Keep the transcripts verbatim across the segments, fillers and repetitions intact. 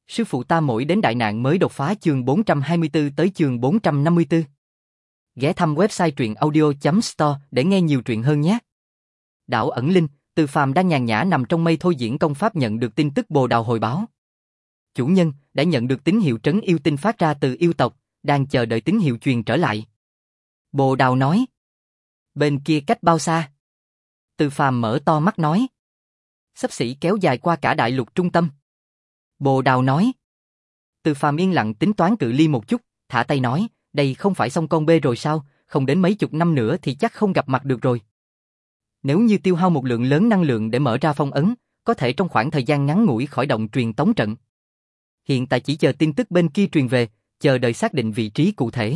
Sư phụ ta mỗi đến đại nạn mới đột phá chương bốn trăm hai mươi tư tới chương bốn trăm năm mươi tư. Ghé thăm website truyện audio chấm store để nghe nhiều truyện hơn nhé. Đảo ẩn linh, Từ Phàm đang nhàn nhã nằm trong mây thôi diễn công pháp nhận được tin tức Bồ Đào hồi báo. Chủ nhân đã nhận được tín hiệu trấn yêu tinh phát ra từ yêu tộc, đang chờ đợi tín hiệu truyền trở lại. Bồ Đào nói. Bên kia cách bao xa? Từ Phàm mở to mắt nói. Xấp xỉ kéo dài qua cả đại lục trung tâm. Bồ Đào nói. Từ Phàm yên lặng tính toán cự ly một chút, thả tay nói, đây không phải xong con bê rồi sao, không đến mấy chục năm nữa thì chắc không gặp mặt được rồi. Nếu như tiêu hao một lượng lớn năng lượng để mở ra phong ấn, có thể trong khoảng thời gian ngắn ngủi khởi động truyền tống trận. Hiện tại chỉ chờ tin tức bên kia truyền về, chờ đợi xác định vị trí cụ thể.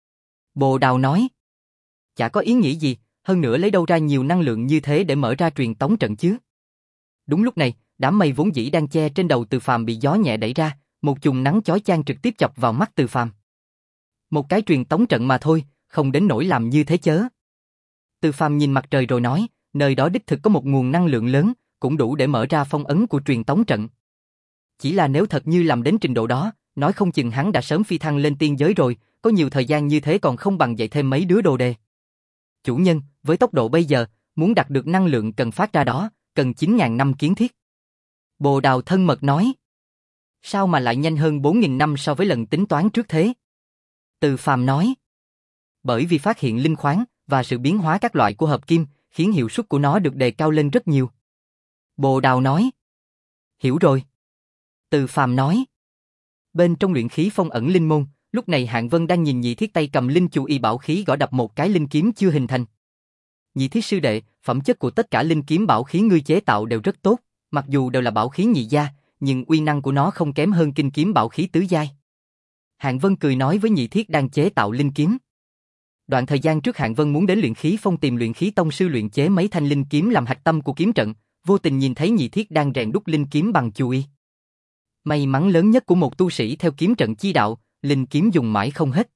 Bồ Đào nói. Chả có ý nghĩa gì, hơn nữa lấy đâu ra nhiều năng lượng như thế để mở ra truyền tống trận chứ. Đúng lúc này, đám mây vốn dĩ đang che trên đầu Từ Phàm bị gió nhẹ đẩy ra, một chùm nắng chói chang trực tiếp chọc vào mắt Từ Phàm. Một cái truyền tống trận mà thôi, không đến nỗi làm như thế chớ. Từ Phàm nhìn mặt trời rồi nói, nơi đó đích thực có một nguồn năng lượng lớn, cũng đủ để mở ra phong ấn của truyền tống trận. Chỉ là nếu thật như làm đến trình độ đó, nói không chừng hắn đã sớm phi thăng lên tiên giới rồi, có nhiều thời gian như thế còn không bằng dạy thêm mấy đứa đồ đề. Chủ nhân, với tốc độ bây giờ, muốn đạt được năng lượng cần phát ra đó, cần chín nghìn năm kiến thiết. Bồ Đào thân mật nói. Sao mà lại nhanh hơn bốn nghìn năm so với lần tính toán trước thế? Từ Phàm nói. Bởi vì phát hiện linh khoáng và sự biến hóa các loại của hợp kim, khiến hiệu suất của nó được đề cao lên rất nhiều. Bồ Đào nói. Hiểu rồi. Từ Phàm nói. Bên trong luyện khí phong ẩn linh môn, lúc này Hạng Vân đang nhìn Nhị Thiết tay cầm linh chu y bảo khí gõ đập một cái linh kiếm chưa hình thành. Nhị Thiết sư đệ, phẩm chất của tất cả linh kiếm bảo khí ngươi chế tạo đều rất tốt, mặc dù đều là bảo khí nhị gia, nhưng uy năng của nó không kém hơn kinh kiếm bảo khí tứ giai. Hạng Vân cười nói với Nhị Thiết đang chế tạo linh kiếm. Đoạn thời gian trước Hạng Vân muốn đến luyện khí phong tìm luyện khí tông sư luyện chế mấy thanh linh kiếm làm hạch tâm của kiếm trận, vô tình nhìn thấy Nhị Thiết đang rèn đúc linh kiếm bằng chu y. May mắn lớn nhất của một tu sĩ theo kiếm trận chi đạo, linh kiếm dùng mãi không hết.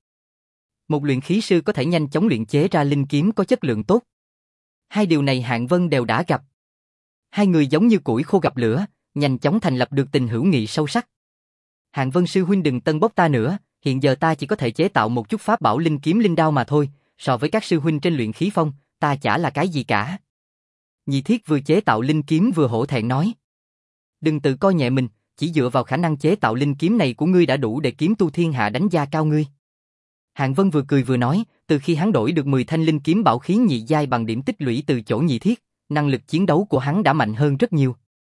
Một luyện khí sư có thể nhanh chóng luyện chế ra linh kiếm có chất lượng tốt. Hai điều này Hạng Vân đều đã gặp. Hai người giống như củi khô gặp lửa, nhanh chóng thành lập được tình hữu nghị sâu sắc. Hạng Vân sư huynh đừng tân bốc ta nữa, hiện giờ ta chỉ có thể chế tạo một chút pháp bảo linh kiếm linh đao mà thôi, so với các sư huynh trên luyện khí phong, ta chả là cái gì cả. Nhị Thiết vừa chế tạo linh kiếm vừa hổ thẹn nói. Đừng tự coi nhẹ mình, chỉ dựa vào khả năng chế tạo linh kiếm này của ngươi đã đủ để kiếm tu thiên hạ đánh giá cao ngươi. Hạng Vân vừa cười vừa nói, từ khi hắn đổi được mười thanh linh kiếm bảo khí nhị giai bằng điểm tích lũy từ chỗ Nhị Thiết, năng lực chiến đấu của hắn đã mạnh hơn rất nhiều.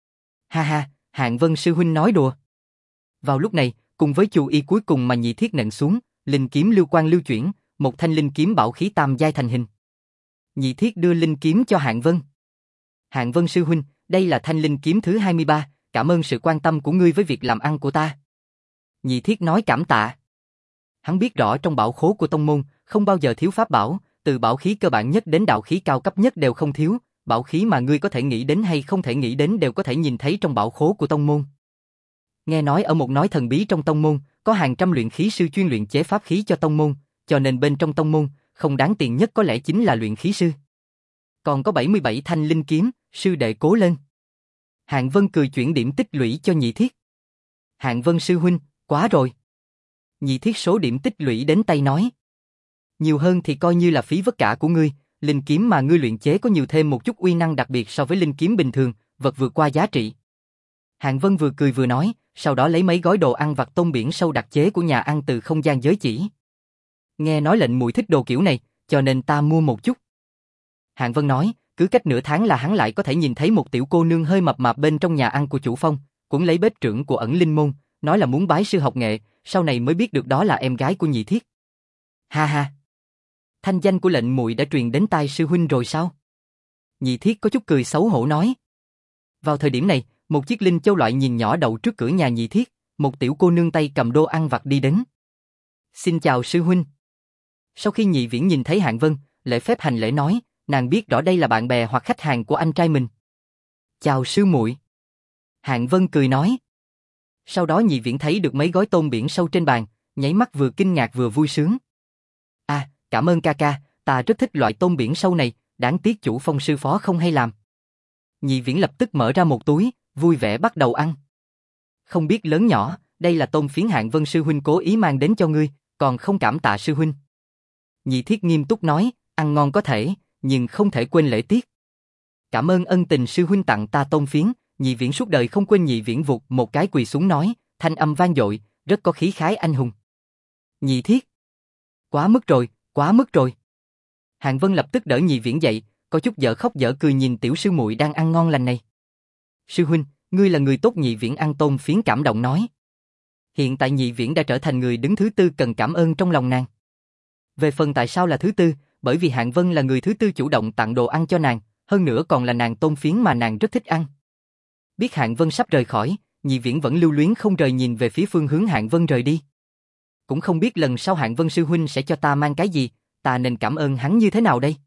Ha ha, Hạng Vân sư huynh nói đùa. Vào lúc này, cùng với chu y cuối cùng mà Nhị Thiết nện xuống, linh kiếm lưu quang lưu chuyển, một thanh linh kiếm bảo khí tam giai thành hình. Nhị Thiết đưa linh kiếm cho Hạng Vân. Hạng Vân sư huynh, đây là thanh linh kiếm thứ hai mươi ba, cảm ơn sự quan tâm của ngươi với việc làm ăn của ta. Nhị Thiết nói cảm tạ. Hắn biết rõ trong bảo khố của tông môn, không bao giờ thiếu pháp bảo, từ bảo khí cơ bản nhất đến đạo khí cao cấp nhất đều không thiếu, bảo khí mà ngươi có thể nghĩ đến hay không thể nghĩ đến đều có thể nhìn thấy trong bảo khố của tông môn. Nghe nói ở một nói thần bí trong tông môn, có hàng trăm luyện khí sư chuyên luyện chế pháp khí cho tông môn, cho nên bên trong tông môn, không đáng tiền nhất có lẽ chính là luyện khí sư. Còn có bảy mươi bảy thanh linh kiếm, sư đệ cố lên. Hạng Vân cười chuyển điểm tích lũy cho Nhị Thiết. Hạng Vân sư huynh, quá rồi. Nhị Thiết số điểm tích lũy đến tay nói. Nhiều hơn thì coi như là phí vất vả của ngươi, linh kiếm mà ngươi luyện chế có nhiều thêm một chút uy năng đặc biệt so với linh kiếm bình thường, vật vượt qua giá trị. Hạng Vân vừa cười vừa nói, sau đó lấy mấy gói đồ ăn vặt tôm biển sâu đặc chế của nhà ăn từ không gian giới chỉ. Nghe nói lệnh mùi thích đồ kiểu này, cho nên ta mua một chút. Hạng Vân nói, cứ cách nửa tháng là hắn lại có thể nhìn thấy một tiểu cô nương hơi mập mạp bên trong nhà ăn của chủ phong, cũng lấy bếp trưởng của ẩn linh môn, nói là muốn bái sư học nghệ, sau này mới biết được đó là em gái của Nhị Thiết. Ha ha. Thanh danh của lệnh muội đã truyền đến tai sư huynh rồi sao? Nhị Thiết có chút cười xấu hổ nói. Vào thời điểm này, một chiếc linh châu loại nhìn nhỏ đậu trước cửa nhà Nhị Thiết, một tiểu cô nương tay cầm đô ăn vặt đi đến. Xin chào sư huynh. Sau khi Nhị Viễn nhìn thấy Hạng Vân, lễ phép hành lễ nói, nàng biết rõ đây là bạn bè hoặc khách hàng của anh trai mình. Chào sư muội. Hạng Vân cười nói. Sau đó Nhị Viễn thấy được mấy gói tôm biển sâu trên bàn, nháy mắt vừa kinh ngạc vừa vui sướng. À, cảm ơn ca ca, ta rất thích loại tôm biển sâu này, đáng tiếc chủ phong sư phó không hay làm. Nhị Viễn lập tức mở ra một túi, vui vẻ bắt đầu ăn. Không biết lớn nhỏ, đây là tôm phiến Hạng Vân sư huynh cố ý mang đến cho ngươi, còn không cảm tạ sư huynh. Nhị Thiết nghiêm túc nói, ăn ngon có thể, nhưng không thể quên lễ tiết. Cảm ơn ân tình sư huynh tặng ta tôm phiến, Nhị Viễn suốt đời không quên. Nhị Viễn vụt một cái quỳ xuống nói, thanh âm vang dội, rất có khí khái anh hùng. Nhị Thiết, quá mức rồi, quá mức rồi. Hạng Vân lập tức đỡ Nhị Viễn dậy, có chút dở khóc dở cười nhìn tiểu sư muội đang ăn ngon lành này. Sư huynh, ngươi là người tốt. Nhị Viễn ăn tôm phiến cảm động nói. Hiện tại Nhị Viễn đã trở thành người đứng thứ tư cần cảm ơn trong lòng nàng. Về phần tại sao là thứ tư, bởi vì Hạng Vân là người thứ tư chủ động tặng đồ ăn cho nàng, hơn nữa còn là nàng tôm phiến mà nàng rất thích ăn. Biết Hạng Vân sắp rời khỏi, Nhị Viễn vẫn lưu luyến không rời nhìn về phía phương hướng Hạng Vân rời đi. Cũng không biết lần sau Hạng Vân sư huynh sẽ cho ta mang cái gì, ta nên cảm ơn hắn như thế nào đây?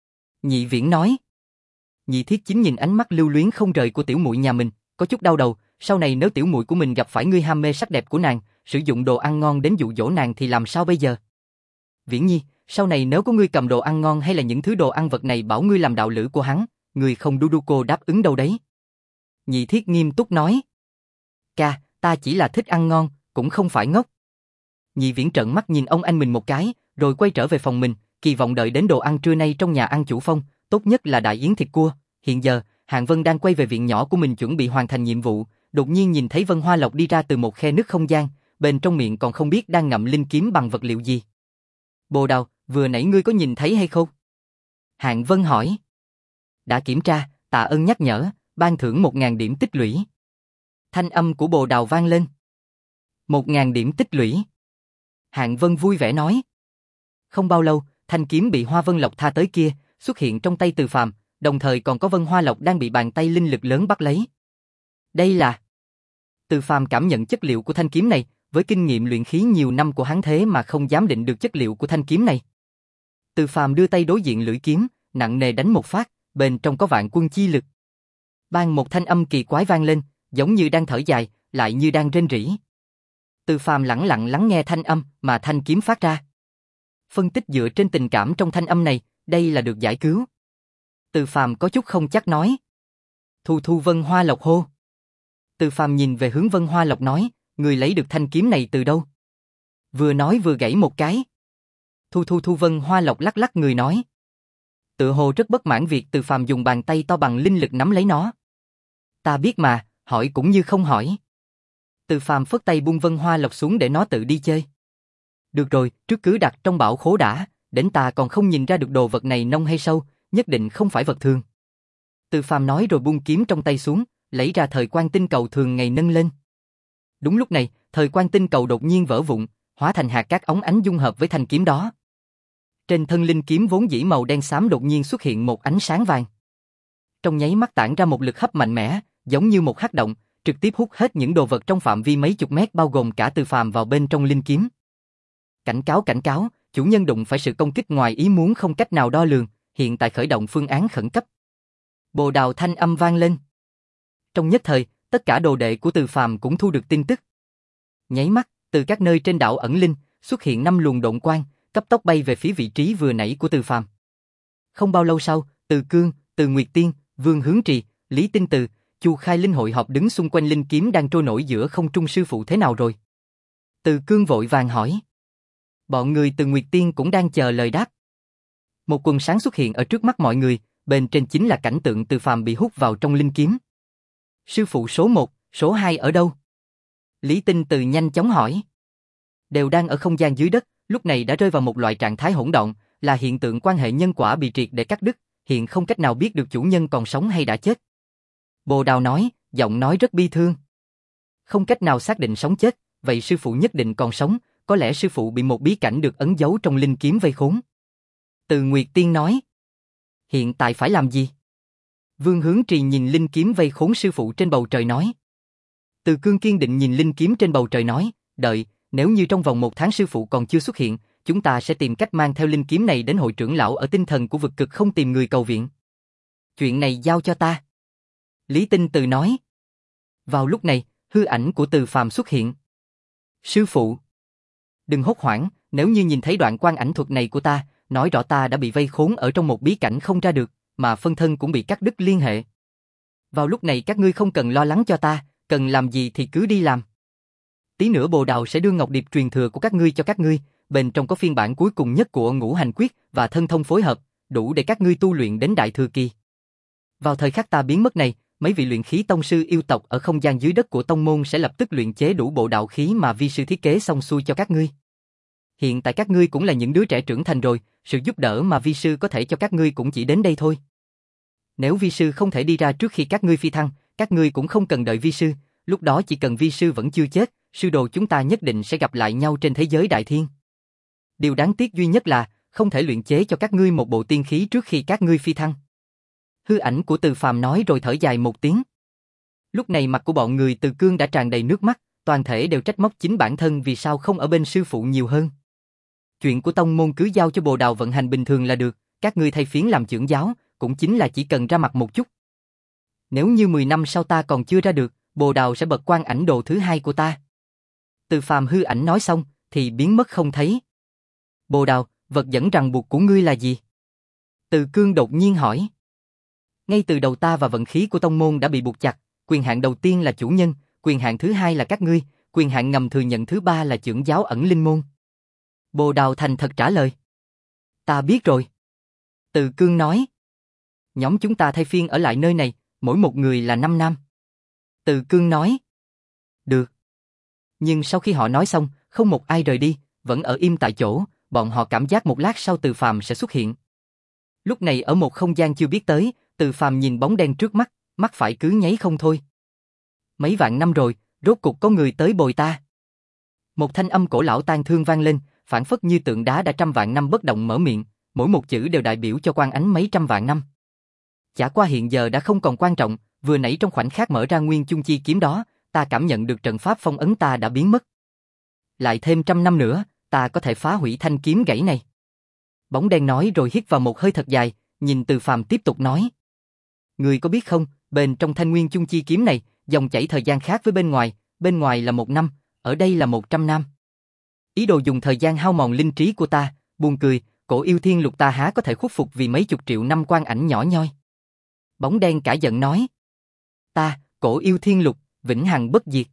Nhị Viễn nói. Nhị Thiết chính nhìn ánh mắt lưu luyến không rời của tiểu muội nhà mình, có chút đau đầu, sau này nếu tiểu muội của mình gặp phải ngươi ham mê sắc đẹp của nàng, sử dụng đồ ăn ngon đến dụ dỗ nàng thì làm sao bây giờ? Viễn Nhi, sau này nếu có ngươi cầm đồ ăn ngon hay là những thứ đồ ăn vật này bảo ngươi làm đạo lữ của hắn, ngươi không đu đu cô đáp ứng đâu đấy. Nhị Thiết nghiêm túc nói. Ca, ta chỉ là thích ăn ngon, cũng không phải ngốc. Nhị Viễn trợn mắt nhìn ông anh mình một cái, rồi quay trở về phòng mình, kỳ vọng đợi đến đồ ăn trưa nay trong nhà ăn chủ phong, tốt nhất là đại yến thịt cua. Hiện giờ, Hạng Vân đang quay về viện nhỏ của mình chuẩn bị hoàn thành nhiệm vụ, đột nhiên nhìn thấy Vân Hoa Lộc đi ra từ một khe nứt không gian, bên trong miệng còn không biết đang ngậm linh kiếm bằng vật liệu gì. Bồ Đào, vừa nãy ngươi có nhìn thấy hay không? Hạng Vân hỏi. Đã kiểm tra, tạ ơn nhắc nhở, ban thưởng một ngàn điểm tích lũy. Thanh âm của Bồ Đào vang lên. Một ngàn điểm tích lũy. Hạng Vân vui vẻ nói. Không bao lâu, thanh kiếm bị Hoa Vân Lộc tha tới kia, xuất hiện trong tay Từ Phàm, đồng thời còn có Vân Hoa Lộc đang bị bàn tay linh lực lớn bắt lấy. Đây là... Từ Phàm cảm nhận chất liệu của thanh kiếm này, với kinh nghiệm luyện khí nhiều năm của hắn thế mà không dám định được chất liệu của thanh kiếm này. Từ Phàm đưa tay đối diện lưỡi kiếm, nặng nề đánh một phát, bên trong có vạn quân chi lực. Bang một thanh âm kỳ quái vang lên, giống như đang thở dài, lại như đang rên rỉ. Từ Phàm lẳng lặng lắng nghe thanh âm mà thanh kiếm phát ra. Phân tích dựa trên tình cảm trong thanh âm này, đây là được giải cứu. Từ Phàm có chút không chắc nói. Thu thu Vân Hoa Lộc hô. Từ Phàm nhìn về hướng Vân Hoa Lộc nói, người lấy được thanh kiếm này từ đâu? Vừa nói vừa gãy một cái. Thu thu thu Vân Hoa Lộc lắc lắc người nói. Tự hồ rất bất mãn việc Từ Phàm dùng bàn tay to bằng linh lực nắm lấy nó. Ta biết mà, hỏi cũng như không hỏi. Từ Phàm phất tay buông Vân Hoa Lộc xuống để nó tự đi chơi. Được rồi, trước cứ đặt trong bảo khố đã, đến ta còn không nhìn ra được đồ vật này nông hay sâu, nhất định không phải vật thường. Từ Phàm nói rồi buông kiếm trong tay xuống, lấy ra thời quan tinh cầu thường ngày nâng lên. Đúng lúc này, thời quan tinh cầu đột nhiên vỡ vụn, hóa thành hạt cát óng ánh dung hợp với thanh kiếm đó. Trên thân linh kiếm vốn dĩ màu đen xám đột nhiên xuất hiện một ánh sáng vàng. Trong nháy mắt tản ra một lực hấp mạnh mẽ, giống như một hắc động, trực tiếp hút hết những đồ vật trong phạm vi mấy chục mét bao gồm cả Từ Phàm vào bên trong linh kiếm. Cảnh cáo cảnh cáo, chủ nhân đụng phải sự công kích ngoài ý muốn không cách nào đo lường, hiện tại khởi động phương án khẩn cấp. Bồ Đào thanh âm vang lên. Trong nhất thời, tất cả đồ đệ của Từ Phàm cũng thu được tin tức. Nháy mắt, từ các nơi trên đảo ẩn linh, xuất hiện năm luồng độn quang, cấp tốc bay về phía vị trí vừa nãy của Từ Phàm. Không bao lâu sau, Từ Cương, Từ Nguyệt Tiên, Vương Hướng Trì, Lý Tinh Từ, Chu Khai Linh hội họp đứng xung quanh linh kiếm đang trôi nổi giữa không trung. Sư phụ thế nào rồi? Từ Cương vội vàng hỏi. Bọn người Từ Nguyệt Tiên cũng đang chờ lời đáp. Một quần sáng xuất hiện ở trước mắt mọi người, bên trên chính là cảnh tượng Từ Phàm bị hút vào trong linh kiếm. Sư phụ số một, số hai ở đâu? Lý Tinh Từ nhanh chóng hỏi. Đều đang ở không gian dưới đất, lúc này đã rơi vào một loại trạng thái hỗn độn, là hiện tượng quan hệ nhân quả bị triệt để cắt đứt, hiện không cách nào biết được chủ nhân còn sống hay đã chết. Bồ Đào nói, giọng nói rất bi thương. Không cách nào xác định sống chết, vậy sư phụ nhất định còn sống, có lẽ sư phụ bị một bí cảnh được ấn dấu trong linh kiếm vây khốn. Từ Nguyệt Tiên nói. Hiện tại phải làm gì? Vương Hướng Trì nhìn linh kiếm vây khốn sư phụ trên bầu trời nói. Từ Cương kiên định nhìn linh kiếm trên bầu trời nói, đợi, nếu như trong vòng một tháng sư phụ còn chưa xuất hiện, chúng ta sẽ tìm cách mang theo linh kiếm này đến hội trưởng lão ở tinh thần của vực cực không tìm người cầu viện. Chuyện này giao cho ta. Lý Tinh Từ nói. Vào lúc này, hư ảnh của Từ Phàm xuất hiện. Sư phụ. Đừng hốt hoảng, nếu như nhìn thấy đoạn quan ảnh thuật này của ta, nói rõ ta đã bị vây khốn ở trong một bí cảnh không ra được, mà phân thân cũng bị cắt đứt liên hệ. Vào lúc này các ngươi không cần lo lắng cho ta, cần làm gì thì cứ đi làm. Tí nữa Bồ Đào sẽ đưa ngọc điệp truyền thừa của các ngươi cho các ngươi, bên trong có phiên bản cuối cùng nhất của Ngũ Hành Quyết và thân thông phối hợp, đủ để các ngươi tu luyện đến đại thừa kỳ. Vào thời khắc ta biến mất này, mấy vị luyện khí tông sư yêu tộc ở không gian dưới đất của tông môn sẽ lập tức luyện chế đủ bộ đạo khí mà vi sư thiết kế xong xuôi cho các ngươi. Hiện tại các ngươi cũng là những đứa trẻ trưởng thành rồi, sự giúp đỡ mà vi sư có thể cho các ngươi cũng chỉ đến đây thôi. Nếu vi sư không thể đi ra trước khi các ngươi phi thăng, các ngươi cũng không cần đợi vi sư, lúc đó chỉ cần vi sư vẫn chưa chết, sư đồ chúng ta nhất định sẽ gặp lại nhau trên thế giới đại thiên. Điều đáng tiếc duy nhất là, không thể luyện chế cho các ngươi một bộ tiên khí trước khi các ngươi phi thăng. Hư ảnh của Từ Phàm nói rồi thở dài một tiếng. Lúc này mặt của bọn người Từ Cương đã tràn đầy nước mắt, toàn thể đều trách móc chính bản thân vì sao không ở bên sư phụ nhiều hơn. Chuyện của tông môn cứ giao cho Bồ Đào vận hành bình thường là được, các ngươi thay phiến làm trưởng giáo, cũng chính là chỉ cần ra mặt một chút. Nếu như mười năm sau ta còn chưa ra được, Bồ Đào sẽ bật quan ảnh đồ thứ hai của ta. Từ Phàm hư ảnh nói xong, thì biến mất không thấy. Bồ Đào, vật dẫn ràng buộc của ngươi là gì? Từ Cương đột nhiên hỏi. Ngay từ đầu ta và vận khí của tông môn đã bị buộc chặt, quyền hạn đầu tiên là chủ nhân, quyền hạn thứ hai là các ngươi, quyền hạn ngầm thừa nhận thứ ba là trưởng giáo ẩn linh môn. Bồ Đào thành thật trả lời. Ta biết rồi. Từ Cương nói. Nhóm chúng ta thay phiên ở lại nơi này, mỗi một người là năm năm. Từ Cương nói. Được. Nhưng sau khi họ nói xong, không một ai rời đi, vẫn ở im tại chỗ, bọn họ cảm giác một lát sau Từ Phàm sẽ xuất hiện. Lúc này ở một không gian chưa biết tới, Từ Phàm nhìn bóng đen trước mắt, mắt phải cứ nháy không thôi. Mấy vạn năm rồi, rốt cục có người tới bồi ta. Một thanh âm cổ lão tang thương vang lên, phảng phất như tượng đá đã trăm vạn năm bất động mở miệng, mỗi một chữ đều đại biểu cho quan ánh mấy trăm vạn năm. Chả qua hiện giờ đã không còn quan trọng, vừa nãy trong khoảnh khắc mở ra nguyên chung chi kiếm đó, ta cảm nhận được trận pháp phong ấn ta đã biến mất. Lại thêm trăm năm nữa, ta có thể phá hủy thanh kiếm gãy này. Bóng đen nói rồi hít vào một hơi thật dài, nhìn Từ Phàm tiếp tục nói. Ngươi có biết không, bên trong thanh nguyên chung chi kiếm này, dòng chảy thời gian khác với bên ngoài, bên ngoài là một năm, ở đây là một trăm năm. Ý đồ dùng thời gian hao mòn linh trí của ta, buồn cười, cổ yêu thiên lục ta há có thể khuất phục vì mấy chục triệu năm quan ảnh nhỏ nhoi. Bóng đen cả giận nói. Ta, cổ yêu thiên lục, vĩnh hằng bất diệt.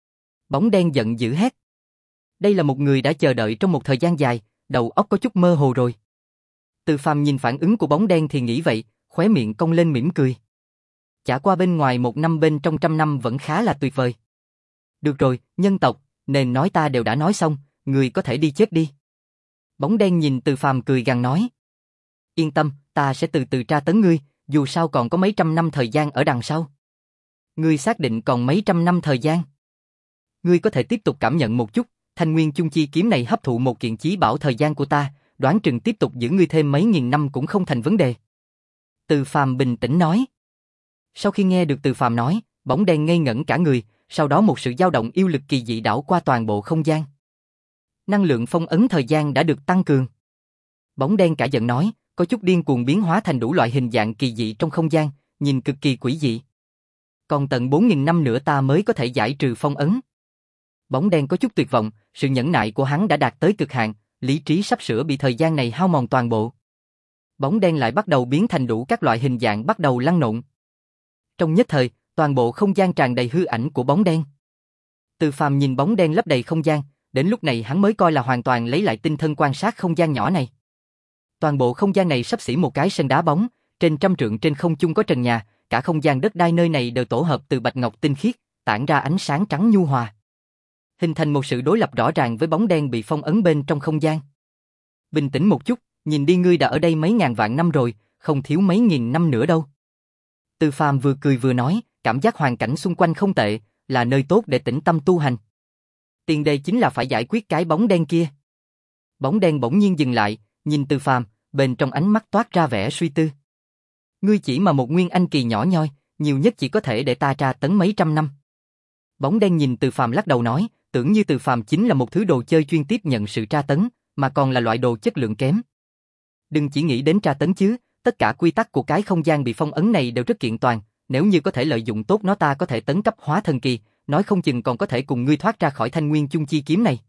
Bóng đen giận dữ hét. Đây là một người đã chờ đợi trong một thời gian dài, đầu óc có chút mơ hồ rồi. Từ Phàm nhìn phản ứng của bóng đen thì nghĩ vậy, khóe miệng cong lên mỉm cười. Chả qua bên ngoài một năm bên trong trăm năm vẫn khá là tuyệt vời. Được rồi, nhân tộc, nên nói ta đều đã nói xong, người có thể đi chết đi. Bóng đen nhìn Từ Phàm cười gằn nói. Yên tâm, ta sẽ từ từ tra tấn ngươi, dù sao còn có mấy trăm năm thời gian ở đằng sau. Ngươi xác định còn mấy trăm năm thời gian. Ngươi có thể tiếp tục cảm nhận một chút, thanh nguyên chung chi kiếm này hấp thụ một kiện chí bảo thời gian của ta, đoán chừng tiếp tục giữ ngươi thêm mấy nghìn năm cũng không thành vấn đề. Từ Phàm bình tĩnh nói. Sau khi nghe được Từ Phàm nói, bóng đen ngây ngẩn cả người, sau đó một sự dao động yêu lực kỳ dị đảo qua toàn bộ không gian. Năng lượng phong ấn thời gian đã được tăng cường. Bóng đen cả giận nói, có chút điên cuồng biến hóa thành đủ loại hình dạng kỳ dị trong không gian, nhìn cực kỳ quỷ dị. Còn tận bốn nghìn năm nữa ta mới có thể giải trừ phong ấn. Bóng đen có chút tuyệt vọng, sự nhẫn nại của hắn đã đạt tới cực hạn, lý trí sắp sửa bị thời gian này hao mòn toàn bộ. Bóng đen lại bắt đầu biến thành đủ các loại hình dạng bắt đầu lăn lộn. Trong nhất thời, toàn bộ không gian tràn đầy hư ảnh của bóng đen. Từ Phàm nhìn bóng đen lấp đầy không gian, đến lúc này hắn mới coi là hoàn toàn lấy lại tinh thần quan sát không gian nhỏ này. Toàn bộ không gian này xấp xỉ một cái sân đá bóng, trên trăm trượng trên không trung có trần nhà, cả không gian đất đai nơi này đều tổ hợp từ bạch ngọc tinh khiết, tản ra ánh sáng trắng nhu hòa, hình thành một sự đối lập rõ ràng với bóng đen bị phong ấn bên trong không gian. Bình tĩnh một chút, nhìn đi, ngươi đã ở đây mấy ngàn vạn năm rồi, không thiếu mấy nghìn năm nữa đâu. Từ Phàm vừa cười vừa nói, cảm giác hoàn cảnh xung quanh không tệ, là nơi tốt để tĩnh tâm tu hành. Tiền đề chính là phải giải quyết cái bóng đen kia. Bóng đen bỗng nhiên dừng lại, nhìn Từ Phàm, bên trong ánh mắt toát ra vẻ suy tư. Ngươi chỉ mà một nguyên anh kỳ nhỏ nhoi, nhiều nhất chỉ có thể để ta tra tấn mấy trăm năm. Bóng đen nhìn Từ Phàm lắc đầu nói, tưởng như Từ Phàm chính là một thứ đồ chơi chuyên tiếp nhận sự tra tấn, mà còn là loại đồ chất lượng kém. Đừng chỉ nghĩ đến tra tấn chứ, tất cả quy tắc của cái không gian bị phong ấn này đều rất kiện toàn, nếu như có thể lợi dụng tốt nó ta có thể tấn cấp hóa thần kỳ, nói không chừng còn có thể cùng ngươi thoát ra khỏi thanh nguyên chung chi kiếm này.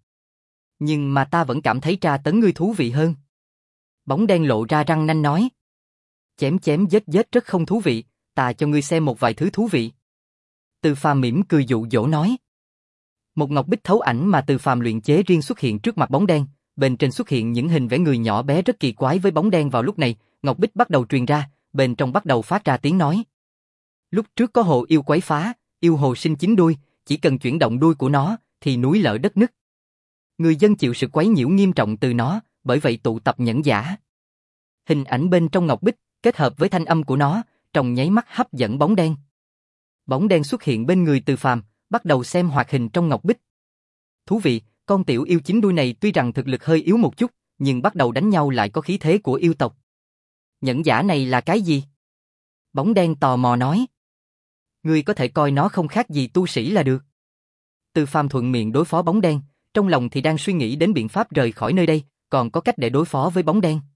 Nhưng mà ta vẫn cảm thấy tra tấn ngươi thú vị hơn. Bóng đen lộ ra răng nanh nói. Chém chém giết giết rất không thú vị, ta cho ngươi xem một vài thứ thú vị. Từ Phàm mỉm cười dụ dỗ nói. Một ngọc bích thấu ảnh mà Từ Phàm luyện chế riêng xuất hiện trước mặt bóng đen, bên trên xuất hiện những hình vẽ người nhỏ bé rất kỳ quái với bóng đen. Vào lúc này, ngọc bích bắt đầu truyền ra, bên trong bắt đầu phát ra tiếng nói. Lúc trước có hồ yêu quấy phá, yêu hồ sinh chín đuôi, chỉ cần chuyển động đuôi của nó thì núi lở đất nứt. Người dân chịu sự quấy nhiễu nghiêm trọng từ nó, bởi vậy tụ tập nhẫn giả. Hình ảnh bên trong ngọc bích kết hợp với thanh âm của nó, trong nháy mắt hấp dẫn bóng đen. Bóng đen xuất hiện bên người Từ Phàm, bắt đầu xem hoạt hình trong ngọc bích. Thú vị, con tiểu yêu chín đuôi này tuy rằng thực lực hơi yếu một chút, nhưng bắt đầu đánh nhau lại có khí thế của yêu tộc. Nhẫn giả này là cái gì? Bóng đen tò mò nói. Ngươi có thể coi nó không khác gì tu sĩ là được. Từ Phàm thuận miệng đối phó bóng đen, trong lòng thì đang suy nghĩ đến biện pháp rời khỏi nơi đây, còn có cách để đối phó với bóng đen.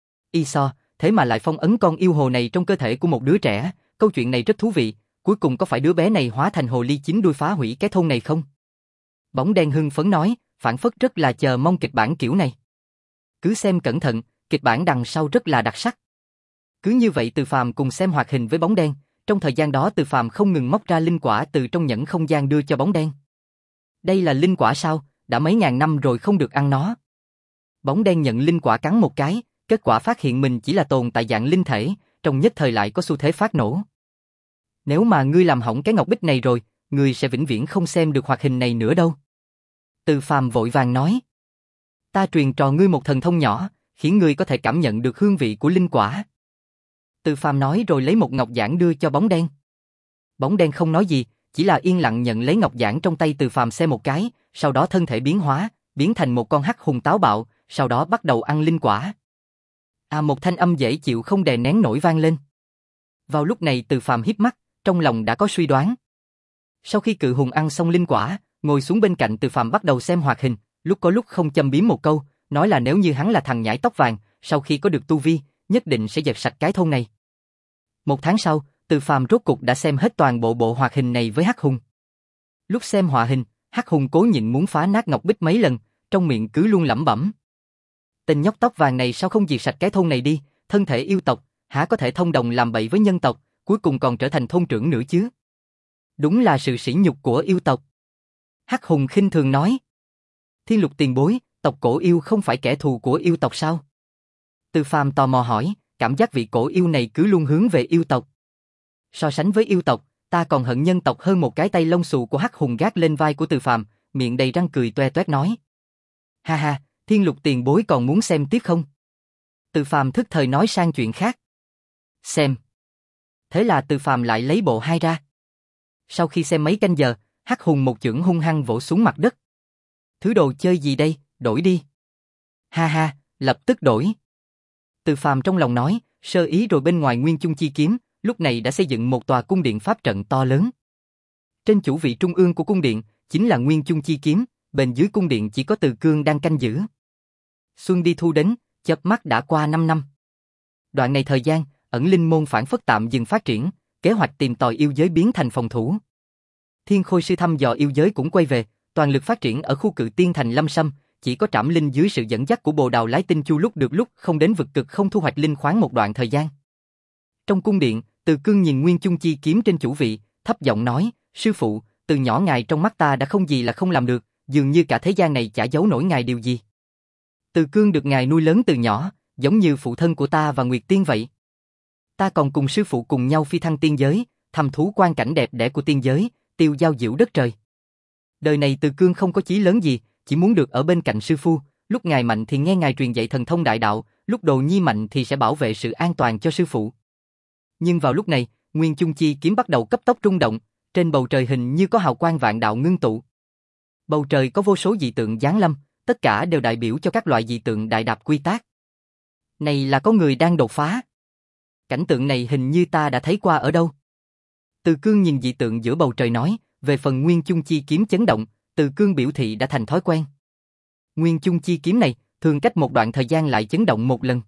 Y so, thế mà lại phong ấn con yêu hồ này trong cơ thể của một đứa trẻ, câu chuyện này rất thú vị, cuối cùng có phải đứa bé này hóa thành hồ ly chín đuôi phá hủy cái thôn này không? Bóng đen hưng phấn nói, phản phất rất là chờ mong kịch bản kiểu này. Cứ xem cẩn thận, kịch bản đằng sau rất là đặc sắc. Cứ như vậy Từ Phàm cùng xem hoạt hình với bóng đen, trong thời gian đó Từ Phàm không ngừng móc ra linh quả từ trong nhẫn không gian đưa cho bóng đen. Đây là linh quả sao, đã mấy ngàn năm rồi không được ăn nó. Bóng đen nhận linh quả cắn một cái, kết quả phát hiện mình chỉ là tồn tại dạng linh thể, trong nhất thời lại có xu thế phát nổ. Nếu mà ngươi làm hỏng cái ngọc bích này rồi, ngươi sẽ vĩnh viễn không xem được hoạt hình này nữa đâu. Từ Phàm vội vàng nói. Ta truyền trò ngươi một thần thông nhỏ, khiến ngươi có thể cảm nhận được hương vị của linh quả. Từ Phàm nói rồi lấy một ngọc giản đưa cho bóng đen. Bóng đen không nói gì, chỉ là yên lặng nhận lấy ngọc giản trong tay Từ Phàm xem một cái, sau đó thân thể biến hóa, biến thành một con hắc hùng táo bạo, sau đó bắt đầu ăn linh quả. À, một thanh âm dễ chịu không đè nén nổi vang lên. Vào lúc này Từ Phàm híp mắt, trong lòng đã có suy đoán. Sau khi cự hùng ăn xong linh quả, ngồi xuống bên cạnh Từ Phàm bắt đầu xem hoạt hình, lúc có lúc không châm biếm một câu, nói là nếu như hắn là thằng nhãi tóc vàng, sau khi có được tu vi, nhất định sẽ dẹp sạch cái thôn này. Một tháng sau, Từ Phàm rốt cục đã xem hết toàn bộ bộ hoạt hình này với hắc hùng. Lúc xem hoạt hình, hắc hùng cố nhịn muốn phá nát ngọc bích mấy lần, trong miệng cứ luôn lẩm bẩm. Tên nhóc tóc vàng này sao không diệt sạch cái thôn này đi, thân thể yêu tộc, há có thể thông đồng làm bậy với nhân tộc, cuối cùng còn trở thành thôn trưởng nữa chứ. Đúng là sự sỉ nhục của yêu tộc. Hắc hùng khinh thường nói. Thiên Lục tiền bối, tộc cổ yêu không phải kẻ thù của yêu tộc sao? Từ Phàm tò mò hỏi, cảm giác vị cổ yêu này cứ luôn hướng về yêu tộc. So sánh với yêu tộc, ta còn hận nhân tộc hơn một cái. Tay lông xù của hắc hùng gác lên vai của Từ Phàm, miệng đầy răng cười toe toét nói. Ha ha, Thiên Lục tiền bối còn muốn xem tiếp không? Từ Phàm thức thời nói sang chuyện khác. Xem. Thế là Từ Phàm lại lấy bộ hai ra. Sau khi xem mấy canh giờ, hắc hùng một chưởng hung hăng vỗ xuống mặt đất. Thứ đồ chơi gì đây, đổi đi. Ha ha, lập tức đổi. Từ Phàm trong lòng nói, sơ ý rồi bên ngoài Nguyên Chung Chi Kiếm, lúc này đã xây dựng một tòa cung điện pháp trận to lớn. Trên chủ vị trung ương của cung điện, chính là Nguyên Chung Chi Kiếm, bên dưới cung điện chỉ có Từ Cương đang canh giữ. Xuân đi thu đến, chớp mắt đã qua năm năm. Đoạn này thời gian, ẩn linh môn phản phất tạm dừng phát triển, kế hoạch tìm tòi yêu giới biến thành phòng thủ. Thiên Khôi sư thăm dò yêu giới cũng quay về, toàn lực phát triển ở khu Cự Tiên thành Lâm Sâm, chỉ có Trảm Linh dưới sự dẫn dắt của Bồ Đào Lái Tinh Chu lúc được lúc không đến vực cực không thu hoạch linh khoáng một đoạn thời gian. Trong cung điện, Từ Cương nhìn Nguyên Chung Chi Kiếm trên chủ vị, thấp giọng nói, sư phụ, từ nhỏ ngài trong mắt ta đã không gì là không làm được, dường như cả thế gian này chả giấu nổi ngài điều gì. Từ Cương được ngài nuôi lớn từ nhỏ, giống như phụ thân của ta và Nguyệt Tiên vậy. Ta còn cùng sư phụ cùng nhau phi thăng tiên giới, thăm thú quan cảnh đẹp đẽ của tiên giới, tiêu giao diệu đất trời. Đời này Từ Cương không có chí lớn gì, chỉ muốn được ở bên cạnh sư phu, lúc ngài mạnh thì nghe ngài truyền dạy thần thông đại đạo, lúc Đồ Nhi mạnh thì sẽ bảo vệ sự an toàn cho sư phụ. Nhưng vào lúc này, Nguyên Chung Chi Kiếm bắt đầu cấp tốc rung động, trên bầu trời hình như có hào quang vạn đạo ngưng tụ. Bầu trời có vô số dị tượng giáng lâm, tất cả đều đại biểu cho các loại dị tượng đại đạp quy tắc. Này là có người đang đột phá. Cảnh tượng này hình như ta đã thấy qua ở đâu. Từ Cương nhìn dị tượng giữa bầu trời nói, về phần Nguyên Chung Chi Kiếm chấn động, Từ Cương biểu thị đã thành thói quen. Nguyên Chung Chi Kiếm này, thường cách một đoạn thời gian lại chấn động một lần.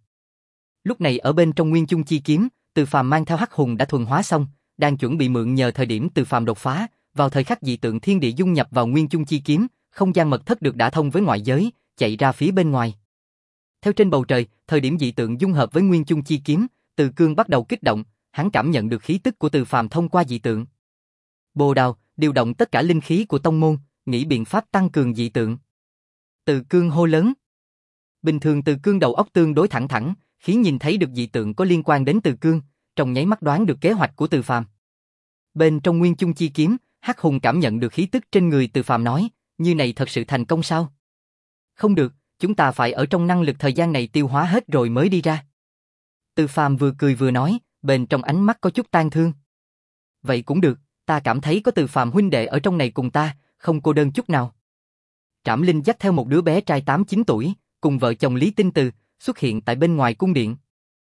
Lúc này ở bên trong Nguyên Chung Chi Kiếm, Từ Phàm mang theo hắc hùng đã thuần hóa xong, đang chuẩn bị mượn nhờ thời điểm Từ Phàm đột phá, vào thời khắc dị tượng thiên địa dung nhập vào Nguyên Chung Chi Kiếm, không gian mật thất được đả thông với ngoại giới, chạy ra phía bên ngoài. Theo trên bầu trời, thời điểm dị tượng dung hợp với Nguyên Chung Chi Kiếm, Từ Cương bắt đầu kích động, hắn cảm nhận được khí tức của Từ Phàm thông qua dị tượng. Bồ Đào điều động tất cả linh khí của tông môn, nghĩ biện pháp tăng cường dị tượng. Từ Cương hô lớn. Bình thường Từ Cương đầu óc tương đối thẳng thẳng, khi nhìn thấy được dị tượng có liên quan đến Từ Cương, trong nháy mắt đoán được kế hoạch của Từ Phàm. Bên trong Nguyên Chung Chi Kiếm, Hắc Hùng cảm nhận được khí tức trên người Từ Phàm nói, như này thật sự thành công sao? Không được, chúng ta phải ở trong năng lực thời gian này tiêu hóa hết rồi mới đi ra. Từ Phàm vừa cười vừa nói, bên trong ánh mắt có chút tang thương. Vậy cũng được, ta cảm thấy có Từ Phàm huynh đệ ở trong này cùng ta, không cô đơn chút nào. Trảm Linh dắt theo một đứa bé trai tám chín tuổi, cùng vợ chồng Lý Tinh Từ, xuất hiện tại bên ngoài cung điện.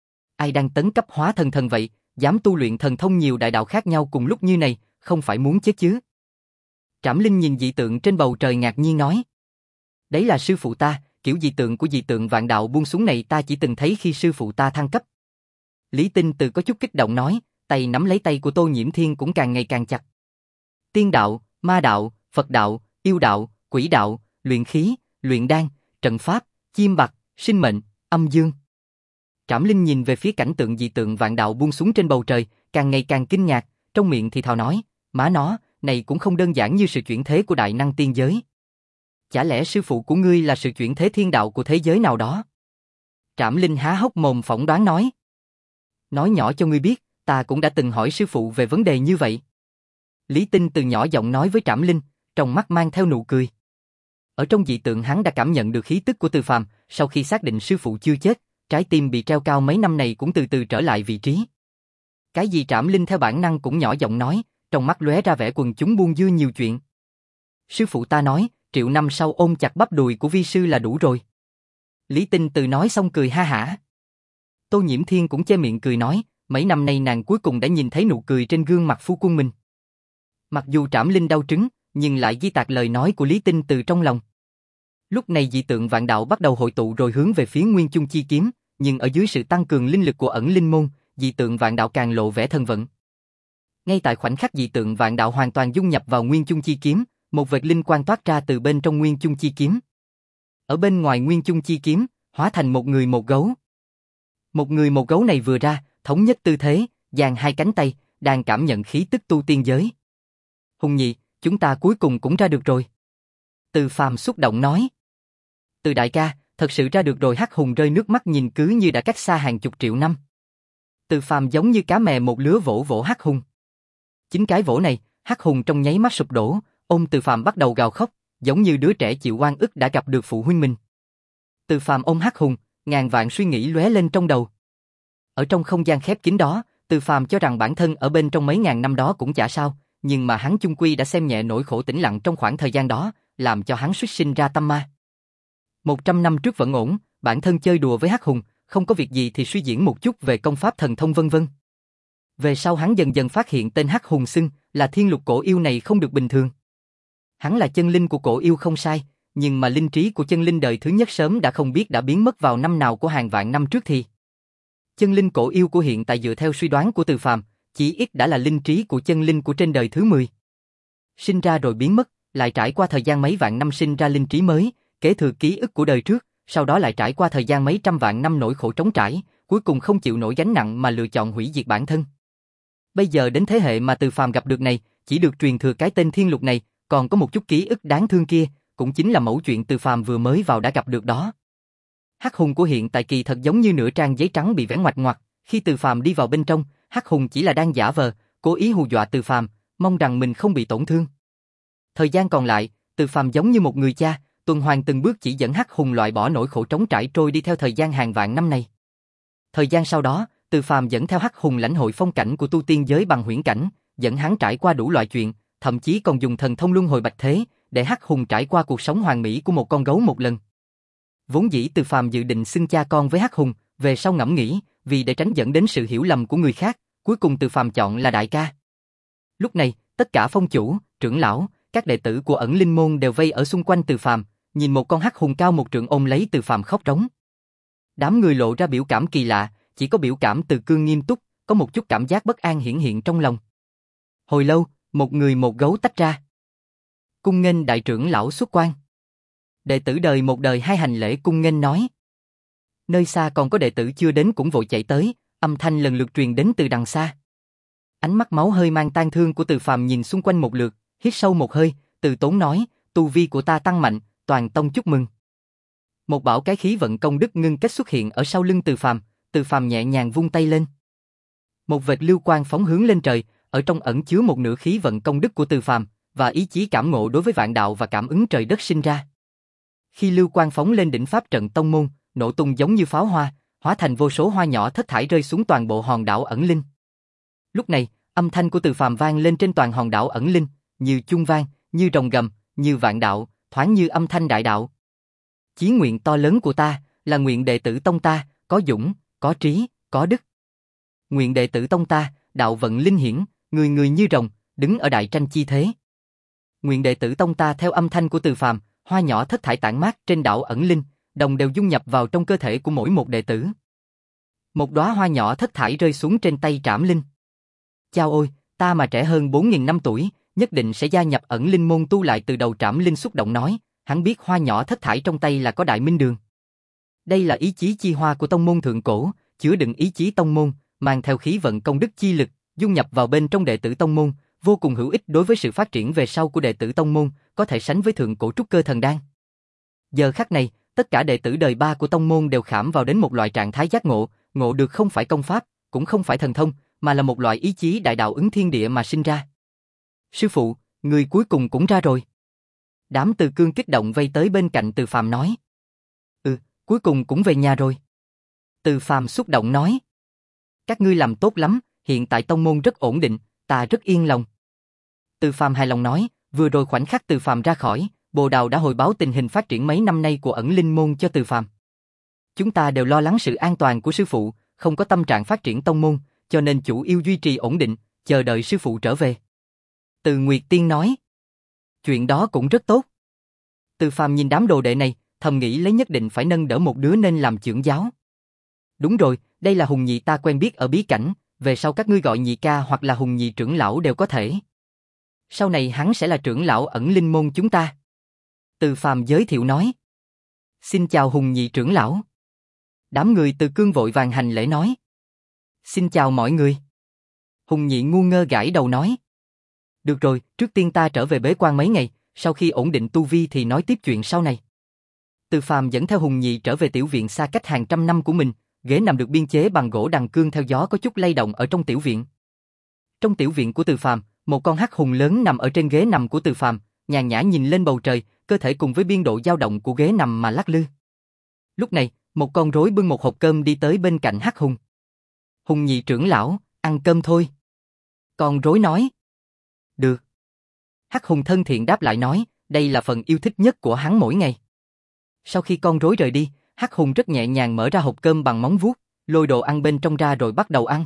Ai đang tấn cấp hóa thần thần vậy, dám tu luyện thần thông nhiều đại đạo khác nhau cùng lúc như này, không phải muốn chết chứ? Trảm Linh nhìn dị tượng trên bầu trời ngạc nhiên nói. Đấy là sư phụ ta, kiểu dị tượng của dị tượng vạn đạo buông xuống này ta chỉ từng thấy khi sư phụ ta thăng cấp. Lý Tinh Từ có chút kích động nói, tay nắm lấy tay của Tô Nhiễm Thiên cũng càng ngày càng chặt. Tiên đạo, ma đạo, Phật đạo, yêu đạo, quỷ đạo, luyện khí, luyện đan, trận pháp, chim bạc, sinh mệnh, âm dương. Trảm Linh nhìn về phía cảnh tượng dị tượng vạn đạo buông xuống trên bầu trời, càng ngày càng kinh ngạc, trong miệng thì thào nói, má nó, này cũng không đơn giản như sự chuyển thế của đại năng tiên giới. Chả lẽ sư phụ của ngươi là sự chuyển thế thiên đạo của thế giới nào đó? Trảm Linh há hốc mồm phỏng đoán nói. Nói nhỏ cho ngươi biết, ta cũng đã từng hỏi sư phụ về vấn đề như vậy. Lý Tinh Từ nhỏ giọng nói với Trảm Linh, trong mắt mang theo nụ cười. Ở trong dị tượng hắn đã cảm nhận được khí tức của Từ Phàm, sau khi xác định sư phụ chưa chết, trái tim bị treo cao mấy năm này cũng từ từ trở lại vị trí. Cái gì Trảm Linh theo bản năng cũng nhỏ giọng nói, trong mắt lóe ra vẻ quần chúng buông dưa nhiều chuyện. Sư phụ ta nói, triệu năm sau ôm chặt bắp đùi của vi sư là đủ rồi. Lý Tinh Từ nói xong cười ha hả. Tô Nhiễm Thiên cũng che miệng cười nói, mấy năm nay nàng cuối cùng đã nhìn thấy nụ cười trên gương mặt phu quân mình. Mặc dù Trảm Linh đau trứng, nhưng lại ghi tạc lời nói của Lý Tinh Từ trong lòng. Lúc này dị tượng vạn đạo bắt đầu hội tụ rồi hướng về phía Nguyên Chung Chi Kiếm, nhưng ở dưới sự tăng cường linh lực của ẩn linh môn, dị tượng vạn đạo càng lộ vẻ thần vận. Ngay tại khoảnh khắc dị tượng vạn đạo hoàn toàn dung nhập vào Nguyên Chung Chi Kiếm, một vệt linh quang toát ra từ bên trong Nguyên Chung Chi Kiếm. Ở bên ngoài Nguyên Chung Chi Kiếm, hóa thành một người một gấu. Một người một gấu này vừa ra, thống nhất tư thế, dang hai cánh tay, đang cảm nhận khí tức tu tiên giới. Hùng nhị, chúng ta cuối cùng cũng ra được rồi. Từ Phàm xúc động nói. Từ đại ca, thật sự ra được rồi. Hắc Hùng rơi nước mắt nhìn cứ như đã cách xa hàng chục triệu năm. Từ Phàm giống như cá mè một lứa vỗ vỗ Hắc Hùng. Chính cái vỗ này, Hắc Hùng trong nháy mắt sụp đổ, ôm Từ Phàm bắt đầu gào khóc, giống như đứa trẻ chịu oan ức đã gặp được phụ huynh mình. Từ Phàm ôm Hắc Hùng, ngàn vạn suy nghĩ lóe lên trong đầu. Ở trong không gian khép kín đó, Từ Phàm cho rằng bản thân ở bên trong mấy ngàn năm đó cũng chả sao, nhưng mà hắn chung quy đã xem nhẹ nỗi khổ tĩnh lặng trong khoảng thời gian đó, làm cho hắn suýt sinh ra tâm ma. Một trăm năm trước vẫn ổn, bản thân chơi đùa với Hắc Hùng, không có việc gì thì suy diễn một chút về công pháp thần thông vân vân. Về sau hắn dần dần phát hiện tên Hắc Hùng xưng là thiên lục cổ yêu này không được bình thường. Hắn là chân linh của cổ yêu không sai, nhưng mà linh trí của chân linh đời thứ nhất sớm đã không biết đã biến mất vào năm nào của hàng vạn năm trước thì. Chân linh cổ yêu của hiện tại dựa theo suy đoán của Từ Phàm, chỉ ít đã là linh trí của chân linh của trên đời thứ mười. Sinh ra rồi biến mất, lại trải qua thời gian mấy vạn năm sinh ra linh trí mới, kế thừa ký ức của đời trước, sau đó lại trải qua thời gian mấy trăm vạn năm nỗi khổ trống trải, cuối cùng không chịu nổi gánh nặng mà lựa chọn hủy diệt bản thân. Bây giờ đến thế hệ mà Từ Phàm gặp được này, chỉ được truyền thừa cái tên thiên lục này, còn có một chút ký ức đáng thương kia, cũng chính là mẫu chuyện Từ Phàm vừa mới vào đã gặp được đó. Hắc Hùng của hiện tại kỳ thật giống như nửa trang giấy trắng bị vẽ ngoạch ngoạc, khi Từ Phàm đi vào bên trong, Hắc Hùng chỉ là đang giả vờ, cố ý hù dọa Từ Phàm, mong rằng mình không bị tổn thương. Thời gian còn lại, Từ Phàm giống như một người cha, tuần hoàn từng bước chỉ dẫn Hắc Hùng loại bỏ nỗi khổ trống trải trôi đi theo thời gian hàng vạn năm này. Thời gian sau đó, Từ Phàm dẫn theo Hắc Hùng lãnh hội phong cảnh của tu tiên giới bằng huyễn cảnh, dẫn hắn trải qua đủ loại chuyện, thậm chí còn dùng thần thông luân hồi bạch thế, để Hắc Hùng trải qua cuộc sống hoàn mỹ của một con gấu một lần. Vốn dĩ Từ Phàm dự định xưng cha con với Hắc Hùng, về sau ngẫm nghĩ, vì để tránh dẫn đến sự hiểu lầm của người khác, cuối cùng Từ Phàm chọn là đại ca. Lúc này, tất cả phong chủ, trưởng lão, các đệ tử của ẩn linh môn đều vây ở xung quanh Từ Phàm, nhìn một con Hắc Hùng cao một trượng ôm lấy Từ Phàm khóc rống. Đám người lộ ra biểu cảm kỳ lạ, chỉ có biểu cảm Từ Cương nghiêm túc, có một chút cảm giác bất an hiển hiện trong lòng. Hồi lâu, một người một gấu tách ra. Cung nghênh đại trưởng lão xuất quan. Đệ tử đời một đời hai hành lễ cung nghênh nói. Nơi xa còn có đệ tử chưa đến cũng vội chạy tới, âm thanh lần lượt truyền đến từ đằng xa. Ánh mắt máu hơi mang tang thương của Từ Phàm nhìn xung quanh một lượt, hít sâu một hơi, từ tốn nói, tu vi của ta tăng mạnh, toàn tông chúc mừng. Một bảo cái khí vận công đức ngưng kết xuất hiện ở sau lưng Từ Phàm, Từ Phàm nhẹ nhàng vung tay lên. Một vệt lưu quang phóng hướng lên trời, ở trong ẩn chứa một nửa khí vận công đức của Từ Phàm và ý chí cảm ngộ đối với vạn đạo và cảm ứng trời đất sinh ra. Khi lưu quang phóng lên đỉnh pháp trận tông môn, nổ tung giống như pháo hoa, hóa thành vô số hoa nhỏ thất thải rơi xuống toàn bộ hòn đảo ẩn linh. Lúc này, âm thanh của Từ Phàm vang lên trên toàn hòn đảo ẩn linh, như chuông vang, như rồng gầm, như vạn đạo, thoáng như âm thanh đại đạo. Chí nguyện to lớn của ta, là nguyện đệ tử tông ta, có dũng, có trí, có đức. Nguyện đệ tử tông ta, đạo vận linh hiển, người người như rồng, đứng ở đại tranh chi thế. Nguyện đệ tử tông ta theo âm thanh của Từ Phàm, hoa nhỏ thất thải tản mát trên đảo ẩn linh, đồng đều dung nhập vào trong cơ thể của mỗi một đệ tử. Một đóa hoa nhỏ thất thải rơi xuống trên tay Trảm Linh. Chao ôi, ta mà trẻ hơn bốn nghìn năm tuổi, nhất định sẽ gia nhập ẩn linh môn tu lại từ đầu. Trảm Linh xúc động nói, hắn biết hoa nhỏ thất thải trong tay là có đại minh đường. Đây là ý chí chi hoa của tông môn thượng cổ, chứa đựng ý chí tông môn, mang theo khí vận công đức chi lực, dung nhập vào bên trong đệ tử tông môn, vô cùng hữu ích đối với sự phát triển về sau của đệ tử tông môn, có thể sánh với thượng cổ trúc cơ thần đan. Giờ khắc này, tất cả đệ tử đời ba của tông môn đều khảm vào đến một loại trạng thái giác ngộ, ngộ được không phải công pháp, cũng không phải thần thông, mà là một loại ý chí đại đạo ứng thiên địa mà sinh ra. Sư phụ, người cuối cùng cũng ra rồi. Đám Từ Cương kích động vây tới bên cạnh Từ Phàm nói. Ừ, cuối cùng cũng về nhà rồi. Từ Phàm xúc động nói. Các ngươi làm tốt lắm, hiện tại tông môn rất ổn định, ta rất yên lòng. Từ Phàm hài lòng nói, vừa rồi khoảnh khắc Từ Phàm ra khỏi, Bồ Đào đã hồi báo tình hình phát triển mấy năm nay của ẩn linh môn cho Từ Phàm. Chúng ta đều lo lắng sự an toàn của sư phụ, không có tâm trạng phát triển tông môn, cho nên chủ yếu duy trì ổn định, chờ đợi sư phụ trở về. Từ Nguyệt Tiên nói. Chuyện đó cũng rất tốt. Từ Phàm nhìn đám đồ đệ này, thầm nghĩ lấy nhất định phải nâng đỡ một đứa nên làm trưởng giáo. Đúng rồi, đây là Hùng Nhị ta quen biết ở bí cảnh, về sau các ngươi gọi Nhị ca hoặc là Hùng Nhị trưởng lão đều có thể. Sau này hắn sẽ là trưởng lão ẩn linh môn chúng ta. Từ Phàm giới thiệu nói. Xin chào Hùng Nhị trưởng lão. Đám người Từ Cương vội vàng hành lễ nói. Xin chào mọi người. Hùng Nhị ngu ngơ gãi đầu nói. Được rồi, trước tiên ta trở về bế quan mấy ngày, sau khi ổn định tu vi thì nói tiếp chuyện sau này. Từ Phàm dẫn theo Hùng Nhị trở về tiểu viện xa cách hàng trăm năm của mình, ghế nằm được biên chế bằng gỗ đằng cương theo gió có chút lay động ở trong tiểu viện. Trong tiểu viện của Từ Phàm, một con hắc hùng lớn nằm ở trên ghế nằm của Từ Phàm, nhàn nhã nhìn lên bầu trời, cơ thể cùng với biên độ dao động của ghế nằm mà lắc lư. Lúc này, một con rối bưng một hộp cơm đi tới bên cạnh hắc hùng. Hùng Nhị trưởng lão, ăn cơm thôi. Con rối nói. Được. Hắc hùng thân thiện đáp lại nói, đây là phần yêu thích nhất của hắn mỗi ngày. Sau khi con rối rời đi, hắc hùng rất nhẹ nhàng mở ra hộp cơm bằng móng vuốt, lôi đồ ăn bên trong ra rồi bắt đầu ăn.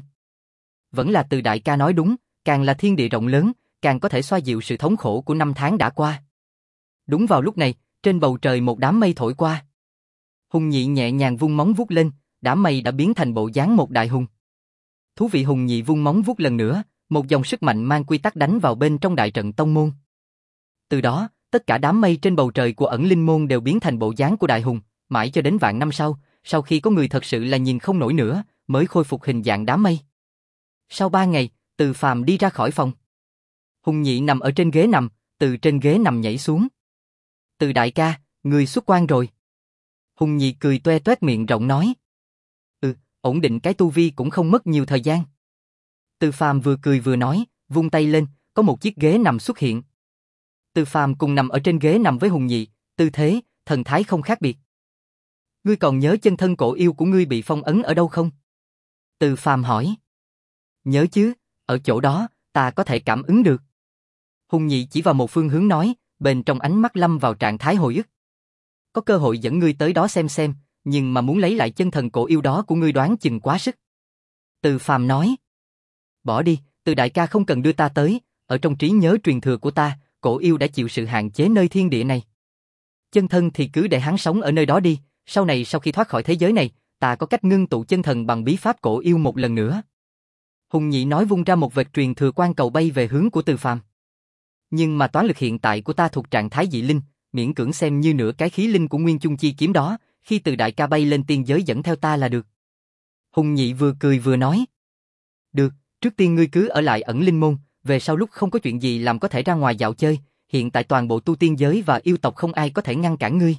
Vẫn là Từ đại ca nói đúng, càng là thiên địa rộng lớn, càng có thể xoa dịu sự thống khổ của năm tháng đã qua. Đúng vào lúc này, trên bầu trời một đám mây thổi qua. Hùng Nhị nhẹ nhàng vung móng vuốt lên, đám mây đã biến thành bộ dáng một đại hùng. Thú vị. Hùng Nhị vung móng vuốt lần nữa, một dòng sức mạnh mang quy tắc đánh vào bên trong đại trận tông môn. Từ đó, tất cả đám mây trên bầu trời của ẩn linh môn đều biến thành bộ dáng của đại hùng, mãi cho đến vạn năm sau, sau khi có người thật sự là nhìn không nổi nữa, mới khôi phục hình dạng đám mây. Sau ba ngày, Từ Phàm đi ra khỏi phòng. Hùng Nhị nằm ở trên ghế nằm, từ trên ghế nằm nhảy xuống. Từ đại ca, người xuất quan rồi. Hùng Nhị cười toe toét miệng rộng nói. Ừ, ổn định cái tu vi cũng không mất nhiều thời gian. Từ Phàm vừa cười vừa nói, vung tay lên, có một chiếc ghế nằm xuất hiện. Từ Phàm cùng nằm ở trên ghế nằm với Hùng Nhị, tư thế, thần thái không khác biệt. Ngươi còn nhớ chân thân cổ yêu của ngươi bị phong ấn ở đâu không? Từ Phàm hỏi. Nhớ chứ, ở chỗ đó, ta có thể cảm ứng được. Hùng Nhị chỉ vào một phương hướng nói, bên trong ánh mắt lâm vào trạng thái hồi ức. Có cơ hội dẫn ngươi tới đó xem xem, nhưng mà muốn lấy lại chân thần cổ yêu đó của ngươi đoán chừng quá sức. Từ Phàm nói. Bỏ đi, Từ đại ca không cần đưa ta tới, ở trong trí nhớ truyền thừa của ta, cổ yêu đã chịu sự hạn chế nơi thiên địa này. Chân thần thì cứ để hắn sống ở nơi đó đi, sau này sau khi thoát khỏi thế giới này, ta có cách ngưng tụ chân thần bằng bí pháp cổ yêu một lần nữa. Hùng Nhị nói vung ra một vệt truyền thừa quan cầu bay về hướng của Từ Phàm. Nhưng mà toán lực hiện tại của ta thuộc trạng thái dị linh, miễn cưỡng xem như nửa cái khí linh của Nguyên Chung Chi kiếm đó, khi Từ đại ca bay lên tiên giới dẫn theo ta là được. Hùng Nhị vừa cười vừa nói. Được, trước tiên ngươi cứ ở lại ẩn linh môn, về sau lúc không có chuyện gì làm có thể ra ngoài dạo chơi, hiện tại toàn bộ tu tiên giới và yêu tộc không ai có thể ngăn cản ngươi.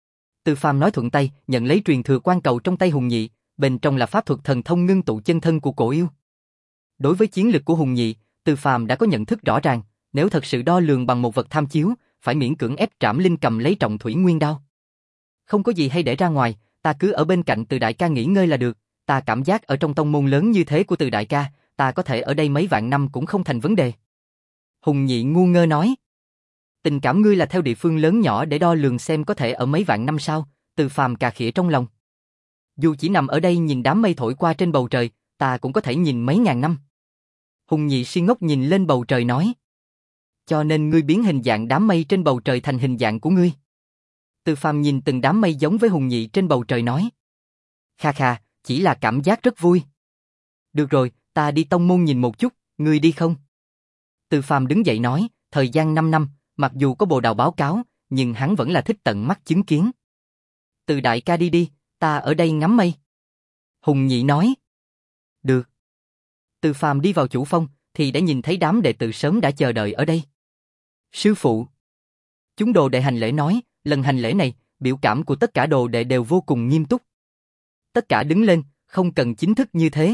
Từ Phàm nói thuận tay, nhận lấy truyền thừa quan cầu trong tay Hùng Nhị, bên trong là pháp thuật thần thông ngưng tụ chân thân của cổ yêu. Đối với chiến lực của Hùng Nhị, Từ Phàm đã có nhận thức rõ ràng, nếu thật sự đo lường bằng một vật tham chiếu, phải miễn cưỡng ép Trảm Linh cầm lấy Trọng Thủy Nguyên Đao. Không có gì hay để ra ngoài, ta cứ ở bên cạnh Từ đại ca nghỉ ngơi là được, ta cảm giác ở trong tông môn lớn như thế của Từ đại ca, ta có thể ở đây mấy vạn năm cũng không thành vấn đề. Hùng Nhị ngu ngơ nói. Tình cảm ngươi là theo địa phương lớn nhỏ để đo lường xem có thể ở mấy vạn năm sao? Từ Phàm cà khịa trong lòng. Dù chỉ nằm ở đây nhìn đám mây thổi qua trên bầu trời, ta cũng có thể nhìn mấy ngàn năm. Hùng Nhị si ngốc nhìn lên bầu trời nói. Cho nên ngươi biến hình dạng đám mây trên bầu trời thành hình dạng của ngươi. Từ Phàm nhìn từng đám mây giống với Hùng Nhị trên bầu trời nói. Kha kha, chỉ là cảm giác rất vui. Được rồi, ta đi tông môn nhìn một chút, ngươi đi không? Từ Phàm đứng dậy nói, thời gian năm năm, mặc dù có bồ đào báo cáo, nhưng hắn vẫn là thích tận mắt chứng kiến. Từ đại ca đi đi, ta ở đây ngắm mây. Hùng Nhị nói. Được. Từ Phàm đi vào chủ phong, thì đã nhìn thấy đám đệ tử sớm đã chờ đợi ở đây. Sư phụ. Chúng đồ đệ hành lễ nói, lần hành lễ này, biểu cảm của tất cả đồ đệ đều vô cùng nghiêm túc. Tất cả đứng lên, không cần chính thức như thế.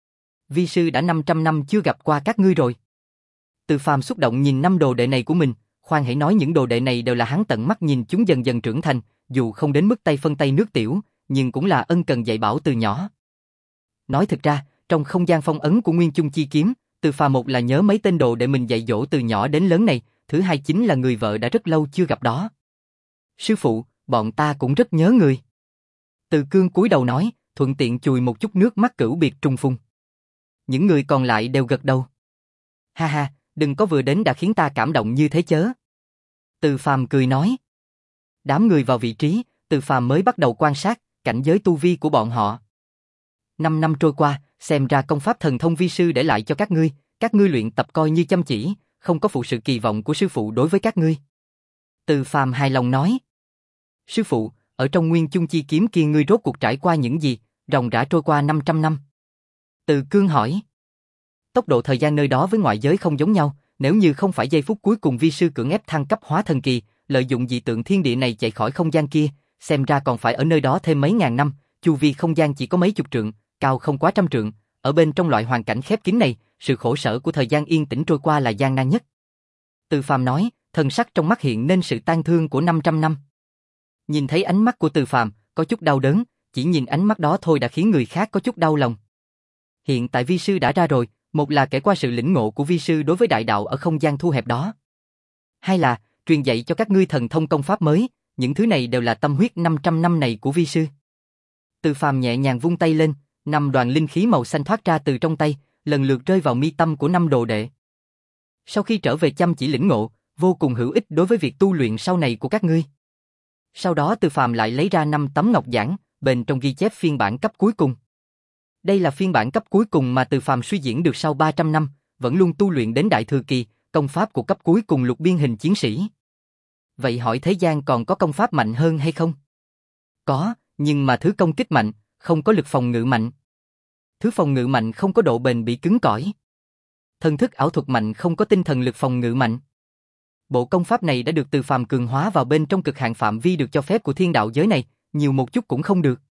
Vi sư đã năm trăm năm chưa gặp qua các ngươi rồi. Từ Phàm xúc động nhìn năm đồ đệ này của mình, khoan hãy nói những đồ đệ này đều là hắn tận mắt nhìn chúng dần dần trưởng thành, dù không đến mức tay phân tay nước tiểu, nhưng cũng là ân cần dạy bảo từ nhỏ. Nói thực ra, trong không gian phong ấn của Nguyên Chung Chi Kiếm, Từ Phàm một là nhớ mấy tên đồ đệ mình dạy dỗ từ nhỏ đến lớn này, thứ hai chính là người vợ đã rất lâu chưa gặp đó. Sư phụ, bọn ta cũng rất nhớ người. Từ Cương cúi đầu nói, thuận tiện chùi một chút nước mắt cửu biệt trùng phùng. Những người còn lại đều gật đầu. Ha ha, đừng có vừa đến đã khiến ta cảm động như thế chớ. Từ Phàm cười nói. Đám người vào vị trí, Từ Phàm mới bắt đầu quan sát cảnh giới tu vi của bọn họ. Năm năm trôi qua, xem ra công pháp thần thông vi sư để lại cho các ngươi, các ngươi luyện tập coi như chăm chỉ, không có phụ sự kỳ vọng của sư phụ đối với các ngươi. Từ Phàm hài lòng nói. Sư phụ, ở trong Nguyên Chung Chi Kiếm kia ngươi rốt cuộc trải qua những gì, ròng rã trôi qua năm trăm năm. Từ Cương hỏi. Tốc độ thời gian nơi đó với ngoại giới không giống nhau, nếu như không phải giây phút cuối cùng vi sư cưỡng ép thăng cấp hóa thần kỳ, lợi dụng dị tượng thiên địa này chạy khỏi không gian kia, xem ra còn phải ở nơi đó thêm mấy ngàn năm, chu vi không gian chỉ có mấy chục trượng, cao không quá trăm trượng, ở bên trong loại hoàn cảnh khép kín này, sự khổ sở của thời gian yên tĩnh trôi qua là gian nan nhất. Từ Phàm nói, thần sắc trong mắt hiện nên sự tang thương của năm trăm năm. Nhìn thấy ánh mắt của Từ Phàm, có chút đau đớn, chỉ nhìn ánh mắt đó thôi đã khiến người khác có chút đau lòng. Hiện tại vi sư đã ra rồi, một là kể qua sự lĩnh ngộ của vi sư đối với đại đạo ở không gian thu hẹp đó. Hai là, truyền dạy cho các ngươi thần thông công pháp mới, những thứ này đều là tâm huyết năm trăm năm này của vi sư. Từ Phàm nhẹ nhàng vung tay lên, năm đoàn linh khí màu xanh thoát ra từ trong tay, lần lượt rơi vào mi tâm của năm đồ đệ. Sau khi trở về chăm chỉ lĩnh ngộ, vô cùng hữu ích đối với việc tu luyện sau này của các ngươi. Sau đó Từ Phàm lại lấy ra năm tấm ngọc giản, bên trong ghi chép phiên bản cấp cuối cùng. Đây là phiên bản cấp cuối cùng mà Từ Phàm suy diễn được sau ba trăm năm, vẫn luôn tu luyện đến đại thừa kỳ, công pháp của cấp cuối cùng lục biên hình chiến sĩ. Vậy hỏi thế gian còn có công pháp mạnh hơn hay không? Có, nhưng mà thứ công kích mạnh, không có lực phòng ngự mạnh. Thứ phòng ngự mạnh không có độ bền bỉ cứng cỏi. Thần thức ảo thuật mạnh không có tinh thần lực phòng ngự mạnh. Bộ công pháp này đã được Từ Phàm cường hóa vào bên trong cực hạn phạm vi được cho phép của thiên đạo giới này, nhiều một chút cũng không được.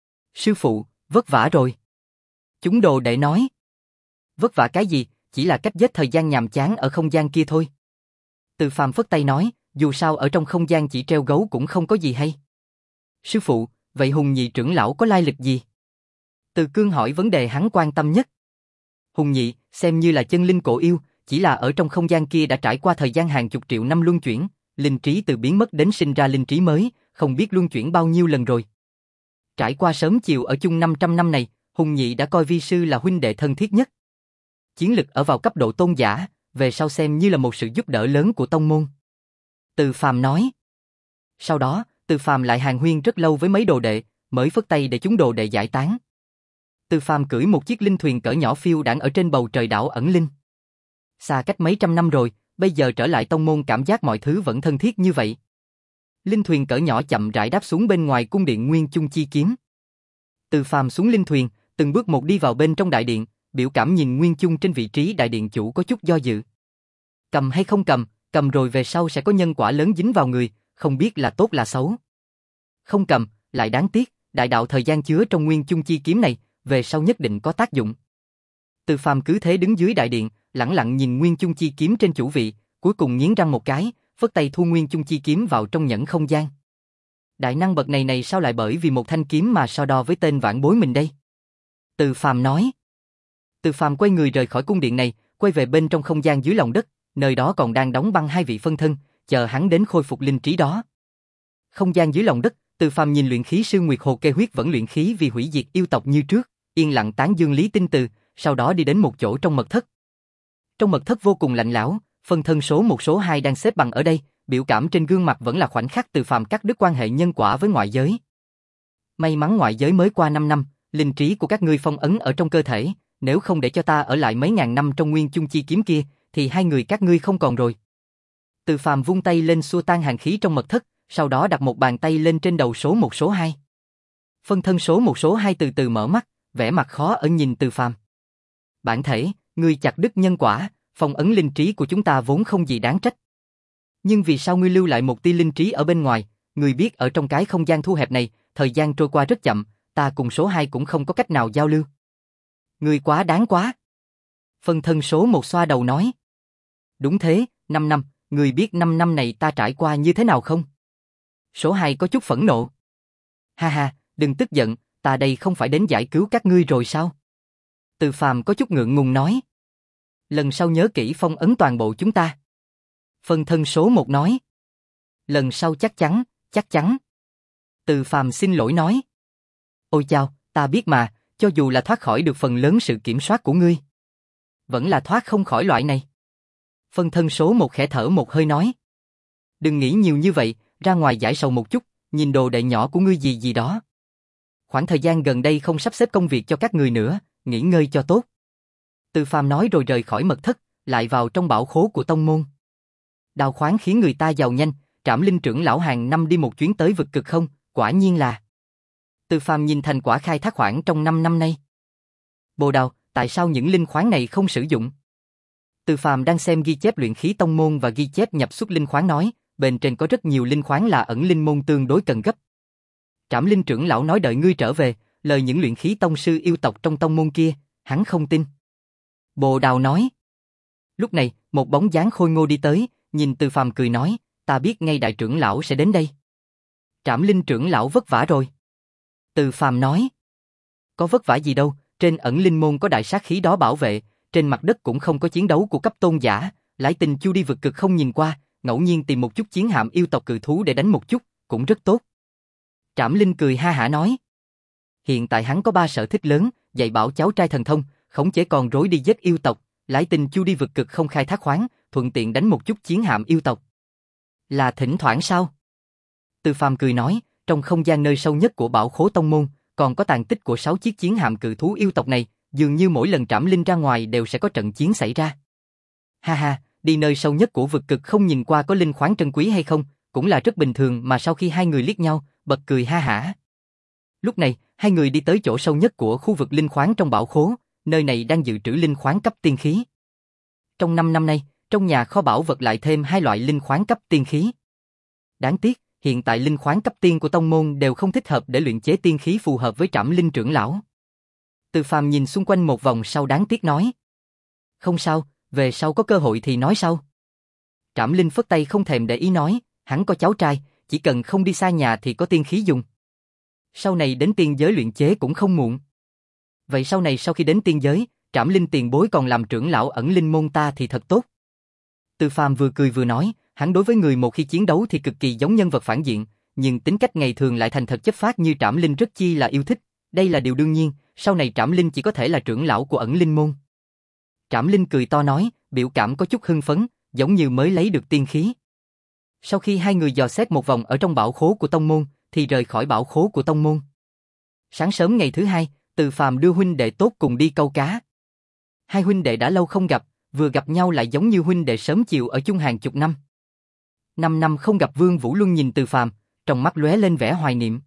Sư phụ, vất vả rồi. Chúng đồ đệ nói. Vất vả cái gì, chỉ là cách giết thời gian nhàm chán ở không gian kia thôi. Từ Phàm phất tay nói, dù sao ở trong không gian chỉ treo gấu cũng không có gì hay. Sư phụ, vậy Hùng Nhị trưởng lão có lai lịch gì? Từ Cương hỏi vấn đề hắn quan tâm nhất. Hùng Nhị, xem như là chân linh cổ yêu, chỉ là ở trong không gian kia đã trải qua thời gian hàng chục triệu năm luân chuyển, linh trí từ biến mất đến sinh ra linh trí mới, không biết luân chuyển bao nhiêu lần rồi. Trải qua sớm chiều ở chung năm trăm năm này, Hùng Nhị đã coi vi sư là huynh đệ thân thiết nhất. Chiến lực ở vào cấp độ tôn giả, về sau xem như là một sự giúp đỡ lớn của tông môn. Từ Phàm nói. Sau đó, Từ Phàm lại hàn huyên rất lâu với mấy đồ đệ, mới phất tay để chúng đồ đệ giải tán. Từ Phàm cưỡi một chiếc linh thuyền cỡ nhỏ phiêu đãng ở trên bầu trời đảo ẩn linh. Xa cách mấy trăm năm rồi, bây giờ trở lại tông môn cảm giác mọi thứ vẫn thân thiết như vậy. Linh thuyền cỡ nhỏ chậm rãi đáp xuống bên ngoài cung điện Nguyên Chung Chi Kiếm. Từ Phàm xuống linh thuyền, từng bước một đi vào bên trong đại điện, biểu cảm nhìn Nguyên Chung trên vị trí đại điện chủ có chút do dự. Cầm hay không cầm, cầm rồi về sau sẽ có nhân quả lớn dính vào người, không biết là tốt là xấu. Không cầm, lại đáng tiếc, đại đạo thời gian chứa trong nguyên chung chi kiếm này, về sau nhất định có tác dụng. Từ Phàm cứ thế đứng dưới đại điện, lẳng lặng nhìn nguyên chung chi kiếm trên chủ vị, cuối cùng nghiến răng một cái, phất tay thu nguyên chung chi kiếm vào trong nhẫn không gian. Đại năng bậc này này sao lại bởi vì một thanh kiếm mà so đo với tên vãn bối mình đây? Từ Phàm nói. Từ Phàm quay người rời khỏi cung điện này, quay về bên trong không gian dưới lòng đất, nơi đó còn đang đóng băng hai vị phân thân, chờ hắn đến khôi phục linh trí đó. Không gian dưới lòng đất, Từ Phàm nhìn luyện khí sư Nguyệt Hồ Kê Huyết vẫn luyện khí vì hủy diệt yêu tộc như trước, yên lặng tán dương Lý Tinh Từ, sau đó đi đến một chỗ trong mật thất. Trong mật thất vô cùng lạnh lẽo, phân thân số một số hai đang xếp bằng ở đây, biểu cảm trên gương mặt vẫn là khoảnh khắc Từ Phàm cắt đứt quan hệ nhân quả với ngoại giới. May mắn ngoại giới mới qua năm năm, linh trí của các ngươi phong ấn ở trong cơ thể, nếu không để cho ta ở lại mấy ngàn năm trong nguyên chung chi kiếm kia, thì hai người các ngươi không còn rồi. Từ Phàm vung tay lên xua tan hàn khí trong mật thất, sau đó đặt một bàn tay lên trên đầu số một số hai. Phân thân số một số hai từ từ mở mắt, vẻ mặt khó ở nhìn Từ Phàm. Bản thể, ngươi chặt đứt nhân quả, phong ấn linh trí của chúng ta vốn không gì đáng trách. Nhưng vì sao ngươi lưu lại một tia linh trí ở bên ngoài, ngươi biết ở trong cái không gian thu hẹp này, thời gian trôi qua rất chậm, ta cùng số hai cũng không có cách nào giao lưu. Ngươi quá đáng quá. Phân thân số một xoa đầu nói. Đúng thế, năm năm, ngươi biết năm năm này ta trải qua như thế nào không? Số hai có chút phẫn nộ. Ha ha, đừng tức giận, ta đây không phải đến giải cứu các ngươi rồi sao? Từ Phàm có chút ngượng ngùng nói. Lần sau nhớ kỹ phong ấn toàn bộ chúng ta. Phân thân số một nói. Lần sau chắc chắn, chắc chắn. Từ Phàm xin lỗi nói. Ôi chao, ta biết mà, cho dù là thoát khỏi được phần lớn sự kiểm soát của ngươi, vẫn là thoát không khỏi loại này. Phân thân số một khẽ thở một hơi nói. Đừng nghĩ nhiều như vậy, ra ngoài giải sầu một chút, nhìn đồ đệ nhỏ của ngươi gì gì đó. Khoảng thời gian gần đây không sắp xếp công việc cho các người nữa, nghỉ ngơi cho tốt. Từ Phàm nói rồi rời khỏi mật thất, lại vào trong bảo khố của tông môn. Đào khoáng khiến người ta giàu nhanh, Trảm Linh trưởng lão hàng năm đi một chuyến tới vực cực không, quả nhiên là. Từ Phàm nhìn thành quả khai thác khoáng trong năm năm nay. Bồ Đào, tại sao những linh khoáng này không sử dụng? Từ Phàm đang xem ghi chép luyện khí tông môn và ghi chép nhập xuất linh khoáng nói, bên trên có rất nhiều linh khoáng là ẩn linh môn tương đối cần gấp. Trảm Linh trưởng lão nói đợi ngươi trở về, lời những luyện khí tông sư yêu tộc trong tông môn kia, hắn không tin. Bồ Đào nói. Lúc này, một bóng dáng khôi ngô đi tới, nhìn Từ Phàm cười nói, ta biết ngay đại trưởng lão sẽ đến đây. Trảm Linh trưởng lão vất vả rồi. Từ Phàm nói. Có vất vả gì đâu, trên ẩn linh môn có đại sát khí đó bảo vệ, trên mặt đất cũng không có chiến đấu của cấp tôn giả, Lãi Tình Chu đi vực cực không nhìn qua, ngẫu nhiên tìm một chút chiến hạm yêu tộc cự thú để đánh một chút, cũng rất tốt. Trảm Linh cười ha hả nói. Hiện tại hắn có ba sở thích lớn, dạy bảo cháu trai thần thông, khống chế con rối đi giết yêu tộc, Lãi Tình Chu đi vực cực không khai thác khoáng, thuận tiện đánh một chút chiến hạm yêu tộc. Là thỉnh thoảng sao? Từ Phàm cười nói, trong không gian nơi sâu nhất của bảo khố tông môn, còn có tàn tích của sáu chiếc chiến hạm cự thú yêu tộc này, dường như mỗi lần Trảm Linh ra ngoài đều sẽ có trận chiến xảy ra. Ha ha, đi nơi sâu nhất của vực cực không nhìn qua có linh khoáng trân quý hay không, cũng là rất bình thường mà. Sau khi hai người liếc nhau, bật cười ha hả. Lúc này, hai người đi tới chỗ sâu nhất của khu vực linh khoáng trong bảo khố, nơi này đang dự trữ linh khoáng cấp tiên khí. Trong năm năm nay, trong nhà kho bảo vật lại thêm hai loại linh khoáng cấp tiên khí. Đáng tiếc, hiện tại linh khoáng cấp tiên của tông môn đều không thích hợp để luyện chế tiên khí phù hợp với Trảm Linh trưởng lão. Từ Phàm nhìn xung quanh một vòng sau đáng tiếc nói. Không sao, về sau có cơ hội thì nói sau. Trảm Linh phất tay không thèm để ý nói, hắn có cháu trai, chỉ cần không đi xa nhà thì có tiên khí dùng. Sau này đến tiên giới luyện chế cũng không muộn. Vậy sau này sau khi đến tiên giới, Trảm Linh tiền bối còn làm trưởng lão ẩn linh môn ta thì thật tốt. Từ Phàm vừa cười vừa nói, hắn đối với người một khi chiến đấu thì cực kỳ giống nhân vật phản diện, nhưng tính cách ngày thường lại thành thật chất phác như Trảm Linh rất chi là yêu thích, đây là điều đương nhiên, sau này Trảm Linh chỉ có thể là trưởng lão của ẩn linh môn. Trảm Linh cười to nói, biểu cảm có chút hưng phấn, giống như mới lấy được tiên khí. Sau khi hai người dò xét một vòng ở trong bảo khố của tông môn, thì rời khỏi bảo khố của tông môn. Sáng sớm ngày thứ hai, Từ Phàm đưa huynh đệ tốt cùng đi câu cá. Hai huynh đệ đã lâu không gặp, vừa gặp nhau lại giống như huynh đệ sớm chiều ở chung hàng chục năm. Năm năm không gặp Vương Vũ Luân nhìn Từ Phàm, trong mắt lóe lên vẻ hoài niệm.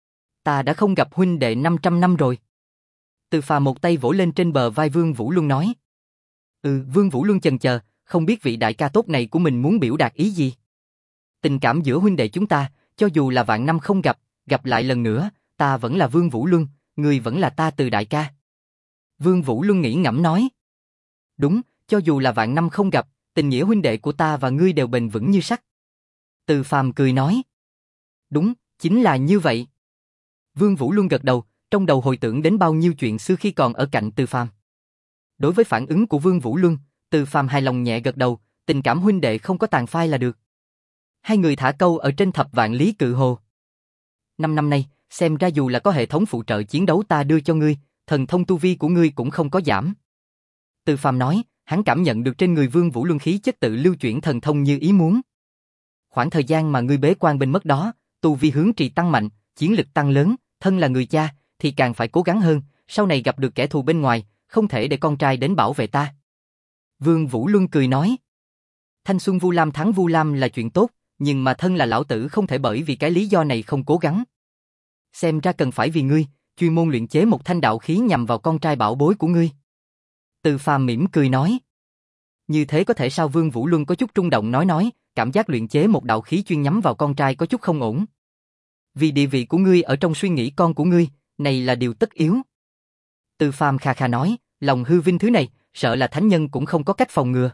Ta đã không gặp huynh đệ năm trăm năm rồi. Từ Phàm một tay vỗ lên trên bờ vai Vương Vũ Luân nói. Ừ, Vương Vũ Luân chần chờ, không biết vị đại ca tốt này của mình muốn biểu đạt ý gì. Tình cảm giữa huynh đệ chúng ta, cho dù là vạn năm không gặp, gặp lại lần nữa, ta vẫn là Vương Vũ Luân, người vẫn là ta Từ đại ca. Vương Vũ Luân nghĩ ngẫm nói. Đúng, cho dù là vạn năm không gặp, tình nghĩa huynh đệ của ta và ngươi đều bền vững như sắt. Từ Phàm cười nói. Đúng, chính là như vậy. Vương Vũ Luân gật đầu, trong đầu hồi tưởng đến bao nhiêu chuyện xưa khi còn ở cạnh Từ Phàm. Đối với phản ứng của Vương Vũ Luân, Từ Phàm hài lòng nhẹ gật đầu, tình cảm huynh đệ không có tàn phai là được. Hai người thả câu ở trên thập vạn lý cự hồ. Năm năm nay, xem ra dù là có hệ thống phụ trợ chiến đấu ta đưa cho ngươi, thần thông tu vi của ngươi cũng không có giảm. Từ Phàm nói, hắn cảm nhận được trên người Vương Vũ Luân khí chất tự lưu chuyển thần thông như ý muốn. Khoảng thời gian mà ngươi bế quan bên mất đó, tu vi hướng trì tăng mạnh, chiến lực tăng lớn, thân là người cha, thì càng phải cố gắng hơn, sau này gặp được kẻ thù bên ngoài, không thể để con trai đến bảo vệ ta. Vương Vũ Luân cười nói, thanh xuân Vu Lam thắng Vu Lam là chuyện tốt, nhưng mà thân là lão tử không thể bởi vì cái lý do này không cố gắng. Xem ra cần phải vì ngươi, chuyên môn luyện chế một thanh đạo khí nhằm vào con trai bảo bối của ngươi. Từ Phàm mỉm cười nói. Như thế có thể sao? Vương Vũ Luân có chút rung động nói nói, cảm giác luyện chế một đạo khí chuyên nhắm vào con trai có chút không ổn. Vì địa vị của ngươi ở trong suy nghĩ con của ngươi, này là điều tất yếu. Từ Phàm kha kha nói, lòng hư vinh thứ này, sợ là thánh nhân cũng không có cách phòng ngừa.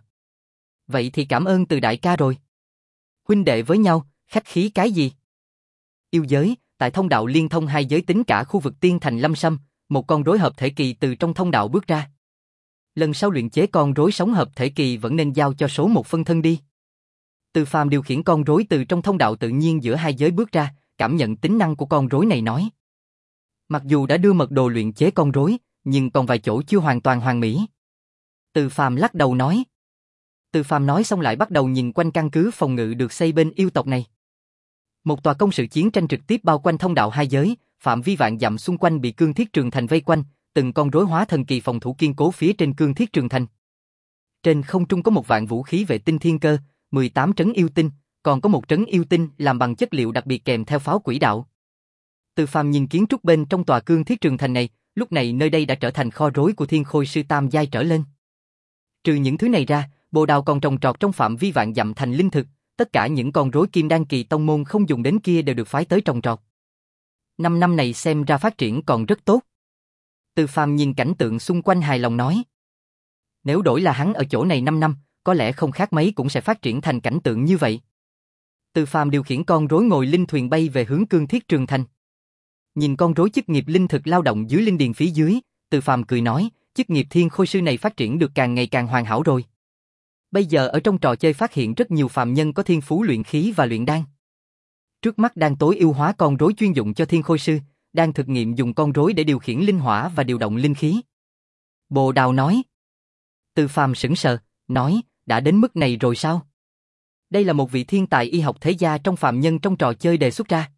Vậy thì cảm ơn Từ đại ca rồi. Huynh đệ với nhau, khách khí cái gì? Yêu giới, tại thông đạo liên thông hai giới tính cả khu vực tiên thành Lâm Sâm, một con rối hợp thể kỳ từ trong thông đạo bước ra. Lần sau luyện chế con rối sống hợp thể kỳ vẫn nên giao cho số một phân thân đi. Từ Phàm điều khiển con rối từ trong thông đạo tự nhiên giữa hai giới bước ra, cảm nhận tính năng của con rối này nói. Mặc dù đã đưa mật đồ luyện chế con rối, nhưng còn vài chỗ chưa hoàn toàn hoàn mỹ. Từ Phàm lắc đầu nói. Từ Phàm nói xong lại bắt đầu nhìn quanh căn cứ phòng ngự được xây bên yêu tộc này. Một tòa công sự chiến tranh trực tiếp bao quanh thông đạo hai giới, phạm vi vạn dặm xung quanh bị cương thiết trường thành vây quanh, từng con rối hóa thần kỳ phòng thủ kiên cố phía trên cương thiết trường thành. Trên không trung có một vạn vũ khí vệ tinh thiên cơ, mười tám trấn yêu tinh, còn có một trấn yêu tinh làm bằng chất liệu đặc biệt kèm theo pháo quỹ đạo. Từ Phàm nhìn kiến trúc bên trong tòa cương thiết trường thành này, lúc này nơi đây đã trở thành kho rối của thiên khôi sư tam giai trở lên. Trừ những thứ này ra, Bồ Đào còn trồng trọt trong phạm vi vạn dặm thành linh thực, tất cả những con rối kim đan kỳ tông môn không dùng đến kia đều được phái tới trồng trọt. Năm năm này xem ra phát triển còn rất tốt. Từ Phàm nhìn cảnh tượng xung quanh hài lòng nói. Nếu đổi là hắn ở chỗ này năm năm, có lẽ không khác mấy cũng sẽ phát triển thành cảnh tượng như vậy. Từ Phàm điều khiển con rối ngồi linh thuyền bay về hướng cương thiết trường thành. Nhìn con rối chức nghiệp linh thực lao động dưới linh điền phía dưới, Từ Phàm cười nói, chức nghiệp thiên khôi sư này phát triển được càng ngày càng hoàn hảo rồi. Bây giờ ở trong trò chơi phát hiện rất nhiều phàm nhân có thiên phú luyện khí và luyện đan. Trước mắt đang tối ưu hóa con rối chuyên dụng cho thiên khôi sư, đang thực nghiệm dùng con rối để điều khiển linh hỏa và điều động linh khí. Bồ Đào nói. Từ Phàm sững sờ, nói, đã đến mức này rồi sao? Đây là một vị thiên tài y học thế gia trong phàm nhân trong trò chơi đề xuất ra.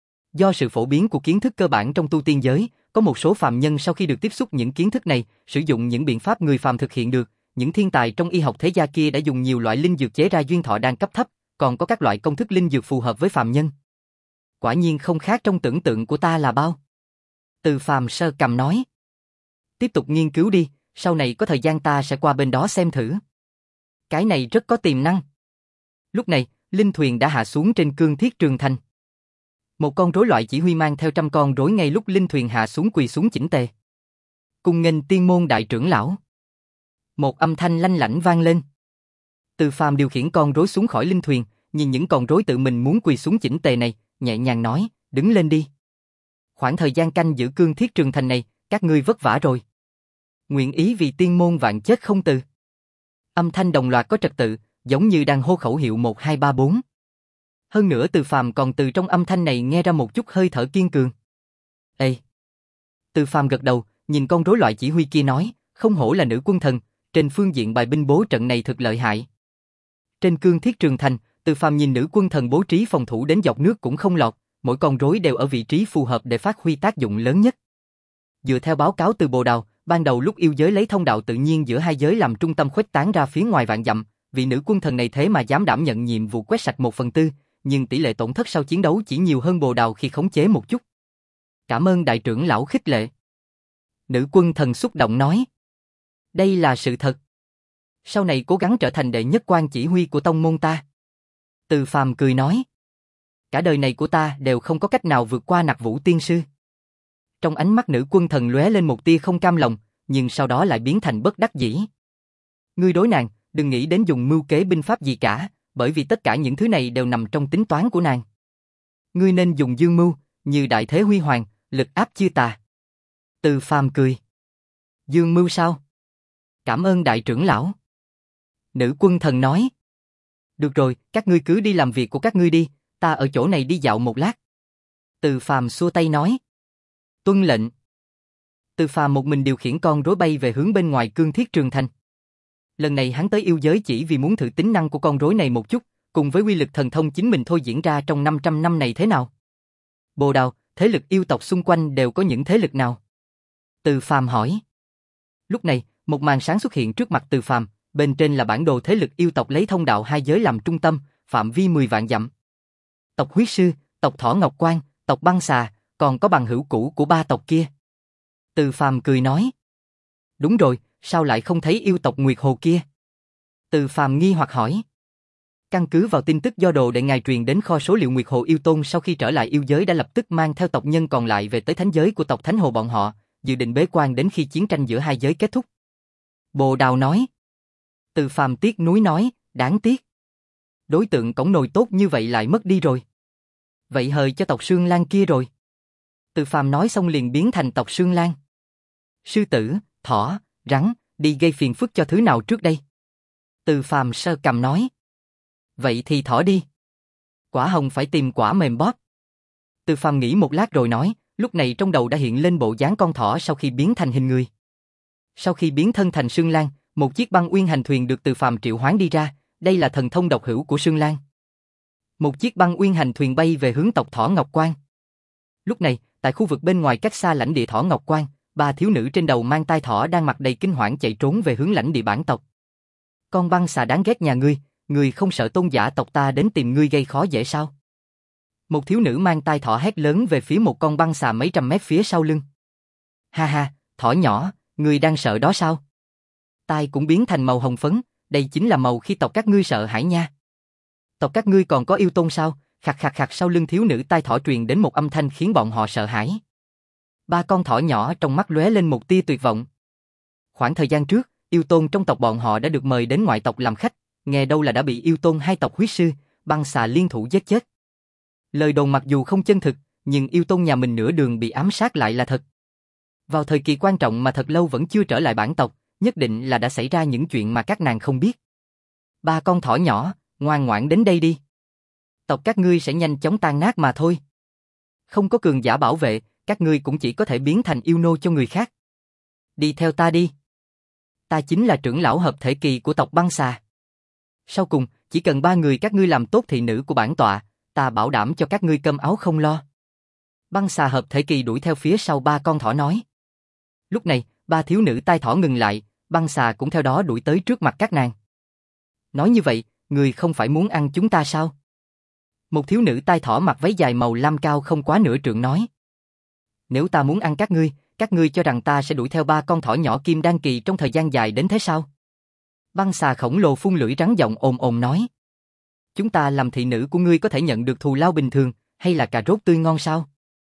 Do sự phổ biến của kiến thức cơ bản trong tu tiên giới, có một số phàm nhân sau khi được tiếp xúc những kiến thức này, sử dụng những biện pháp người phàm thực hiện được, những thiên tài trong y học thế gia kia đã dùng nhiều loại linh dược chế ra duyên thọ đan cấp thấp, còn có các loại công thức linh dược phù hợp với phàm nhân. Quả nhiên không khác trong tưởng tượng của ta là bao. Từ Phàm sơ cầm nói. Tiếp tục nghiên cứu đi, sau này có thời gian ta sẽ qua bên đó xem thử. Cái này rất có tiềm năng. Lúc này, linh thuyền đã hạ xuống trên cương thiết trường thành. Một con rối loại chỉ huy mang theo trăm con rối ngay lúc linh thuyền hạ xuống quỳ xuống chỉnh tề. Cùng nghênh tiên môn đại trưởng lão. Một âm thanh lanh lảnh vang lên. Từ Phàm điều khiển con rối xuống khỏi linh thuyền, nhìn những con rối tự mình muốn quỳ xuống chỉnh tề này, nhẹ nhàng nói, đứng lên đi. Khoảng thời gian canh giữ cương thiết trường thành này, các ngươi vất vả rồi. Nguyện ý vì tiên môn vạn chết không từ. Âm thanh đồng loạt có trật tự, giống như đang hô khẩu hiệu một hai ba bốn. Hơn nữa Từ Phàm còn từ trong âm thanh này nghe ra một chút hơi thở kiên cường. Ê! Từ Phàm gật đầu, nhìn con rối loại chỉ huy kia nói, không hổ là nữ quân thần, trên phương diện bài binh bố trận này thực lợi hại. Trên cương thiết trường thành, Từ Phàm nhìn nữ quân thần bố trí phòng thủ đến dọc nước cũng không lọt, mỗi con rối đều ở vị trí phù hợp để phát huy tác dụng lớn nhất. Dựa theo báo cáo từ Bồ Đào, ban đầu lúc yêu giới lấy thông đạo tự nhiên giữa hai giới làm trung tâm khuếch tán ra phía ngoài vạn dặm, vị nữ quân thần này thế mà dám đảm nhận nhiệm vụ quét sạch một phần tư, nhưng tỷ lệ tổn thất sau chiến đấu chỉ nhiều hơn Bồ Đào khi khống chế một chút. Cảm ơn đại trưởng lão khích lệ. Nữ quân thần xúc động nói. Đây là sự thật. Sau này cố gắng trở thành đệ nhất quan chỉ huy của tông môn ta. Từ Phàm cười nói. Cả đời này của ta đều không có cách nào vượt qua Nặc Vũ tiên sư. Trong ánh mắt nữ quân thần lóe lên một tia không cam lòng, nhưng sau đó lại biến thành bất đắc dĩ. Ngươi đối nàng, đừng nghĩ đến dùng mưu kế binh pháp gì cả, bởi vì tất cả những thứ này đều nằm trong tính toán của nàng. Ngươi nên dùng dương mưu, như đại thế huy hoàng, lực áp chư tà. Từ Phàm cười. Dương mưu sao? Cảm ơn đại trưởng lão. Nữ quân thần nói. Được rồi, các ngươi cứ đi làm việc của các ngươi đi, ta ở chỗ này đi dạo một lát. Từ Phàm xua tay nói. Tuân lệnh. Từ Phàm một mình điều khiển con rối bay về hướng bên ngoài cương thiết trường thành. Lần này hắn tới yêu giới chỉ vì muốn thử tính năng của con rối này một chút, cùng với uy lực thần thông chính mình thôi diễn ra trong năm trăm năm này thế nào. Bồ Đào, thế lực yêu tộc xung quanh đều có những thế lực nào? Từ Phàm hỏi. Lúc này, một màn sáng xuất hiện trước mặt Từ Phàm, bên trên là bản đồ thế lực yêu tộc lấy thông đạo hai giới làm trung tâm, phạm vi mười vạn dặm. Tộc Huyết Sư, tộc Thỏ Ngọc Quan, tộc Băng Xà, còn có bằng hữu cũ của ba tộc kia. Từ Phàm cười nói. Đúng rồi, sao lại không thấy yêu tộc Nguyệt Hồ kia? Từ Phàm nghi hoặc hỏi. Căn cứ vào tin tức do đồ đệ ngài truyền đến kho số liệu Nguyệt Hồ yêu tôn sau khi trở lại yêu giới đã lập tức mang theo tộc nhân còn lại về tới thánh giới của tộc Thánh Hồ bọn họ, dự định bế quan đến khi chiến tranh giữa hai giới kết thúc. Bồ Đào nói. Từ Phàm tiếc nuối nói, đáng tiếc. Đối tượng cổng nồi tốt như vậy lại mất đi rồi. Vậy hời cho tộc Sương Lan kia rồi. Từ Phàm nói xong liền biến thành tộc Sương Lan. Sư tử, thỏ, rắn, đi gây phiền phức cho thứ nào trước đây? Từ Phàm sơ cầm nói. Vậy thì thỏ đi. Quả hồng phải tìm quả mềm bóp. Từ Phàm nghĩ một lát rồi nói, lúc này trong đầu đã hiện lên bộ dáng con thỏ sau khi biến thành hình người. Sau khi biến thân thành Sương Lan, một chiếc băng uyên hành thuyền được Từ Phàm triệu hoán đi ra, đây là thần thông độc hữu của Sương Lan. Một chiếc băng uyên hành thuyền bay về hướng tộc Thỏ Ngọc Quan. Lúc này, tại khu vực bên ngoài cách xa lãnh địa Thỏ Ngọc Quan, ba thiếu nữ trên đầu mang tai thỏ đang mặt đầy kinh hoảng chạy trốn về hướng lãnh địa bản tộc. Con Băng Xà đáng ghét nhà ngươi, ngươi không sợ tôn giả tộc ta đến tìm ngươi gây khó dễ sao? Một thiếu nữ mang tai thỏ hét lớn về phía một con băng xà mấy trăm mét phía sau lưng. Ha ha, thỏ nhỏ, ngươi đang sợ đó sao? Tai cũng biến thành màu hồng phấn, đây chính là màu khi tộc các ngươi sợ hãi nha. Tộc các ngươi còn có yêu tôn sao? Khặt khặt khặt, sau lưng thiếu nữ tai thỏ truyền đến một âm thanh khiến bọn họ sợ hãi. Ba con thỏ nhỏ trong mắt lóe lên một tia tuyệt vọng. Khoảng thời gian trước, yêu tôn trong tộc bọn họ đã được mời đến ngoại tộc làm khách, nghe đâu là đã bị yêu tôn hai tộc Huyết Sư, Băng Xà liên thủ giết chết. Lời đồn mặc dù không chân thực, nhưng yêu tôn nhà mình nửa đường bị ám sát lại là thật. Vào thời kỳ quan trọng mà thật lâu vẫn chưa trở lại bản tộc, nhất định là đã xảy ra những chuyện mà các nàng không biết. Ba con thỏ nhỏ, ngoan ngoãn đến đây đi. Tộc các ngươi sẽ nhanh chóng tan nát mà thôi. Không có cường giả bảo vệ, các ngươi cũng chỉ có thể biến thành yêu nô cho người khác. Đi theo ta đi. Ta chính là trưởng lão hợp thể kỳ của tộc Băng Xà. Sau cùng, chỉ cần ba người các ngươi làm tốt thị nữ của bản tọa, ta bảo đảm cho các ngươi cơm áo không lo. Băng Xà hợp thể kỳ đuổi theo phía sau ba con thỏ nói. Lúc này, ba thiếu nữ tai thỏ ngừng lại, Băng Xà cũng theo đó đuổi tới trước mặt các nàng. Nói như vậy, người không phải muốn ăn chúng ta sao? Một thiếu nữ tai thỏ mặc váy dài màu lam cao không quá nửa trượng nói. Nếu ta muốn ăn các ngươi, các ngươi cho rằng ta sẽ đuổi theo ba con thỏ nhỏ kim đan kỳ trong thời gian dài đến thế sao? Băng Xà khổng lồ phun lưỡi rắn giọng ồm ồm nói. Chúng ta làm thị nữ của ngươi có thể nhận được thù lao bình thường, hay là cà rốt tươi ngon sao?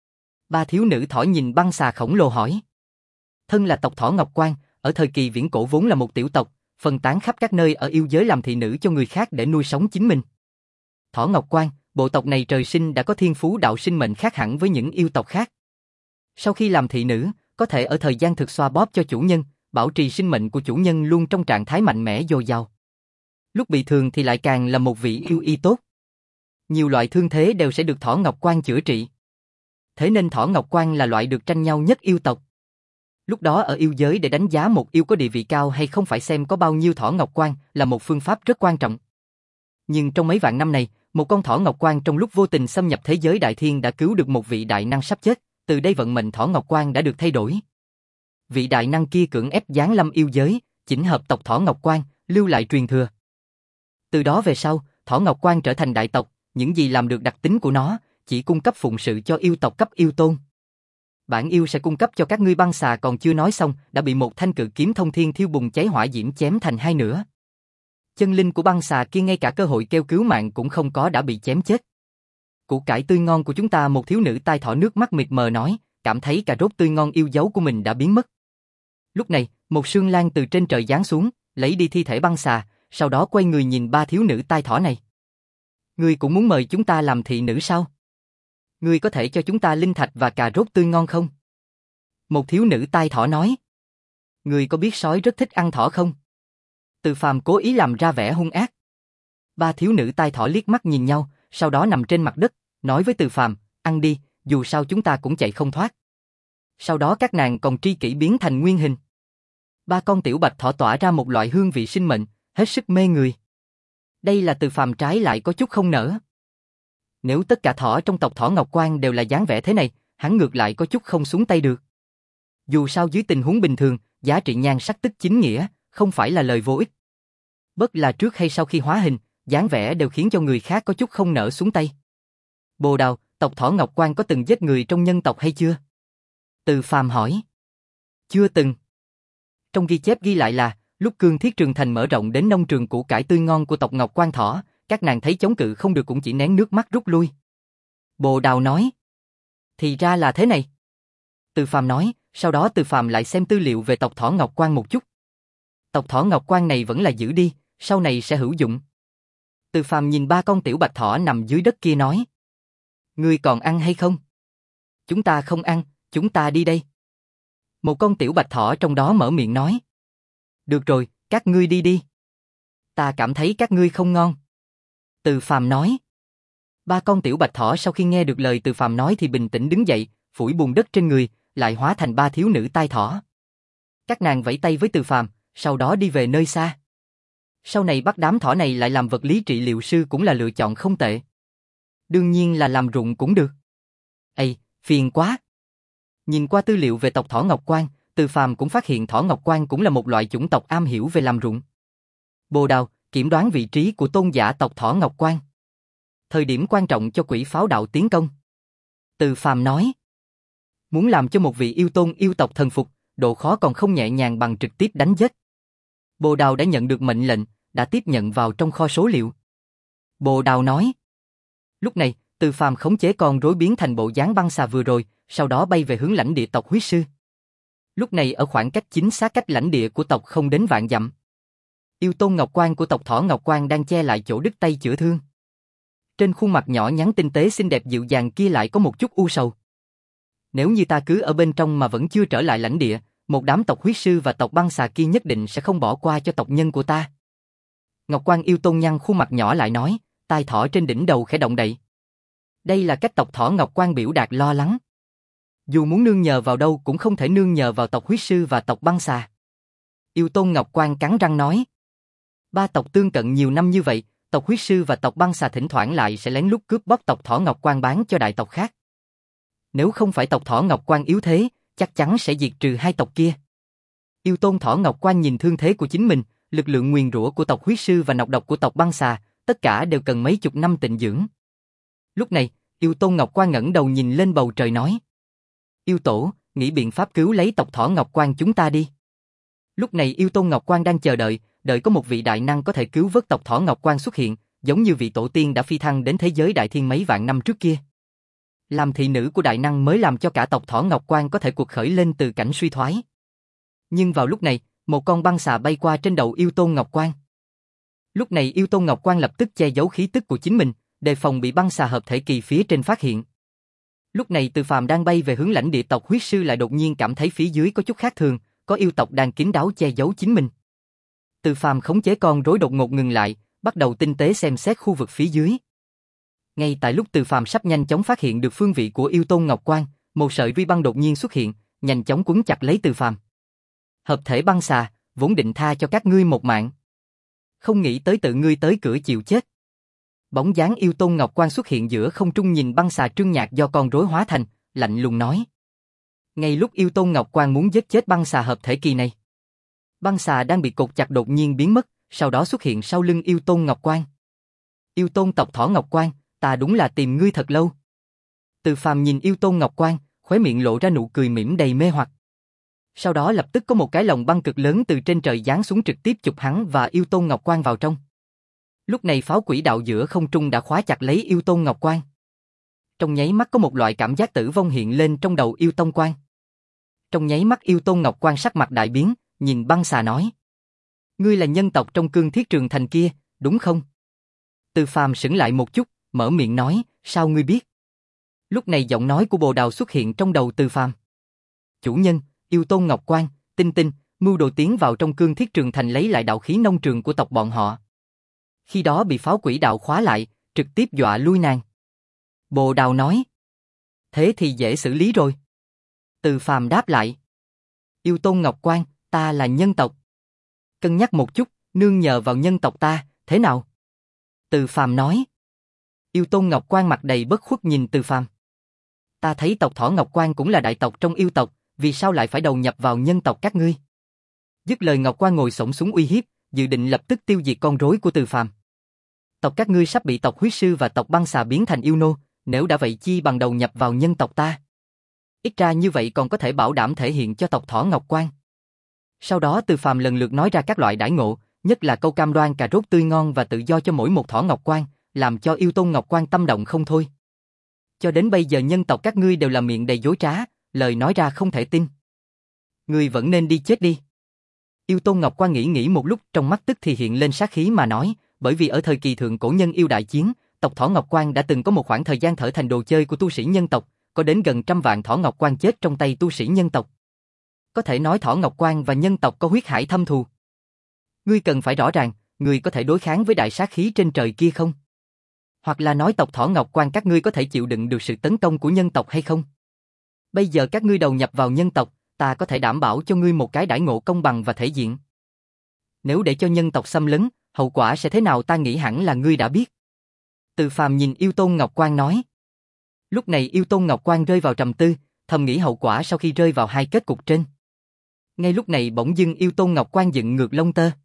Ba thiếu nữ thỏ nhìn Băng Xà khổng lồ hỏi. Thân là tộc Thỏ Ngọc Quan, ở thời kỳ viễn cổ vốn là một tiểu tộc, phân tán khắp các nơi ở yêu giới làm thị nữ cho người khác để nuôi sống chính mình. Thỏ Ngọc Quan, bộ tộc này trời sinh đã có thiên phú đạo sinh mệnh khác hẳn với những yêu tộc khác. Sau khi làm thị nữ, có thể ở thời gian thực xoa bóp cho chủ nhân, bảo trì sinh mệnh của chủ nhân luôn trong trạng thái mạnh mẽ dồi dào. Lúc bị thương thì lại càng là một vị yêu y tốt. Nhiều loại thương thế đều sẽ được Thỏ Ngọc Quan chữa trị. Thế nên Thỏ Ngọc Quan là loại được tranh nhau nhất yêu tộc. Lúc đó ở yêu giới để đánh giá một yêu có địa vị cao hay không phải xem có bao nhiêu Thỏ Ngọc Quan là một phương pháp rất quan trọng. Nhưng trong mấy vạn năm này, một con Thỏ Ngọc Quan trong lúc vô tình xâm nhập thế giới đại thiên đã cứu được một vị đại năng sắp chết, từ đây vận mệnh Thỏ Ngọc Quan đã được thay đổi. Vị đại năng kia cưỡng ép giáng lâm yêu giới, chỉnh hợp tộc Thỏ Ngọc Quan, lưu lại truyền thừa. Từ đó về sau, Thỏ Ngọc Quan trở thành đại tộc, những gì làm được đặc tính của nó, chỉ cung cấp phụng sự cho yêu tộc cấp yêu tôn. Bản yêu sẽ cung cấp cho các ngươi. Băng Xà còn chưa nói xong, đã bị một thanh cự kiếm thông thiên thiêu bùng cháy hỏa diễm chém thành hai nửa. Chân linh của băng xà kia ngay cả cơ hội kêu cứu mạng cũng không có đã bị chém chết. Củ cải tươi ngon của chúng ta, một thiếu nữ tai thỏ nước mắt mịt mờ nói, cảm thấy cà rốt tươi ngon yêu dấu của mình đã biến mất. Lúc này, một sương lan từ trên trời giáng xuống, lấy đi thi thể băng xà, sau đó quay người nhìn ba thiếu nữ tai thỏ này. Ngươi cũng muốn mời chúng ta làm thị nữ sao? Ngươi có thể cho chúng ta linh thạch và cà rốt tươi ngon không? Một thiếu nữ tai thỏ nói. Ngươi có biết sói rất thích ăn thỏ không? Từ Phàm cố ý làm ra vẻ hung ác. Ba thiếu nữ tai thỏ liếc mắt nhìn nhau, sau đó nằm trên mặt đất, nói với Từ Phàm, ăn đi, dù sao chúng ta cũng chạy không thoát. Sau đó các nàng còn tri kỷ biến thành nguyên hình. Ba con tiểu bạch thỏ tỏa ra một loại hương vị sinh mệnh, hết sức mê người. Đây là Từ Phàm trái lại có chút không nỡ. Nếu tất cả thỏ trong tộc Thỏ Ngọc Quan đều là dáng vẻ thế này, hắn ngược lại có chút không xuống tay được. Dù sao dưới tình huống bình thường, giá trị nhan sắc tức chính nghĩa, không phải là lời vô ích. Bất là trước hay sau khi hóa hình, dáng vẻ đều khiến cho người khác có chút không nỡ xuống tay. Bồ Đào, tộc Thỏ Ngọc Quan có từng giết người trong nhân tộc hay chưa? Từ Phàm hỏi. Chưa từng. Trong ghi chép ghi lại là, lúc Cương Thiết Trường Thành mở rộng đến nông trường củ cải tươi ngon của tộc Ngọc Quan Thỏ, các nàng thấy chống cự không được cũng chỉ nén nước mắt rút lui. Bồ Đào nói. Thì ra là thế này. Từ Phàm nói, sau đó Từ Phàm lại xem tư liệu về tộc Thỏ Ngọc Quan một chút. Tộc Thỏ Ngọc Quan này vẫn là giữ đi, sau này sẽ hữu dụng. Từ Phàm nhìn ba con tiểu bạch thỏ nằm dưới đất kia nói. Ngươi còn ăn hay không? Chúng ta không ăn, chúng ta đi đây. Một con tiểu bạch thỏ trong đó mở miệng nói. Được rồi, các ngươi đi đi. Ta cảm thấy các ngươi không ngon. Từ Phàm nói. Ba con tiểu bạch thỏ sau khi nghe được lời Từ Phàm nói thì bình tĩnh đứng dậy, phủi bùn đất trên người, lại hóa thành ba thiếu nữ tai thỏ. Các nàng vẫy tay với Từ Phàm, sau đó đi về nơi xa. Sau này bắt đám thỏ này lại làm vật lý trị liệu sư cũng là lựa chọn không tệ. Đương nhiên là làm rụng cũng được. Ây, phiền quá. Nhìn qua tư liệu về tộc Thỏ Ngọc Quan, Từ Phàm cũng phát hiện Thỏ Ngọc Quan cũng là một loại chủng tộc am hiểu về làm rụng. Bồ Đào, kiểm đoán vị trí của tôn giả tộc Thỏ Ngọc Quan. Thời điểm quan trọng cho quỷ pháo đạo tiến công. Từ Phàm nói. Muốn làm cho một vị yêu tôn yêu tộc thần phục, độ khó còn không nhẹ nhàng bằng trực tiếp đánh giết. Bồ Đào đã nhận được mệnh lệnh, đã tiếp nhận vào trong kho số liệu. Bồ Đào nói. Lúc này, Từ Phàm khống chế con rối biến thành bộ dáng băng xà vừa rồi, sau đó bay về hướng lãnh địa tộc huyết sư. Lúc này ở khoảng cách chính xác cách lãnh địa của tộc không đến vạn dặm. Yêu tôn Ngọc Quan của tộc Thỏ Ngọc Quan đang che lại chỗ đứt tay chữa thương. Trên khuôn mặt nhỏ nhắn tinh tế xinh đẹp dịu dàng kia lại có một chút u sầu. Nếu như ta cứ ở bên trong mà vẫn chưa trở lại lãnh địa, một đám tộc huyết sư và tộc băng xà kia nhất định sẽ không bỏ qua cho tộc nhân của ta. Ngọc Quan yêu tôn nhăn khuôn mặt nhỏ lại nói, tai thỏ trên đỉnh đầu khẽ động đậy. Đây là cách tộc Thỏ Ngọc Quan biểu đạt lo lắng. Dù muốn nương nhờ vào đâu cũng không thể nương nhờ vào tộc huyết sư và tộc băng xà. Yêu tôn Ngọc Quan cắn răng nói. Ba tộc tương cận nhiều năm như vậy, tộc huyết sư và tộc băng xà thỉnh thoảng lại sẽ lén lút cướp bóc tộc Thỏ Ngọc Quan bán cho đại tộc khác. Nếu không phải tộc Thỏ Ngọc Quan yếu thế, chắc chắn sẽ diệt trừ hai tộc kia. Yêu tôn Thỏ Ngọc Quan nhìn thương thế của chính mình, lực lượng nguyền rủa của tộc huyết sư và nọc độc của tộc băng xà, tất cả đều cần mấy chục năm tịnh dưỡng. Lúc này, yêu tôn Ngọc Quan ngẩng đầu nhìn lên bầu trời nói. Yêu tổ, nghĩ biện pháp cứu lấy tộc Thỏ Ngọc Quan chúng ta đi. Lúc này yêu tôn Ngọc Quan đang chờ đợi, đợi có một vị đại năng có thể cứu vớt tộc Thỏ Ngọc Quan xuất hiện, giống như vị tổ tiên đã phi thăng đến thế giới đại thiên mấy vạn năm trước kia. Làm thị nữ của đại năng mới làm cho cả tộc Thỏ Ngọc Quan có thể cuộc khởi lên từ cảnh suy thoái. Nhưng vào lúc này, một con băng xà bay qua trên đầu yêu tôn Ngọc Quan. Lúc này yêu tôn Ngọc Quan lập tức che giấu khí tức của chính mình, đề phòng bị băng xà hợp thể kỳ phía trên phát hiện. Lúc này Từ Phàm đang bay về hướng lãnh địa tộc huyết sư lại đột nhiên cảm thấy phía dưới có chút khác thường, có yêu tộc đang kín đáo che giấu chính mình. Từ Phàm khống chế con rối đột ngột ngừng lại, bắt đầu tinh tế xem xét khu vực phía dưới. Ngay tại lúc Từ Phàm sắp nhanh chóng phát hiện được phương vị của yêu tôn Ngọc Quan, một sợi vi băng đột nhiên xuất hiện, nhanh chóng quấn chặt lấy Từ Phàm. Hợp thể băng xà, vốn định tha cho các ngươi một mạng. Không nghĩ tới tự ngươi tới cửa chịu chết. Bóng dáng yêu tôn Ngọc Quan xuất hiện giữa không trung nhìn băng xà trương nhạc do con rối hóa thành, lạnh lùng nói. Ngay lúc yêu tôn Ngọc Quan muốn giết chết băng xà hợp thể kỳ này, băng xà đang bị cột chặt đột nhiên biến mất, sau đó xuất hiện sau lưng yêu tôn Ngọc Quan. Yêu tôn tộc Thỏ Ngọc Quan, ta đúng là tìm ngươi thật lâu. Từ Phàm nhìn yêu tôn Ngọc Quan, khóe miệng lộ ra nụ cười mỉm đầy mê hoặc. Sau đó lập tức có một cái lồng băng cực lớn từ trên trời giáng xuống trực tiếp chụp hắn và yêu tôn Ngọc Quan vào trong. Lúc này pháo quỹ đạo giữa không trung đã khóa chặt lấy Yêu Tôn Ngọc Quan. Trong nháy mắt có một loại cảm giác tử vong hiện lên trong đầu Yêu Tông Quan. Trong nháy mắt Yêu Tôn Ngọc Quan sắc mặt đại biến, nhìn băng xà nói. Ngươi là nhân tộc trong Cương Thiết Trường Thành kia, đúng không? Từ Phàm sững lại một chút, mở miệng nói, sao ngươi biết? Lúc này giọng nói của Bồ Đào xuất hiện trong đầu Từ Phàm. Chủ nhân, Yêu Tôn Ngọc Quan, Tinh Tinh, mưu đồ tiến vào trong Cương Thiết Trường Thành lấy lại đạo khí nông trường của tộc bọn họ. Khi đó bị pháo quỹ đạo khóa lại, trực tiếp dọa lui nàng. Bồ Đào nói. Thế thì dễ xử lý rồi. Từ Phàm đáp lại. Yêu Tôn Ngọc Quan, ta là nhân tộc. Cân nhắc một chút, nương nhờ vào nhân tộc ta, thế nào? Từ Phàm nói. Yêu Tôn Ngọc Quan mặt đầy bất khuất nhìn Từ Phàm. Ta thấy tộc Thỏ Ngọc Quan cũng là đại tộc trong yêu tộc, vì sao lại phải đầu nhập vào nhân tộc các ngươi? Dứt lời Ngọc Quan ngồi xổm xuống uy hiếp, dự định lập tức tiêu diệt con rối của Từ Phàm. Tộc các ngươi sắp bị tộc Huyết Sư và tộc Băng Xà biến thành yêu nô, nếu đã vậy chi bằng đầu nhập vào nhân tộc ta. Ít ra như vậy còn có thể bảo đảm thể hiện cho tộc Thỏ Ngọc Quan. Sau đó Từ Phàm lần lượt nói ra các loại đãi ngộ, nhất là câu cam đoan cà rốt tươi ngon và tự do cho mỗi một Thỏ Ngọc Quan, làm cho Yêu Tôn Ngọc Quan tâm động không thôi. Cho đến bây giờ nhân tộc các ngươi đều là miệng đầy dối trá, lời nói ra không thể tin. Ngươi vẫn nên đi chết đi. Yêu Tôn Ngọc Quan nghĩ nghĩ một lúc, trong mắt tức thì hiện lên sát khí mà nói, bởi vì ở thời kỳ thượng cổ nhân yêu đại chiến, tộc Thỏ Ngọc Quan đã từng có một khoảng thời gian thở thành đồ chơi của tu sĩ nhân tộc, có đến gần trăm vạn Thỏ Ngọc Quan chết trong tay tu sĩ nhân tộc. Có thể nói Thỏ Ngọc Quan và nhân tộc có huyết hải thâm thù. Ngươi cần phải rõ ràng, ngươi có thể đối kháng với đại sát khí trên trời kia không? Hoặc là nói tộc Thỏ Ngọc Quan các ngươi có thể chịu đựng được sự tấn công của nhân tộc hay không? Bây giờ các ngươi đầu nhập vào nhân tộc, ta có thể đảm bảo cho ngươi một cái đãi ngộ công bằng và thể diện. Nếu để cho nhân tộc xâm lấn, hậu quả sẽ thế nào ta nghĩ hẳn là ngươi đã biết. Từ Phàm nhìn Yêu Tôn Ngọc Quan nói. Lúc này Yêu Tôn Ngọc Quan rơi vào trầm tư, thầm nghĩ hậu quả sau khi rơi vào hai kết cục trên. Ngay lúc này bỗng dưng Yêu Tôn Ngọc Quan dựng ngược lông tơ.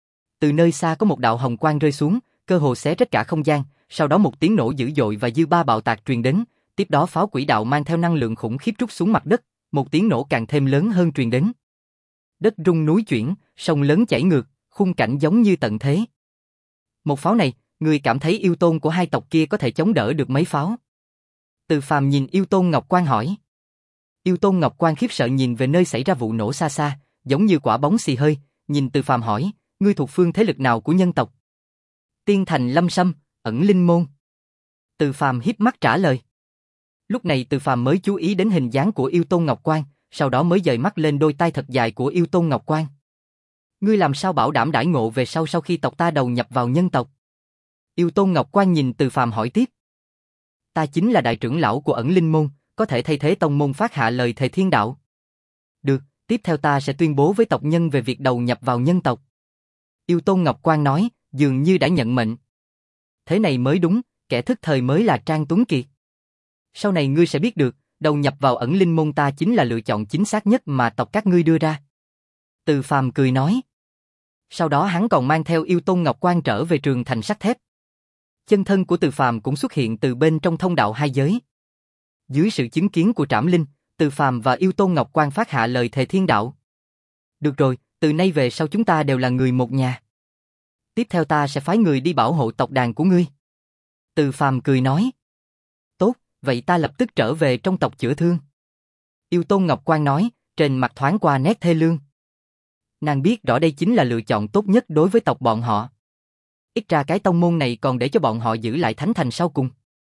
Từ nơi xa có một đạo hồng quang rơi xuống, cơ hồ xé rách cả không gian, sau đó một tiếng nổ dữ dội và dư ba bạo tạc truyền đến, tiếp đó pháo quỹ đạo mang theo năng lượng khủng khiếp trút xuống mặt đất, một tiếng nổ càng thêm lớn hơn truyền đến. Đất rung núi chuyển, sông lớn chảy ngược, khung cảnh giống như tận thế. Một pháo này, người cảm thấy yêu tôn của hai tộc kia có thể chống đỡ được mấy pháo? Từ Phàm nhìn Yêu Tôn Ngọc Quan hỏi. Yêu Tôn Ngọc Quan khiếp sợ nhìn về nơi xảy ra vụ nổ xa xa, giống như quả bóng xì hơi, nhìn Từ Phàm hỏi, ngươi thuộc phương thế lực nào của nhân tộc? Tiên Thành Lâm Sâm, Ẩn Linh Môn. Từ Phàm híp mắt trả lời. Lúc này Từ Phàm mới chú ý đến hình dáng của Yêu Tôn Ngọc Quan, sau đó mới dời mắt lên đôi tai thật dài của Yêu Tôn Ngọc Quan. Ngươi làm sao bảo đảm đãi ngộ về sau sau khi tộc ta đầu nhập vào nhân tộc? Yêu Tôn Ngọc Quan nhìn Từ Phàm hỏi tiếp. Ta chính là đại trưởng lão của Ẩn Linh Môn, có thể thay thế tông môn phát hạ lời thề thiên đạo. Được, tiếp theo ta sẽ tuyên bố với tộc nhân về việc đầu nhập vào nhân tộc. Yêu Tôn Ngọc Quan nói, dường như đã nhận mệnh. Thế này mới đúng, kẻ thức thời mới là Trang Tuấn Kiệt. Sau này ngươi sẽ biết được, đầu nhập vào Ẩn Linh Môn ta chính là lựa chọn chính xác nhất mà tộc các ngươi đưa ra. Từ Phàm cười nói. Sau đó hắn còn mang theo Yêu Tôn Ngọc Quan trở về trường thành sắt thép. Chân thân của Từ Phàm cũng xuất hiện từ bên trong thông đạo hai giới. Dưới sự chứng kiến của Trảm Linh, Từ Phàm và Yêu Tôn Ngọc Quan phát hạ lời thề thiên đạo. Được rồi, từ nay về sau chúng ta đều là người một nhà. Tiếp theo ta sẽ phái người đi bảo hộ tộc đàn của ngươi. Từ Phàm cười nói. Tốt, vậy ta lập tức trở về trong tộc chữa thương. Yêu Tôn Ngọc Quan nói, trên mặt thoáng qua nét thê lương. Nàng biết rõ đây chính là lựa chọn tốt nhất đối với tộc bọn họ. Ít ra cái tông môn này còn để cho bọn họ giữ lại thánh thành sau cùng.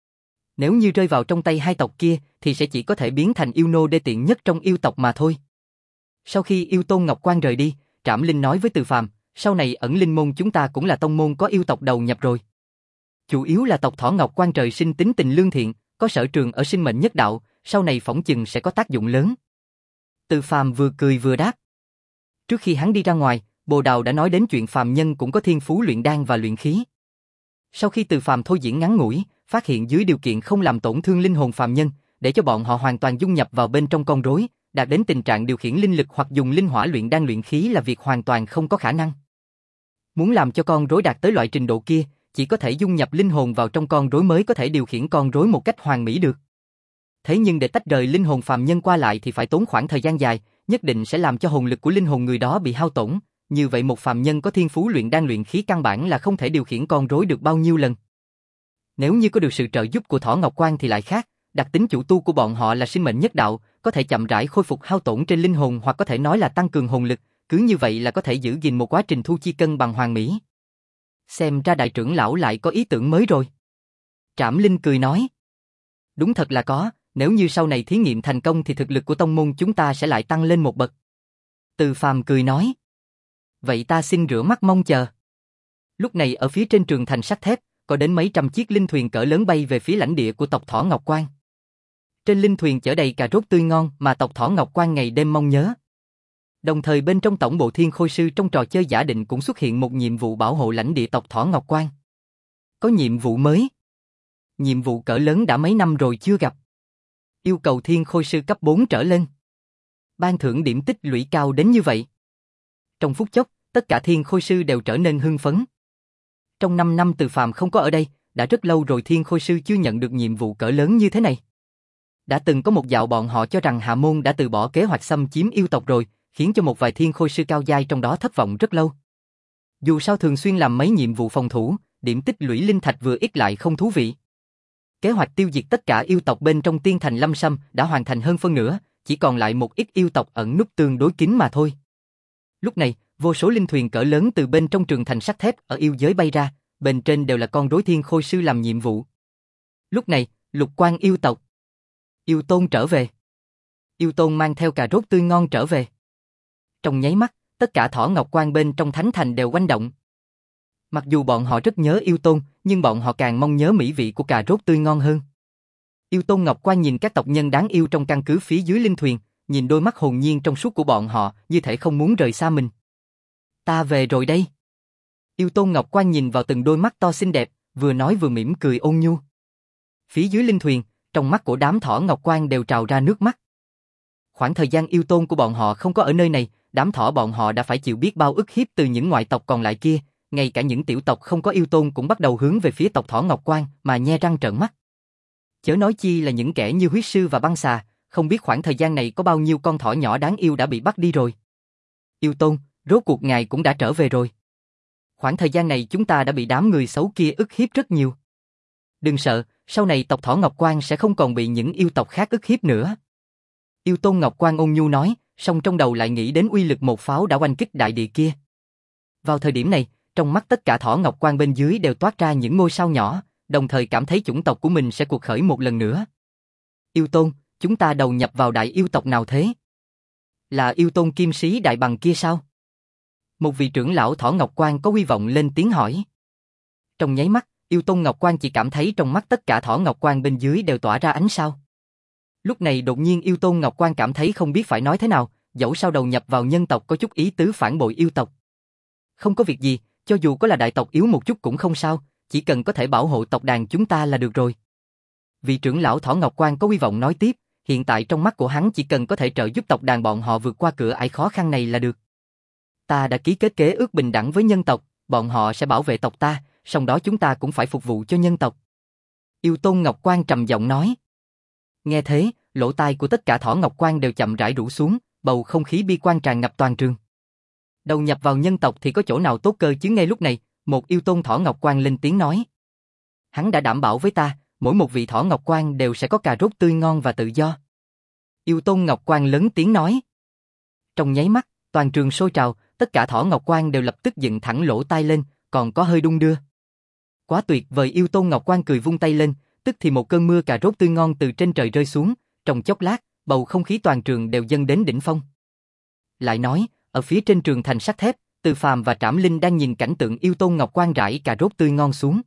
Nếu như rơi vào trong tay hai tộc kia thì sẽ chỉ có thể biến thành yêu nô đê tiện nhất trong yêu tộc mà thôi. Sau khi Yêu Tôn Ngọc Quan rời đi, Trảm Linh nói với Từ Phàm, sau này Ẩn Linh Môn chúng ta cũng là tông môn có yêu tộc đầu nhập rồi. Chủ yếu là tộc Thỏ Ngọc Quan trời sinh tính tình lương thiện, có sở trường ở sinh mệnh nhất đạo, sau này phỏng chừng sẽ có tác dụng lớn. Từ Phàm vừa cười vừa đáp. Trước khi hắn đi ra ngoài, Bồ Đào đã nói đến chuyện phàm nhân cũng có thiên phú luyện đan và luyện khí. Sau khi Từ Phàm thôi diễn ngắn ngủi, phát hiện dưới điều kiện không làm tổn thương linh hồn phàm nhân, để cho bọn họ hoàn toàn dung nhập vào bên trong con rối, đạt đến tình trạng điều khiển linh lực hoặc dùng linh hỏa luyện đan luyện khí là việc hoàn toàn không có khả năng. Muốn làm cho con rối đạt tới loại trình độ kia, chỉ có thể dung nhập linh hồn vào trong con rối mới có thể điều khiển con rối một cách hoàn mỹ được. Thế nhưng để tách rời linh hồn phàm nhân qua lại thì phải tốn khoảng thời gian dài, nhất định sẽ làm cho hồn lực của linh hồn người đó bị hao tổn, như vậy một phàm nhân có thiên phú luyện đan luyện khí căn bản là không thể điều khiển con rối được bao nhiêu lần. Nếu như có được sự trợ giúp của Thỏ Ngọc Quan thì lại khác, đặc tính chủ tu của bọn họ là sinh mệnh nhất đạo, có thể chậm rãi khôi phục hao tổn trên linh hồn hoặc có thể nói là tăng cường hồn lực, cứ như vậy là có thể giữ gìn một quá trình thu chi cân bằng hoàn mỹ. Xem ra đại trưởng lão lại có ý tưởng mới rồi. Trảm Linh cười nói. Đúng thật là có, nếu như sau này thí nghiệm thành công thì thực lực của tông môn chúng ta sẽ lại tăng lên một bậc. Từ Phàm cười nói. Vậy ta xin rửa mắt mong chờ. Lúc này ở phía trên trường thành sắt thép, có đến mấy trăm chiếc linh thuyền cỡ lớn bay về phía lãnh địa của tộc Thỏ Ngọc Quan. Trên linh thuyền chở đầy cà rốt tươi ngon mà tộc Thỏ Ngọc Quan ngày đêm mong nhớ. Đồng thời bên trong tổng bộ Thiên Khôi Sư trong trò chơi giả định cũng xuất hiện một nhiệm vụ bảo hộ lãnh địa tộc Thỏ Ngọc Quan. Có nhiệm vụ mới. Nhiệm vụ cỡ lớn đã mấy năm rồi chưa gặp. Yêu cầu Thiên Khôi Sư cấp bốn trở lên. Ban thưởng điểm tích lũy cao đến như vậy. Trong phút chốc, tất cả Thiên Khôi Sư đều trở nên hưng phấn. Trong năm năm Từ Phàm không có ở đây, đã rất lâu rồi Thiên Khôi Sư chưa nhận được nhiệm vụ cỡ lớn như thế này. Đã từng có một dạo bọn họ cho rằng Hạ Môn đã từ bỏ kế hoạch xâm chiếm yêu tộc rồi, khiến cho một vài Thiên Khôi Sư cao giai trong đó thất vọng rất lâu. Dù sao thường xuyên làm mấy nhiệm vụ phòng thủ, điểm tích lũy linh thạch vừa ít lại không thú vị. Kế hoạch tiêu diệt tất cả yêu tộc bên trong Tiên Thành Lâm Sâm đã hoàn thành hơn phân nửa, chỉ còn lại một ít yêu tộc ẩn núp tương đối kín mà thôi. Lúc này, vô số linh thuyền cỡ lớn từ bên trong trường thành sắt thép ở yêu giới bay ra, bên trên đều là con rối Thiên Khôi Sư làm nhiệm vụ. Lúc này, Lục Quan yêu tộc. Yêu Tôn trở về. Yêu Tôn mang theo cà rốt tươi ngon trở về. Trong nháy mắt, tất cả Thỏ Ngọc Quan bên trong thánh thành đều oanh động. Mặc dù bọn họ rất nhớ Yêu Tôn, nhưng bọn họ càng mong nhớ mỹ vị của cà rốt tươi ngon hơn. Yêu Tôn Ngọc Quan nhìn các tộc nhân đáng yêu trong căn cứ phía dưới linh thuyền, nhìn đôi mắt hồn nhiên trong suốt của bọn họ, như thể không muốn rời xa mình. Ta về rồi đây. Yêu Tôn Ngọc Quan nhìn vào từng đôi mắt to xinh đẹp, vừa nói vừa mỉm cười ôn nhu. Phía dưới linh thuyền, trong mắt của đám Thỏ Ngọc Quan đều trào ra nước mắt. Khoảng thời gian Yêu Tôn của bọn họ không có ở nơi này, đám thỏ bọn họ đã phải chịu biết bao ức hiếp từ những ngoại tộc còn lại kia, ngay cả những tiểu tộc không có Yêu Tôn cũng bắt đầu hướng về phía tộc Thỏ Ngọc Quan mà nhe răng trợn mắt. Chớ nói chi là những kẻ như huyết sư và băng xà, không biết khoảng thời gian này có bao nhiêu con thỏ nhỏ đáng yêu đã bị bắt đi rồi. Yêu Tôn, rốt cuộc ngài cũng đã trở về rồi. Khoảng thời gian này chúng ta đã bị đám người xấu kia ức hiếp rất nhiều. Đừng sợ, sau này tộc Thỏ Ngọc Quan sẽ không còn bị những yêu tộc khác ức hiếp nữa. Yêu Tôn Ngọc Quan ôn nhu nói, song trong đầu lại nghĩ đến uy lực một pháo đã oanh kích đại địa kia. Vào thời điểm này, trong mắt tất cả Thỏ Ngọc Quan bên dưới đều toát ra những ngôi sao nhỏ, đồng thời cảm thấy chủng tộc của mình sẽ cuộc khởi một lần nữa. Yêu Tôn, chúng ta đầu nhập vào đại yêu tộc nào thế? Là Yêu Tôn Kim Sĩ Đại Bằng kia sao? Một vị trưởng lão Thỏ Ngọc Quan có hy vọng lên tiếng hỏi. Trong nháy mắt, Yêu Tôn Ngọc Quan chỉ cảm thấy trong mắt tất cả Thỏ Ngọc Quan bên dưới đều tỏa ra ánh sao. Lúc này đột nhiên Yêu Tôn Ngọc Quan cảm thấy không biết phải nói thế nào, dẫu sao đầu nhập vào nhân tộc có chút ý tứ phản bội yêu tộc. Không có việc gì, cho dù có là đại tộc yếu một chút cũng không sao, chỉ cần có thể bảo hộ tộc đàn chúng ta là được rồi. Vị trưởng lão Thỏ Ngọc Quan có hy vọng nói tiếp, hiện tại trong mắt của hắn chỉ cần có thể trợ giúp tộc đàn bọn họ vượt qua cửa ải khó khăn này là được. Ta đã ký kết kế ước bình đẳng với nhân tộc, bọn họ sẽ bảo vệ tộc ta, song đó chúng ta cũng phải phục vụ cho nhân tộc. Yêu Tôn Ngọc Quan trầm giọng nói. Nghe thế, lỗ tai của tất cả Thỏ Ngọc Quan đều chậm rãi rũ xuống, bầu không khí bi quan tràn ngập toàn trường. Đầu nhập vào nhân tộc thì có chỗ nào tốt cơ chứ? Ngay lúc này, một Yêu Tôn Thỏ Ngọc Quan lên tiếng nói. Hắn đã đảm bảo với ta, mỗi một vị Thỏ Ngọc Quan đều sẽ có cà rốt tươi ngon và tự do. Yêu Tôn Ngọc Quan lớn tiếng nói. Trong nháy mắt, toàn trường sôi trào, tất cả Thỏ Ngọc Quan đều lập tức dựng thẳng lỗ tai lên, còn có hơi đung đưa. Quá tuyệt vời! Yêu Tôn Ngọc Quan cười vung tay lên, tức thì một cơn mưa cà rốt tươi ngon từ trên trời rơi xuống, trong chốc lát, bầu không khí toàn trường đều dâng đến đỉnh phong. Lại nói, ở phía trên trường thành sắt thép, Từ Phàm và Trảm Linh đang nhìn cảnh tượng Yêu Tôn Ngọc Quan rải cà rốt tươi ngon xuống.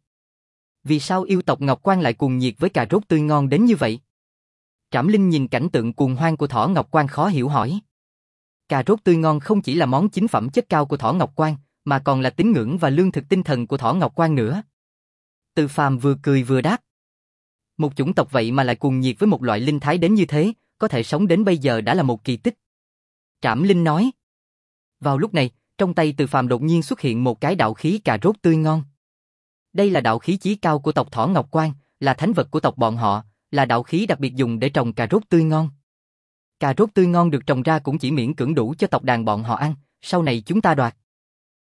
Vì sao yêu tộc Ngọc Quan lại cuồng nhiệt với cà rốt tươi ngon đến như vậy? Trảm Linh nhìn cảnh tượng cuồng hoang của Thỏ Ngọc Quan khó hiểu hỏi. Cà rốt tươi ngon không chỉ là món chính phẩm chất cao của Thỏ Ngọc Quan, mà còn là tín ngưỡng và lương thực tinh thần của Thỏ Ngọc Quan nữa. Từ Phàm vừa cười vừa đáp. Một chủng tộc vậy mà lại cuồng nhiệt với một loại linh thái đến như thế, có thể sống đến bây giờ đã là một kỳ tích. Trảm Linh nói. Vào lúc này, trong tay Từ Phàm đột nhiên xuất hiện một cái đạo khí cà rốt tươi ngon. Đây là đạo khí chí cao của tộc Thỏ Ngọc Quan, là thánh vật của tộc bọn họ, là đạo khí đặc biệt dùng để trồng cà rốt tươi ngon. Cà rốt tươi ngon được trồng ra cũng chỉ miễn cưỡng đủ cho tộc đàn bọn họ ăn, sau này chúng ta đoạt.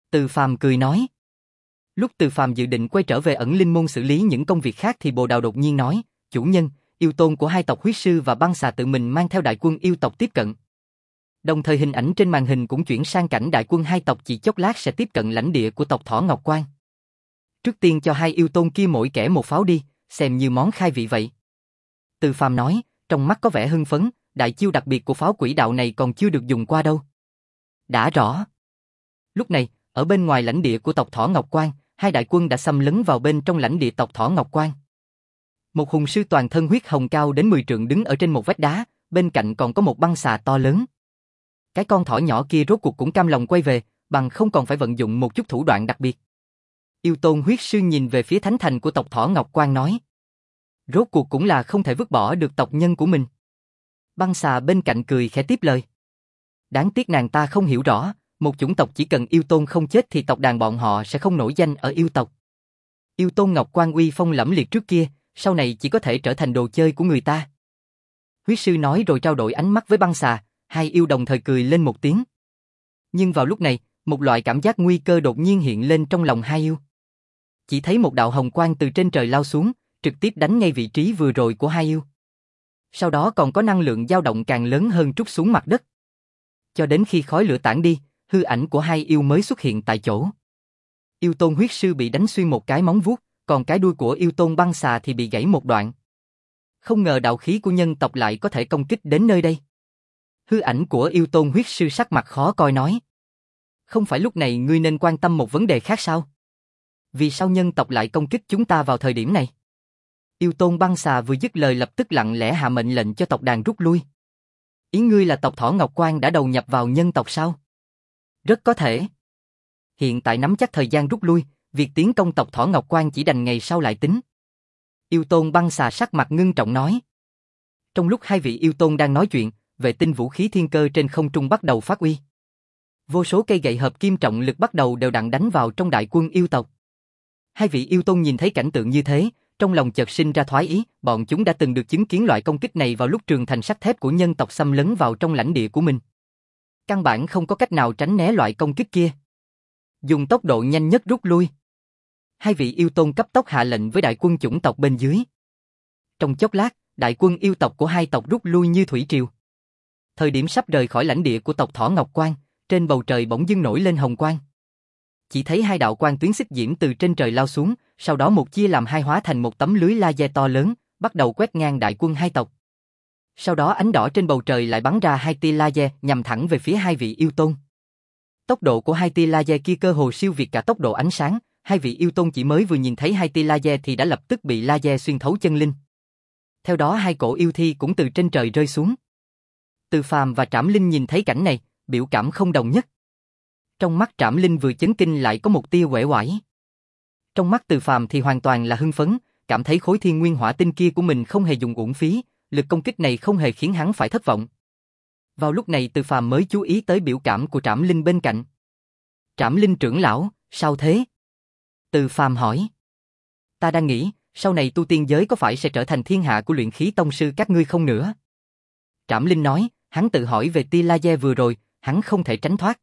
Từ Phàm cười nói. Lúc Từ Phàm dự định quay trở về ẩn linh môn xử lý những công việc khác thì Bồ Đào đột nhiên nói, chủ nhân, yêu tôn của hai tộc huyết sư và băng xà tự mình mang theo đại quân yêu tộc tiếp cận. Đồng thời hình ảnh trên màn hình cũng chuyển sang cảnh đại quân hai tộc chỉ chốc lát sẽ tiếp cận lãnh địa của tộc Thỏ Ngọc Quan. Trước tiên cho hai yêu tôn kia mỗi kẻ một pháo đi, xem như món khai vị vậy. Từ Phàm nói, trong mắt có vẻ hưng phấn, đại chiêu đặc biệt của pháo quỷ đạo này còn chưa được dùng qua đâu. Đã rõ. Lúc này, ở bên ngoài lãnh địa của tộc Thỏ Ngọc Quan, hai đại quân đã xâm lấn vào bên trong lãnh địa tộc Thỏ Ngọc Quan. Một hùng sư toàn thân huyết hồng cao đến mười trượng đứng ở trên một vách đá, bên cạnh còn có một băng xà to lớn. Cái con thỏ nhỏ kia rốt cuộc cũng cam lòng quay về, bằng không còn phải vận dụng một chút thủ đoạn đặc biệt. Yêu tôn huyết sư nhìn về phía thánh thành của tộc Thỏ Ngọc Quan nói. Rốt cuộc cũng là không thể vứt bỏ được tộc nhân của mình. Băng xà bên cạnh cười khẽ tiếp lời. Đáng tiếc nàng ta không hiểu rõ, một chủng tộc chỉ cần yêu tôn không chết thì tộc đàn bọn họ sẽ không nổi danh ở yêu tộc. Yêu tôn Ngọc Quan uy phong lẫm liệt trước kia, sau này chỉ có thể trở thành đồ chơi của người ta. Huyết sư nói rồi trao đổi ánh mắt với băng xà, hai yêu đồng thời cười lên một tiếng. Nhưng vào lúc này, một loại cảm giác nguy cơ đột nhiên hiện lên trong lòng hai yêu. Chỉ thấy một đạo hồng quang từ trên trời lao xuống, trực tiếp đánh ngay vị trí vừa rồi của hai yêu. Sau đó còn có năng lượng dao động càng lớn hơn trút xuống mặt đất. Cho đến khi khói lửa tản đi, hư ảnh của hai yêu mới xuất hiện tại chỗ. Yêu tôn huyết sư bị đánh xuyên một cái móng vuốt, còn cái đuôi của yêu tôn băng xà thì bị gãy một đoạn. Không ngờ đạo khí của nhân tộc lại có thể công kích đến nơi đây. Hư ảnh của yêu tôn huyết sư sắc mặt khó coi nói. Không phải lúc này ngươi nên quan tâm một vấn đề khác sao? Vì sao nhân tộc lại công kích chúng ta vào thời điểm này? Yêu tôn băng xà vừa dứt lời lập tức lặng lẽ hạ mệnh lệnh cho tộc đàn rút lui. Ý ngươi là tộc Thỏ Ngọc Quan đã đầu nhập vào nhân tộc sao? Rất có thể. Hiện tại nắm chắc thời gian rút lui, việc tiến công tộc Thỏ Ngọc Quan chỉ đành ngày sau lại tính. Yêu tôn băng xà sắc mặt ngưng trọng nói. Trong lúc hai vị yêu tôn đang nói chuyện, vệ tinh vũ khí thiên cơ trên không trung bắt đầu phát uy. Vô số cây gậy hợp kim trọng lực bắt đầu đều đặn đánh vào trong đại quân yêu tộc. Hai vị yêu tôn nhìn thấy cảnh tượng như thế, trong lòng chợt sinh ra thoái ý, bọn chúng đã từng được chứng kiến loại công kích này vào lúc trường thành sắt thép của nhân tộc xâm lấn vào trong lãnh địa của mình. Căn bản không có cách nào tránh né loại công kích kia. Dùng tốc độ nhanh nhất rút lui. Hai vị yêu tôn cấp tốc hạ lệnh với đại quân chủng tộc bên dưới. Trong chốc lát, đại quân yêu tộc của hai tộc rút lui như thủy triều. Thời điểm sắp rời khỏi lãnh địa của tộc Thỏ Ngọc Quan, trên bầu trời bỗng dưng nổi lên hồng quang. Chỉ thấy hai đạo quang tuyến xích diễm từ trên trời lao xuống, sau đó một chia làm hai hóa thành một tấm lưới laser to lớn, bắt đầu quét ngang đại quân hai tộc. Sau đó ánh đỏ trên bầu trời lại bắn ra hai tia laser nhằm thẳng về phía hai vị yêu tôn. Tốc độ của hai tia laser kia cơ hồ siêu việt cả tốc độ ánh sáng, hai vị yêu tôn chỉ mới vừa nhìn thấy hai tia laser thì đã lập tức bị laser xuyên thấu chân linh. Theo đó hai cổ yêu thi cũng từ trên trời rơi xuống. Từ Phàm và Trảm Linh nhìn thấy cảnh này, biểu cảm không đồng nhất. Trong mắt Trảm Linh vừa chấn kinh lại có một tia uể oải. Trong mắt Từ Phàm thì hoàn toàn là hưng phấn, cảm thấy khối thiên nguyên hỏa tinh kia của mình không hề dùng uổng phí, lực công kích này không hề khiến hắn phải thất vọng. Vào lúc này Từ Phàm mới chú ý tới biểu cảm của Trảm Linh bên cạnh. Trảm Linh trưởng lão, sao thế? Từ Phàm hỏi. Ta đang nghĩ, sau này tu tiên giới có phải sẽ trở thành thiên hạ của luyện khí tông sư các ngươi không nữa? Trảm Linh nói, hắn tự hỏi về tia laser vừa rồi, hắn không thể tránh thoát.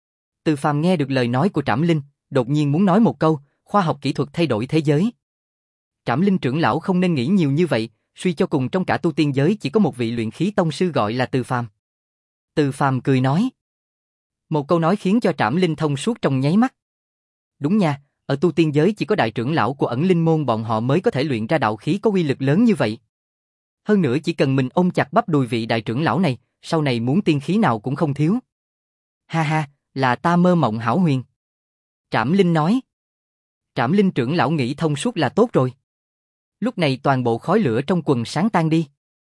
Từ Phàm nghe được lời nói của Trảm Linh, đột nhiên muốn nói một câu, khoa học kỹ thuật thay đổi thế giới. Trảm Linh trưởng lão không nên nghĩ nhiều như vậy, suy cho cùng trong cả tu tiên giới chỉ có một vị luyện khí tông sư gọi là Từ Phàm. Từ Phàm cười nói. Một câu nói khiến cho Trảm Linh thông suốt trong nháy mắt. Đúng nha, ở tu tiên giới chỉ có đại trưởng lão của ẩn linh môn bọn họ mới có thể luyện ra đạo khí có uy lực lớn như vậy. Hơn nữa chỉ cần mình ôm chặt bắp đùi vị đại trưởng lão này, sau này muốn tiên khí nào cũng không thiếu. Ha ha, là ta mơ mộng hão huyền. Trảm Linh nói. Trảm Linh trưởng lão nghĩ thông suốt là tốt rồi. Lúc này toàn bộ khói lửa trong quần sáng tan đi.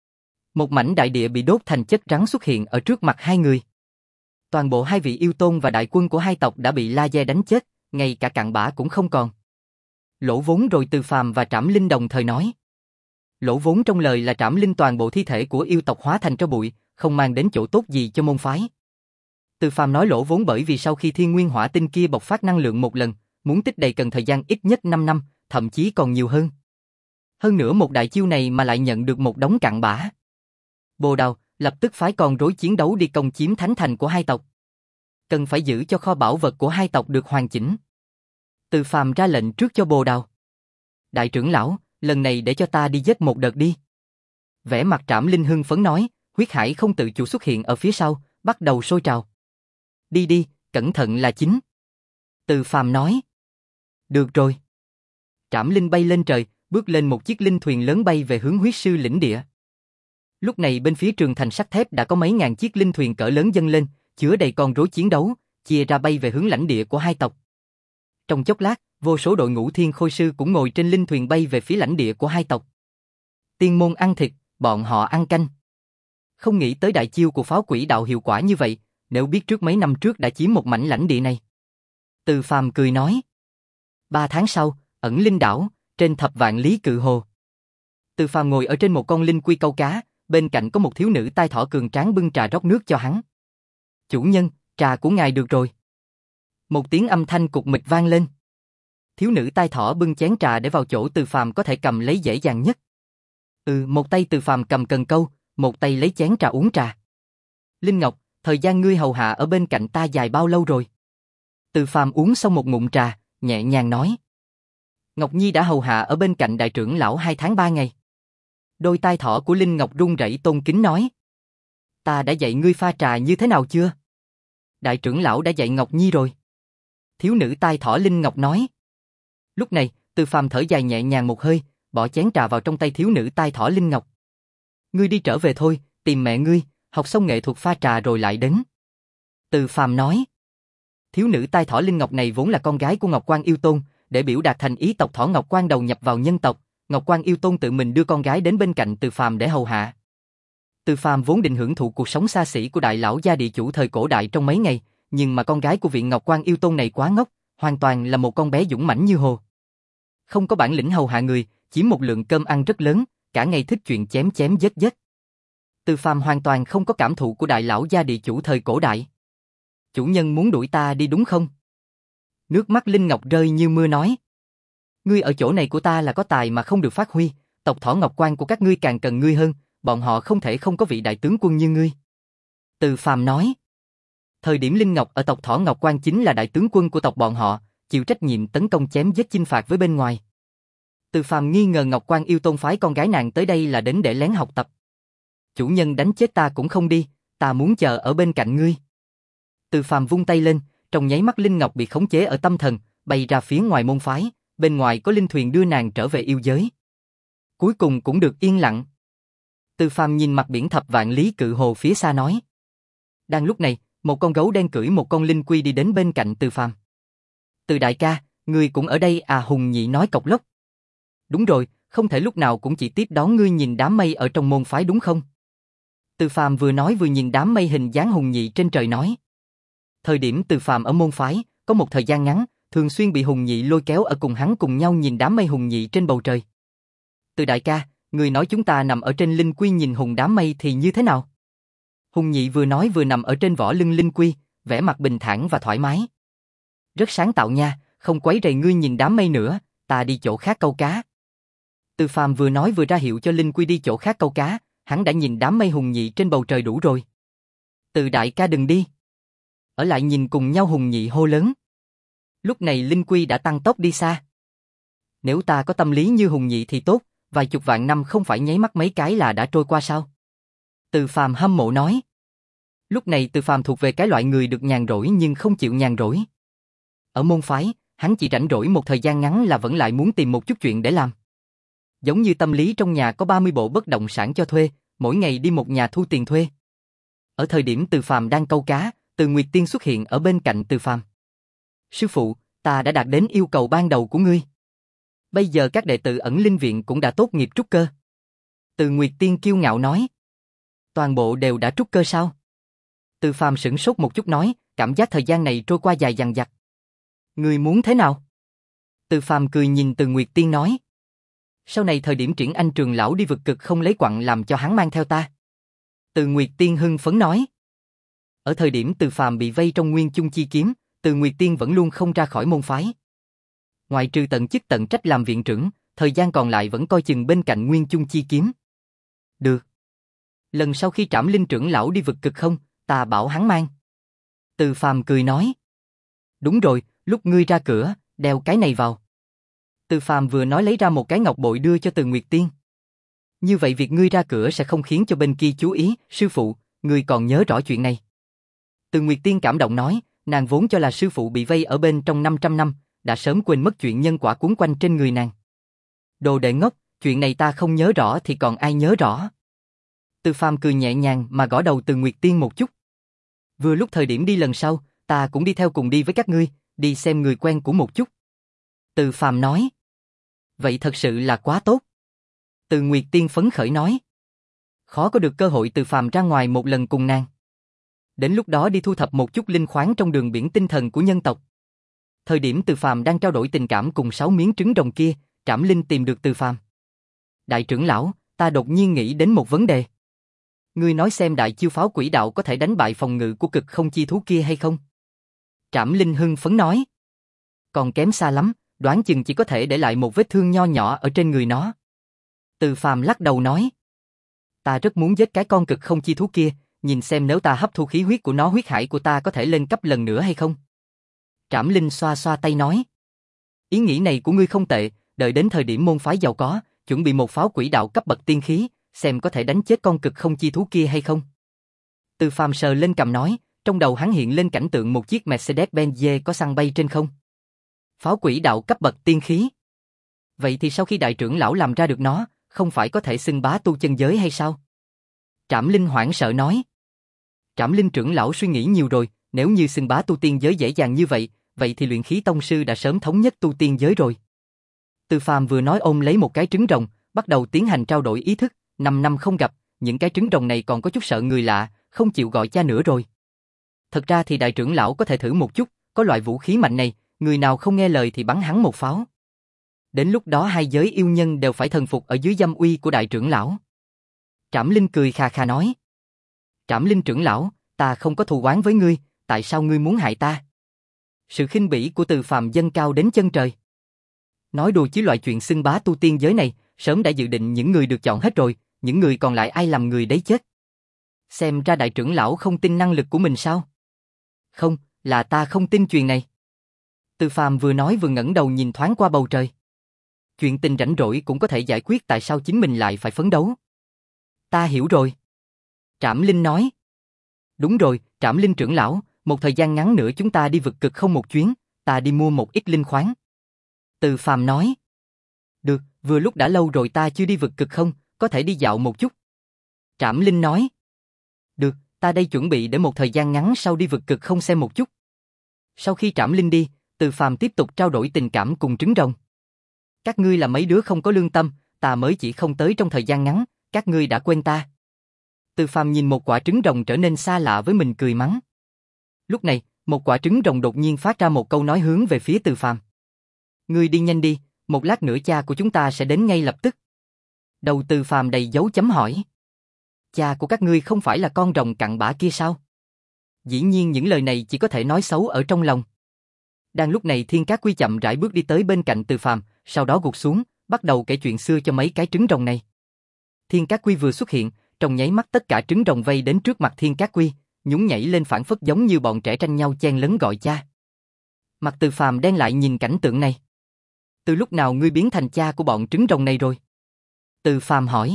Một mảnh đại địa bị đốt thành chất trắng xuất hiện ở trước mặt hai người. Toàn bộ hai vị yêu tôn và đại quân của hai tộc đã bị laser đánh chết, ngay cả cặn bã cũng không còn. Lỗ vốn rồi. Từ Phàm và Trảm Linh đồng thời nói. Lỗ vốn trong lời là Trảm Linh toàn bộ thi thể của yêu tộc hóa thành tro bụi, không mang đến chỗ tốt gì cho môn phái. Từ Phàm nói lỗ vốn bởi vì sau khi thiên nguyên hỏa tinh kia bộc phát năng lượng một lần, muốn tích đầy cần thời gian ít nhất năm năm, thậm chí còn nhiều hơn. Hơn nữa một đại chiêu này mà lại nhận được một đống cặn bã. Bồ Đào lập tức phái con rối chiến đấu đi công chiếm thánh thành của hai tộc. cần phải giữ cho kho bảo vật của hai tộc được hoàn chỉnh. Từ Phàm ra lệnh trước cho Bồ Đào. Đại trưởng lão, lần này để cho ta đi giết một đợt đi. Vẻ mặt Trảm Linh hưng phấn nói, huyết hải không tự chủ xuất hiện ở phía sau, bắt đầu sôi trào. Đi đi, cẩn thận là chính. Từ Phàm nói. Được rồi. Trảm Linh bay lên trời, bước lên một chiếc linh thuyền lớn bay về hướng huyết sư lĩnh địa. Lúc này bên phía trường thành sắt thép đã có mấy ngàn chiếc linh thuyền cỡ lớn dâng lên, chứa đầy con rối chiến đấu, chia ra bay về hướng lãnh địa của hai tộc. Trong chốc lát, vô số đội ngũ thiên khôi sư cũng ngồi trên linh thuyền bay về phía lãnh địa của hai tộc. Tiên môn ăn thịt, bọn họ ăn canh. Không nghĩ tới đại chiêu của pháo quỷ đạo hiệu quả như vậy, nếu biết trước mấy năm trước đã chiếm một mảnh lãnh địa này. Từ Phàm cười nói. Ba tháng sau, ẩn linh đảo, trên thập vạn lý cự hồ. Từ Phàm ngồi ở trên một con linh quy câu cá, bên cạnh có một thiếu nữ tai thỏ cường tráng bưng trà rót nước cho hắn. Chủ nhân, trà của ngài được rồi. Một tiếng âm thanh cục mịch vang lên. Thiếu nữ tai thỏ bưng chén trà để vào chỗ Từ Phàm có thể cầm lấy dễ dàng nhất. Ừ, một tay Từ Phàm cầm cần câu, một tay lấy chén trà uống trà. Linh Ngọc, thời gian ngươi hầu hạ ở bên cạnh ta dài bao lâu rồi? Từ Phàm uống xong một ngụm trà, nhẹ nhàng nói. Ngọc Nhi đã hầu hạ ở bên cạnh đại trưởng lão hai tháng ba ngày. Đôi tai thỏ của Linh Ngọc run rẩy tôn kính nói. Ta đã dạy ngươi pha trà như thế nào chưa? Đại trưởng lão đã dạy Ngọc Nhi rồi. Thiếu nữ tai thỏ Linh Ngọc nói. Lúc này, Từ Phàm thở dài nhẹ nhàng một hơi, bỏ chén trà vào trong tay thiếu nữ tai thỏ Linh Ngọc. Ngươi đi trở về thôi, tìm mẹ ngươi, học xong nghệ thuật pha trà rồi lại đến. Từ Phàm nói. Thiếu nữ tai thỏ Linh Ngọc này vốn là con gái của Ngọc Quan Yêu Tôn, để biểu đạt thành ý tộc thỏ Ngọc Quan đầu nhập vào nhân tộc, Ngọc Quan Yêu Tôn tự mình đưa con gái đến bên cạnh Từ Phàm để hầu hạ. Từ Phàm vốn định hưởng thụ cuộc sống xa xỉ của đại lão gia địa chủ thời cổ đại trong mấy ngày, nhưng mà con gái của vị Ngọc Quan Yêu Tôn này quá ngốc, hoàn toàn là một con bé dũng mãnh như hồ. Không có bản lĩnh hầu hạ người, chiếm một lượng cơm ăn rất lớn, cả ngày thích chuyện chém chém giết giết. Từ Phàm hoàn toàn không có cảm thụ của đại lão gia địa chủ thời cổ đại. Chủ nhân muốn đuổi ta đi đúng không? Nước mắt Linh Ngọc rơi như mưa nói. Ngươi ở chỗ này của ta là có tài mà không được phát huy, tộc thỏ Ngọc Quan của các ngươi càng cần ngươi hơn, bọn họ không thể không có vị đại tướng quân như ngươi. Từ Phàm nói. Thời điểm Linh Ngọc ở tộc thỏ Ngọc Quan chính là đại tướng quân của tộc bọn họ, chịu trách nhiệm tấn công chém giết chinh phạt với bên ngoài. Từ Phàm nghi ngờ Ngọc Quan Yêu Tôn phái con gái nàng tới đây là đến để lén học tập. Chủ nhân đánh chết ta cũng không đi, ta muốn chờ ở bên cạnh ngươi. Từ Phàm vung tay lên, trong nháy mắt Linh Ngọc bị khống chế ở tâm thần, bay ra phía ngoài môn phái, bên ngoài có linh thuyền đưa nàng trở về yêu giới. Cuối cùng cũng được yên lặng. Từ Phàm nhìn mặt biển thập vạn lý cự hồ phía xa nói. Đang lúc này, một con gấu đen cưỡi một con linh quy đi đến bên cạnh Từ Phàm. Từ đại ca, ngươi cũng ở đây à? Hùng Nhị nói cộc lốc. Đúng rồi, không thể lúc nào cũng chỉ tiếp đón ngươi nhìn đám mây ở trong môn phái đúng không? Từ Phàm vừa nói vừa nhìn đám mây hình dáng Hùng Nhị trên trời nói. Thời điểm Từ Phàm ở môn phái, có một thời gian ngắn, thường xuyên bị Hùng Nhị lôi kéo ở cùng hắn cùng nhau nhìn đám mây Hùng Nhị trên bầu trời. Từ đại ca, người nói chúng ta nằm ở trên linh quy nhìn hùng đám mây thì như thế nào? Hùng Nhị vừa nói vừa nằm ở trên vỏ lưng linh quy, vẻ mặt bình thản và thoải mái. Rất sáng tạo nha, không quấy rầy ngươi nhìn đám mây nữa, ta đi chỗ khác câu cá. Từ Phàm vừa nói vừa ra hiệu cho linh quy đi chỗ khác câu cá, hắn đã nhìn đám mây Hùng Nhị trên bầu trời đủ rồi. Từ đại ca đừng đi. Ở lại nhìn cùng nhau Hùng Nhị hô lớn. Lúc này linh quy đã tăng tốc đi xa. Nếu ta có tâm lý như Hùng Nhị thì tốt, vài chục vạn năm không phải nháy mắt mấy cái là đã trôi qua sao? Từ Phàm hâm mộ nói. Lúc này Từ Phàm thuộc về cái loại người được nhàn rỗi nhưng không chịu nhàn rỗi. Ở môn phái, hắn chỉ rảnh rỗi một thời gian ngắn là vẫn lại muốn tìm một chút chuyện để làm. Giống như tâm lý trong nhà có ba mươi bộ bất động sản cho thuê, mỗi ngày đi một nhà thu tiền thuê. Ở thời điểm Từ Phàm đang câu cá, Từ Nguyệt Tiên xuất hiện ở bên cạnh Từ Phàm. Sư phụ, ta đã đạt đến yêu cầu ban đầu của ngươi. Bây giờ các đệ tử ẩn linh viện cũng đã tốt nghiệp trúc cơ. Từ Nguyệt Tiên kiêu ngạo nói. Toàn bộ đều đã trúc cơ sao? Từ Phàm sửng sốt một chút nói, cảm giác thời gian này trôi qua dài dằng dặc. Ngươi muốn thế nào? Từ Phàm cười nhìn Từ Nguyệt Tiên nói. Sau này thời điểm Triển Anh trường lão đi vực cực không lấy quặng làm cho hắn mang theo ta. Từ Nguyệt Tiên hưng phấn nói. Ở thời điểm Từ Phàm bị vây trong Nguyên Chung Chi Kiếm, Từ Nguyệt Tiên vẫn luôn không ra khỏi môn phái. Ngoại trừ tận chức tận trách làm viện trưởng, thời gian còn lại vẫn coi chừng bên cạnh Nguyên Chung Chi Kiếm. Được. Lần sau khi Trảm Linh trưởng lão đi vực cực không, ta bảo hắn mang. Từ Phàm cười nói. Đúng rồi, lúc ngươi ra cửa, đeo cái này vào. Từ Phàm vừa nói lấy ra một cái ngọc bội đưa cho Từ Nguyệt Tiên. Như vậy việc ngươi ra cửa sẽ không khiến cho bên kia chú ý, sư phụ, ngươi còn nhớ rõ chuyện này. Từ Nguyệt Tiên cảm động nói, nàng vốn cho là sư phụ bị vây ở bên trong năm trăm năm, đã sớm quên mất chuyện nhân quả cuốn quanh trên người nàng. Đồ đệ ngốc, chuyện này ta không nhớ rõ thì còn ai nhớ rõ. Từ Phàm cười nhẹ nhàng mà gõ đầu Từ Nguyệt Tiên một chút. Vừa lúc thời điểm đi lần sau, ta cũng đi theo cùng đi với các ngươi, đi xem người quen của một chút. Từ Phàm nói. Vậy thật sự là quá tốt. Từ Nguyệt Tiên phấn khởi nói. Khó có được cơ hội Từ Phàm ra ngoài một lần cùng nàng. Đến lúc đó đi thu thập một chút linh khoáng trong đường biển tinh thần của nhân tộc. Thời điểm Từ Phàm đang trao đổi tình cảm cùng sáu miếng trứng rồng kia, Trảm Linh tìm được Từ Phàm. Đại trưởng lão, ta đột nhiên nghĩ đến một vấn đề. Ngươi nói xem đại chiêu pháo quỷ đạo có thể đánh bại phòng ngự của cực không chi thú kia hay không? Trảm Linh hưng phấn nói. Còn kém xa lắm, đoán chừng chỉ có thể để lại một vết thương nho nhỏ ở trên người nó. Từ Phàm lắc đầu nói. Ta rất muốn giết cái con cực không chi thú kia, nhìn xem nếu ta hấp thu khí huyết của nó huyết hải của ta có thể lên cấp lần nữa hay không. Trảm Linh xoa xoa tay nói. Ý nghĩ này của ngươi không tệ, đợi đến thời điểm môn phái giàu có, chuẩn bị một pháo quỷ đạo cấp bậc tiên khí, xem có thể đánh chết con cực không chi thú kia hay không. Từ Phàm sờ lên cằm nói, trong đầu hắn hiện lên cảnh tượng một chiếc Mercedes-Benz có xăng bay trên không. Pháo quỷ đạo cấp bậc tiên khí. Vậy thì sau khi đại trưởng lão làm ra được nó, không phải có thể xưng bá tu chân giới hay sao? Trảm Linh hoảng sợ nói. Trảm Linh trưởng lão suy nghĩ nhiều rồi, nếu như xưng bá tu tiên giới dễ dàng như vậy, vậy thì luyện khí tông sư đã sớm thống nhất tu tiên giới rồi. Từ Phàm vừa nói ôm lấy một cái trứng rồng, bắt đầu tiến hành trao đổi ý thức, năm năm không gặp, những cái trứng rồng này còn có chút sợ người lạ, không chịu gọi cha nữa rồi. Thật ra thì đại trưởng lão có thể thử một chút, có loại vũ khí mạnh này, người nào không nghe lời thì bắn hắn một pháo. Đến lúc đó hai giới yêu nhân đều phải thần phục ở dưới dâm uy của đại trưởng lão. Trảm Linh cười khà khà nói. Trảm Linh trưởng lão, ta không có thù oán với ngươi, tại sao ngươi muốn hại ta? Sự khinh bỉ của Từ Phàm dâng cao đến chân trời. Nói đùa chứ loại chuyện xưng bá tu tiên giới này, sớm đã dự định những người được chọn hết rồi, những người còn lại ai làm người đấy chết. Xem ra đại trưởng lão không tin năng lực của mình sao? Không, là ta không tin chuyện này. Từ Phàm vừa nói vừa ngẩng đầu nhìn thoáng qua bầu trời. Chuyện tình rảnh rỗi cũng có thể giải quyết, tại sao chính mình lại phải phấn đấu? Ta hiểu rồi. Trảm Linh nói. Đúng rồi, Trảm Linh trưởng lão, một thời gian ngắn nữa chúng ta đi vực cực không một chuyến, ta đi mua một ít linh khoáng. Từ Phàm nói. Được, vừa lúc đã lâu rồi ta chưa đi vực cực không, có thể đi dạo một chút. Trảm Linh nói. Được, ta đây chuẩn bị để một thời gian ngắn sau đi vực cực không xem một chút. Sau khi Trảm Linh đi, Từ Phàm tiếp tục trao đổi tình cảm cùng trứng rồng. Các ngươi là mấy đứa không có lương tâm, ta mới chỉ không tới trong thời gian ngắn, các ngươi đã quên ta. Từ Phàm nhìn một quả trứng rồng trở nên xa lạ với mình cười mắng. Lúc này, một quả trứng rồng đột nhiên phát ra một câu nói hướng về phía Từ Phàm. Ngươi đi nhanh đi, một lát nữa cha của chúng ta sẽ đến ngay lập tức. Đầu Từ Phàm đầy dấu chấm hỏi. Cha của các ngươi không phải là con rồng cặn bã kia sao? Dĩ nhiên những lời này chỉ có thể nói xấu ở trong lòng. Đang lúc này Thiên Cát Quy chậm rãi bước đi tới bên cạnh Từ Phàm, sau đó gục xuống, bắt đầu kể chuyện xưa cho mấy cái trứng rồng này. Thiên Cát Quy vừa xuất hiện, trong nháy mắt tất cả trứng rồng vây đến trước mặt Thiên Cát Quy, nhún nhảy lên phảng phất giống như bọn trẻ tranh nhau chen lấn gọi cha. Mặt Từ Phàm đen lại nhìn cảnh tượng này. Từ lúc nào ngươi biến thành cha của bọn trứng rồng này rồi? Từ Phàm hỏi.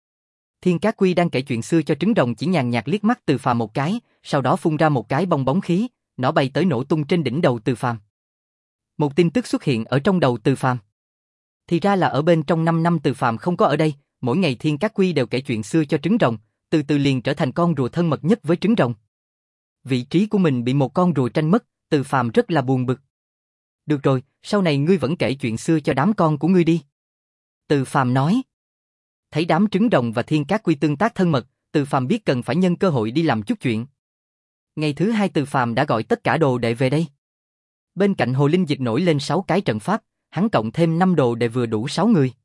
Thiên Cát Quy đang kể chuyện xưa cho trứng rồng chỉ nhàn nhạt liếc mắt Từ Phàm một cái, sau đó phun ra một cái bong bóng khí, nó bay tới nổ tung trên đỉnh đầu Từ Phàm. Một tin tức xuất hiện ở trong đầu Từ Phàm. Thì ra là ở bên trong năm năm Từ Phàm không có ở đây, mỗi ngày Thiên Cát Quy đều kể chuyện xưa cho trứng rồng, từ từ liền trở thành con rùa thân mật nhất với trứng rồng. Vị trí của mình bị một con rùa tranh mất, Từ Phàm rất là buồn bực. Được rồi, sau này ngươi vẫn kể chuyện xưa cho đám con của ngươi đi. Từ Phàm nói. Thấy đám trứng rồng và Thiên Cát Quy tương tác thân mật, Từ Phàm biết cần phải nhân cơ hội đi làm chút chuyện. Ngày thứ hai Từ Phàm đã gọi tất cả đồ đệ về đây. Bên cạnh hồ linh dịch nổi lên sáu cái trận pháp, hắn cộng thêm năm đồ đệ vừa đủ sáu người.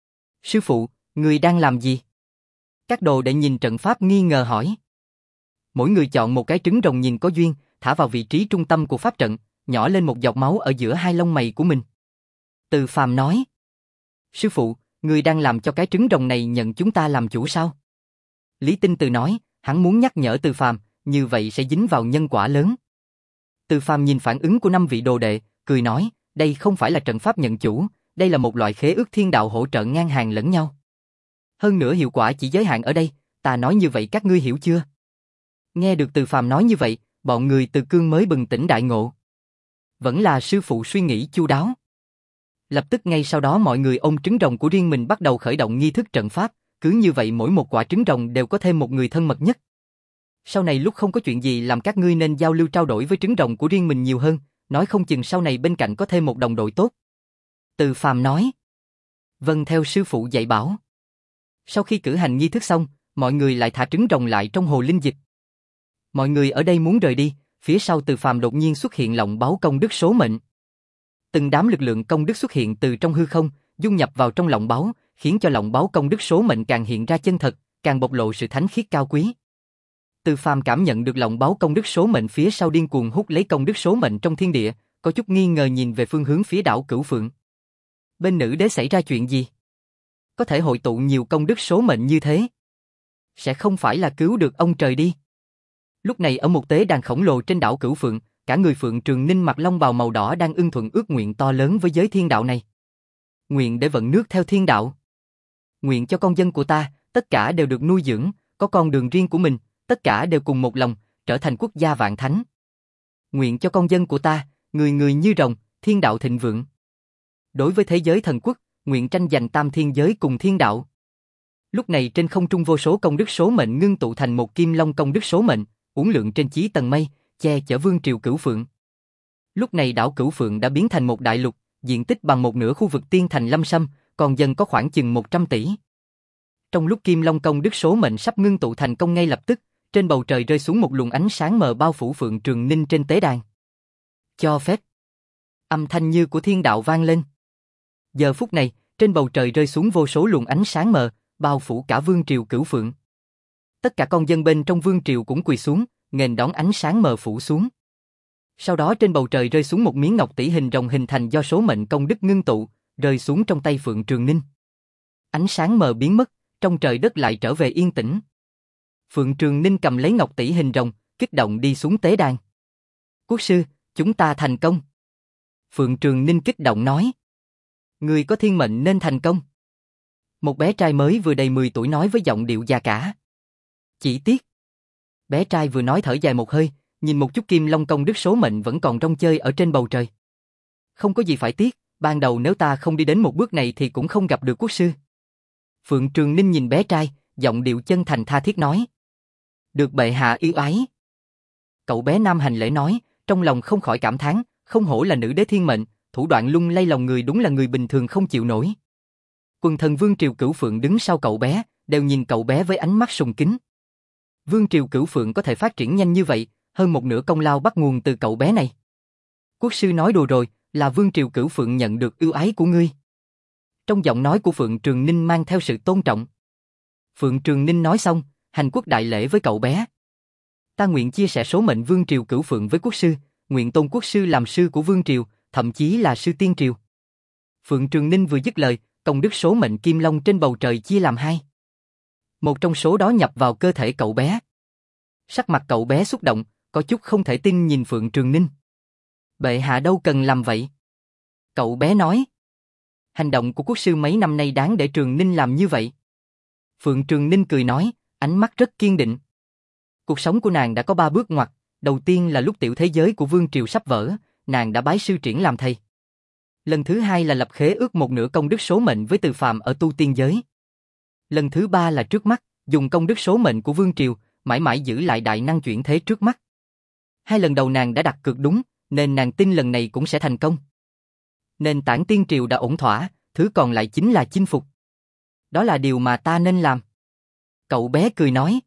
Sư phụ, người đang làm gì? Các đồ đệ nhìn trận pháp nghi ngờ hỏi. Mỗi người chọn một cái trứng rồng nhìn có duyên, thả vào vị trí trung tâm của pháp trận, nhỏ lên một giọt máu ở giữa hai lông mày của mình. Từ Phàm nói. Sư phụ, người đang làm cho cái trứng rồng này nhận chúng ta làm chủ sao? Lý Tinh Từ nói, hắn muốn nhắc nhở Từ Phàm, như vậy sẽ dính vào nhân quả lớn. Từ Phàm nhìn phản ứng của năm vị đồ đệ, cười nói, đây không phải là trận pháp nhận chủ, đây là một loại khế ước thiên đạo hỗ trợ ngang hàng lẫn nhau. Hơn nữa hiệu quả chỉ giới hạn ở đây, ta nói như vậy các ngươi hiểu chưa? Nghe được Từ Phàm nói như vậy, bọn người Từ Cương mới bừng tỉnh đại ngộ. Vẫn là sư phụ suy nghĩ chu đáo. Lập tức ngay sau đó mọi người ôm trứng rồng của riêng mình bắt đầu khởi động nghi thức trận pháp, cứ như vậy mỗi một quả trứng rồng đều có thêm một người thân mật nhất. Sau này lúc không có chuyện gì làm các ngươi nên giao lưu trao đổi với trứng rồng của riêng mình nhiều hơn, nói không chừng sau này bên cạnh có thêm một đồng đội tốt. Từ Phàm nói. Vâng theo sư phụ dạy bảo. Sau khi cử hành nghi thức xong, mọi người lại thả trứng rồng lại trong hồ linh dịch. Mọi người ở đây muốn rời đi, phía sau Từ Phàm đột nhiên xuất hiện lọng báo công đức số mệnh. Từng đám lực lượng công đức xuất hiện từ trong hư không, dung nhập vào trong lọng báo, khiến cho lọng báo công đức số mệnh càng hiện ra chân thật, càng bộc lộ sự thánh khiết cao quý. Từ Phàm cảm nhận được lọng báo công đức số mệnh phía sau điên cuồng hút lấy công đức số mệnh trong thiên địa, có chút nghi ngờ nhìn về phương hướng phía đảo Cửu Phượng. Bên nữ đế xảy ra chuyện gì? Có thể hội tụ nhiều công đức số mệnh như thế? Sẽ không phải là cứu được ông trời đi? Lúc này ở một tế đàn khổng lồ trên đảo Cửu Phượng, cả người Phượng Trường Ninh mặc long bào màu đỏ đang ưng thuận ước nguyện to lớn với giới thiên đạo này. Nguyện để vận nước theo thiên đạo. Nguyện cho con dân của ta, tất cả đều được nuôi dưỡng, có con đường riêng của mình, tất cả đều cùng một lòng, trở thành quốc gia vạn thánh. Nguyện cho con dân của ta, người người như rồng, thiên đạo thịnh vượng. Đối với thế giới thần quốc, nguyện tranh giành tam thiên giới cùng thiên đạo. Lúc này trên không trung vô số công đức số mệnh ngưng tụ thành một kim long công đức số mệnh, uốn lượn trên chí tầng mây, che chở vương triều Cửu Phượng. Lúc này đảo Cửu Phượng đã biến thành một đại lục, diện tích bằng một nửa khu vực tiên thành Lâm Sâm, còn dân có khoảng chừng một trăm tỷ. Trong lúc kim long công đức số mệnh sắp ngưng tụ thành công ngay lập tức, trên bầu trời rơi xuống một luồng ánh sáng mờ bao phủ Phượng Trường Ninh trên tế đàn. Cho phép. Âm thanh như của thiên đạo vang lên. Giờ phút này, trên bầu trời rơi xuống vô số luồng ánh sáng mờ, bao phủ cả vương triều Cửu Phượng. Tất cả con dân bên trong vương triều cũng quỳ xuống, nghênh đón ánh sáng mờ phủ xuống. Sau đó trên bầu trời rơi xuống một miếng ngọc tỷ hình rồng hình thành do số mệnh công đức ngưng tụ, rơi xuống trong tay Phượng Trường Ninh. Ánh sáng mờ biến mất, trong trời đất lại trở về yên tĩnh. Phượng Trường Ninh cầm lấy ngọc tỷ hình rồng, kích động đi xuống tế đàn. Quốc sư, chúng ta thành công. Phượng Trường Ninh kích động nói. Người có thiên mệnh nên thành công. Một bé trai mới vừa đầy mười tuổi nói với giọng điệu già cả. Chỉ tiếc. Bé trai vừa nói thở dài một hơi, nhìn một chút kim long công đức số mệnh vẫn còn rong chơi ở trên bầu trời. Không có gì phải tiếc, ban đầu nếu ta không đi đến một bước này thì cũng không gặp được quốc sư. Phượng Trường Ninh nhìn bé trai, giọng điệu chân thành tha thiết nói. Được bệ hạ yêu ái. Cậu bé nam hành lễ nói, trong lòng không khỏi cảm thán, không hổ là nữ đế thiên mệnh, thủ đoạn lung lay lòng người đúng là người bình thường không chịu nổi. Quần thần vương triều Cửu Phượng đứng sau cậu bé, đều nhìn cậu bé với ánh mắt sùng kính. Vương triều Cửu Phượng có thể phát triển nhanh như vậy, hơn một nửa công lao bắt nguồn từ cậu bé này. Quốc sư nói đùa rồi, là vương triều Cửu Phượng nhận được ưu ái của ngươi. Trong giọng nói của Phượng Trường Ninh mang theo sự tôn trọng. Phượng Trường Ninh nói xong, hành quốc đại lễ với cậu bé. Ta nguyện chia sẻ số mệnh vương triều Cửu Phượng với quốc sư, nguyện tôn quốc sư làm sư của vương triều, thậm chí là sư tiên triều. Phượng Trường Ninh vừa dứt lời, công đức số mệnh kim long trên bầu trời chia làm hai. Một trong số đó nhập vào cơ thể cậu bé. Sắc mặt cậu bé xúc động, có chút không thể tin nhìn Phượng Trường Ninh. Bệ hạ đâu cần làm vậy. Cậu bé nói. Hành động của quốc sư mấy năm nay đáng để Trường Ninh làm như vậy. Phượng Trường Ninh cười nói, ánh mắt rất kiên định. Cuộc sống của nàng đã có ba bước ngoặt, đầu tiên là lúc tiểu thế giới của vương triều sắp vỡ, nàng đã bái sư triển làm thầy. Lần thứ hai là lập khế ước một nửa công đức số mệnh với Từ Phàm ở tu tiên giới. Lần thứ ba là trước mắt, dùng công đức số mệnh của vương triều, mãi mãi giữ lại đại năng chuyển thế trước mắt. Hai lần đầu nàng đã đặt cược đúng, nên nàng tin lần này cũng sẽ thành công. Nền tảng tiên triều đã ổn thỏa, thứ còn lại chính là chinh phục. Đó là điều mà ta nên làm. Cậu bé cười nói.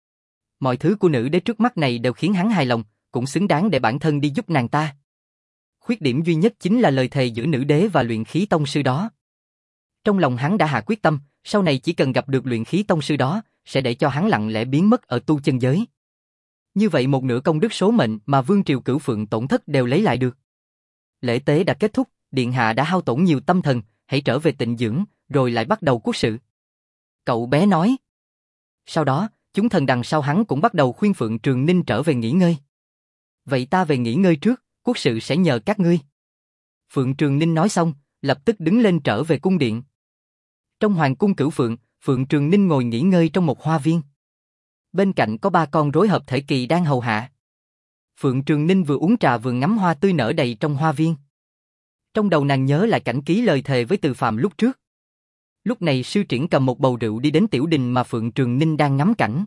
Mọi thứ của nữ đế trước mắt này đều khiến hắn hài lòng, cũng xứng đáng để bản thân đi giúp nàng ta. Khuyết điểm duy nhất chính là lời thề giữa nữ đế và luyện khí tông sư đó. Trong lòng hắn đã hạ quyết tâm, sau này chỉ cần gặp được luyện khí tông sư đó, sẽ để cho hắn lặng lẽ biến mất ở tu chân giới. Như vậy một nửa công đức số mệnh mà vương triều Cửu Phượng tổn thất đều lấy lại được. Lễ tế đã kết thúc, điện hạ đã hao tổn nhiều tâm thần, hãy trở về tịnh dưỡng, rồi lại bắt đầu quốc sự. Cậu bé nói. Sau đó, chúng thần đằng sau hắn cũng bắt đầu khuyên Phượng Trường Ninh trở về nghỉ ngơi. Vậy ta về nghỉ ngơi trước, quốc sự sẽ nhờ các ngươi. Phượng Trường Ninh nói xong, lập tức đứng lên trở về cung điện. Trong hoàng cung Cửu Phượng, Phượng Trường Ninh ngồi nghỉ ngơi trong một hoa viên. Bên cạnh có ba con rối hợp thể kỳ đang hầu hạ. Phượng Trường Ninh vừa uống trà vừa ngắm hoa tươi nở đầy trong hoa viên. Trong đầu nàng nhớ lại cảnh ký lời thề với Từ Phàm lúc trước. Lúc này sư triển cầm một bầu rượu đi đến tiểu đình mà Phượng Trường Ninh đang ngắm cảnh.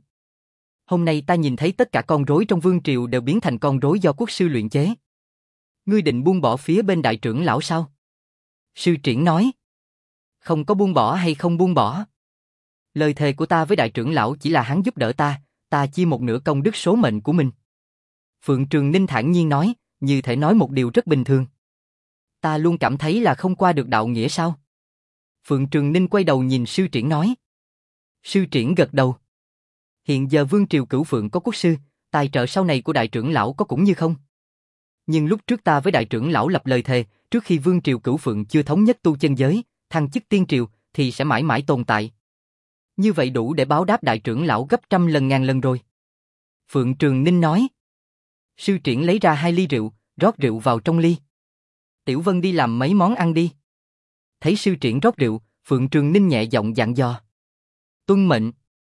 Hôm nay ta nhìn thấy tất cả con rối trong vương triều đều biến thành con rối do quốc sư luyện chế. Ngươi định buông bỏ phía bên đại trưởng lão sao? Sư triển nói. Không có buông bỏ hay không buông bỏ. Lời thề của ta với đại trưởng lão chỉ là hắn giúp đỡ ta, ta chia một nửa công đức số mệnh của mình. Phượng Trường Ninh thản nhiên nói, như thể nói một điều rất bình thường. Ta luôn cảm thấy là không qua được đạo nghĩa sao? Phượng Trường Ninh quay đầu nhìn sư triển nói. Sư triển gật đầu. Hiện giờ vương triều Cửu Phượng có quốc sư, tài trợ sau này của đại trưởng lão có cũng như không. Nhưng lúc trước ta với đại trưởng lão lập lời thề, trước khi vương triều Cửu Phượng chưa thống nhất tu chân giới, thăng chức tiên triều, thì sẽ mãi mãi tồn tại. Như vậy đủ để báo đáp đại trưởng lão gấp trăm lần ngàn lần rồi. Phượng Trường Ninh nói. Sư triển lấy ra hai ly rượu, rót rượu vào trong ly. Tiểu Vân đi làm mấy món ăn đi. Thấy sư triển rót rượu, Phượng Trường Ninh nhẹ giọng dặn dò. Tuân mệnh.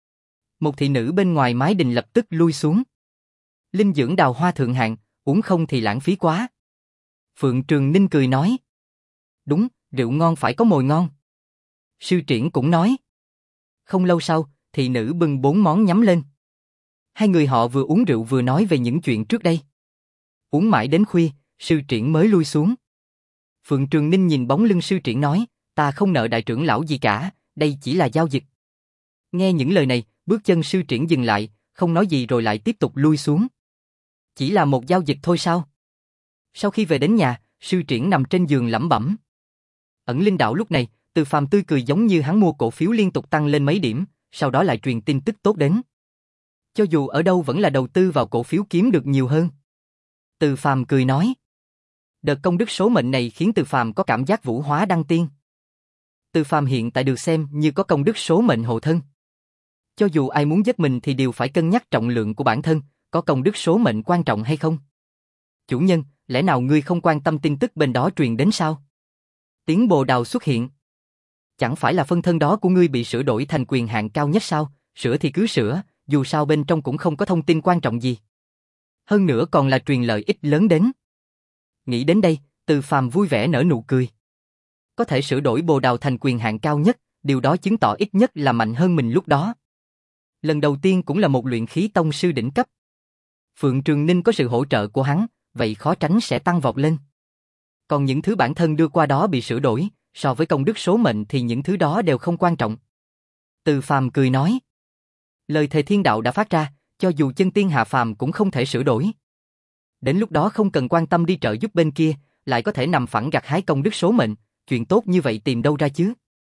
Một thị nữ bên ngoài mái đình lập tức lui xuống. Linh dưỡng đào hoa thượng hạng, uống không thì lãng phí quá. Phượng Trường Ninh cười nói. Đúng, rượu ngon phải có mồi ngon. Sư triển cũng nói. Không lâu sau, thị nữ bưng bốn món nhắm lên. Hai người họ vừa uống rượu vừa nói về những chuyện trước đây. Uống mãi đến khuya, sư triển mới lui xuống. Phượng Trường Ninh nhìn bóng lưng sư triển nói, ta không nợ đại trưởng lão gì cả, đây chỉ là giao dịch. Nghe những lời này, bước chân sư triển dừng lại, không nói gì rồi lại tiếp tục lui xuống. Chỉ là một giao dịch thôi sao? Sau khi về đến nhà, sư triển nằm trên giường lẩm bẩm. Ẩn Linh Đạo lúc này, Từ Phàm tươi cười giống như hắn mua cổ phiếu liên tục tăng lên mấy điểm, sau đó lại truyền tin tức tốt đến. Cho dù ở đâu vẫn là đầu tư vào cổ phiếu kiếm được nhiều hơn. Từ Phàm cười nói. Đợt công đức số mệnh này khiến Từ Phàm có cảm giác vũ hóa đăng tiên. Từ Phàm hiện tại được xem như có công đức số mệnh hộ thân. Cho dù ai muốn giết mình thì đều phải cân nhắc trọng lượng của bản thân, có công đức số mệnh quan trọng hay không. Chủ nhân, lẽ nào ngươi không quan tâm tin tức bên đó truyền đến sao? Tiếng bồ đào xuất hiện. Chẳng phải là phân thân đó của ngươi bị sửa đổi thành quyền hạn cao nhất sao? Sửa thì cứ sửa, dù sao bên trong cũng không có thông tin quan trọng gì. Hơn nữa còn là truyền lợi ích lớn đến. Nghĩ đến đây, Từ Phàm vui vẻ nở nụ cười. Có thể sửa đổi bồ đào thành quyền hạn cao nhất, điều đó chứng tỏ ít nhất là mạnh hơn mình lúc đó. Lần đầu tiên cũng là một luyện khí tông sư đỉnh cấp. Phượng Trường Ninh có sự hỗ trợ của hắn, vậy khó tránh sẽ tăng vọt lên. Còn những thứ bản thân đưa qua đó bị sửa đổi, so với công đức số mệnh thì những thứ đó đều không quan trọng. Từ Phàm cười nói. Lời thề thiên đạo đã phát ra, cho dù chân tiên hạ phàm cũng không thể sửa đổi. Đến lúc đó không cần quan tâm đi trợ giúp bên kia, lại có thể nằm phẳng gặt hái công đức số mệnh, chuyện tốt như vậy tìm đâu ra chứ?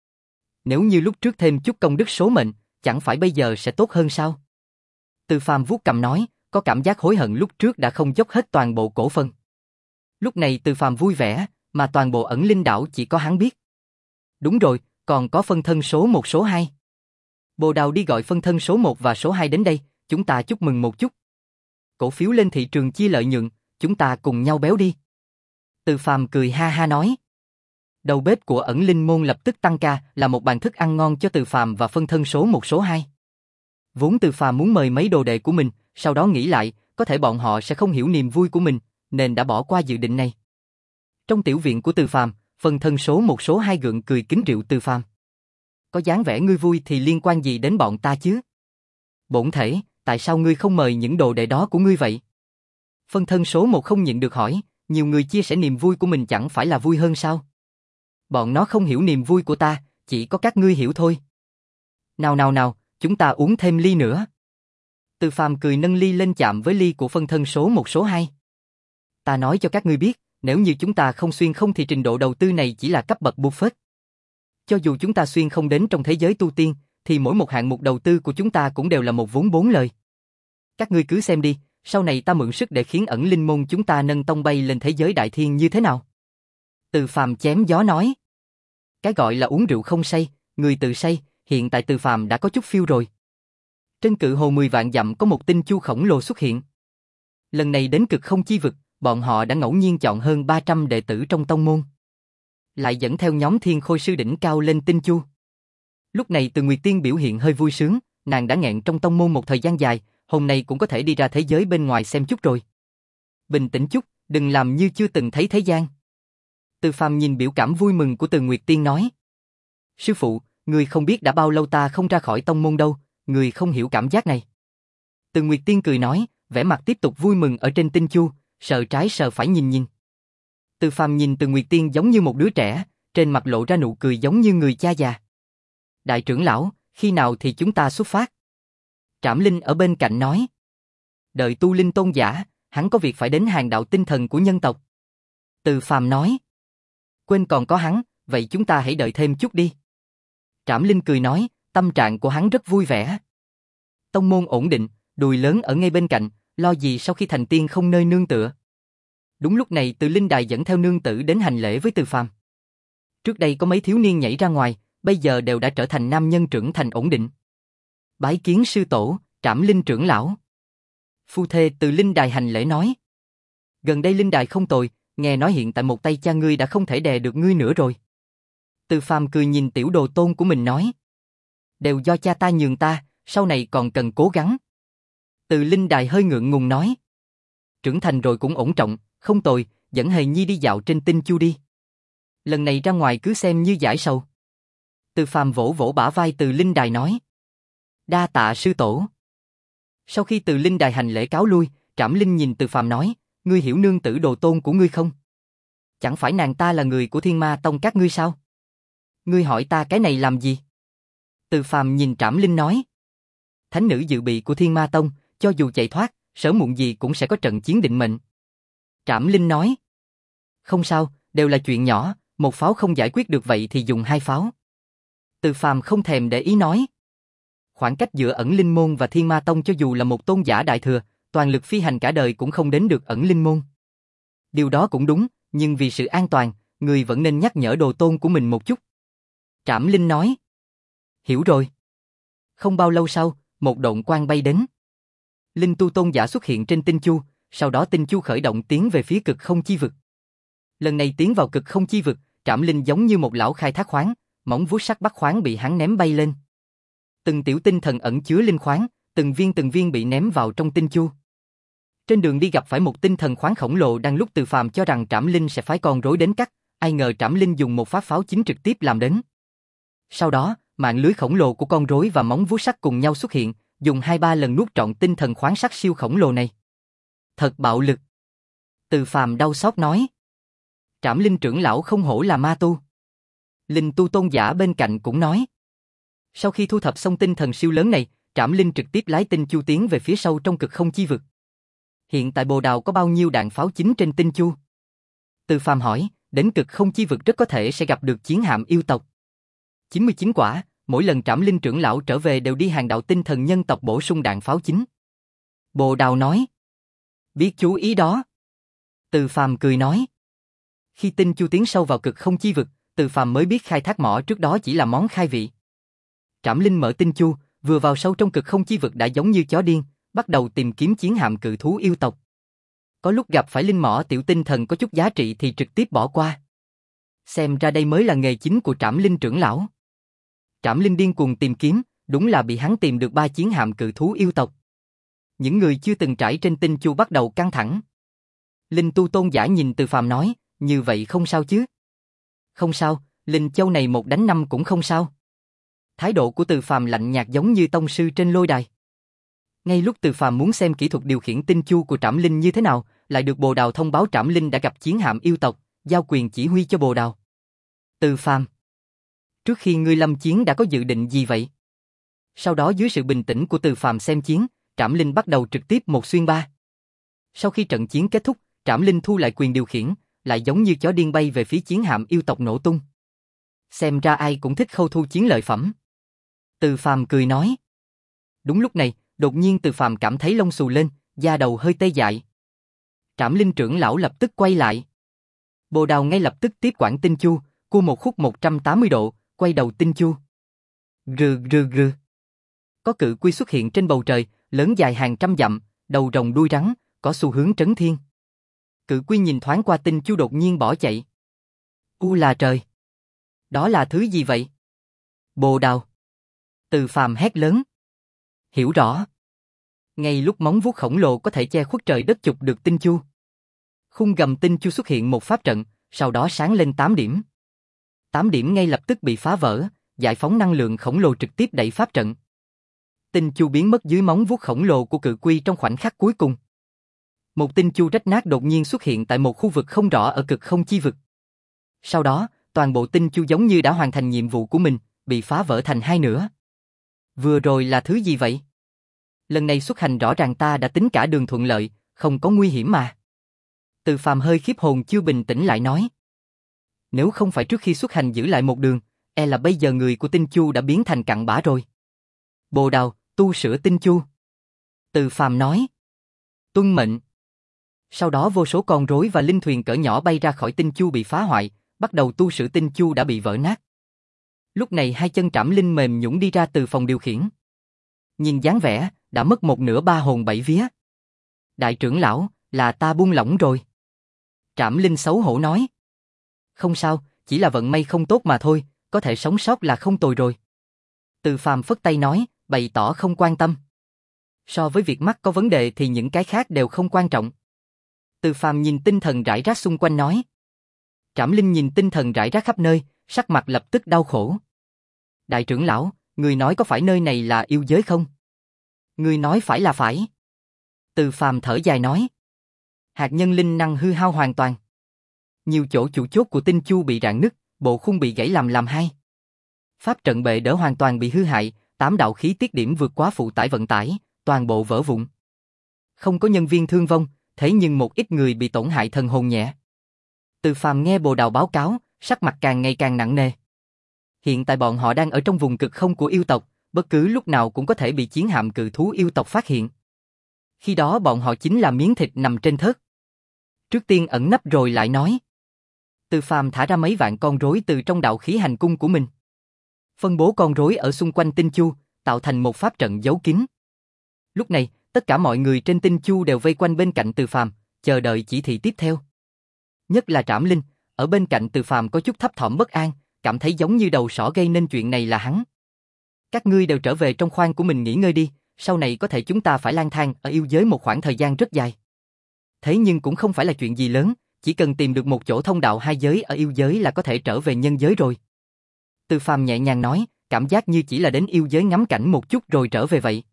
Nếu như lúc trước thêm chút công đức số mệnh, chẳng phải bây giờ sẽ tốt hơn sao? Từ Phàm vuốt cằm nói, có cảm giác hối hận lúc trước đã không dốc hết toàn bộ cổ phần. Lúc này Từ Phàm vui vẻ, mà toàn bộ Ẩn Linh Đảo chỉ có hắn biết. Đúng rồi, còn có phân thân số một số hai. Bồ Đào đi gọi phân thân số một và số hai đến đây, chúng ta chúc mừng một chút. Cổ phiếu lên thị trường chia lợi nhuận, chúng ta cùng nhau béo đi. Từ Phàm cười ha ha nói. Đầu bếp của Ẩn Linh môn lập tức tăng ca, là một bàn thức ăn ngon cho Từ Phàm và phân thân số một số hai. Vốn Từ Phàm muốn mời mấy đồ đệ của mình, sau đó nghĩ lại, có thể bọn họ sẽ không hiểu niềm vui của mình, nên đã bỏ qua dự định này. Trong tiểu viện của Từ Phàm, phân thân số một số hai gượng cười kính rượu Từ Phàm. Có dáng vẻ ngươi vui thì liên quan gì đến bọn ta chứ? Bổn thể, tại sao ngươi không mời những đồ đệ đó của ngươi vậy? Phân thân số một không nhịn được hỏi, nhiều người chia sẻ niềm vui của mình chẳng phải là vui hơn sao? Bọn nó không hiểu niềm vui của ta, chỉ có các ngươi hiểu thôi. Nào nào nào, chúng ta uống thêm ly nữa. Từ Phàm cười nâng ly lên chạm với ly của phân thân số một số hai. Ta nói cho các ngươi biết, nếu như chúng ta không xuyên không thì trình độ đầu tư này chỉ là cấp bậc Buffett. Cho dù chúng ta xuyên không đến trong thế giới tu tiên, thì mỗi một hạng mục đầu tư của chúng ta cũng đều là một vốn bốn lời. Các ngươi cứ xem đi, sau này ta mượn sức để khiến Ẩn Linh môn chúng ta nâng tông bay lên thế giới đại thiên như thế nào? Từ Phàm chém gió nói. Cái gọi là uống rượu không say, người tự say, hiện tại Từ Phàm đã có chút phiêu rồi. Trên cự hồ mười vạn dặm có một tinh chu khổng lồ xuất hiện. Lần này đến cực không chi vực, bọn họ đã ngẫu nhiên chọn hơn ba trăm đệ tử trong tông môn. Lại dẫn theo nhóm thiên khôi sư đỉnh cao lên Tinh Chu. Lúc này Từ Nguyệt Tiên biểu hiện hơi vui sướng, nàng đã nghẹn trong tông môn một thời gian dài, hôm nay cũng có thể đi ra thế giới bên ngoài xem chút rồi. Bình tĩnh chút, đừng làm như chưa từng thấy thế gian. Từ Phàm nhìn biểu cảm vui mừng của Từ Nguyệt Tiên nói. Sư phụ, người không biết đã bao lâu ta không ra khỏi tông môn đâu, người không hiểu cảm giác này. Từ Nguyệt Tiên cười nói, vẻ mặt tiếp tục vui mừng ở trên Tinh Chu, sờ trái sờ phải nhìn nhìn. Từ Phàm nhìn Từ Nguyệt Tiên giống như một đứa trẻ, trên mặt lộ ra nụ cười giống như người cha già. Đại trưởng lão, khi nào thì chúng ta xuất phát? Trảm Linh ở bên cạnh nói. Đợi tu linh tôn giả, hắn có việc phải đến hàng đạo tinh thần của nhân tộc. Từ Phàm nói. Quên còn có hắn, vậy chúng ta hãy đợi thêm chút đi. Trảm Linh cười nói, tâm trạng của hắn rất vui vẻ. Tông môn ổn định, đùi lớn ở ngay bên cạnh, lo gì sau khi thành tiên không nơi nương tựa. Đúng lúc này Từ Linh Đài dẫn theo nương tử đến hành lễ với Từ Phàm. Trước đây có mấy thiếu niên nhảy ra ngoài, bây giờ đều đã trở thành nam nhân trưởng thành ổn định. Bái kiến sư tổ, Trảm Linh trưởng lão. Phu thê Từ Linh Đài hành lễ nói. Gần đây Linh Đài không tồi, nghe nói hiện tại một tay cha ngươi đã không thể đè được ngươi nữa rồi. Từ Phàm cười nhìn tiểu đồ tôn của mình nói. Đều do cha ta nhường ta, sau này còn cần cố gắng. Từ Linh Đài hơi ngượng ngùng nói. Trưởng thành rồi cũng ổn trọng, không tồi, dẫn Hề Nhi đi dạo trên Tinh Chu đi. Lần này ra ngoài cứ xem như giải sầu. Từ Phàm vỗ vỗ bả vai Từ Linh Đài nói. Đa tạ sư tổ. Sau khi Từ Linh Đài hành lễ cáo lui, Trảm Linh nhìn Từ Phàm nói, ngươi hiểu nương tử đồ tôn của ngươi không? Chẳng phải nàng ta là người của Thiên Ma Tông các ngươi sao? Ngươi hỏi ta cái này làm gì? Từ Phàm nhìn Trảm Linh nói. Thánh nữ dự bị của Thiên Ma Tông, cho dù chạy thoát, sớm muộn gì cũng sẽ có trận chiến định mệnh. Trảm Linh nói. Không sao, đều là chuyện nhỏ, một pháo không giải quyết được vậy thì dùng hai pháo. Từ Phàm không thèm để ý nói. Khoảng cách giữa ẩn linh môn và Thiên Ma Tông cho dù là một tôn giả đại thừa, toàn lực phi hành cả đời cũng không đến được ẩn linh môn. Điều đó cũng đúng, nhưng vì sự an toàn, người vẫn nên nhắc nhở đồ tôn của mình một chút. Trảm Linh nói. Hiểu rồi. Không bao lâu sau, một độn quang bay đến. Linh tu tôn giả xuất hiện trên Tinh Chu, sau đó Tinh Chu khởi động tiến về phía cực không chi vực. Lần này tiến vào cực không chi vực, Trảm Linh giống như một lão khai thác khoáng, móng vuốt sắc bắt khoáng bị hắn ném bay lên. Từng tiểu tinh thần ẩn chứa linh khoáng, từng viên từng viên bị ném vào trong Tinh Chu. Trên đường đi gặp phải một tinh thần khoáng khổng lồ đang lúc Từ Phàm cho rằng Trảm Linh sẽ phái con rối đến cắt, ai ngờ Trảm Linh dùng một phát pháo chính trực tiếp làm đến. Sau đó, mạng lưới khổng lồ của con rối và móng vuốt sắt cùng nhau xuất hiện, dùng hai ba lần nuốt trọn tinh thần khoáng sắt siêu khổng lồ này. Thật bạo lực. Từ Phàm đau xót nói. Trảm Linh trưởng lão không hổ là ma tu. Linh tu tôn giả bên cạnh cũng nói. Sau khi thu thập xong tinh thần siêu lớn này, Trảm Linh trực tiếp lái Tinh Chu tiến về phía sâu trong cực không chi vực. Hiện tại Bồ Đào có bao nhiêu đạn pháo chính trên Tinh Chu? Từ Phàm hỏi, đến cực không chi vực rất có thể sẽ gặp được chiến hạm yêu tộc. chín mươi chín quả, mỗi lần Trảm Linh trưởng lão trở về đều đi hàng đạo tinh thần nhân tộc bổ sung đạn pháo chính. Bồ Đào nói. Biết chú ý đó. Từ Phàm cười nói. Khi Tinh Chu tiến sâu vào cực không chi vực, Từ Phàm mới biết khai thác mỏ trước đó chỉ là món khai vị. Trảm Linh mở Tinh Chu, vừa vào sâu trong cực không chi vực đã giống như chó điên, bắt đầu tìm kiếm chiến hạm cự thú yêu tộc. Có lúc gặp phải linh mỏ tiểu tinh thần có chút giá trị thì trực tiếp bỏ qua. Xem ra đây mới là nghề chính của Trảm Linh trưởng lão. Trảm Linh điên cuồng tìm kiếm, đúng là bị hắn tìm được ba chiến hạm cự thú yêu tộc. Những người chưa từng trải trên Tinh Chu bắt đầu căng thẳng. Linh tu tôn giả nhìn Từ Phàm nói, như vậy không sao chứ? Không sao, Linh Châu này một đánh năm cũng không sao. Thái độ của Từ Phàm lạnh nhạt giống như tông sư trên lôi đài. Ngay lúc Từ Phàm muốn xem kỹ thuật điều khiển Tinh Chu của Trảm Linh như thế nào, lại được Bồ Đào thông báo Trảm Linh đã gặp chiến hạm yêu tộc, giao quyền chỉ huy cho Bồ Đào. Từ Phàm, trước khi ngươi lâm chiến đã có dự định gì vậy? Sau đó dưới sự bình tĩnh của Từ Phàm xem chiến, Trảm Linh bắt đầu trực tiếp một xuyên ba. Sau khi trận chiến kết thúc, Trảm Linh thu lại quyền điều khiển, lại giống như chó điên bay về phía chiến hạm yêu tộc nổ tung. Xem ra ai cũng thích khâu thu chiến lợi phẩm. Từ Phàm cười nói. Đúng lúc này, đột nhiên Từ Phàm cảm thấy lông xù lên, da đầu hơi tê dại. Trảm Linh trưởng lão lập tức quay lại. Bồ Đào ngay lập tức tiếp quản Tinh Chu, cua một khúc một trăm tám mươi độ, quay đầu Tinh Chu. Rừ rừ rừ. Có cự quy xuất hiện trên bầu trời, lớn dài hàng trăm dặm, đầu rồng đuôi rắn, có xu hướng trấn thiên. Cự quy nhìn thoáng qua Tinh Chu đột nhiên bỏ chạy. U là trời! Đó là thứ gì vậy? Bồ đào! Từ Phàm hét lớn. Hiểu rõ. Ngay lúc móng vuốt khổng lồ có thể che khuất trời đất chụp được Tinh Chu. Khung gầm Tinh Chu xuất hiện một pháp trận, sau đó sáng lên tám điểm. Tám điểm ngay lập tức bị phá vỡ, giải phóng năng lượng khổng lồ trực tiếp đẩy pháp trận. Tinh Chu biến mất dưới móng vuốt khổng lồ của cự quy trong khoảnh khắc cuối cùng. Một Tinh Chu rách nát đột nhiên xuất hiện tại một khu vực không rõ ở cực không chi vực. Sau đó, toàn bộ Tinh Chu giống như đã hoàn thành nhiệm vụ của mình, bị phá vỡ thành hai nửa. Vừa rồi là thứ gì vậy? Lần này xuất hành rõ ràng ta đã tính cả đường thuận lợi, không có nguy hiểm mà. Từ Phàm hơi khiếp hồn chưa bình tĩnh lại nói. Nếu không phải trước khi xuất hành giữ lại một đường, e là bây giờ người của Tinh Chu đã biến thành cặn bã rồi. Bồ đào, tu sửa Tinh Chu. Từ Phàm nói. Tuân mệnh. Sau đó vô số con rối và linh thuyền cỡ nhỏ bay ra khỏi Tinh Chu bị phá hoại, bắt đầu tu sửa Tinh Chu đã bị vỡ nát. Lúc này hai chân Trảm Linh mềm nhũn đi ra từ phòng điều khiển. Nhìn dáng vẻ, đã mất một nửa ba hồn bảy vía. Đại trưởng lão, là ta buông lỏng rồi. Trảm Linh xấu hổ nói. Không sao, chỉ là vận may không tốt mà thôi, có thể sống sót là không tồi rồi. Từ Phàm phất tay nói, bày tỏ không quan tâm. So với việc mắt có vấn đề thì những cái khác đều không quan trọng. Từ Phàm nhìn tinh thần rải rác xung quanh nói. Trảm Linh nhìn tinh thần rải rác khắp nơi, sắc mặt lập tức đau khổ. Đại trưởng lão, người nói có phải nơi này là yêu giới không? Người nói phải là phải. Từ Phàm thở dài nói. Hạt nhân linh năng hư hao hoàn toàn. Nhiều chỗ chủ chốt của Tinh Chu bị rạn nứt, bộ khung bị gãy làm làm hai. Pháp trận bệ đỡ hoàn toàn bị hư hại, tám đạo khí tiết điểm vượt quá phụ tải vận tải, toàn bộ vỡ vụn. Không có nhân viên thương vong, thế nhưng một ít người bị tổn hại thần hồn nhẹ. Từ Phàm nghe Bồ Đào báo cáo, sắc mặt càng ngày càng nặng nề. Hiện tại bọn họ đang ở trong vùng cực không của yêu tộc, bất cứ lúc nào cũng có thể bị chiến hạm cự thú yêu tộc phát hiện. Khi đó bọn họ chính là miếng thịt nằm trên thớt. Trước tiên ẩn nấp rồi lại nói. Từ Phàm thả ra mấy vạn con rối từ trong đạo khí hành cung của mình. Phân bố con rối ở xung quanh Tinh Chu, tạo thành một pháp trận giấu kín. Lúc này, tất cả mọi người trên Tinh Chu đều vây quanh bên cạnh Từ Phàm, chờ đợi chỉ thị tiếp theo. Nhất là Trảm Linh, ở bên cạnh Từ Phàm có chút thấp thỏm bất an, cảm thấy giống như đầu sỏ gây nên chuyện này là hắn. Các ngươi đều trở về trong khoang của mình nghỉ ngơi đi, sau này có thể chúng ta phải lang thang ở yêu giới một khoảng thời gian rất dài. Thế nhưng cũng không phải là chuyện gì lớn, chỉ cần tìm được một chỗ thông đạo hai giới ở yêu giới là có thể trở về nhân giới rồi. Từ Phàm nhẹ nhàng nói, cảm giác như chỉ là đến yêu giới ngắm cảnh một chút rồi trở về vậy.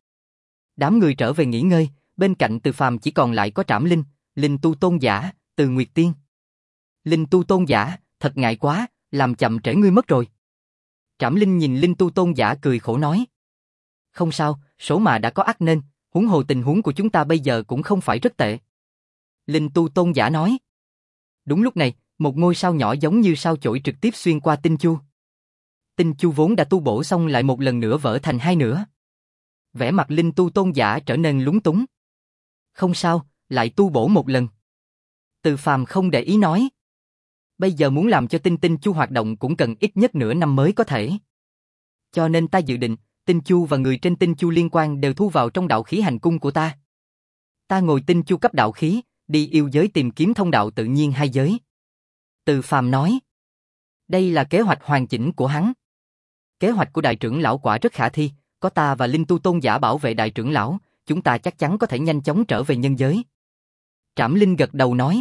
Đám người trở về nghỉ ngơi, bên cạnh Từ Phàm chỉ còn lại có Trảm Linh, Linh Tu Tôn Giả, Từ Nguyệt Tiên. Linh Tu Tôn Giả, thật ngại quá, làm chậm trễ ngươi mất rồi. Trảm Linh nhìn Linh Tu Tôn Giả cười khổ nói. Không sao, số mà đã có ắt nên, huống hồ tình huống của chúng ta bây giờ cũng không phải rất tệ. Linh Tu Tôn Giả nói. Đúng lúc này, một ngôi sao nhỏ giống như sao chổi trực tiếp xuyên qua Tinh Chu. Tinh Chu vốn đã tu bổ xong lại một lần nữa vỡ thành hai nửa. Vẻ mặt Linh Tu Tôn Giả trở nên lúng túng. Không sao, lại tu bổ một lần. Từ Phàm không để ý nói. Bây giờ muốn làm cho Tinh Tinh Chu hoạt động cũng cần ít nhất nửa năm mới có thể. Cho nên ta dự định, Tinh Chu và người trên Tinh Chu liên quan đều thu vào trong đạo khí hành cung của ta. Ta ngồi Tinh Chu cấp đạo khí, đi yêu giới tìm kiếm thông đạo tự nhiên hai giới. Từ Phàm nói. Đây là kế hoạch hoàn chỉnh của hắn. Kế hoạch của đại trưởng lão quả rất khả thi, có ta và Linh Tu Tôn Giả bảo vệ đại trưởng lão, chúng ta chắc chắn có thể nhanh chóng trở về nhân giới. Trảm Linh gật đầu nói.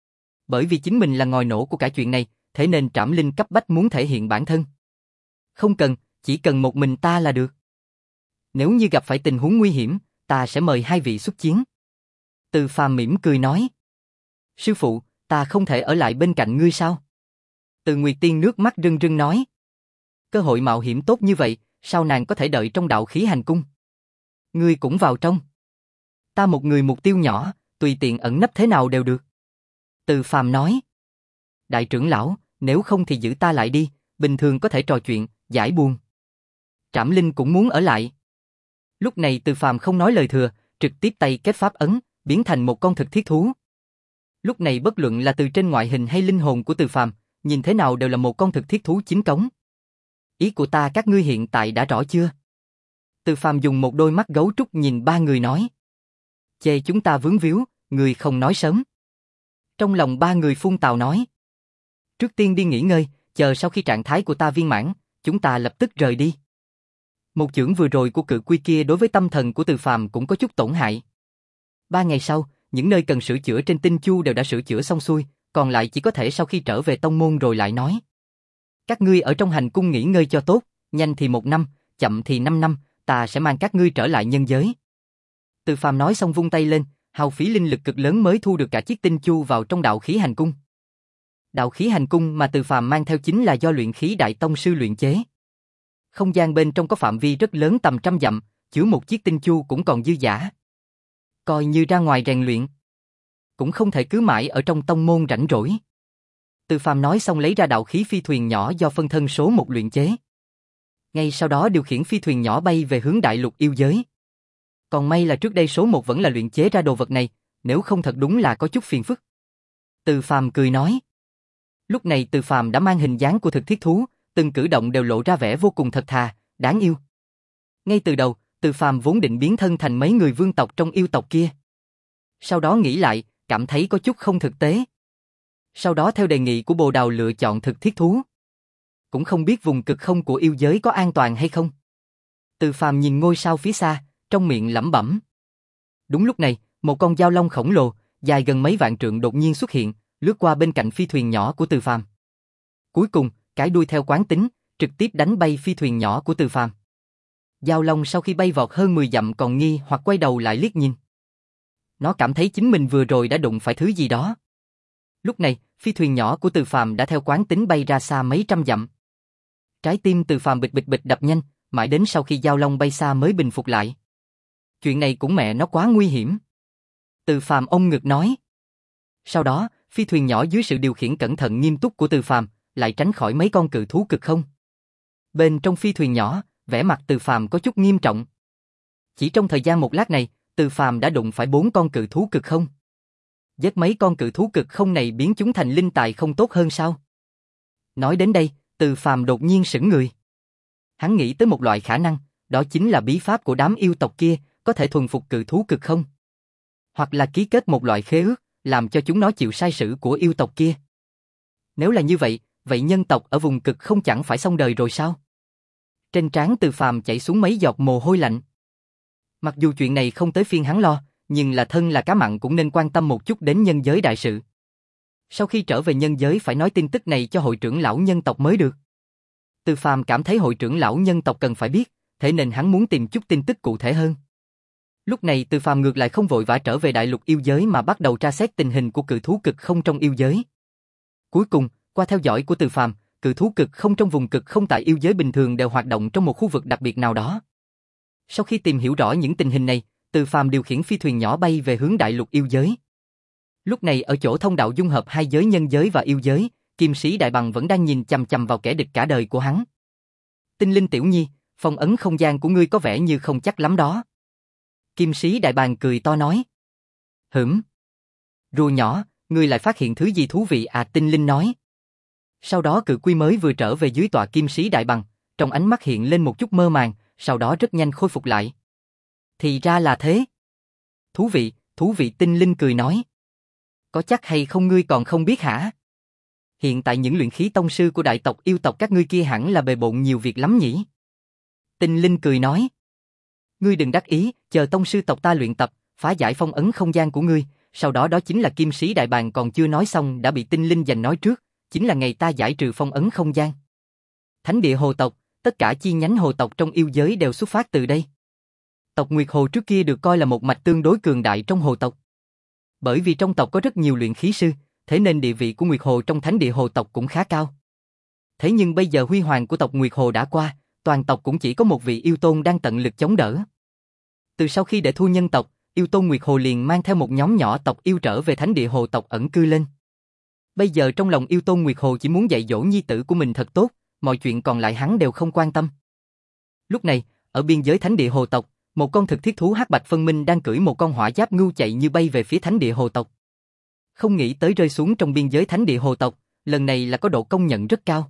Bởi vì chính mình là ngòi nổ của cả chuyện này, thế nên Trảm Linh cấp bách muốn thể hiện bản thân. Không cần, chỉ cần một mình ta là được. Nếu như gặp phải tình huống nguy hiểm, ta sẽ mời hai vị xuất chiến. Từ Phàm mỉm cười nói. Sư phụ, ta không thể ở lại bên cạnh ngươi sao? Từ Nguyệt Tiên nước mắt rưng rưng nói. Cơ hội mạo hiểm tốt như vậy, sao nàng có thể đợi trong đạo khí hành cung? Ngươi cũng vào trong. Ta một người mục tiêu nhỏ, tùy tiện ẩn nấp thế nào đều được. Từ Phàm nói. Đại trưởng lão, nếu không thì giữ ta lại đi, bình thường có thể trò chuyện, giải buồn. Trảm Linh cũng muốn ở lại. Lúc này Từ Phàm không nói lời thừa, trực tiếp tay kết pháp ấn, biến thành một con thực thiết thú. Lúc này bất luận là từ trên ngoại hình hay linh hồn của Từ Phàm, nhìn thế nào đều là một con thực thiết thú chính cống. Ý của ta các ngươi hiện tại đã rõ chưa? Từ Phàm dùng một đôi mắt gấu trúc nhìn ba người nói. Chê chúng ta vướng víu, người không nói sớm. Trong lòng ba người phun tào nói. Trước tiên đi nghỉ ngơi, chờ sau khi trạng thái của ta viên mãn, chúng ta lập tức rời đi. Một chưởng vừa rồi của cự quy kia đối với tâm thần của Từ Phàm cũng có chút tổn hại. Ba ngày sau, những nơi cần sửa chữa trên Tinh Chu đều đã sửa chữa xong xuôi, còn lại chỉ có thể sau khi trở về tông môn rồi lại nói. Các ngươi ở trong hành cung nghỉ ngơi cho tốt, nhanh thì một năm, chậm thì năm năm, ta sẽ mang các ngươi trở lại nhân giới. Từ Phàm nói xong vung tay lên, hao phí linh lực cực lớn mới thu được cả chiếc Tinh Chu vào trong đạo khí hành cung. Đạo khí hành cung mà Từ Phàm mang theo chính là do luyện khí đại tông sư luyện chế. Không gian bên trong có phạm vi rất lớn tầm trăm dặm, chứa một chiếc Tinh Chu cũng còn dư dả. Coi như ra ngoài rèn luyện, cũng không thể cứ mãi ở trong tông môn rảnh rỗi. Từ Phàm nói xong lấy ra đạo khí phi thuyền nhỏ do phân thân số một luyện chế. Ngay sau đó điều khiển phi thuyền nhỏ bay về hướng đại lục yêu giới. Còn may là trước đây số một vẫn là luyện chế ra đồ vật này, nếu không thật đúng là có chút phiền phức. Từ Phàm cười nói. Lúc này Từ Phàm đã mang hình dáng của thực thiết thú, từng cử động đều lộ ra vẻ vô cùng thật thà, đáng yêu. Ngay từ đầu, Từ Phàm vốn định biến thân thành mấy người vương tộc trong yêu tộc kia. Sau đó nghĩ lại, cảm thấy có chút không thực tế. Sau đó theo đề nghị của Bồ Đào lựa chọn thực thiết thú. Cũng không biết vùng cực không của yêu giới có an toàn hay không. Từ Phàm nhìn ngôi sao phía xa, trong miệng lẩm bẩm. Đúng lúc này, một con dao long khổng lồ, dài gần mấy vạn trượng đột nhiên xuất hiện, lướt qua bên cạnh phi thuyền nhỏ của Từ Phàm. Cuối cùng, cái đuôi theo quán tính, trực tiếp đánh bay phi thuyền nhỏ của Từ Phàm. Dao long sau khi bay vọt hơn mười dặm còn nghi hoặc quay đầu lại liếc nhìn. Nó cảm thấy chính mình vừa rồi đã đụng phải thứ gì đó. Lúc này, phi thuyền nhỏ của Từ Phàm đã theo quán tính bay ra xa mấy trăm dặm. Trái tim Từ Phàm bịch bịch bịch đập nhanh, mãi đến sau khi dao long bay xa mới bình phục lại. Chuyện này cũng mẹ nó quá nguy hiểm. Từ Phàm ôm ngực nói. Sau đó, phi thuyền nhỏ dưới sự điều khiển cẩn thận nghiêm túc của Từ Phàm lại tránh khỏi mấy con cự thú cực không. Bên trong phi thuyền nhỏ, vẻ mặt Từ Phàm có chút nghiêm trọng. Chỉ trong thời gian một lát này, Từ Phàm đã đụng phải bốn con cự thú cực không. Giết mấy con cự thú cực không này biến chúng thành linh tài không tốt hơn sao? Nói đến đây, Từ Phàm đột nhiên sững người. Hắn nghĩ tới một loại khả năng, đó chính là bí pháp của đám yêu tộc kia, có thể thuần phục cự thú cực không. Hoặc là ký kết một loại khế ước, làm cho chúng nó chịu sai sử của yêu tộc kia. Nếu là như vậy, vậy nhân tộc ở vùng cực không chẳng phải xong đời rồi sao? Trên trán Từ Phàm chảy xuống mấy giọt mồ hôi lạnh. Mặc dù chuyện này không tới phiên hắn lo, nhưng là thân là cá mặn cũng nên quan tâm một chút đến nhân giới đại sự. Sau khi trở về nhân giới phải nói tin tức này cho hội trưởng lão nhân tộc mới được. Từ Phàm cảm thấy hội trưởng lão nhân tộc cần phải biết, thế nên hắn muốn tìm chút tin tức cụ thể hơn. Lúc này Từ Phàm ngược lại không vội vã trở về đại lục yêu giới mà bắt đầu tra xét tình hình của cự thú cực không trong yêu giới. Cuối cùng, qua theo dõi của Từ Phàm, cự thú cực không trong vùng cực không tại yêu giới bình thường đều hoạt động trong một khu vực đặc biệt nào đó. Sau khi tìm hiểu rõ những tình hình này, Từ Phàm điều khiển phi thuyền nhỏ bay về hướng đại lục yêu giới. Lúc này ở chỗ thông đạo dung hợp hai giới nhân giới và yêu giới, Kim Sĩ Đại Bằng vẫn đang nhìn chằm chằm vào kẻ địch cả đời của hắn. Tinh Linh tiểu nhi, phong ấn không gian của ngươi có vẻ như không chắc lắm đó. Kim Sĩ Đại Bàng cười to nói. Hửm. Rùa nhỏ, ngươi lại phát hiện thứ gì thú vị à? Tinh Linh nói. Sau đó cự quy mới vừa trở về dưới tọa Kim Sĩ Đại Bàng, trong ánh mắt hiện lên một chút mơ màng, sau đó rất nhanh khôi phục lại. Thì ra là thế. Thú vị, thú vị. Tinh Linh cười nói. Có chắc hay không ngươi còn không biết hả? Hiện tại những luyện khí tông sư của đại tộc yêu tộc các ngươi kia hẳn là bề bộn nhiều việc lắm nhỉ? Tinh Linh cười nói. Ngươi đừng đắc ý, chờ tông sư tộc ta luyện tập, phá giải phong ấn không gian của ngươi, sau đó đó chính là Kim Sĩ Đại Bàng. Còn chưa nói xong đã bị Tinh Linh giành nói trước, chính là ngày ta giải trừ phong ấn không gian. Thánh địa hồ tộc, tất cả chi nhánh hồ tộc trong yêu giới đều xuất phát từ đây. Tộc Nguyệt Hồ trước kia được coi là một mạch tương đối cường đại trong hồ tộc. Bởi vì trong tộc có rất nhiều luyện khí sư, thế nên địa vị của Nguyệt Hồ trong thánh địa hồ tộc cũng khá cao. Thế nhưng bây giờ huy hoàng của tộc Nguyệt Hồ đã qua, toàn tộc cũng chỉ có một vị yêu tôn đang tận lực chống đỡ. Từ sau khi để thua nhân tộc, yêu tôn Nguyệt Hồ liền mang theo một nhóm nhỏ tộc yêu trở về thánh địa hồ tộc ẩn cư lên. Bây giờ trong lòng yêu tôn Nguyệt Hồ chỉ muốn dạy dỗ nhi tử của mình thật tốt, mọi chuyện còn lại hắn đều không quan tâm. Lúc này, ở biên giới thánh địa hồ tộc, một con thực thiết thú hắc bạch phân minh đang cưỡi một con hỏa giáp ngưu chạy như bay về phía thánh địa hồ tộc. Không nghĩ tới rơi xuống trong biên giới thánh địa hồ tộc, lần này là có độ công nhận rất cao.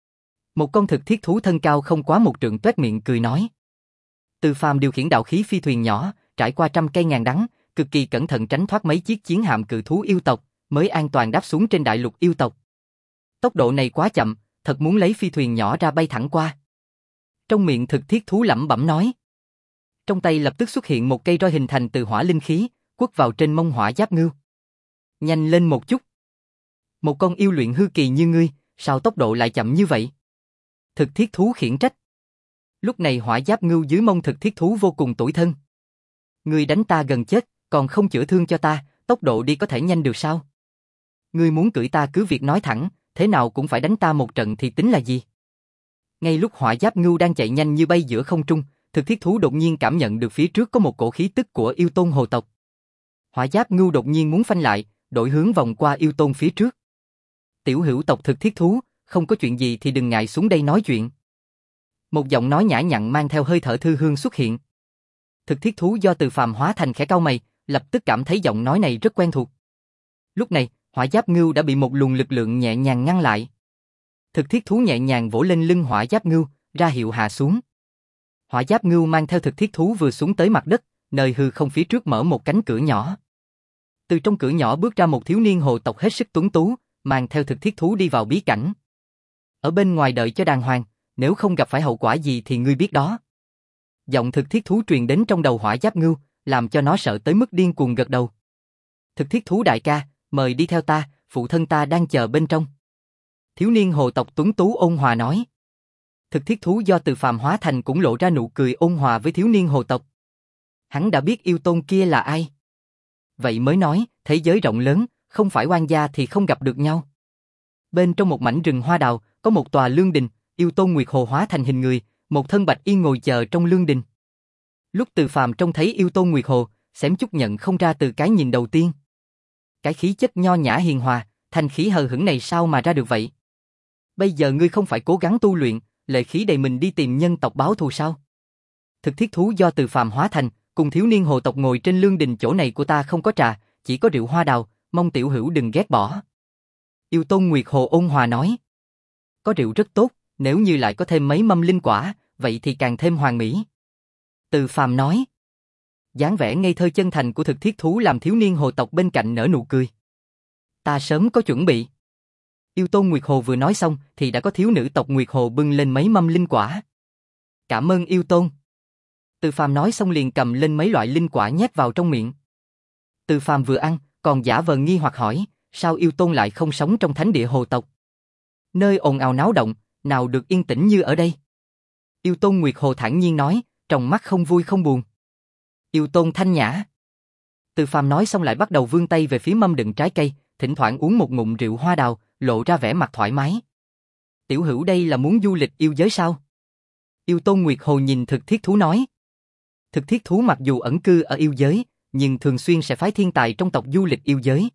Một con thực thiết thú thân cao không quá một trượng toét miệng cười nói. Từ Phàm điều khiển đạo khí phi thuyền nhỏ, trải qua trăm cây ngàn đắng, cực kỳ cẩn thận tránh thoát mấy chiếc chiến hạm cự thú yêu tộc, mới an toàn đáp xuống trên đại lục yêu tộc. Tốc độ này quá chậm, thật muốn lấy phi thuyền nhỏ ra bay thẳng qua. Trong miệng thực thiết thú lẩm bẩm nói. Trong tay lập tức xuất hiện một cây roi hình thành từ hỏa linh khí, quất vào trên mông hỏa giáp ngưu. Nhanh lên một chút. Một con yêu luyện hư kỳ như ngươi, sao tốc độ lại chậm như vậy? Thực thiết thú khiển trách. Lúc này hỏa giáp ngưu dưới mông thực thiết thú vô cùng tủi thân. Ngươi đánh ta gần chết, còn không chữa thương cho ta, tốc độ đi có thể nhanh được sao? Ngươi muốn cưỡi ta cứ việc nói thẳng, thế nào cũng phải đánh ta một trận thì tính là gì? Ngay lúc hỏa giáp ngưu đang chạy nhanh như bay giữa không trung, thực thiết thú đột nhiên cảm nhận được phía trước có một cổ khí tức của yêu tôn hồ tộc. Hỏa giáp ngưu đột nhiên muốn phanh lại, đổi hướng vòng qua yêu tôn phía trước. Tiểu hữu tộc thực thiết thú, không có chuyện gì thì đừng ngại xuống đây nói chuyện. Một giọng nói nhã nhặn mang theo hơi thở thư hương xuất hiện. Thực thiết thú do Từ Phàm hóa thành khẽ cau mày, lập tức cảm thấy giọng nói này rất quen thuộc. Lúc này, hỏa giáp ngưu đã bị một luồng lực lượng nhẹ nhàng ngăn lại. Thực thiết thú nhẹ nhàng vỗ lên lưng hỏa giáp ngưu, ra hiệu hạ xuống. Hỏa giáp ngưu mang theo thực thiết thú vừa xuống tới mặt đất, nơi hư không phía trước mở một cánh cửa nhỏ. Từ trong cửa nhỏ bước ra một thiếu niên hồ tộc hết sức tuấn tú, mang theo thực thiết thú đi vào bí cảnh. Ở bên ngoài đợi cho đàng hoàng, nếu không gặp phải hậu quả gì thì ngươi biết đó. Giọng thực thiết thú truyền đến trong đầu hỏa giáp ngưu, làm cho nó sợ tới mức điên cuồng gật đầu. Thực thiết thú đại ca, mời đi theo ta, phụ thân ta đang chờ bên trong. Thiếu niên hồ tộc tuấn tú ôn hòa nói. Thực thiết thú do Từ Phàm hóa thành cũng lộ ra nụ cười ôn hòa với thiếu niên hồ tộc. Hắn đã biết yêu tôn kia là ai. Vậy mới nói, thế giới rộng lớn, không phải oan gia thì không gặp được nhau. Bên trong một mảnh rừng hoa đào, có một tòa lương đình, yêu tôn Nguyệt Hồ hóa thành hình người, một thân bạch y ngồi chờ trong lương đình. Lúc Từ Phàm trông thấy yêu tôn Nguyệt Hồ, xém chút nhận không ra từ cái nhìn đầu tiên. Cái khí chất nho nhã hiền hòa, thanh khí hờ hững này sao mà ra được vậy? Bây giờ ngươi không phải cố gắng tu luyện, lệ khí đầy mình đi tìm nhân tộc báo thù sao? Thực thiết thú do Từ Phàm hóa thành, cùng thiếu niên hồ tộc ngồi trên lương đình, chỗ này của ta không có trà, chỉ có rượu hoa đào, mong tiểu hữu đừng ghét bỏ. Yêu tôn Nguyệt Hồ ôn hòa nói. Có rượu rất tốt, nếu như lại có thêm mấy mâm linh quả, vậy thì càng thêm hoàn mỹ. Từ Phàm nói. Dáng vẻ ngây thơ chân thành của thực thiết thú làm thiếu niên hồ tộc bên cạnh nở nụ cười. Ta sớm có chuẩn bị. Yêu tôn Nguyệt Hồ vừa nói xong thì đã có thiếu nữ tộc Nguyệt Hồ bưng lên mấy mâm linh quả. Cảm ơn yêu tôn. Từ Phàm nói xong liền cầm lên mấy loại linh quả nhét vào trong miệng. Từ Phàm vừa ăn, còn giả vờ nghi hoặc hỏi, sao yêu tôn lại không sống trong thánh địa hồ tộc? Nơi ồn ào náo động, nào được yên tĩnh như ở đây? Yêu tôn Nguyệt Hồ thản nhiên nói, trong mắt không vui không buồn. Yêu tôn thanh nhã. Từ Phàm nói xong lại bắt đầu vươn tay về phía mâm đựng trái cây, thỉnh thoảng uống một ngụm rượu hoa đào, lộ ra vẻ mặt thoải mái. Tiểu hữu đây là muốn du lịch yêu giới sao? Yêu tôn Nguyệt Hồ nhìn thực thiết thú nói. Thực thiết thú mặc dù ẩn cư ở yêu giới, nhưng thường xuyên sẽ phái thiên tài trong tộc du lịch yêu giới.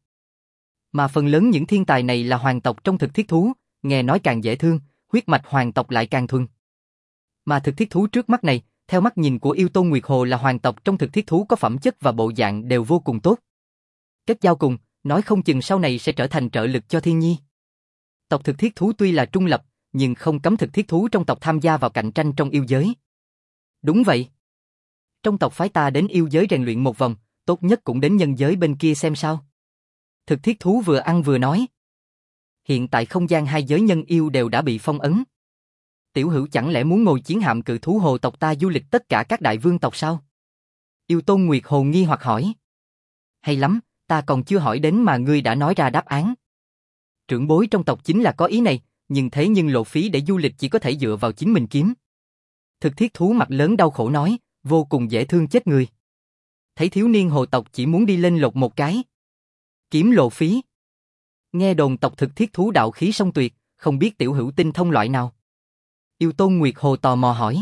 Mà phần lớn những thiên tài này là hoàng tộc trong thực thiết thú, nghe nói càng dễ thương, huyết mạch hoàng tộc lại càng thuần. Mà thực thiết thú trước mắt này, theo mắt nhìn của yêu tôn Nguyệt Hồ là hoàng tộc trong thực thiết thú có phẩm chất và bộ dạng đều vô cùng tốt. Kết giao cùng, nói không chừng sau này sẽ trở thành trợ lực cho thiên nhi. Tộc thực thiết thú tuy là trung lập, nhưng không cấm thực thiết thú trong tộc tham gia vào cạnh tranh trong yêu giới. Đúng vậy. Trong tộc phái ta đến yêu giới rèn luyện một vòng, tốt nhất cũng đến nhân giới bên kia xem sao. Thực thiết thú vừa ăn vừa nói. Hiện tại không gian hai giới nhân yêu đều đã bị phong ấn. Tiểu hữu chẳng lẽ muốn ngồi chiến hạm cự thú hồ tộc ta du lịch tất cả các đại vương tộc sao? Yêu tôn Nguyệt Hồ nghi hoặc hỏi. Hay lắm, ta còn chưa hỏi đến mà ngươi đã nói ra đáp án. Trưởng bối trong tộc chính là có ý này, nhưng thế nhưng lộ phí để du lịch chỉ có thể dựa vào chính mình kiếm. Thực thiết thú mặt lớn đau khổ nói, vô cùng dễ thương chết người. Thấy thiếu niên hồ tộc chỉ muốn đi lên lột một cái. Kiếm lộ phí. Nghe đồn tộc thực thiết thú đạo khí song tuyệt, không biết tiểu hữu tinh thông loại nào. Yêu tôn Nguyệt Hồ tò mò hỏi.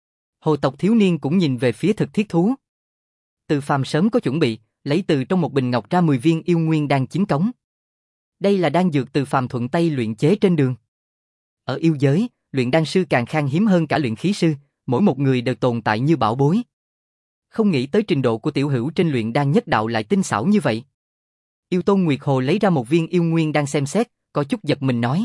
Hồ tộc thiếu niên cũng nhìn về phía thực thiết thú. Từ Phàm sớm có chuẩn bị, lấy từ trong một bình ngọc ra mười viên yêu nguyên đan chín cống. Đây là đan dược Từ Phàm thuận tay luyện chế trên đường. Ở yêu giới, luyện đan sư càng khan hiếm hơn cả luyện khí sư, mỗi một người đều tồn tại như bảo bối. Không nghĩ tới trình độ của tiểu hữu trên luyện đan nhất đạo lại tinh xảo như vậy. Yêu tôn Nguyệt Hồ lấy ra một viên yêu nguyên đan xem xét, có chút giật mình nói.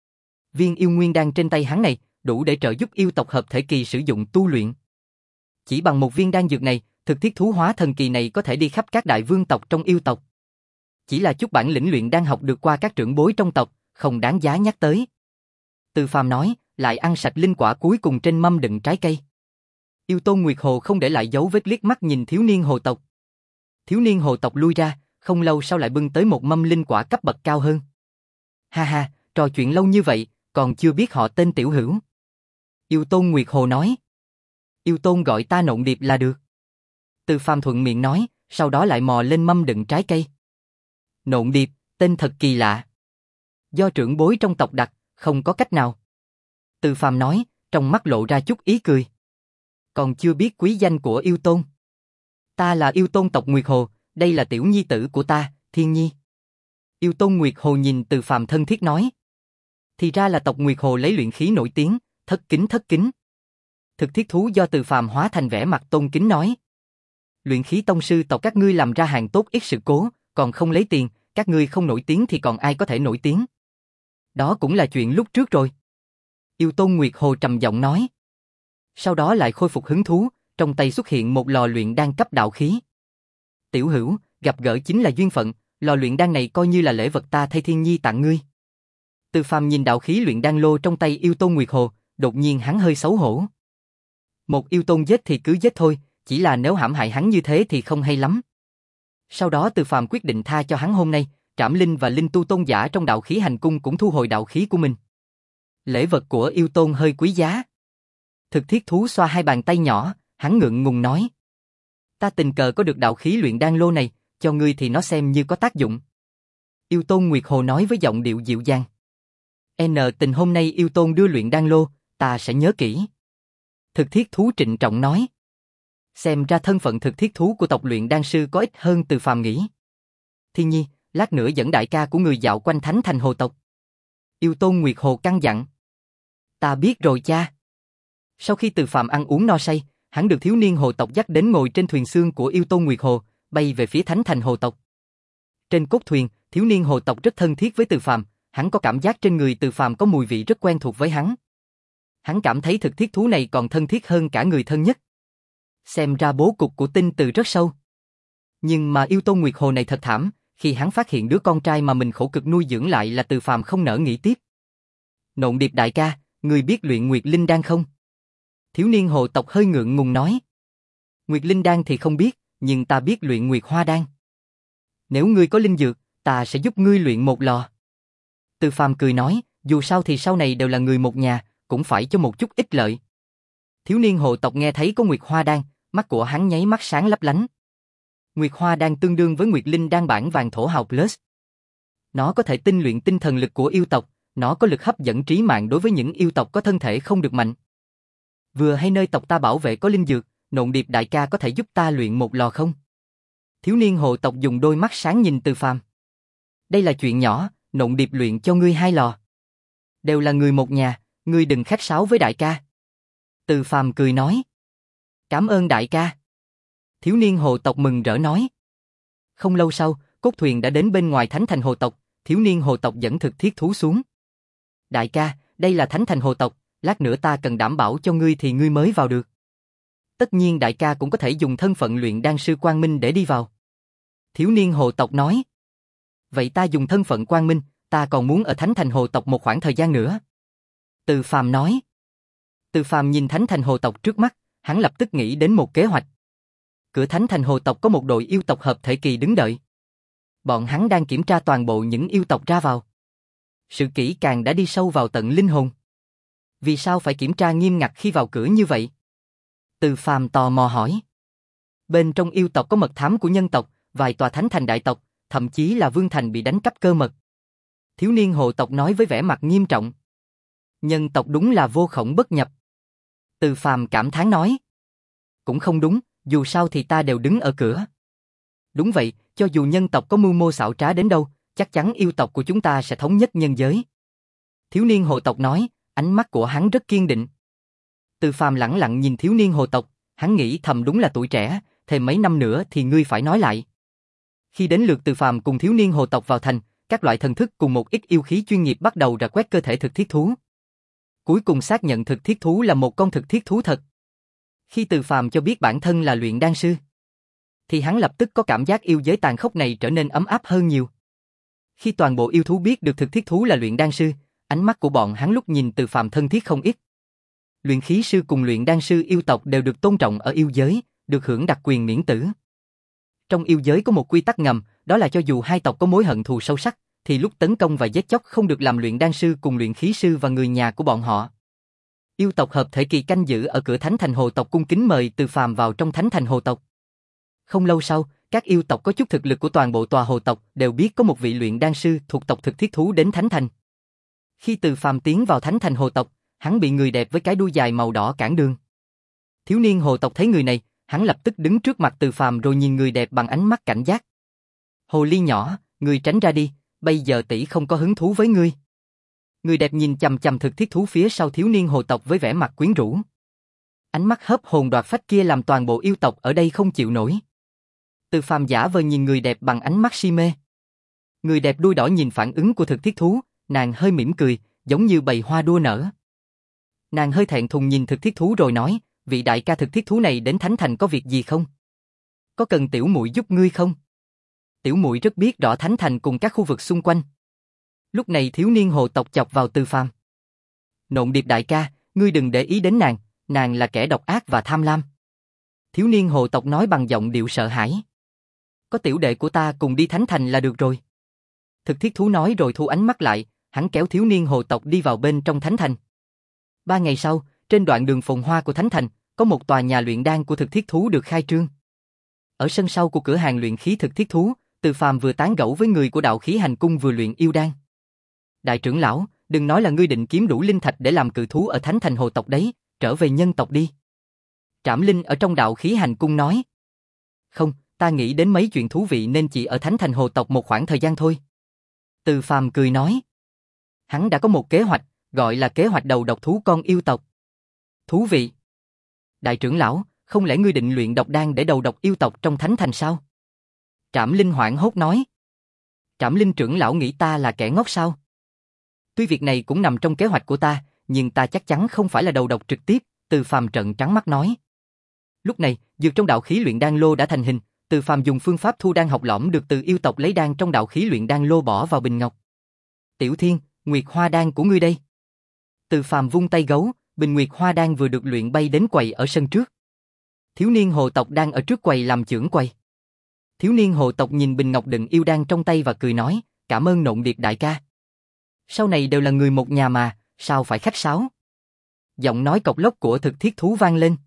Viên yêu nguyên đan trên tay hắn này, đủ để trợ giúp yêu tộc hợp thể kỳ sử dụng tu luyện. Chỉ bằng một viên đan dược này, Thực thiết thú hóa thần kỳ này có thể đi khắp các đại vương tộc trong yêu tộc. Chỉ là chút bản lĩnh luyện đang học được qua các trưởng bối trong tộc, không đáng giá nhắc tới. Từ Phàm nói, lại ăn sạch linh quả cuối cùng trên mâm đựng trái cây. Yêu Tôn Nguyệt Hồ không để lại dấu vết liếc mắt nhìn thiếu niên hồ tộc. Thiếu niên hồ tộc lui ra, không lâu sau lại bưng tới một mâm linh quả cấp bậc cao hơn. Ha ha, trò chuyện lâu như vậy, còn chưa biết họ tên tiểu hữu. Yêu Tôn Nguyệt Hồ nói. Yêu Tôn gọi ta Nộn Điệp là được. Từ Phàm thuận miệng nói, sau đó lại mò lên mâm đựng trái cây. Nộn Điệp, tên thật kỳ lạ. Do trưởng bối trong tộc đặt, không có cách nào. Từ Phàm nói, trong mắt lộ ra chút ý cười. Còn chưa biết quý danh của Yêu Tôn. Ta là Yêu Tôn tộc Nguyệt Hồ, đây là tiểu nhi tử của ta, Thiên Nhi. Yêu Tôn Nguyệt Hồ nhìn Từ Phàm thân thiết nói. Thì ra là tộc Nguyệt Hồ lấy luyện khí nổi tiếng, thất kính thất kính. Thực thiết thú do Từ Phàm hóa thành vẻ mặt tôn kính nói. Luyện khí tông sư tộc các ngươi làm ra hàng tốt ít sự cố, còn không lấy tiền, các ngươi không nổi tiếng thì còn ai có thể nổi tiếng. Đó cũng là chuyện lúc trước rồi. Yêu Tôn Nguyệt Hồ trầm giọng nói. Sau đó lại khôi phục hứng thú, trong tay xuất hiện một lò luyện đan cấp đạo khí. Tiểu hữu, gặp gỡ chính là duyên phận, lò luyện đan này coi như là lễ vật ta thay Thiên Nhi tặng ngươi. Từ Phàm nhìn đạo khí luyện đan lô trong tay Yêu Tôn Nguyệt Hồ, đột nhiên hắn hơi xấu hổ. Một yêu tôn giết thì cứ giết thôi, chỉ là nếu hãm hại hắn như thế thì không hay lắm. Sau đó Từ Phàm quyết định tha cho hắn hôm nay, Trảm Linh và Linh Tu tôn giả trong đạo khí hành cung cũng thu hồi đạo khí của mình. Lễ vật của yêu tôn hơi quý giá. Thực thiết thú xoa hai bàn tay nhỏ, hắn ngượng ngùng nói. Ta tình cờ có được đạo khí luyện đan lô này, cho ngươi thì nó xem như có tác dụng. Yêu Tôn Nguyệt Hồ nói với giọng điệu dịu dàng. N tình hôm nay yêu tôn đưa luyện đan lô, ta sẽ nhớ kỹ. Thực thiết thú trịnh trọng nói. Xem ra thân phận thực thiết thú của tộc luyện đan sư có ích hơn Từ Phàm nghĩ. Thiên Nhi, lát nữa dẫn đại ca của người dạo quanh thánh thành hồ tộc. Yêu Tôn Nguyệt Hồ căn dặn. Ta biết rồi cha. Sau khi Từ Phàm ăn uống no say, hắn được thiếu niên hồ tộc dắt đến ngồi trên thuyền xương của Yêu Tôn Nguyệt Hồ, bay về phía thánh thành hồ tộc. Trên cốt thuyền, thiếu niên hồ tộc rất thân thiết với Từ Phàm, hắn có cảm giác trên người Từ Phàm có mùi vị rất quen thuộc với hắn. Hắn cảm thấy thực thiết thú này còn thân thiết hơn cả người thân nhất. Xem ra bố cục của tinh từ rất sâu. Nhưng mà Yêu Tôn Nguyệt Hồ này thật thảm, khi hắn phát hiện đứa con trai mà mình khổ cực nuôi dưỡng lại là Từ Phàm không nỡ nghĩ tiếp. Nộn Điệp đại ca, ngươi biết luyện Nguyệt Linh đan không? Thiếu niên hồ tộc hơi ngượng ngùng nói. Nguyệt Linh đan thì không biết, nhưng ta biết luyện Nguyệt Hoa đan. Nếu ngươi có linh dược, ta sẽ giúp ngươi luyện một lò. Từ Phàm cười nói, dù sao thì sau này đều là người một nhà, cũng phải cho một chút ích lợi. Thiếu niên hồ tộc nghe thấy có Nguyệt Hoa đan, mắt của hắn nháy mắt sáng lấp lánh. Nguyệt Hoa đan tương đương với Nguyệt Linh đan bản vàng thổ hào plus. Nó có thể tinh luyện tinh thần lực của yêu tộc, nó có lực hấp dẫn trí mạng đối với những yêu tộc có thân thể không được mạnh. Vừa hay nơi tộc ta bảo vệ có linh dược, Nộn Điệp đại ca có thể giúp ta luyện một lò không? Thiếu niên hồ tộc dùng đôi mắt sáng nhìn Từ Phàm. Đây là chuyện nhỏ, Nộn Điệp luyện cho ngươi hai lò. Đều là người một nhà, ngươi đừng khách sáo với đại ca. Từ Phàm cười nói. Cảm ơn đại ca. Thiếu niên hồ tộc mừng rỡ nói. Không lâu sau, cốt thuyền đã đến bên ngoài thánh thành hồ tộc, thiếu niên hồ tộc dẫn thực thiết thú xuống. Đại ca, đây là thánh thành hồ tộc, lát nữa ta cần đảm bảo cho ngươi thì ngươi mới vào được. Tất nhiên đại ca cũng có thể dùng thân phận luyện đan sư Quang Minh để đi vào. Thiếu niên hồ tộc nói. Vậy ta dùng thân phận Quang Minh, ta còn muốn ở thánh thành hồ tộc một khoảng thời gian nữa. Từ Phàm nói. Từ Phàm nhìn thánh thành hồ tộc trước mắt, hắn lập tức nghĩ đến một kế hoạch. Cửa thánh thành hồ tộc có một đội yêu tộc hợp thể kỳ đứng đợi. Bọn hắn đang kiểm tra toàn bộ những yêu tộc ra vào. Sự kỹ càng đã đi sâu vào tận linh hồn. Vì sao phải kiểm tra nghiêm ngặt khi vào cửa như vậy? Từ Phàm tò mò hỏi. Bên trong yêu tộc có mật thám của nhân tộc, vài tòa thánh thành đại tộc, thậm chí là vương thành bị đánh cắp cơ mật. Thiếu niên hồ tộc nói với vẻ mặt nghiêm trọng. Nhân tộc đúng là vô khổng bất nhập. Từ Phàm cảm thán nói. Cũng không đúng, dù sao thì ta đều đứng ở cửa. Đúng vậy, cho dù nhân tộc có mưu mô xảo trá đến đâu, chắc chắn yêu tộc của chúng ta sẽ thống nhất nhân giới. Thiếu niên hồ tộc nói, ánh mắt của hắn rất kiên định. Từ Phàm lẳng lặng nhìn thiếu niên hồ tộc, hắn nghĩ thầm đúng là tuổi trẻ, thêm mấy năm nữa thì ngươi phải nói lại. Khi đến lượt Từ Phàm cùng thiếu niên hồ tộc vào thành, các loại thần thức cùng một ít yêu khí chuyên nghiệp bắt đầu rà quét cơ thể thực thiết thú. Cuối cùng xác nhận thực thiết thú là một con thực thiết thú thật. Khi Từ Phàm cho biết bản thân là luyện đan sư, thì hắn lập tức có cảm giác yêu giới tàn khốc này trở nên ấm áp hơn nhiều. Khi toàn bộ yêu thú biết được thực thiết thú là luyện đan sư, ánh mắt của bọn hắn lúc nhìn Từ Phàm thân thiết không ít. Luyện khí sư cùng luyện đan sư yêu tộc đều được tôn trọng ở yêu giới, được hưởng đặc quyền miễn tử. Trong yêu giới có một quy tắc ngầm, đó là cho dù hai tộc có mối hận thù sâu sắc, thì lúc tấn công và giết chóc không được làm luyện đan sư cùng luyện khí sư và người nhà của bọn họ. Yêu tộc hợp thể kỳ canh giữ ở cửa Thánh Thành Hồ tộc cung kính mời Từ Phàm vào trong Thánh Thành Hồ tộc. Không lâu sau, các yêu tộc có chút thực lực của toàn bộ tòa hồ tộc đều biết có một vị luyện đan sư thuộc tộc thực thiết thú đến Thánh Thành. Khi Từ Phàm tiến vào Thánh Thành Hồ tộc, hắn bị người đẹp với cái đuôi dài màu đỏ cản đường. Thiếu niên hồ tộc thấy người này, hắn lập tức đứng trước mặt Từ Phàm rồi nhìn người đẹp bằng ánh mắt cảnh giác. Hồ ly nhỏ, ngươi tránh ra đi, bây giờ tỷ không có hứng thú với ngươi. Người đẹp nhìn chằm chằm thực thiết thú phía sau thiếu niên hồ tộc với vẻ mặt quyến rũ. Ánh mắt hớp hồn đoạt phách kia làm toàn bộ yêu tộc ở đây không chịu nổi. Từ Phàm giả vờ nhìn người đẹp bằng ánh mắt si mê. Người đẹp đuôi đỏ nhìn phản ứng của thực thiết thú, nàng hơi mỉm cười, giống như bầy hoa đua nở. Nàng hơi thẹn thùng nhìn thực thiết thú rồi nói, vị đại ca thực thiết thú này đến Thánh Thành có việc gì không? Có cần tiểu muội giúp ngươi không? Tiểu muội rất biết rõ Thánh Thành cùng các khu vực xung quanh. Lúc này thiếu niên hồ tộc chọc vào Từ Phàm. Nộn Điệp đại ca, ngươi đừng để ý đến nàng, nàng là kẻ độc ác và tham lam. Thiếu niên hồ tộc nói bằng giọng điệu sợ hãi. Có tiểu đệ của ta cùng đi Thánh Thành là được rồi. Thực thiết thú nói rồi thu ánh mắt lại, hắn kéo thiếu niên hồ tộc đi vào bên trong Thánh Thành. Ba ngày sau, trên đoạn đường phồn hoa của Thánh Thành, có một tòa nhà luyện đan của thực thiết thú được khai trương. Ở sân sau của cửa hàng luyện khí thực thiết thú, Từ Phàm vừa tán gẫu với người của đạo khí hành cung vừa luyện yêu đan. Đại trưởng lão, đừng nói là ngươi định kiếm đủ linh thạch để làm cự thú ở Thánh Thành hồ tộc đấy, trở về nhân tộc đi. Trảm Linh ở trong đạo khí hành cung nói. Không, ta nghĩ đến mấy chuyện thú vị nên chỉ ở Thánh Thành hồ tộc một khoảng thời gian thôi. Từ Phàm cười nói. Hắn đã có một kế hoạch, gọi là kế hoạch đầu độc thú con yêu tộc. Thú vị. Đại trưởng lão, không lẽ ngươi định luyện độc đan để đầu độc yêu tộc trong Thánh Thành sao? Trảm Linh hoảng hốt nói. Trảm Linh trưởng lão nghĩ ta là kẻ ngốc sao? Tuy việc này cũng nằm trong kế hoạch của ta, nhưng ta chắc chắn không phải là đầu độc trực tiếp, Từ Phàm trợn trắng mắt nói. Lúc này, dược trong đạo khí luyện đan lô đã thành hình, Từ Phàm dùng phương pháp thu đan học lõm được từ yêu tộc lấy đan trong đạo khí luyện đan lô bỏ vào bình ngọc. Tiểu Thiên, Nguyệt Hoa đan của ngươi đây. Từ Phàm vung tay gấu, bình Nguyệt Hoa đan vừa được luyện bay đến quầy ở sân trước. Thiếu niên hồ tộc đang ở trước quầy làm chưởng quầy. Thiếu niên hồ tộc nhìn bình ngọc đựng yêu đan trong tay và cười nói, cảm ơn Nộn Điệp đại ca. Sau này đều là người một nhà mà, sao phải khách sáo? Giọng nói cộc lốc của thực thiết thú vang lên.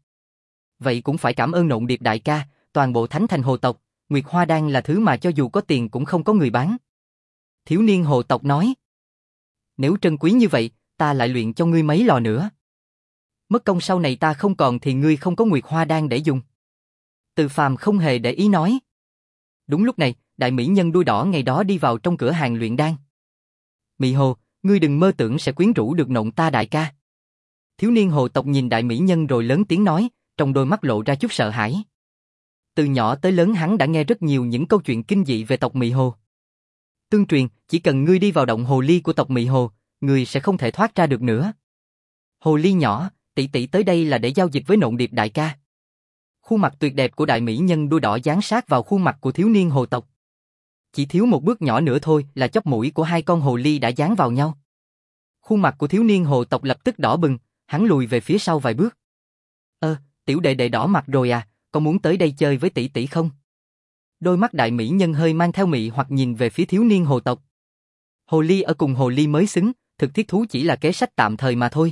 Vậy cũng phải cảm ơn Nộn Điệp đại ca, toàn bộ Thánh Thành hồ tộc, Nguyệt Hoa đan là thứ mà cho dù có tiền cũng không có người bán. Thiếu niên hồ tộc nói. Nếu trân quý như vậy, ta lại luyện cho ngươi mấy lò nữa. Mất công sau này ta không còn thì ngươi không có Nguyệt Hoa đan để dùng. Từ Phàm không hề để ý nói. Đúng lúc này, đại mỹ nhân đuôi đỏ ngày đó đi vào trong cửa hàng luyện đan. Mị Hồ, ngươi đừng mơ tưởng sẽ quyến rũ được Nộn ta đại ca. Thiếu niên hồ tộc nhìn đại mỹ nhân rồi lớn tiếng nói, trong đôi mắt lộ ra chút sợ hãi. Từ nhỏ tới lớn hắn đã nghe rất nhiều những câu chuyện kinh dị về tộc Mị Hồ. Tương truyền, chỉ cần ngươi đi vào động hồ ly của tộc Mị Hồ, ngươi sẽ không thể thoát ra được nữa. Hồ ly nhỏ, tỷ tỷ tới đây là để giao dịch với Nộn Điệp đại ca. Khuôn mặt tuyệt đẹp của đại mỹ nhân đuôi đỏ dán sát vào khuôn mặt của thiếu niên hồ tộc. Chỉ thiếu một bước nhỏ nữa thôi là chóp mũi của hai con hồ ly đã dán vào nhau. Khuôn mặt của thiếu niên hồ tộc lập tức đỏ bừng, hắn lùi về phía sau vài bước. Ơ, tiểu đệ đệ đỏ mặt rồi à, có muốn tới đây chơi với tỷ tỷ không? Đôi mắt đại mỹ nhân hơi mang theo mị hoặc nhìn về phía thiếu niên hồ tộc. Hồ ly ở cùng hồ ly mới xứng, thực thiết thú chỉ là kế sách tạm thời mà thôi.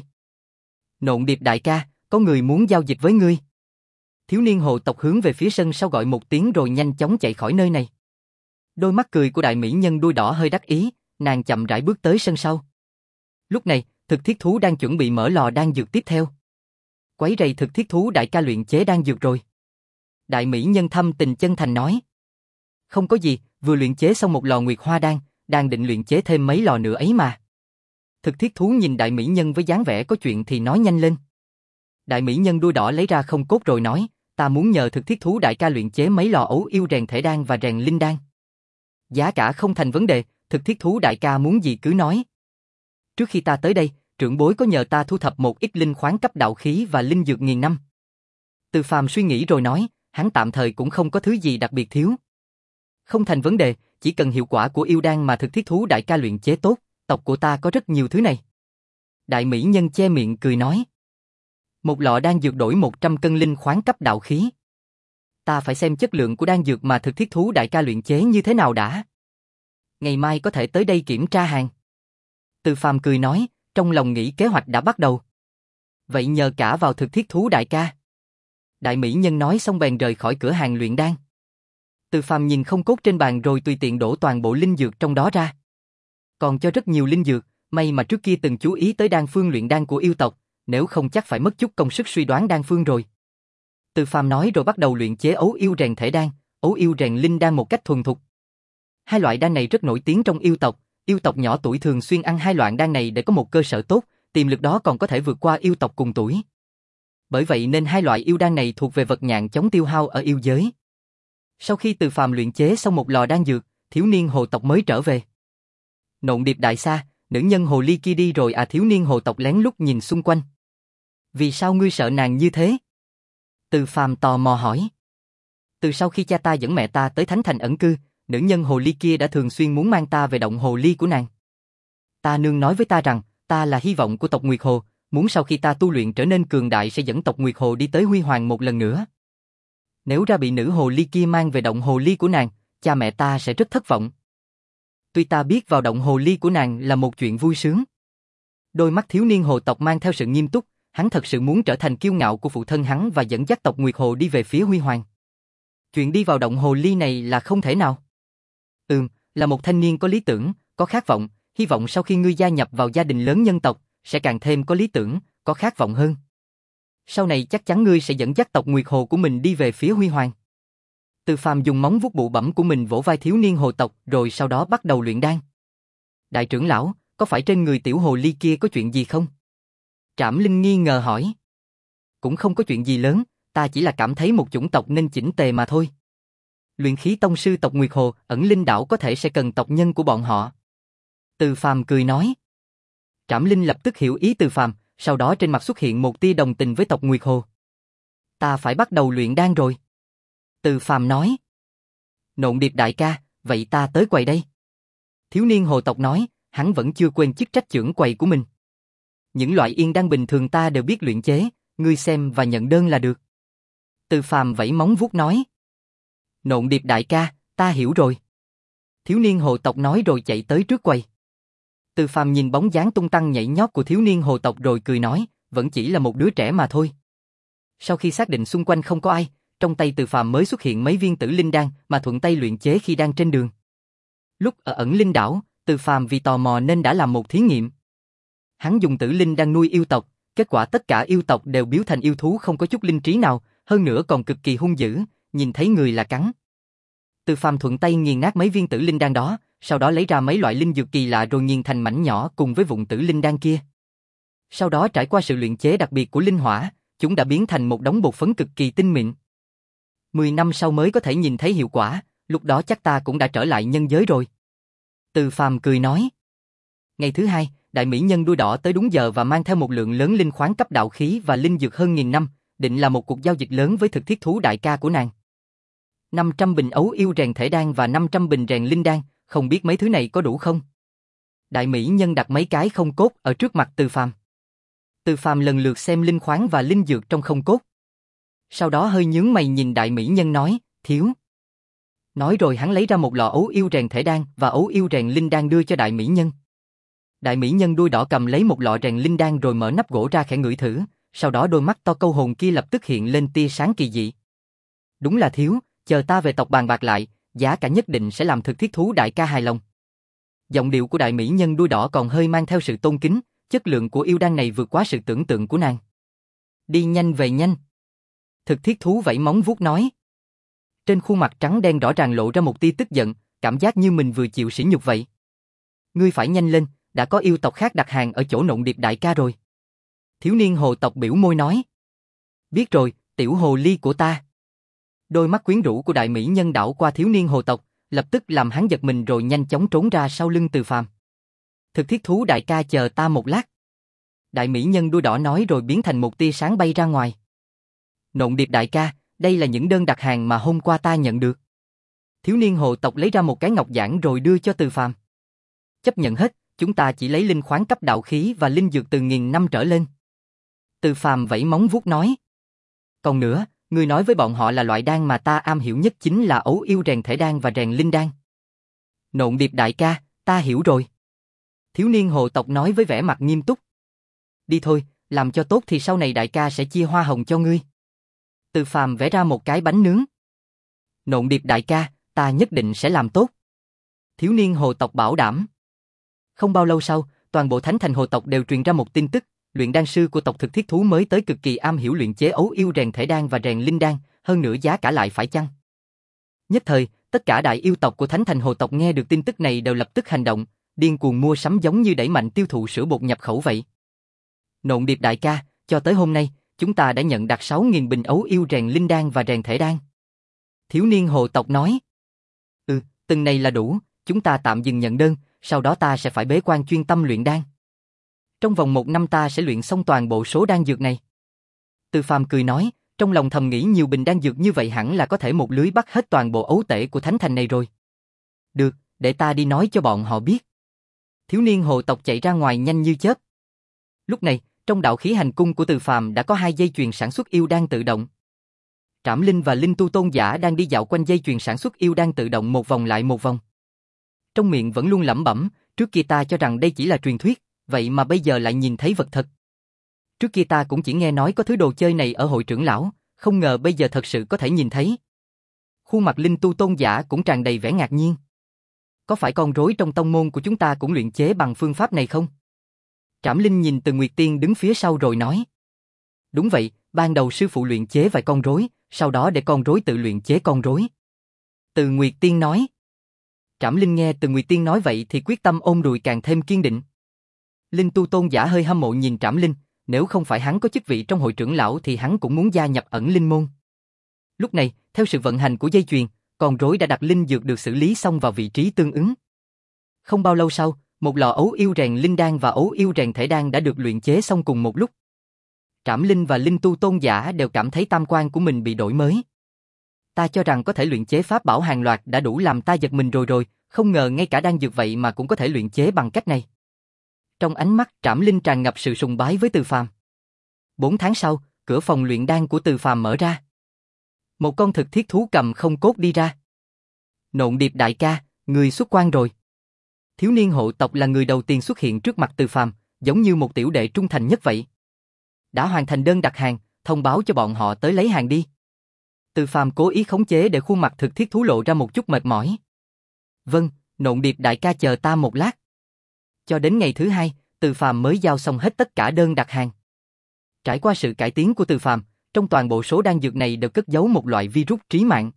Nộn Điệp đại ca, có người muốn giao dịch với ngươi. Thiếu niên hồ tộc hướng về phía sân sau gọi một tiếng rồi nhanh chóng chạy khỏi nơi này. Đôi mắt cười của đại mỹ nhân đuôi đỏ hơi đắc ý, nàng chậm rãi bước tới sân sau. Lúc này, thực thiết thú đang chuẩn bị mở lò đan dược tiếp theo. Quấy rầy thực thiết thú đại ca luyện chế đan dược rồi. Đại mỹ nhân thâm tình chân thành nói. Không có gì, vừa luyện chế xong một lò Nguyệt Hoa đan, đang định luyện chế thêm mấy lò nữa ấy mà. Thực thiết thú nhìn đại mỹ nhân với dáng vẻ có chuyện thì nói nhanh lên. Đại mỹ nhân đuôi đỏ lấy ra không cốt rồi nói, ta muốn nhờ thực thiết thú đại ca luyện chế mấy lò ấu yêu rèn thể đan và rèn linh đan. Giá cả không thành vấn đề, thực thiết thú đại ca muốn gì cứ nói. Trước khi ta tới đây, trưởng bối có nhờ ta thu thập một ít linh khoáng cấp đạo khí và linh dược nghìn năm. Từ Phàm suy nghĩ rồi nói, hắn tạm thời cũng không có thứ gì đặc biệt thiếu. Không thành vấn đề, chỉ cần hiệu quả của yêu đan mà thực thiết thú đại ca luyện chế tốt, tộc của ta có rất nhiều thứ này. Đại mỹ nhân che miệng cười nói. Một lọ đan dược đổi một trăm cân linh khoáng cấp đạo khí. Ta phải xem chất lượng của đan dược mà thực thiết thú đại ca luyện chế như thế nào đã. Ngày mai có thể tới đây kiểm tra hàng. Từ Phàm cười nói, trong lòng nghĩ kế hoạch đã bắt đầu. Vậy nhờ cả vào thực thiết thú đại ca. Đại mỹ nhân nói xong bèn rời khỏi cửa hàng luyện đan. Từ Phàm nhìn không cốt trên bàn rồi tùy tiện đổ toàn bộ linh dược trong đó ra. Còn cho rất nhiều linh dược, may mà trước kia từng chú ý tới đan phương luyện đan của yêu tộc, nếu không chắc phải mất chút công sức suy đoán đan phương rồi. Từ Phàm nói rồi bắt đầu luyện chế ấu yêu rèn thể đan, ấu yêu rèn linh đan một cách thuần thục. Hai loại đan này rất nổi tiếng trong yêu tộc, yêu tộc nhỏ tuổi thường xuyên ăn hai loại đan này để có một cơ sở tốt, tiềm lực đó còn có thể vượt qua yêu tộc cùng tuổi. Bởi vậy nên hai loại yêu đan này thuộc về vật nhạn chống tiêu hao ở yêu giới. Sau khi Từ Phàm luyện chế xong một lò đan dược, thiếu niên hồ tộc mới trở về. Nộn điệp đại xa, nữ nhân hồ ly kia đi rồi à? Thiếu niên hồ tộc lén lút nhìn xung quanh. Vì sao ngươi sợ nàng như thế? Từ Phàm tò mò hỏi. Từ sau khi cha ta dẫn mẹ ta tới Thánh Thành ẩn cư, nữ nhân hồ ly kia đã thường xuyên muốn mang ta về động hồ ly của nàng. Ta nương nói với ta rằng, ta là hy vọng của tộc Nguyệt Hồ, muốn sau khi ta tu luyện trở nên cường đại sẽ dẫn tộc Nguyệt Hồ đi tới huy hoàng một lần nữa. Nếu ra bị nữ hồ ly kia mang về động hồ ly của nàng, cha mẹ ta sẽ rất thất vọng. Tuy ta biết vào động hồ ly của nàng là một chuyện vui sướng. Đôi mắt thiếu niên hồ tộc mang theo sự nghiêm túc, hắn thật sự muốn trở thành kiêu ngạo của phụ thân hắn và dẫn dắt tộc Nguyệt Hồ đi về phía huy hoàng. Chuyện đi vào động hồ ly này là không thể nào. Ừm, là một thanh niên có lý tưởng, có khát vọng, hy vọng sau khi ngươi gia nhập vào gia đình lớn nhân tộc, sẽ càng thêm có lý tưởng, có khát vọng hơn. Sau này chắc chắn ngươi sẽ dẫn dắt tộc Nguyệt Hồ của mình đi về phía huy hoàng. Từ Phàm dùng móng vuốt bụ bẫm của mình vỗ vai thiếu niên hồ tộc rồi sau đó bắt đầu luyện đan. Đại trưởng lão, có phải trên người tiểu hồ ly kia có chuyện gì không? Trảm Linh nghi ngờ hỏi. Cũng không có chuyện gì lớn, ta chỉ là cảm thấy một chủng tộc nên chỉnh tề mà thôi. Luyện khí tông sư tộc Nguyệt Hồ, ẩn linh đảo có thể sẽ cần tộc nhân của bọn họ. Từ Phàm cười nói. Trảm Linh lập tức hiểu ý Từ Phàm, sau đó trên mặt xuất hiện một tia đồng tình với tộc Nguyệt Hồ. Ta phải bắt đầu luyện đan rồi. Từ Phàm nói. Nộn điệp đại ca, vậy ta tới quầy đây. Thiếu niên hồ tộc nói, hắn vẫn chưa quên chức trách trưởng quầy của mình. Những loại yên đan bình thường ta đều biết luyện chế, ngươi xem và nhận đơn là được. Từ Phàm vẫy móng vuốt nói. Nộn điệp đại ca, ta hiểu rồi. Thiếu niên hồ tộc nói rồi chạy tới trước quầy. Từ Phàm nhìn bóng dáng tung tăng nhảy nhót của thiếu niên hồ tộc rồi cười nói, vẫn chỉ là một đứa trẻ mà thôi. Sau khi xác định xung quanh không có ai, trong tay Từ Phàm mới xuất hiện mấy viên tử linh đan mà thuận tay luyện chế khi đang trên đường. Lúc ở ẩn linh đảo, Từ Phàm vì tò mò nên đã làm một thí nghiệm. Hắn dùng tử linh đan nuôi yêu tộc, kết quả tất cả yêu tộc đều biến thành yêu thú không có chút linh trí nào, hơn nữa còn cực kỳ hung dữ, nhìn thấy người là cắn. Từ Phàm thuận tay nghiền nát mấy viên tử linh đan đó, sau đó lấy ra mấy loại linh dược kỳ lạ rồi nghiền thành mảnh nhỏ cùng với vụn tử linh đan kia. Sau đó trải qua sự luyện chế đặc biệt của linh hỏa, chúng đã biến thành một đống bột phấn cực kỳ tinh mịn. Mười năm sau mới có thể nhìn thấy hiệu quả, lúc đó chắc ta cũng đã trở lại nhân giới rồi. Từ Phàm cười nói. Ngày thứ hai, đại mỹ nhân đuôi đỏ tới đúng giờ và mang theo một lượng lớn linh khoáng cấp đạo khí và linh dược hơn nghìn năm, định là một cuộc giao dịch lớn với thực thiết thú đại ca của nàng. năm trăm bình ấu yêu rèn thể đan và năm trăm bình rèn linh đan, không biết mấy thứ này có đủ không? Đại mỹ nhân đặt mấy cái không cốt ở trước mặt Từ Phàm. Từ Phàm lần lượt xem linh khoáng và linh dược trong không cốt. Sau đó hơi nhướng mày nhìn đại mỹ nhân nói, thiếu. Nói rồi hắn lấy ra một lọ ấu yêu rèn thể đan và ấu yêu rèn linh đan đưa cho đại mỹ nhân. Đại mỹ nhân đuôi đỏ cầm lấy một lọ rèn linh đan rồi mở nắp gỗ ra khẽ ngửi thử, sau đó đôi mắt to câu hồn kia lập tức hiện lên tia sáng kỳ dị. Đúng là thiếu, chờ ta về tộc bàn bạc lại, giá cả nhất định sẽ làm thực thiết thú đại ca hài lòng. Giọng điệu của đại mỹ nhân đuôi đỏ còn hơi mang theo sự tôn kính, chất lượng của yêu đan này vượt quá sự tưởng tượng của nàng. Đi nhanh về nhanh. Thực thiết thú vẫy móng vuốt nói. Trên khuôn mặt trắng đen rõ ràng lộ ra một tia tức giận, cảm giác như mình vừa chịu sỉ nhục vậy. Ngươi phải nhanh lên, đã có yêu tộc khác đặt hàng ở chỗ Nộn điệp đại ca rồi. Thiếu niên hồ tộc biểu môi nói. Biết rồi, tiểu hồ ly của ta. Đôi mắt quyến rũ của đại mỹ nhân đảo qua thiếu niên hồ tộc, lập tức làm hắn giật mình rồi nhanh chóng trốn ra sau lưng Từ Phàm. Thực thiết thú đại ca chờ ta một lát. Đại mỹ nhân đuôi đỏ nói rồi biến thành một tia sáng bay ra ngoài. Nộn điệp đại ca, đây là những đơn đặt hàng mà hôm qua ta nhận được. Thiếu niên hồ tộc lấy ra một cái ngọc giản rồi đưa cho Từ Phàm. Chấp nhận hết, chúng ta chỉ lấy linh khoáng cấp đạo khí và linh dược từ nghìn năm trở lên. Từ Phàm vẫy móng vuốt nói. Còn nữa, ngươi nói với bọn họ là loại đan mà ta am hiểu nhất chính là ấu yêu rèn thể đan và rèn linh đan. Nộn Điệp đại ca, ta hiểu rồi. Thiếu niên hồ tộc nói với vẻ mặt nghiêm túc. Đi thôi, làm cho tốt thì sau này đại ca sẽ chia hoa hồng cho ngươi. Từ Phàm vẽ ra một cái bánh nướng. Nộn Điệp đại ca, ta nhất định sẽ làm tốt. Thiếu niên hồ tộc bảo đảm. Không bao lâu sau, toàn bộ thánh thành hồ tộc đều truyền ra một tin tức, luyện đan sư của tộc thực thiết thú mới tới cực kỳ am hiểu luyện chế ấu yêu rèn thể đan và rèn linh đan, hơn nữa giá cả lại phải chăng. Nhất thời, tất cả đại yêu tộc của thánh thành hồ tộc nghe được tin tức này đều lập tức hành động, điên cuồng mua sắm giống như đẩy mạnh tiêu thụ sữa bột nhập khẩu vậy. Nộn Điệp đại ca, cho tới hôm nay, chúng ta đã nhận đạt sáu nghìn bình ấu yêu rèn linh đan và rèn thể đan. Thiếu niên hồ tộc nói. Ừ, từng này là đủ, chúng ta tạm dừng nhận đơn, sau đó ta sẽ phải bế quan chuyên tâm luyện đan. Trong vòng một năm ta sẽ luyện xong toàn bộ số đan dược này. Từ Phàm cười nói, trong lòng thầm nghĩ nhiều bình đan dược như vậy hẳn là có thể một lưới bắt hết toàn bộ ấu tể của thánh thành này rồi. Được, để ta đi nói cho bọn họ biết. Thiếu niên hồ tộc chạy ra ngoài nhanh như chớp. Lúc này, trong đạo khí hành cung của Từ Phàm đã có hai dây chuyền sản xuất yêu đan tự động. Trảm Linh và Linh Tu Tôn giả đang đi dạo quanh dây chuyền sản xuất yêu đan tự động một vòng lại một vòng. Trong miệng vẫn luôn lẩm bẩm, trước kia ta cho rằng đây chỉ là truyền thuyết, vậy mà bây giờ lại nhìn thấy vật thật. Trước kia ta cũng chỉ nghe nói có thứ đồ chơi này ở hội trưởng lão, không ngờ bây giờ thật sự có thể nhìn thấy. Khuôn mặt Linh Tu Tôn giả cũng tràn đầy vẻ ngạc nhiên. Có phải con rối trong tông môn của chúng ta cũng luyện chế bằng phương pháp này không? Trảm Linh nhìn Từ Nguyệt Tiên đứng phía sau rồi nói. Đúng vậy, ban đầu sư phụ luyện chế vài con rối, sau đó để con rối tự luyện chế con rối. Từ Nguyệt Tiên nói. Trảm Linh nghe Từ Nguyệt Tiên nói vậy thì quyết tâm ôm đùi càng thêm kiên định. Linh Tu Tôn giả hơi hâm mộ nhìn Trảm Linh, nếu không phải hắn có chức vị trong hội trưởng lão thì hắn cũng muốn gia nhập ẩn linh môn. Lúc này, theo sự vận hành của dây chuyền, con rối đã đặt linh dược được xử lý xong vào vị trí tương ứng. Không bao lâu sau, một lò ấu yêu rèn linh đan và ấu yêu rèn thể đan đã được luyện chế xong cùng một lúc. Trảm Linh và Linh Tu Tôn giả đều cảm thấy tam quan của mình bị đổi mới. Ta cho rằng có thể luyện chế pháp bảo hàng loạt đã đủ làm ta giật mình rồi rồi, không ngờ ngay cả đan dược vậy mà cũng có thể luyện chế bằng cách này. Trong ánh mắt Trảm Linh tràn ngập sự sùng bái với Từ Phàm. Bốn tháng sau, cửa phòng luyện đan của Từ Phàm mở ra. Một con thực thiết thú cầm không cốt đi ra. Nộn Điệp đại ca, người xuất quan rồi. Thiếu niên hộ tộc là người đầu tiên xuất hiện trước mặt Từ Phàm, giống như một tiểu đệ trung thành nhất vậy. Đã hoàn thành đơn đặt hàng, thông báo cho bọn họ tới lấy hàng đi. Từ Phàm cố ý khống chế để khuôn mặt thực thiết thú lộ ra một chút mệt mỏi. Vâng, Nộn Điệp đại ca chờ ta một lát. Cho đến ngày thứ hai, Từ Phàm mới giao xong hết tất cả đơn đặt hàng. Trải qua sự cải tiến của Từ Phàm, trong toàn bộ số đan dược này đều cất giấu một loại virus trí mạng.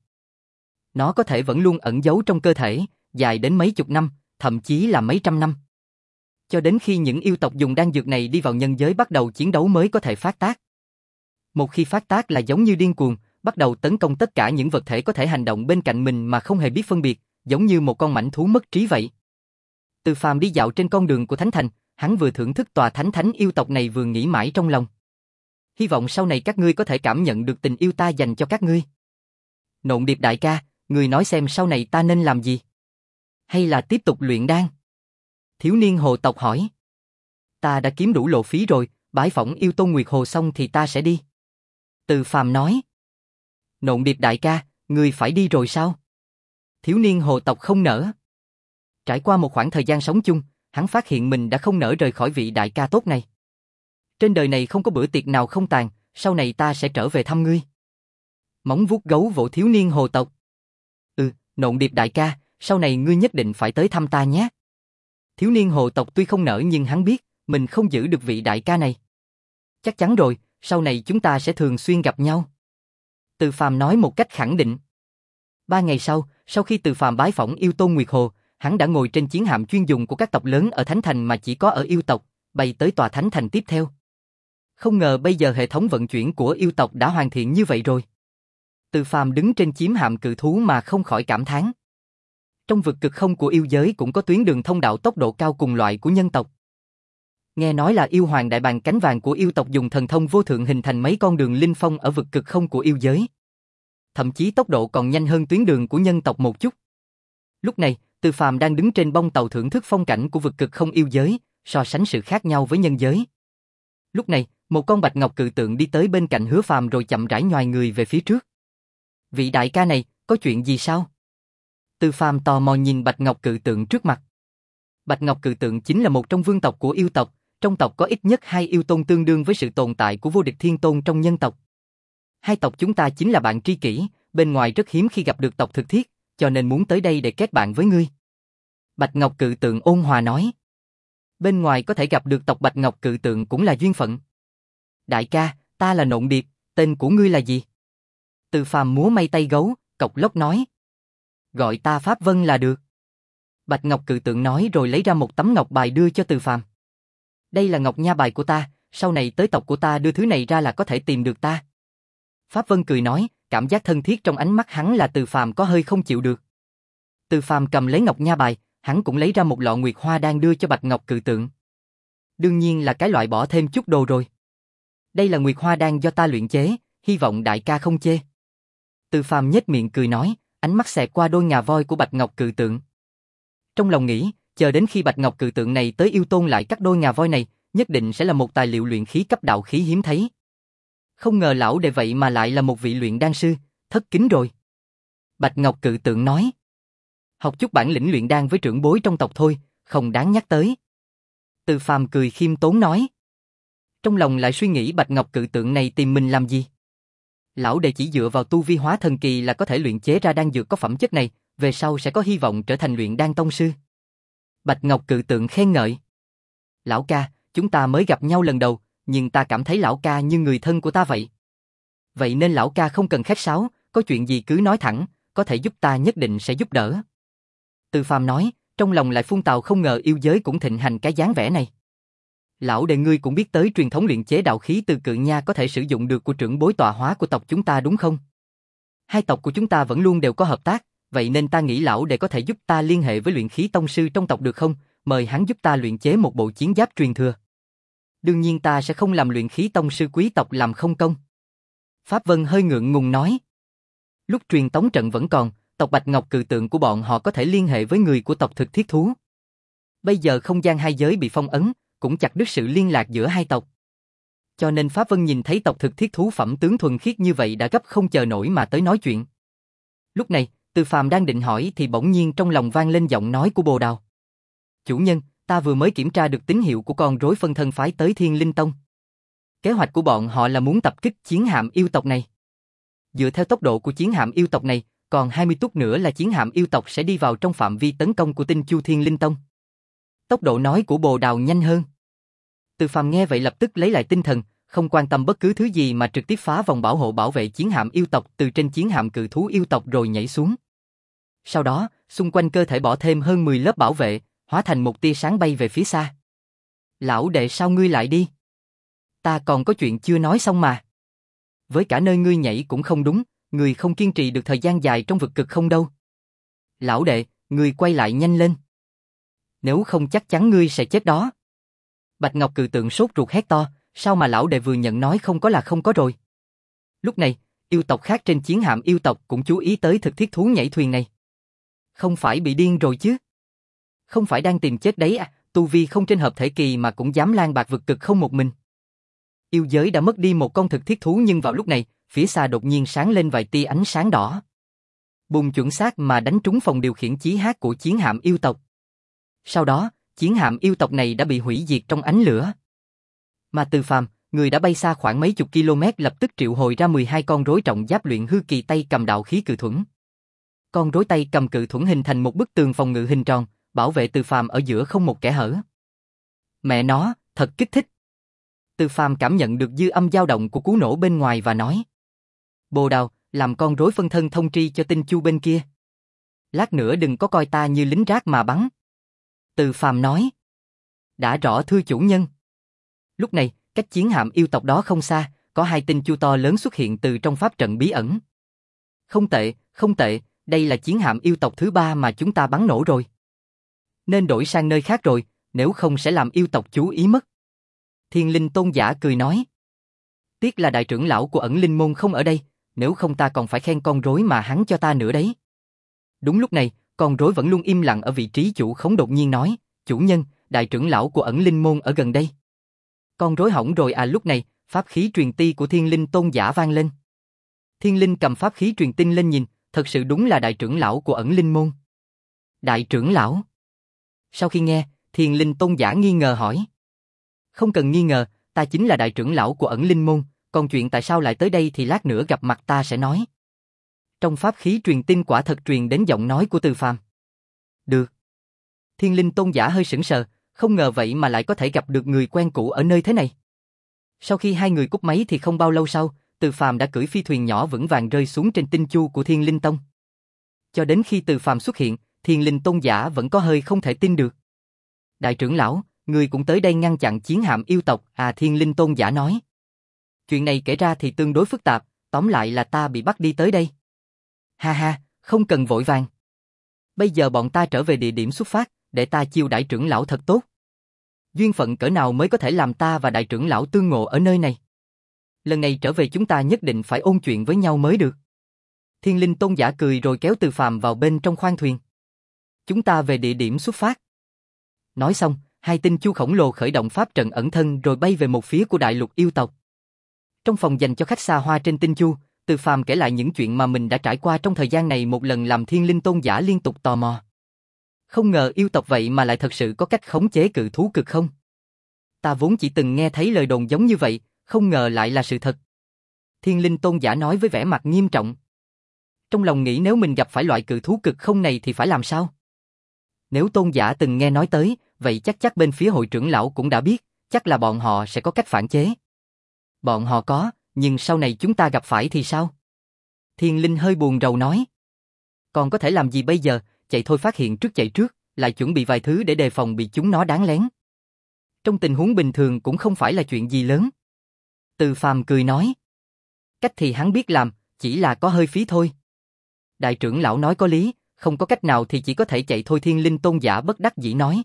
Nó có thể vẫn luôn ẩn giấu trong cơ thể, dài đến mấy chục năm, thậm chí là mấy trăm năm. Cho đến khi những yêu tộc dùng đan dược này đi vào nhân giới bắt đầu chiến đấu mới có thể phát tác. Một khi phát tác là giống như điên cuồng, bắt đầu tấn công tất cả những vật thể có thể hành động bên cạnh mình mà không hề biết phân biệt, giống như một con mãnh thú mất trí vậy. Từ Phàm đi dạo trên con đường của Thánh Thành, hắn vừa thưởng thức tòa thánh thánh yêu tộc này vừa nghĩ mãi trong lòng. Hy vọng sau này các ngươi có thể cảm nhận được tình yêu ta dành cho các ngươi. Nộn Điệp đại ca, ngươi nói xem sau này ta nên làm gì? Hay là tiếp tục luyện đan? Thiếu niên hồ tộc hỏi. Ta đã kiếm đủ lộ phí rồi, bái phỏng yêu tôn Nguyệt Hồ xong thì ta sẽ đi. Từ Phàm nói. Nộn Điệp đại ca, ngươi phải đi rồi sao? Thiếu niên hồ tộc không nỡ. Trải qua một khoảng thời gian sống chung, hắn phát hiện mình đã không nỡ rời khỏi vị đại ca tốt này. Trên đời này không có bữa tiệc nào không tàn, sau này ta sẽ trở về thăm ngươi. Móng vuốt gấu vỗ thiếu niên hồ tộc. Ừ, Nộn Điệp đại ca, sau này ngươi nhất định phải tới thăm ta nhé. Thiếu niên hồ tộc tuy không nỡ nhưng hắn biết, mình không giữ được vị đại ca này. Chắc chắn rồi, sau này chúng ta sẽ thường xuyên gặp nhau. Từ Phàm nói một cách khẳng định. Ba ngày sau, sau khi Từ Phàm bái phỏng yêu tôn Nguyệt Hồ, hắn đã ngồi trên chiến hạm chuyên dùng của các tộc lớn ở Thánh Thành mà chỉ có ở yêu tộc, bay tới tòa Thánh Thành tiếp theo. Không ngờ bây giờ hệ thống vận chuyển của yêu tộc đã hoàn thiện như vậy rồi. Từ Phàm đứng trên chiến hạm cự thú mà không khỏi cảm thán. Trong vực cực không của yêu giới cũng có tuyến đường thông đạo tốc độ cao cùng loại của nhân tộc. Nghe nói là yêu hoàng đại bàng cánh vàng của yêu tộc dùng thần thông vô thượng hình thành mấy con đường linh phong ở vực cực không của yêu giới. thậm chí tốc độ còn nhanh hơn tuyến đường của nhân tộc một chút. Lúc này, Từ Phàm đang đứng trên bông tàu thưởng thức phong cảnh của vực cực không yêu giới, so sánh sự khác nhau với nhân giới. Lúc này, một con bạch ngọc cự tượng đi tới bên cạnh Hứa Phàm rồi chậm rãi nhoài người về phía trước. Vị đại ca này, có chuyện gì sao? Từ Phàm tò mò nhìn bạch ngọc cự tượng trước mặt. Bạch ngọc cự tượng chính là một trong vương tộc của yêu tộc, trong tộc có ít nhất hai yêu tôn tương đương với sự tồn tại của vô địch thiên tôn trong nhân tộc. Hai tộc chúng ta chính là bạn tri kỷ, bên ngoài rất hiếm khi gặp được tộc thực thiết, cho nên muốn tới đây để kết bạn với ngươi. Bạch ngọc cự tượng ôn hòa nói. Bên ngoài có thể gặp được tộc bạch ngọc cự tượng cũng là duyên phận. Đại ca, ta là Nộn Điệp, tên của ngươi là gì? Từ Phàm múa may tay gấu, cộc lốc nói. Gọi ta Pháp Vân là được. Bạch ngọc cự tượng nói rồi lấy ra một tấm ngọc bài đưa cho Từ Phàm. Đây là ngọc nha bài của ta, sau này tới tộc của ta đưa thứ này ra là có thể tìm được ta. Pháp Vân cười nói, cảm giác thân thiết trong ánh mắt hắn là Từ Phàm có hơi không chịu được. Từ Phàm cầm lấy ngọc nha bài, hắn cũng lấy ra một lọ nguyệt hoa đan đưa cho bạch ngọc cự tượng. Đương nhiên là cái loại bỏ thêm chút đồ rồi. Đây là nguyệt hoa đan do ta luyện chế, hy vọng đại ca không chê. Từ Phàm nhếch miệng cười nói, ánh mắt xẹt qua đôi ngà voi của bạch ngọc cự tượng. Trong lòng nghĩ, chờ đến khi bạch ngọc cự tượng này tới yêu tôn lại cắt đôi ngà voi này, nhất định sẽ là một tài liệu luyện khí cấp đạo khí hiếm thấy. Không ngờ lão đệ vậy mà lại là một vị luyện đan sư, thất kính rồi. Bạch ngọc cự tượng nói. Học chút bản lĩnh luyện đan với trưởng bối trong tộc thôi, không đáng nhắc tới. Từ Phàm cười khiêm tốn nói. Trong lòng lại suy nghĩ bạch ngọc cự tượng này tìm mình làm gì? Lão đệ chỉ dựa vào tu vi hóa thần kỳ là có thể luyện chế ra đan dược có phẩm chất này, về sau sẽ có hy vọng trở thành luyện đan tông sư. Bạch ngọc cự tượng khen ngợi. Lão ca, chúng ta mới gặp nhau lần đầu, nhưng ta cảm thấy lão ca như người thân của ta vậy. Vậy nên lão ca không cần khách sáo, có chuyện gì cứ nói thẳng, có thể giúp ta nhất định sẽ giúp đỡ. Từ Phàm nói, trong lòng lại phun tào không ngờ yêu giới cũng thịnh hành cái dáng vẻ này. Lão đệ ngươi cũng biết tới truyền thống luyện chế đạo khí từ cự nha có thể sử dụng được của trưởng bối tọa hóa của tộc chúng ta đúng không? Hai tộc của chúng ta vẫn luôn đều có hợp tác, vậy nên ta nghĩ lão đệ có thể giúp ta liên hệ với luyện khí tông sư trong tộc được không? Mời hắn giúp ta luyện chế một bộ chiến giáp truyền thừa. Đương nhiên ta sẽ không làm luyện khí tông sư quý tộc làm không công. Pháp Vân hơi ngượng ngùng nói. Lúc truyền tống trận vẫn còn, tộc Bạch Ngọc cự tượng của bọn họ có thể liên hệ với người của tộc thực thiết thú. Bây giờ không gian hai giới bị phong ấn, cũng chặt đứt sự liên lạc giữa hai tộc. Cho nên Pháp Vân nhìn thấy tộc thực thiết thú phẩm tướng thuần khiết như vậy đã gấp không chờ nổi mà tới nói chuyện. Lúc này, Từ Phàm đang định hỏi thì bỗng nhiên trong lòng vang lên giọng nói của Bồ Đào. Chủ nhân, ta vừa mới kiểm tra được tín hiệu của con rối phân thân phái tới Thiên Linh Tông. Kế hoạch của bọn họ là muốn tập kích chiến hạm yêu tộc này. Dựa theo tốc độ của chiến hạm yêu tộc này, còn hai mươi phút nữa là chiến hạm yêu tộc sẽ đi vào trong phạm vi tấn công của Tinh Chu Thiên Linh Tông. Tốc độ nói của Bồ Đào nhanh hơn. Từ Phàm nghe vậy lập tức lấy lại tinh thần, không quan tâm bất cứ thứ gì mà trực tiếp phá vòng bảo hộ bảo vệ chiến hạm yêu tộc từ trên chiến hạm cự thú yêu tộc rồi nhảy xuống. Sau đó, xung quanh cơ thể bỏ thêm hơn mười lớp bảo vệ, hóa thành một tia sáng bay về phía xa. Lão đệ sao ngươi lại đi? Ta còn có chuyện chưa nói xong mà. Với cả nơi ngươi nhảy cũng không đúng, ngươi không kiên trì được thời gian dài trong vực cực không đâu. Lão đệ, ngươi quay lại nhanh lên. Nếu không chắc chắn ngươi sẽ chết đó. Bạch Ngọc cự tượng sốt ruột hét to, sao mà lão đệ vừa nhận nói không có là không có rồi. Lúc này, yêu tộc khác trên chiến hạm yêu tộc cũng chú ý tới thực thiết thú nhảy thuyền này. Không phải bị điên rồi chứ? Không phải đang tìm chết đấy à, tu vi không trên hợp thể kỳ mà cũng dám lang bạc vực cực không một mình. Yêu giới đã mất đi một con thực thiết thú nhưng vào lúc này, phía xa đột nhiên sáng lên vài tia ánh sáng đỏ. Bùng chuẩn xác mà đánh trúng phòng điều khiển chí hát của chiến hạm yêu tộc. Sau đó, chiến hạm yêu tộc này đã bị hủy diệt trong ánh lửa. Mà Từ Phàm, người đã bay xa khoảng mấy chục km lập tức triệu hồi ra mười hai con rối trọng giáp luyện hư kỳ tay cầm đạo khí cự thuẫn. Con rối tay cầm cự thuẫn hình thành một bức tường phòng ngự hình tròn, bảo vệ Từ Phàm ở giữa không một kẽ hở. Mẹ nó, thật kích thích. Từ Phàm cảm nhận được dư âm dao động của cú nổ bên ngoài và nói: Bồ Đào, làm con rối phân thân thông tri cho Tinh Chu bên kia. Lát nữa đừng có coi ta như lính rác mà bắn. Từ Phàm nói: Đã rõ thưa chủ nhân. Lúc này, cách chiến hạm yêu tộc đó không xa, có hai tinh chu to lớn xuất hiện từ trong pháp trận bí ẩn. Không tệ, không tệ, đây là chiến hạm yêu tộc thứ ba mà chúng ta bắn nổ rồi. Nên đổi sang nơi khác rồi, nếu không sẽ làm yêu tộc chú ý mất. Thiên Linh Tôn giả cười nói. Tiếc là đại trưởng lão của Ẩn Linh Môn không ở đây, nếu không ta còn phải khen con rối mà hắn cho ta nữa đấy. Đúng lúc này, con rối vẫn luôn im lặng ở vị trí chủ khống đột nhiên nói, chủ nhân, đại trưởng lão của ẩn linh môn ở gần đây. Con rối hỏng rồi à. Lúc này, pháp khí truyền ti của thiên linh tôn giả vang lên. Thiên linh cầm pháp khí truyền tin lên nhìn, thật sự đúng là đại trưởng lão của ẩn linh môn. Đại trưởng lão? Sau khi nghe, thiên linh tôn giả nghi ngờ hỏi. Không cần nghi ngờ, ta chính là đại trưởng lão của ẩn linh môn, còn chuyện tại sao lại tới đây thì lát nữa gặp mặt ta sẽ nói. Trong pháp khí truyền tin quả thật truyền đến giọng nói của Từ Phàm. Được. Thiên linh tôn giả hơi sững sờ, không ngờ vậy mà lại có thể gặp được người quen cũ ở nơi thế này. Sau khi hai người cúp máy thì không bao lâu sau, Từ Phàm đã cưỡi phi thuyền nhỏ vững vàng rơi xuống trên tinh chu của Thiên Linh Tông. Cho đến khi Từ Phàm xuất hiện, Thiên Linh tôn giả vẫn có hơi không thể tin được. Đại trưởng lão, người cũng tới đây ngăn chặn chiến hạm yêu tộc, à. Thiên Linh tôn giả nói. Chuyện này kể ra thì tương đối phức tạp, tóm lại là ta bị bắt đi tới đây. Ha ha, không cần vội vàng. Bây giờ bọn ta trở về địa điểm xuất phát, để ta chiêu đãi trưởng lão thật tốt. Duyên phận cỡ nào mới có thể làm ta và đại trưởng lão tương ngộ ở nơi này. Lần này trở về chúng ta nhất định phải ôn chuyện với nhau mới được. Thiên Linh tôn giả cười rồi kéo Từ Phàm vào bên trong khoang thuyền. Chúng ta về địa điểm xuất phát. Nói xong, hai tinh chu khổng lồ khởi động pháp trận ẩn thân rồi bay về một phía của đại lục yêu tộc. Trong phòng dành cho khách xa hoa trên tinh chu, Từ Phàm kể lại những chuyện mà mình đã trải qua trong thời gian này một lần làm Thiên Linh tôn giả liên tục tò mò. Không ngờ yêu tộc vậy mà lại thật sự có cách khống chế cự thú cực không. Ta vốn chỉ từng nghe thấy lời đồn giống như vậy, không ngờ lại là sự thật. Thiên Linh tôn giả nói với vẻ mặt nghiêm trọng. Trong lòng nghĩ nếu mình gặp phải loại cự thú cực không này thì phải làm sao? Nếu tôn giả từng nghe nói tới, vậy chắc chắc bên phía hội trưởng lão cũng đã biết, chắc là bọn họ sẽ có cách phản chế. Bọn họ có, nhưng sau này chúng ta gặp phải thì sao? Thiên Linh hơi buồn rầu nói. Còn có thể làm gì bây giờ, chạy thôi phát hiện trước chạy trước, lại chuẩn bị vài thứ để đề phòng bị chúng nó đáng lén. Trong tình huống bình thường cũng không phải là chuyện gì lớn. Từ Phàm cười nói. Cách thì hắn biết làm, chỉ là có hơi phí thôi. Đại trưởng lão nói có lý, không có cách nào thì chỉ có thể chạy thôi. Thiên Linh tôn giả bất đắc dĩ nói.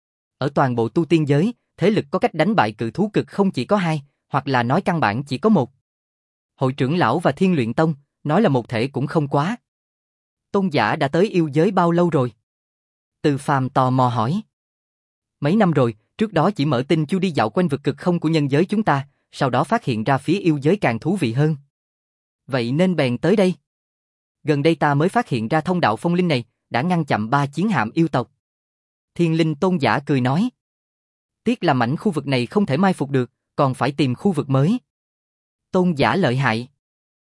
Ở toàn bộ tu tiên giới, thế lực có cách đánh bại cự thú cực không chỉ có hai, hoặc là nói căn bản chỉ có một. Hội trưởng lão và Thiên Luyện Tông, nói là một thể cũng không quá. Tôn giả đã tới yêu giới bao lâu rồi? Từ Phàm tò mò hỏi. Mấy năm rồi, trước đó chỉ mở tinh chu đi dạo quanh vực cực không của nhân giới chúng ta, sau đó phát hiện ra phía yêu giới càng thú vị hơn. Vậy nên bèn tới đây. Gần đây ta mới phát hiện ra thông đạo phong linh này, đã ngăn chặn ba chiến hạm yêu tộc. Thiên Linh tôn giả cười nói. Tiếc là mảnh khu vực này không thể mai phục được, còn phải tìm khu vực mới. Tôn giả lợi hại.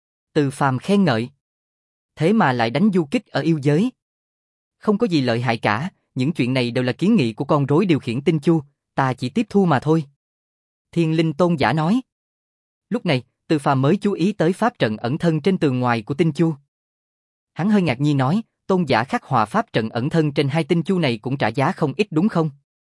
Từ Phàm khen ngợi. Thế mà lại đánh du kích ở yêu giới. Không có gì lợi hại cả, những chuyện này đều là kiến nghị của con rối điều khiển tinh chu, ta chỉ tiếp thu mà thôi. Thiên Linh tôn giả nói. Lúc này, Từ Phàm mới chú ý tới pháp trận ẩn thân trên tường ngoài của tinh chu. Hắn hơi ngạc nhiên nói, tôn giả khắc họa pháp trận ẩn thân trên hai tinh chu này cũng trả giá không ít đúng không?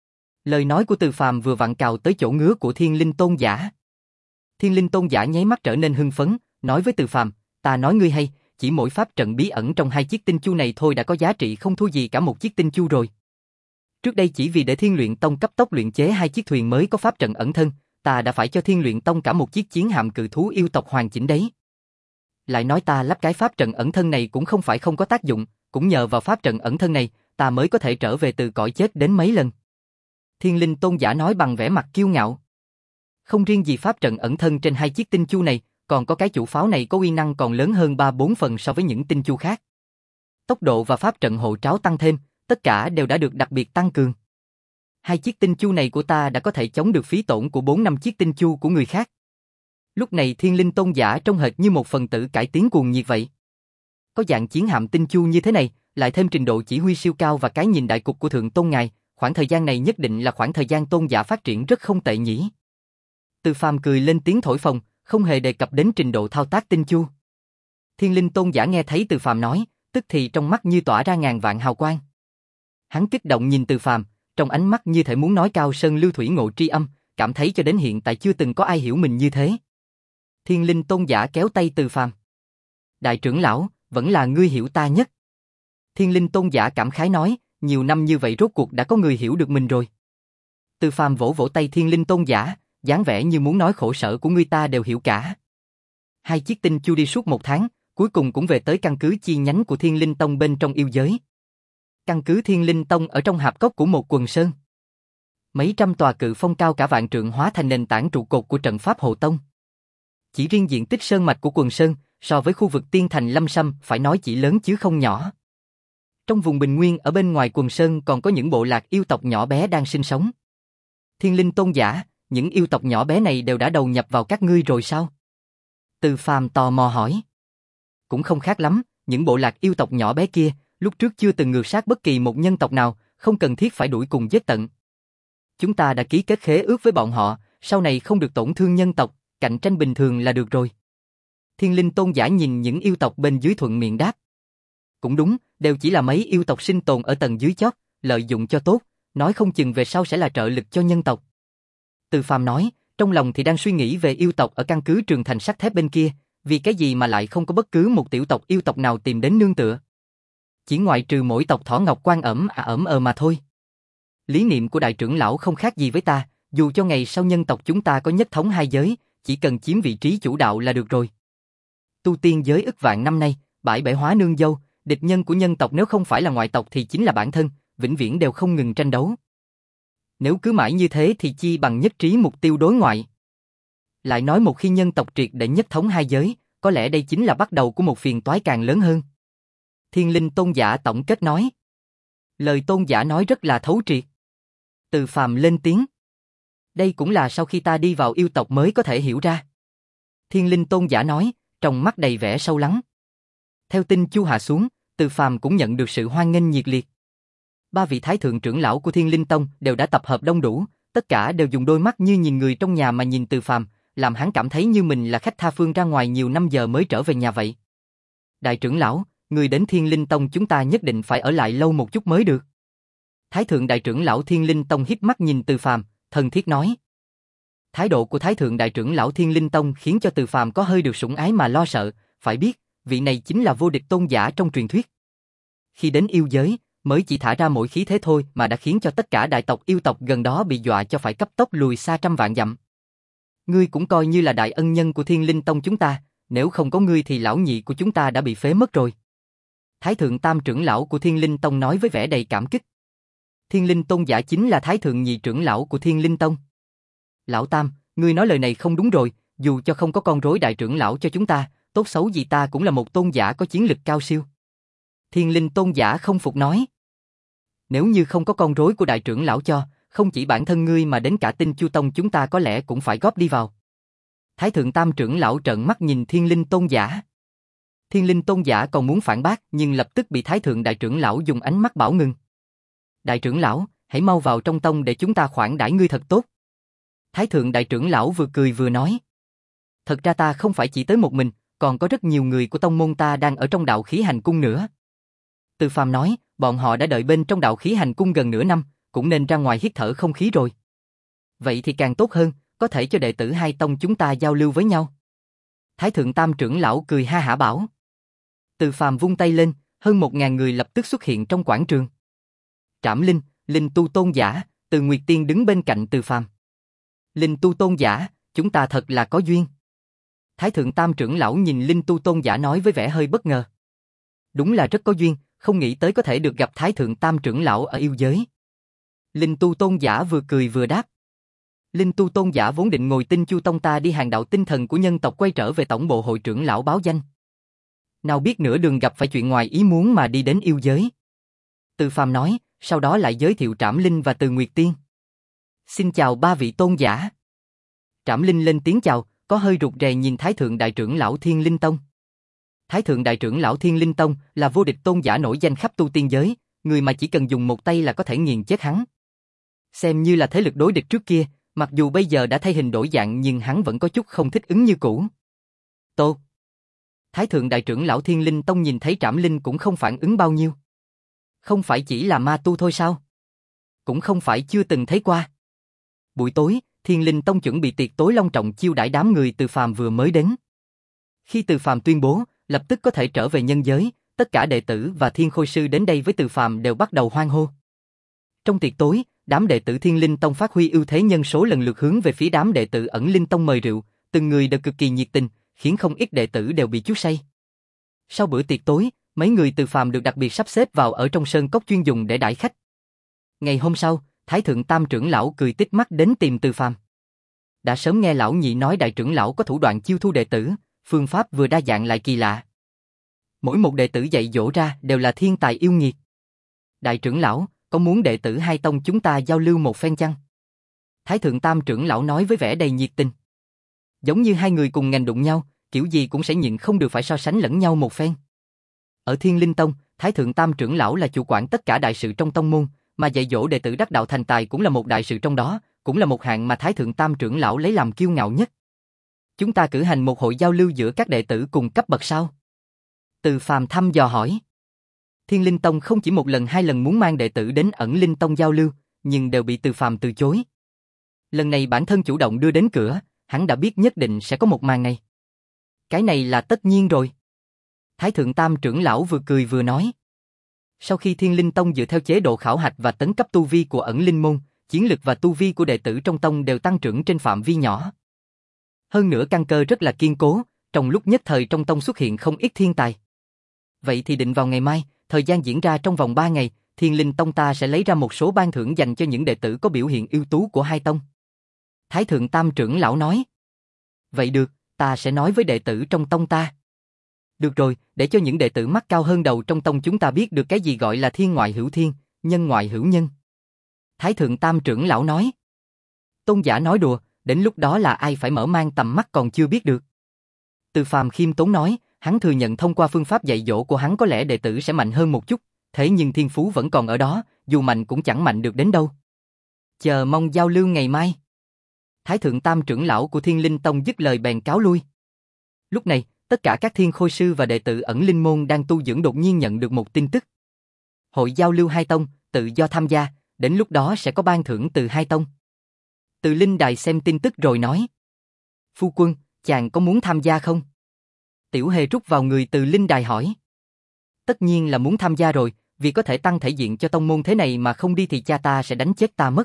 Lời nói của Từ Phàm vừa vặn cào tới chỗ ngứa của Thiên Linh tôn giả. Thiên Linh tôn giả nháy mắt trở nên hưng phấn, nói với Từ Phàm, ta nói ngươi hay, chỉ mỗi pháp trận bí ẩn trong hai chiếc tinh chu này thôi đã có giá trị không thua gì cả một chiếc tinh chu rồi. Trước đây chỉ vì để Thiên Luyện Tông cấp tốc luyện chế hai chiếc thuyền mới có pháp trận ẩn thân, ta đã phải cho Thiên Luyện Tông cả một chiếc chiến hạm cự thú yêu tộc hoàn chỉnh đấy. Lại nói ta lắp cái pháp trận ẩn thân này cũng không phải không có tác dụng, cũng nhờ vào pháp trận ẩn thân này, ta mới có thể trở về từ cõi chết đến mấy lần. Thiên Linh tôn giả nói bằng vẻ mặt kiêu ngạo. Không riêng gì pháp trận ẩn thân trên hai chiếc tinh chu này, còn có cái chủ pháo này có uy năng còn lớn hơn ba bốn phần so với những tinh chu khác. Tốc độ và pháp trận hộ tráo tăng thêm, tất cả đều đã được đặc biệt tăng cường. Hai chiếc tinh chu này của ta đã có thể chống được phí tổn của bốn năm chiếc tinh chu của người khác. Lúc này Thiên Linh tôn giả trông hệt như một phần tử cải tiến cuồng nhiệt vậy. Có dạng chiến hạm tinh chu như thế này, lại thêm trình độ chỉ huy siêu cao và cái nhìn đại cục của Thượng Tôn ngài, khoảng thời gian này nhất định là khoảng thời gian tôn giả phát triển rất không tệ nhỉ. Từ Phàm cười lên tiếng thổi phồng, không hề đề cập đến trình độ thao tác tinh chu. Thiên Linh tôn giả nghe thấy Từ Phàm nói, tức thì trong mắt như tỏa ra ngàn vạn hào quang. Hắn kích động nhìn Từ Phàm, trong ánh mắt như thể muốn nói cao sơn lưu thủy ngộ tri âm, cảm thấy cho đến hiện tại chưa từng có ai hiểu mình như thế. Thiên Linh tôn giả kéo tay Từ Phàm. Đại trưởng lão, vẫn là ngươi hiểu ta nhất. Thiên Linh tôn giả cảm khái nói, nhiều năm như vậy rốt cuộc đã có người hiểu được mình rồi. Từ Phàm vỗ vỗ tay Thiên Linh tôn giả, dáng vẻ như muốn nói khổ sở của ngươi ta đều hiểu cả. Hai chiếc tinh chu đi suốt một tháng, cuối cùng cũng về tới căn cứ chi nhánh của Thiên Linh Tông bên trong yêu giới. Căn cứ Thiên Linh Tông ở trong hạp cốc của một quần sơn. Mấy trăm tòa cự phong cao cả vạn trượng hóa thành nền tảng trụ cột của trận pháp Hồ Tông. Chỉ riêng diện tích sơn mạch của quần sơn, so với khu vực Tiên Thành Lâm Sâm phải nói chỉ lớn chứ không nhỏ. Trong vùng bình nguyên ở bên ngoài quần sơn còn có những bộ lạc yêu tộc nhỏ bé đang sinh sống. Thiên Linh Tôn giả, những yêu tộc nhỏ bé này đều đã đầu nhập vào các ngươi rồi sao? Từ Phàm tò mò hỏi. Cũng không khác lắm, những bộ lạc yêu tộc nhỏ bé kia, lúc trước chưa từng ngược sát bất kỳ một nhân tộc nào, không cần thiết phải đuổi cùng giết tận. Chúng ta đã ký kết khế ước với bọn họ, sau này không được tổn thương nhân tộc, cạnh tranh bình thường là được rồi. Thiên Linh Tôn giả nhìn những yêu tộc bên dưới thuận miệng đáp. Cũng đúng, đều chỉ là mấy yêu tộc sinh tồn ở tầng dưới chót, lợi dụng cho tốt, nói không chừng về sau sẽ là trợ lực cho nhân tộc. Từ Phàm nói, trong lòng thì đang suy nghĩ về yêu tộc ở căn cứ Trường Thành sắt thép bên kia, vì cái gì mà lại không có bất cứ một tiểu tộc yêu tộc nào tìm đến nương tựa. Chỉ ngoại trừ mỗi tộc Thỏ Ngọc Quan ẩm à ẩm ờ mà thôi. Lý niệm của đại trưởng lão không khác gì với ta, dù cho ngày sau nhân tộc chúng ta có nhất thống hai giới, chỉ cần chiếm vị trí chủ đạo là được rồi. Tu tiên giới ức vạn năm nay, bãi bể hóa nương dâu, địch nhân của nhân tộc nếu không phải là ngoại tộc thì chính là bản thân, vĩnh viễn đều không ngừng tranh đấu. Nếu cứ mãi như thế thì chi bằng nhất trí mục tiêu đối ngoại. Lại nói một khi nhân tộc triệt để nhất thống hai giới, có lẽ đây chính là bắt đầu của một phiền toái càng lớn hơn. Thiên Linh Tôn giả tổng kết nói. Lời Tôn giả nói rất là thấu triệt. Từ Phàm lên tiếng. Đây cũng là sau khi ta đi vào yêu tộc mới có thể hiểu ra. Thiên Linh Tôn giả nói, trong mắt đầy vẻ sâu lắng. Theo tin chu hạ xuống, Từ Phàm cũng nhận được sự hoan nghênh nhiệt liệt. Ba vị thái thượng trưởng lão của Thiên Linh Tông đều đã tập hợp đông đủ, tất cả đều dùng đôi mắt như nhìn người trong nhà mà nhìn Từ Phàm, làm hắn cảm thấy như mình là khách tha phương ra ngoài nhiều năm giờ mới trở về nhà vậy. Đại trưởng lão, người đến Thiên Linh Tông chúng ta nhất định phải ở lại lâu một chút mới được. Thái thượng đại trưởng lão Thiên Linh Tông híp mắt nhìn Từ Phàm, thân thiết nói. Thái độ của Thái thượng đại trưởng lão Thiên Linh Tông khiến cho Từ Phàm có hơi được sủng ái mà lo sợ, phải biết, vị này chính là vô địch tôn giả trong truyền thuyết. Khi đến yêu giới, mới chỉ thả ra mỗi khí thế thôi mà đã khiến cho tất cả đại tộc yêu tộc gần đó bị dọa cho phải cấp tốc lùi xa trăm vạn dặm. Ngươi cũng coi như là đại ân nhân của Thiên Linh Tông chúng ta, nếu không có ngươi thì lão nhị của chúng ta đã bị phế mất rồi. Thái thượng tam trưởng lão của Thiên Linh Tông nói với vẻ đầy cảm kích. Thiên Linh Tôn giả chính là Thái thượng nhị trưởng lão của Thiên Linh Tông. Lão Tam, ngươi nói lời này không đúng rồi, dù cho không có con rối đại trưởng lão cho chúng ta, tốt xấu gì ta cũng là một tôn giả có chiến lực cao siêu. Thiên Linh Tôn giả không phục nói. Nếu như không có con rối của đại trưởng lão cho, không chỉ bản thân ngươi mà đến cả Tinh Chu Tông chúng ta có lẽ cũng phải góp đi vào. Thái thượng tam trưởng lão trợn mắt nhìn Thiên Linh Tôn giả. Thiên Linh Tôn giả còn muốn phản bác nhưng lập tức bị Thái thượng đại trưởng lão dùng ánh mắt bảo ngừng. Đại trưởng lão, hãy mau vào trong tông để chúng ta khoản đãi ngươi thật tốt. Thái thượng đại trưởng lão vừa cười vừa nói. Thật ra ta không phải chỉ tới một mình, còn có rất nhiều người của tông môn ta đang ở trong đạo khí hành cung nữa. Từ Phàm nói, bọn họ đã đợi bên trong đạo khí hành cung gần nửa năm, cũng nên ra ngoài hít thở không khí rồi. Vậy thì càng tốt hơn, có thể cho đệ tử hai tông chúng ta giao lưu với nhau. Thái thượng tam trưởng lão cười ha hả bảo. Từ Phàm vung tay lên, hơn một ngàn người lập tức xuất hiện trong quảng trường. Trảm Linh, Linh Tu Tôn giả, Từ Nguyệt Tiên đứng bên cạnh Từ Phàm. Linh Tu Tôn giả, chúng ta thật là có duyên. Thái thượng tam trưởng lão nhìn Linh Tu Tôn giả nói với vẻ hơi bất ngờ. Đúng là rất có duyên, không nghĩ tới có thể được gặp Thái thượng tam trưởng lão ở yêu giới. Linh Tu Tôn giả vừa cười vừa đáp. Linh Tu Tôn giả vốn định ngồi Tinh Chu Tông ta đi hàng đạo tinh thần của nhân tộc quay trở về tổng bộ hội trưởng lão báo danh. Nào biết nửa đường gặp phải chuyện ngoài ý muốn mà đi đến yêu giới. Từ Phàm nói, sau đó lại giới thiệu Trảm Linh và Từ Nguyệt Tiên. Xin chào ba vị tôn giả. Trảm Linh lên tiếng chào, có hơi rụt rè nhìn Thái thượng đại trưởng lão Thiên Linh Tông. Thái thượng đại trưởng lão Thiên Linh Tông là vô địch tôn giả nổi danh khắp tu tiên giới, người mà chỉ cần dùng một tay là có thể nghiền chết hắn. Xem như là thế lực đối địch trước kia, mặc dù bây giờ đã thay hình đổi dạng nhưng hắn vẫn có chút không thích ứng như cũ. Tô. Thái thượng đại trưởng lão Thiên Linh Tông nhìn thấy Trảm Linh cũng không phản ứng bao nhiêu. Không phải chỉ là ma tu thôi sao? Cũng không phải chưa từng thấy qua. Buổi tối, Thiên Linh Tông chuẩn bị tiệc tối long trọng chiêu đãi đám người Từ Phàm vừa mới đến. Khi Từ Phàm tuyên bố, lập tức có thể trở về nhân giới, tất cả đệ tử và thiên khôi sư đến đây với Từ Phàm đều bắt đầu hoan hô. Trong tiệc tối, đám đệ tử Thiên Linh Tông phát huy ưu thế nhân số lần lượt hướng về phía đám đệ tử Ẩn Linh Tông mời rượu, từng người đều cực kỳ nhiệt tình, khiến không ít đệ tử đều bị chuốc say. Sau bữa tiệc tối, mấy người Từ Phàm được đặc biệt sắp xếp vào ở trong sơn cốc chuyên dùng để đãi khách. Ngày hôm sau, Thái Thượng Tam trưởng lão cười tít mắt đến tìm Từ Phàm. Đã sớm nghe lão nhị nói đại trưởng lão có thủ đoạn chiêu thu đệ tử, phương pháp vừa đa dạng lại kỳ lạ. Mỗi một đệ tử dạy dỗ ra đều là thiên tài yêu nghiệt. Đại trưởng lão, có muốn đệ tử hai tông chúng ta giao lưu một phen chăng? Thái Thượng Tam trưởng lão nói với vẻ đầy nhiệt tình. Giống như hai người cùng ngành đụng nhau, kiểu gì cũng sẽ nhịn không được phải so sánh lẫn nhau một phen. Ở Thiên Linh Tông, Thái Thượng Tam trưởng lão là chủ quản tất cả đại sự trong tông môn, mà dạy dỗ đệ tử đắc đạo thành tài cũng là một đại sự trong đó, cũng là một hạng mà Thái Thượng Tam trưởng lão lấy làm kiêu ngạo nhất. Chúng ta cử hành một hội giao lưu giữa các đệ tử cùng cấp bậc sao? Từ Phàm thăm dò hỏi. Thiên Linh Tông không chỉ một lần hai lần muốn mang đệ tử đến Ẩn Linh Tông giao lưu, nhưng đều bị Từ Phàm từ chối. Lần này bản thân chủ động đưa đến cửa, hắn đã biết nhất định sẽ có một màn này. Cái này là tất nhiên rồi. Thái Thượng Tam trưởng lão vừa cười vừa nói. Sau khi Thiên Linh Tông dựa theo chế độ khảo hạch và tấn cấp tu vi của Ẩn Linh môn, chiến lực và tu vi của đệ tử trong tông đều tăng trưởng trên phạm vi nhỏ. Hơn nữa căn cơ rất là kiên cố, trong lúc nhất thời trong tông xuất hiện không ít thiên tài. Vậy thì định vào ngày mai, thời gian diễn ra trong vòng ba ngày, Thiên Linh Tông ta sẽ lấy ra một số ban thưởng dành cho những đệ tử có biểu hiện ưu tú của hai tông. Thái Thượng Tam trưởng lão nói. Vậy được, ta sẽ nói với đệ tử trong tông ta. Được rồi, để cho những đệ tử mắt cao hơn đầu trong tông chúng ta biết được cái gì gọi là thiên ngoại hữu thiên, nhân ngoại hữu nhân. Thái Thượng Tam trưởng lão nói. Tôn giả nói đùa, đến lúc đó là ai phải mở mang tầm mắt còn chưa biết được. Từ Phàm khiêm tốn nói, hắn thừa nhận thông qua phương pháp dạy dỗ của hắn có lẽ đệ tử sẽ mạnh hơn một chút, thế nhưng thiên phú vẫn còn ở đó, dù mạnh cũng chẳng mạnh được đến đâu. Chờ mong giao lưu ngày mai. Thái Thượng Tam trưởng lão của Thiên Linh Tông dứt lời bèn cáo lui. Lúc này, tất cả các thiên khôi sư và đệ tử Ẩn Linh môn đang tu dưỡng đột nhiên nhận được một tin tức. Hội giao lưu hai tông, tự do tham gia, đến lúc đó sẽ có ban thưởng từ hai tông. Từ Linh Đài xem tin tức rồi nói. Phu quân, chàng có muốn tham gia không? Tiểu Hề rút vào người Từ Linh Đài hỏi. Tất nhiên là muốn tham gia rồi, vì có thể tăng thể diện cho tông môn thế này mà không đi thì cha ta sẽ đánh chết ta mất.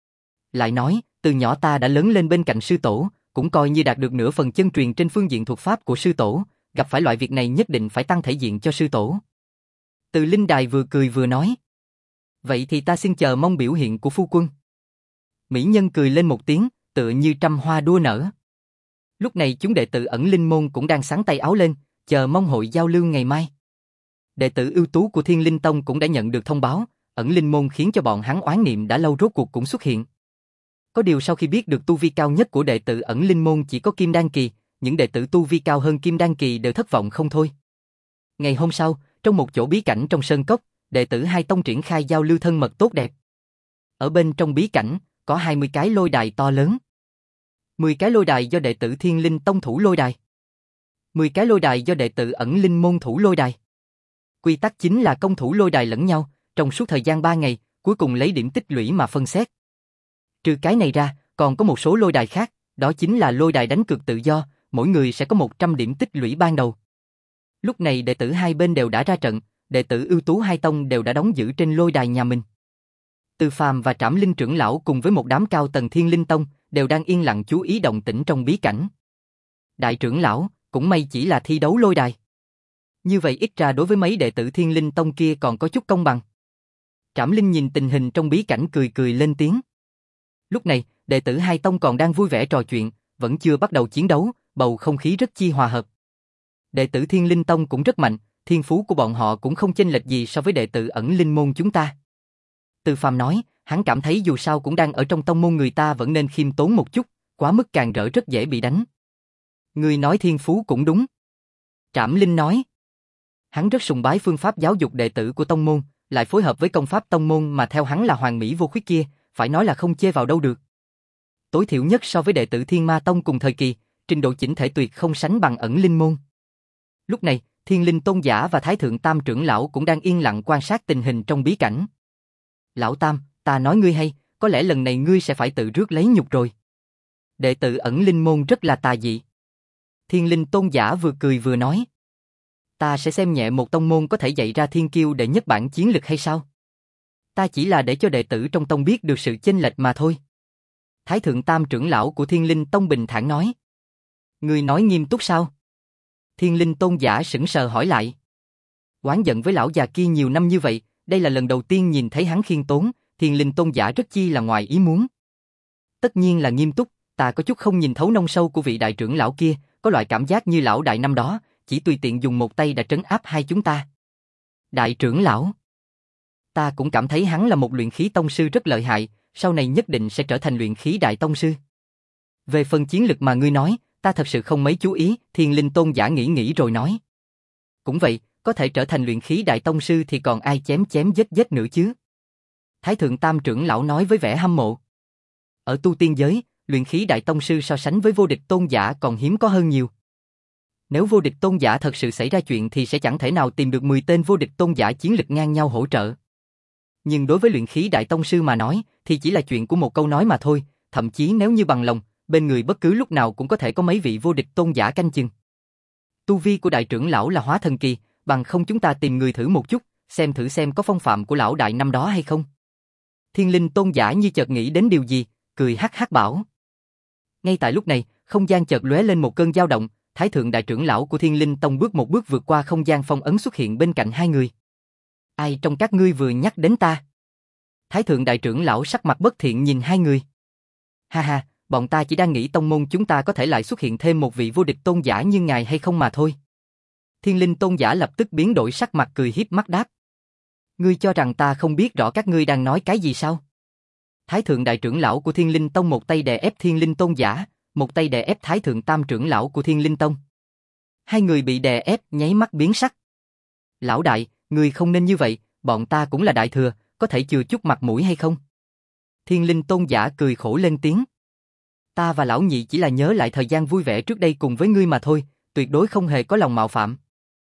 Lại nói, từ nhỏ ta đã lớn lên bên cạnh sư tổ, cũng coi như đạt được nửa phần chân truyền trên phương diện thuật pháp của sư tổ, gặp phải loại việc này nhất định phải tăng thể diện cho sư tổ. Từ Linh Đài vừa cười vừa nói. Vậy thì ta xin chờ mong biểu hiện của phu quân. Mỹ nhân cười lên một tiếng, tựa như trăm hoa đua nở. Lúc này chúng đệ tử Ẩn Linh môn cũng đang xắn tay áo lên, chờ mong hội giao lưu ngày mai. Đệ tử ưu tú của Thiên Linh Tông cũng đã nhận được thông báo, Ẩn Linh môn khiến cho bọn hắn oán niệm đã lâu rốt cuộc cũng xuất hiện. Có điều sau khi biết được tu vi cao nhất của đệ tử Ẩn Linh môn chỉ có Kim Đan kỳ, những đệ tử tu vi cao hơn Kim Đan kỳ đều thất vọng không thôi. Ngày hôm sau, trong một chỗ bí cảnh trong sơn cốc, đệ tử hai tông triển khai giao lưu thân mật tốt đẹp. Ở bên trong bí cảnh, có hai mươi cái lôi đài to lớn. mười cái lôi đài do đệ tử Thiên Linh Tông thủ lôi đài. mười cái lôi đài do đệ tử Ẩn Linh môn thủ lôi đài. Quy tắc chính là công thủ lôi đài lẫn nhau, trong suốt thời gian ba ngày, cuối cùng lấy điểm tích lũy mà phân xét. Trừ cái này ra, còn có một số lôi đài khác, đó chính là lôi đài đánh cược tự do, mỗi người sẽ có một trăm điểm tích lũy ban đầu. Lúc này đệ tử hai bên đều đã ra trận, đệ tử ưu tú hai tông đều đã đóng giữ trên lôi đài nhà mình. Từ Phàm và Trảm Linh trưởng lão cùng với một đám cao tầng Thiên Linh Tông đều đang yên lặng chú ý động tĩnh trong bí cảnh. Đại trưởng lão, cũng may chỉ là thi đấu lôi đài. Như vậy ít ra đối với mấy đệ tử Thiên Linh Tông kia còn có chút công bằng. Trảm Linh nhìn tình hình trong bí cảnh cười cười lên tiếng. Lúc này, đệ tử hai tông còn đang vui vẻ trò chuyện, vẫn chưa bắt đầu chiến đấu, bầu không khí rất chi hòa hợp. Đệ tử Thiên Linh Tông cũng rất mạnh, thiên phú của bọn họ cũng không chênh lệch gì so với đệ tử Ẩn Linh môn chúng ta. Từ Phàm nói, hắn cảm thấy dù sao cũng đang ở trong tông môn người ta vẫn nên khiêm tốn một chút, quá mức càng rỡ rất dễ bị đánh. Người nói thiên phú cũng đúng. Trảm Linh nói. Hắn rất sùng bái phương pháp giáo dục đệ tử của tông môn, lại phối hợp với công pháp tông môn mà theo hắn là hoàn mỹ vô khuyết kia, phải nói là không chê vào đâu được. Tối thiểu nhất so với đệ tử Thiên Ma Tông cùng thời kỳ, trình độ chỉnh thể tuyệt không sánh bằng Ẩn Linh môn. Lúc này, Thiên Linh Tôn giả và Thái Thượng Tam trưởng lão cũng đang yên lặng quan sát tình hình trong bí cảnh. Lão Tam, ta nói ngươi hay, có lẽ lần này ngươi sẽ phải tự rước lấy nhục rồi. Đệ tử Ẩn Linh môn rất là tà dị. Thiên Linh Tôn giả vừa cười vừa nói. Ta sẽ xem nhẹ một tông môn có thể dạy ra thiên kiêu đệ nhất bản chiến lực hay sao? Ta chỉ là để cho đệ tử trong tông biết được sự chênh lệch mà thôi. Thái Thượng Tam trưởng lão của Thiên Linh Tông bình thản nói. Ngươi nói nghiêm túc sao? Thiên Linh Tôn giả sững sờ hỏi lại. Oán giận với lão già kia nhiều năm như vậy, đây là lần đầu tiên nhìn thấy hắn khiêm tốn, Thiên Linh Tôn giả rất chi là ngoài ý muốn. Tất nhiên là nghiêm túc, ta có chút không nhìn thấu nông sâu của vị đại trưởng lão kia, có loại cảm giác như lão đại năm đó, chỉ tùy tiện dùng một tay đã trấn áp hai chúng ta. Đại trưởng lão. Ta cũng cảm thấy hắn là một luyện khí tông sư rất lợi hại, sau này nhất định sẽ trở thành luyện khí đại tông sư. Về phần chiến lực mà ngươi nói, ta thật sự không mấy chú ý, Thiên Linh Tôn giả nghĩ nghĩ rồi nói. Cũng vậy, có thể trở thành luyện khí đại tông sư thì còn ai chém chém giết giết nữa chứ? Thái thượng tam trưởng lão nói với vẻ hâm mộ. Ở tu tiên giới, luyện khí đại tông sư so sánh với vô địch tôn giả còn hiếm có hơn nhiều. Nếu vô địch tôn giả thật sự xảy ra chuyện thì sẽ chẳng thể nào tìm được mười tên vô địch tôn giả chiến lực ngang nhau hỗ trợ. Nhưng đối với luyện khí đại tông sư mà nói, thì chỉ là chuyện của một câu nói mà thôi, thậm chí nếu như bằng lòng, bên người bất cứ lúc nào cũng có thể có mấy vị vô địch tôn giả canh chừng. Tu vi của đại trưởng lão là hóa thần kỳ, bằng không chúng ta tìm người thử một chút, xem thử xem có phong phạm của lão đại năm đó hay không. Thiên Linh Tôn giả như chợt nghĩ đến điều gì, cười hắc hắc bảo. Ngay tại lúc này, không gian chợt lóe lên một cơn dao động, Thái thượng đại trưởng lão của Thiên Linh Tông bước một bước vượt qua không gian phong ấn xuất hiện bên cạnh hai người. Ai trong các ngươi vừa nhắc đến ta? Thái thượng đại trưởng lão sắc mặt bất thiện nhìn hai người. Ha ha, bọn ta chỉ đang nghĩ tông môn chúng ta có thể lại xuất hiện thêm một vị vô địch tôn giả như ngài hay không mà thôi. Thiên Linh Tôn giả lập tức biến đổi sắc mặt cười hiếp mắt đáp. Ngươi cho rằng ta không biết rõ các ngươi đang nói cái gì sao? Thái thượng đại trưởng lão của Thiên Linh Tông một tay đè ép Thiên Linh Tôn giả, một tay đè ép Thái thượng tam trưởng lão của Thiên Linh Tông. Hai người bị đè ép nháy mắt biến sắc. Lão đại, ngươi không nên như vậy, bọn ta cũng là đại thừa, có thể chừa chút mặt mũi hay không? Thiên Linh Tôn giả cười khổ lên tiếng. Ta và lão nhị chỉ là nhớ lại thời gian vui vẻ trước đây cùng với ngươi mà thôi, tuyệt đối không hề có lòng mạo phạm.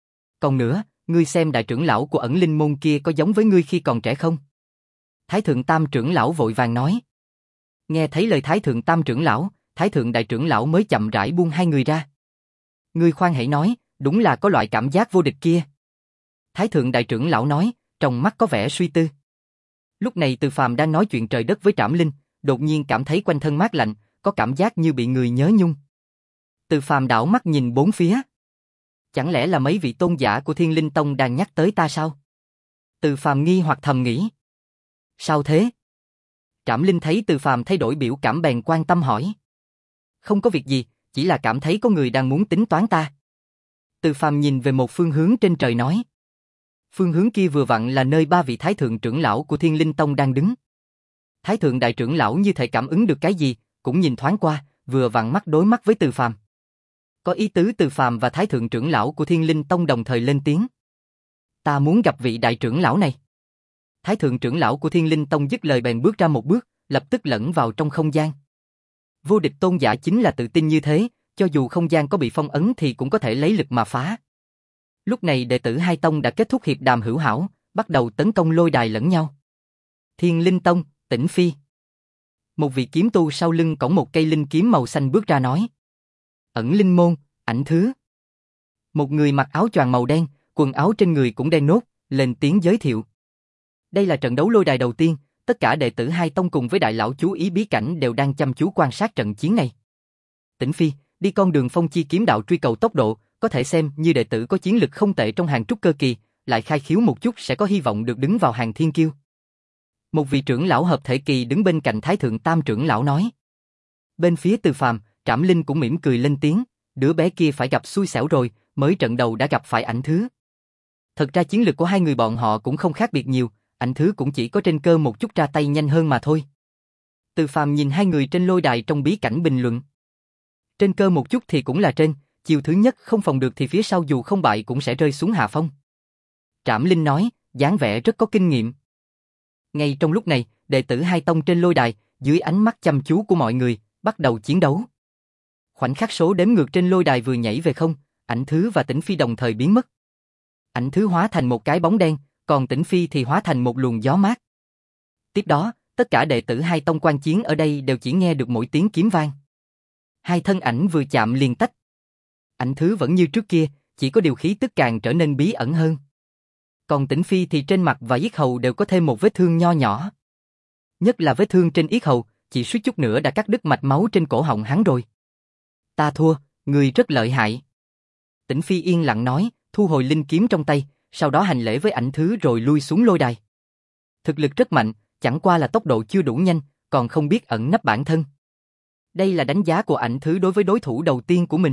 Còn nữa, ngươi xem đại trưởng lão của ẩn linh môn kia có giống với ngươi khi còn trẻ không? Thái thượng tam trưởng lão vội vàng nói. Nghe thấy lời Thái thượng tam trưởng lão, Thái thượng đại trưởng lão mới chậm rãi buông hai người ra. Ngươi khoan hãy nói, đúng là có loại cảm giác vô địch kia. Thái thượng đại trưởng lão nói, trong mắt có vẻ suy tư. Lúc này Từ Phàm đang nói chuyện trời đất với Trảm Linh, đột nhiên cảm thấy quanh thân mát lạnh, có cảm giác như bị người nhớ nhung. Từ Phàm đảo mắt nhìn bốn phía. Chẳng lẽ là mấy vị tôn giả của Thiên Linh Tông đang nhắc tới ta sao? Từ Phàm nghi hoặc thầm nghĩ. Sao thế? Trảm Linh thấy Từ Phàm thay đổi biểu cảm bèn quan tâm hỏi. Không có việc gì, chỉ là cảm thấy có người đang muốn tính toán ta. Từ Phàm nhìn về một phương hướng trên trời nói. Phương hướng kia vừa vặn là nơi ba vị thái thượng trưởng lão của Thiên Linh Tông đang đứng. Thái thượng đại trưởng lão như thể cảm ứng được cái gì, cũng nhìn thoáng qua, vừa vặn mắt đối mắt với Từ Phàm. Có ý tứ Từ Phàm và thái thượng trưởng lão của Thiên Linh Tông đồng thời lên tiếng. Ta muốn gặp vị đại trưởng lão này. Thái thượng trưởng lão của Thiên Linh Tông dứt lời bèn bước ra một bước, lập tức lẫn vào trong không gian. Vô địch tôn giả chính là tự tin như thế, cho dù không gian có bị phong ấn thì cũng có thể lấy lực mà phá. Lúc này đệ tử hai tông đã kết thúc hiệp đàm hữu hảo, bắt đầu tấn công lôi đài lẫn nhau. Thiên Linh Tông, Tĩnh Phi. Một vị kiếm tu sau lưng cõng một cây linh kiếm màu xanh bước ra nói. Ẩn Linh Môn, Ảnh Thứ. Một người mặc áo choàng màu đen, quần áo trên người cũng đen nốt, lên tiếng giới thiệu. Đây là trận đấu lôi đài đầu tiên, tất cả đệ tử hai tông cùng với đại lão chú ý bí cảnh đều đang chăm chú quan sát trận chiến này. Tĩnh Phi, đi con đường phong chi kiếm đạo truy cầu tốc độ, có thể xem như đệ tử có chiến lực không tệ trong hàng trúc cơ kỳ, lại khai khiếu một chút sẽ có hy vọng được đứng vào hàng thiên kiêu. Một vị trưởng lão hợp thể kỳ đứng bên cạnh Thái thượng tam trưởng lão nói. Bên phía Từ Phàm, Trảm Linh cũng mỉm cười lên tiếng, đứa bé kia phải gặp xui xẻo rồi, mới trận đầu đã gặp phải Ảnh Thứ. Thật ra chiến lực của hai người bọn họ cũng không khác biệt nhiều, Ảnh Thứ cũng chỉ có trên cơ một chút ra tay nhanh hơn mà thôi. Từ Phàm nhìn hai người trên lôi đài trong bí cảnh bình luận. Trên cơ một chút thì cũng là trên, chiều thứ nhất không phòng được thì phía sau dù không bại cũng sẽ rơi xuống hạ phong. Trảm Linh nói, dáng vẻ rất có kinh nghiệm. Ngay trong lúc này, đệ tử hai tông trên lôi đài, dưới ánh mắt chăm chú của mọi người, bắt đầu chiến đấu. Khoảnh khắc số đếm ngược trên lôi đài vừa nhảy về không, Ảnh Thứ và Tĩnh Phi đồng thời biến mất. Ảnh Thứ hóa thành một cái bóng đen, còn Tĩnh Phi thì hóa thành một luồng gió mát. Tiếp đó, tất cả đệ tử hai tông quan chiến ở đây đều chỉ nghe được mỗi tiếng kiếm vang. Hai thân ảnh vừa chạm liền tách. Ảnh Thứ vẫn như trước kia, chỉ có điều khí tức càng trở nên bí ẩn hơn. Còn Tĩnh Phi thì trên mặt và yết hầu đều có thêm một vết thương nho nhỏ. Nhất là vết thương trên yết hầu, chỉ suýt chút nữa đã cắt đứt mạch máu trên cổ họng hắn rồi. Ta thua, người rất lợi hại. Tĩnh Phi yên lặng nói, thu hồi linh kiếm trong tay, sau đó hành lễ với ảnh thứ rồi lui xuống lôi đài. Thực lực rất mạnh, chẳng qua là tốc độ chưa đủ nhanh, còn không biết ẩn nấp bản thân. Đây là đánh giá của ảnh thứ đối với đối thủ đầu tiên của mình.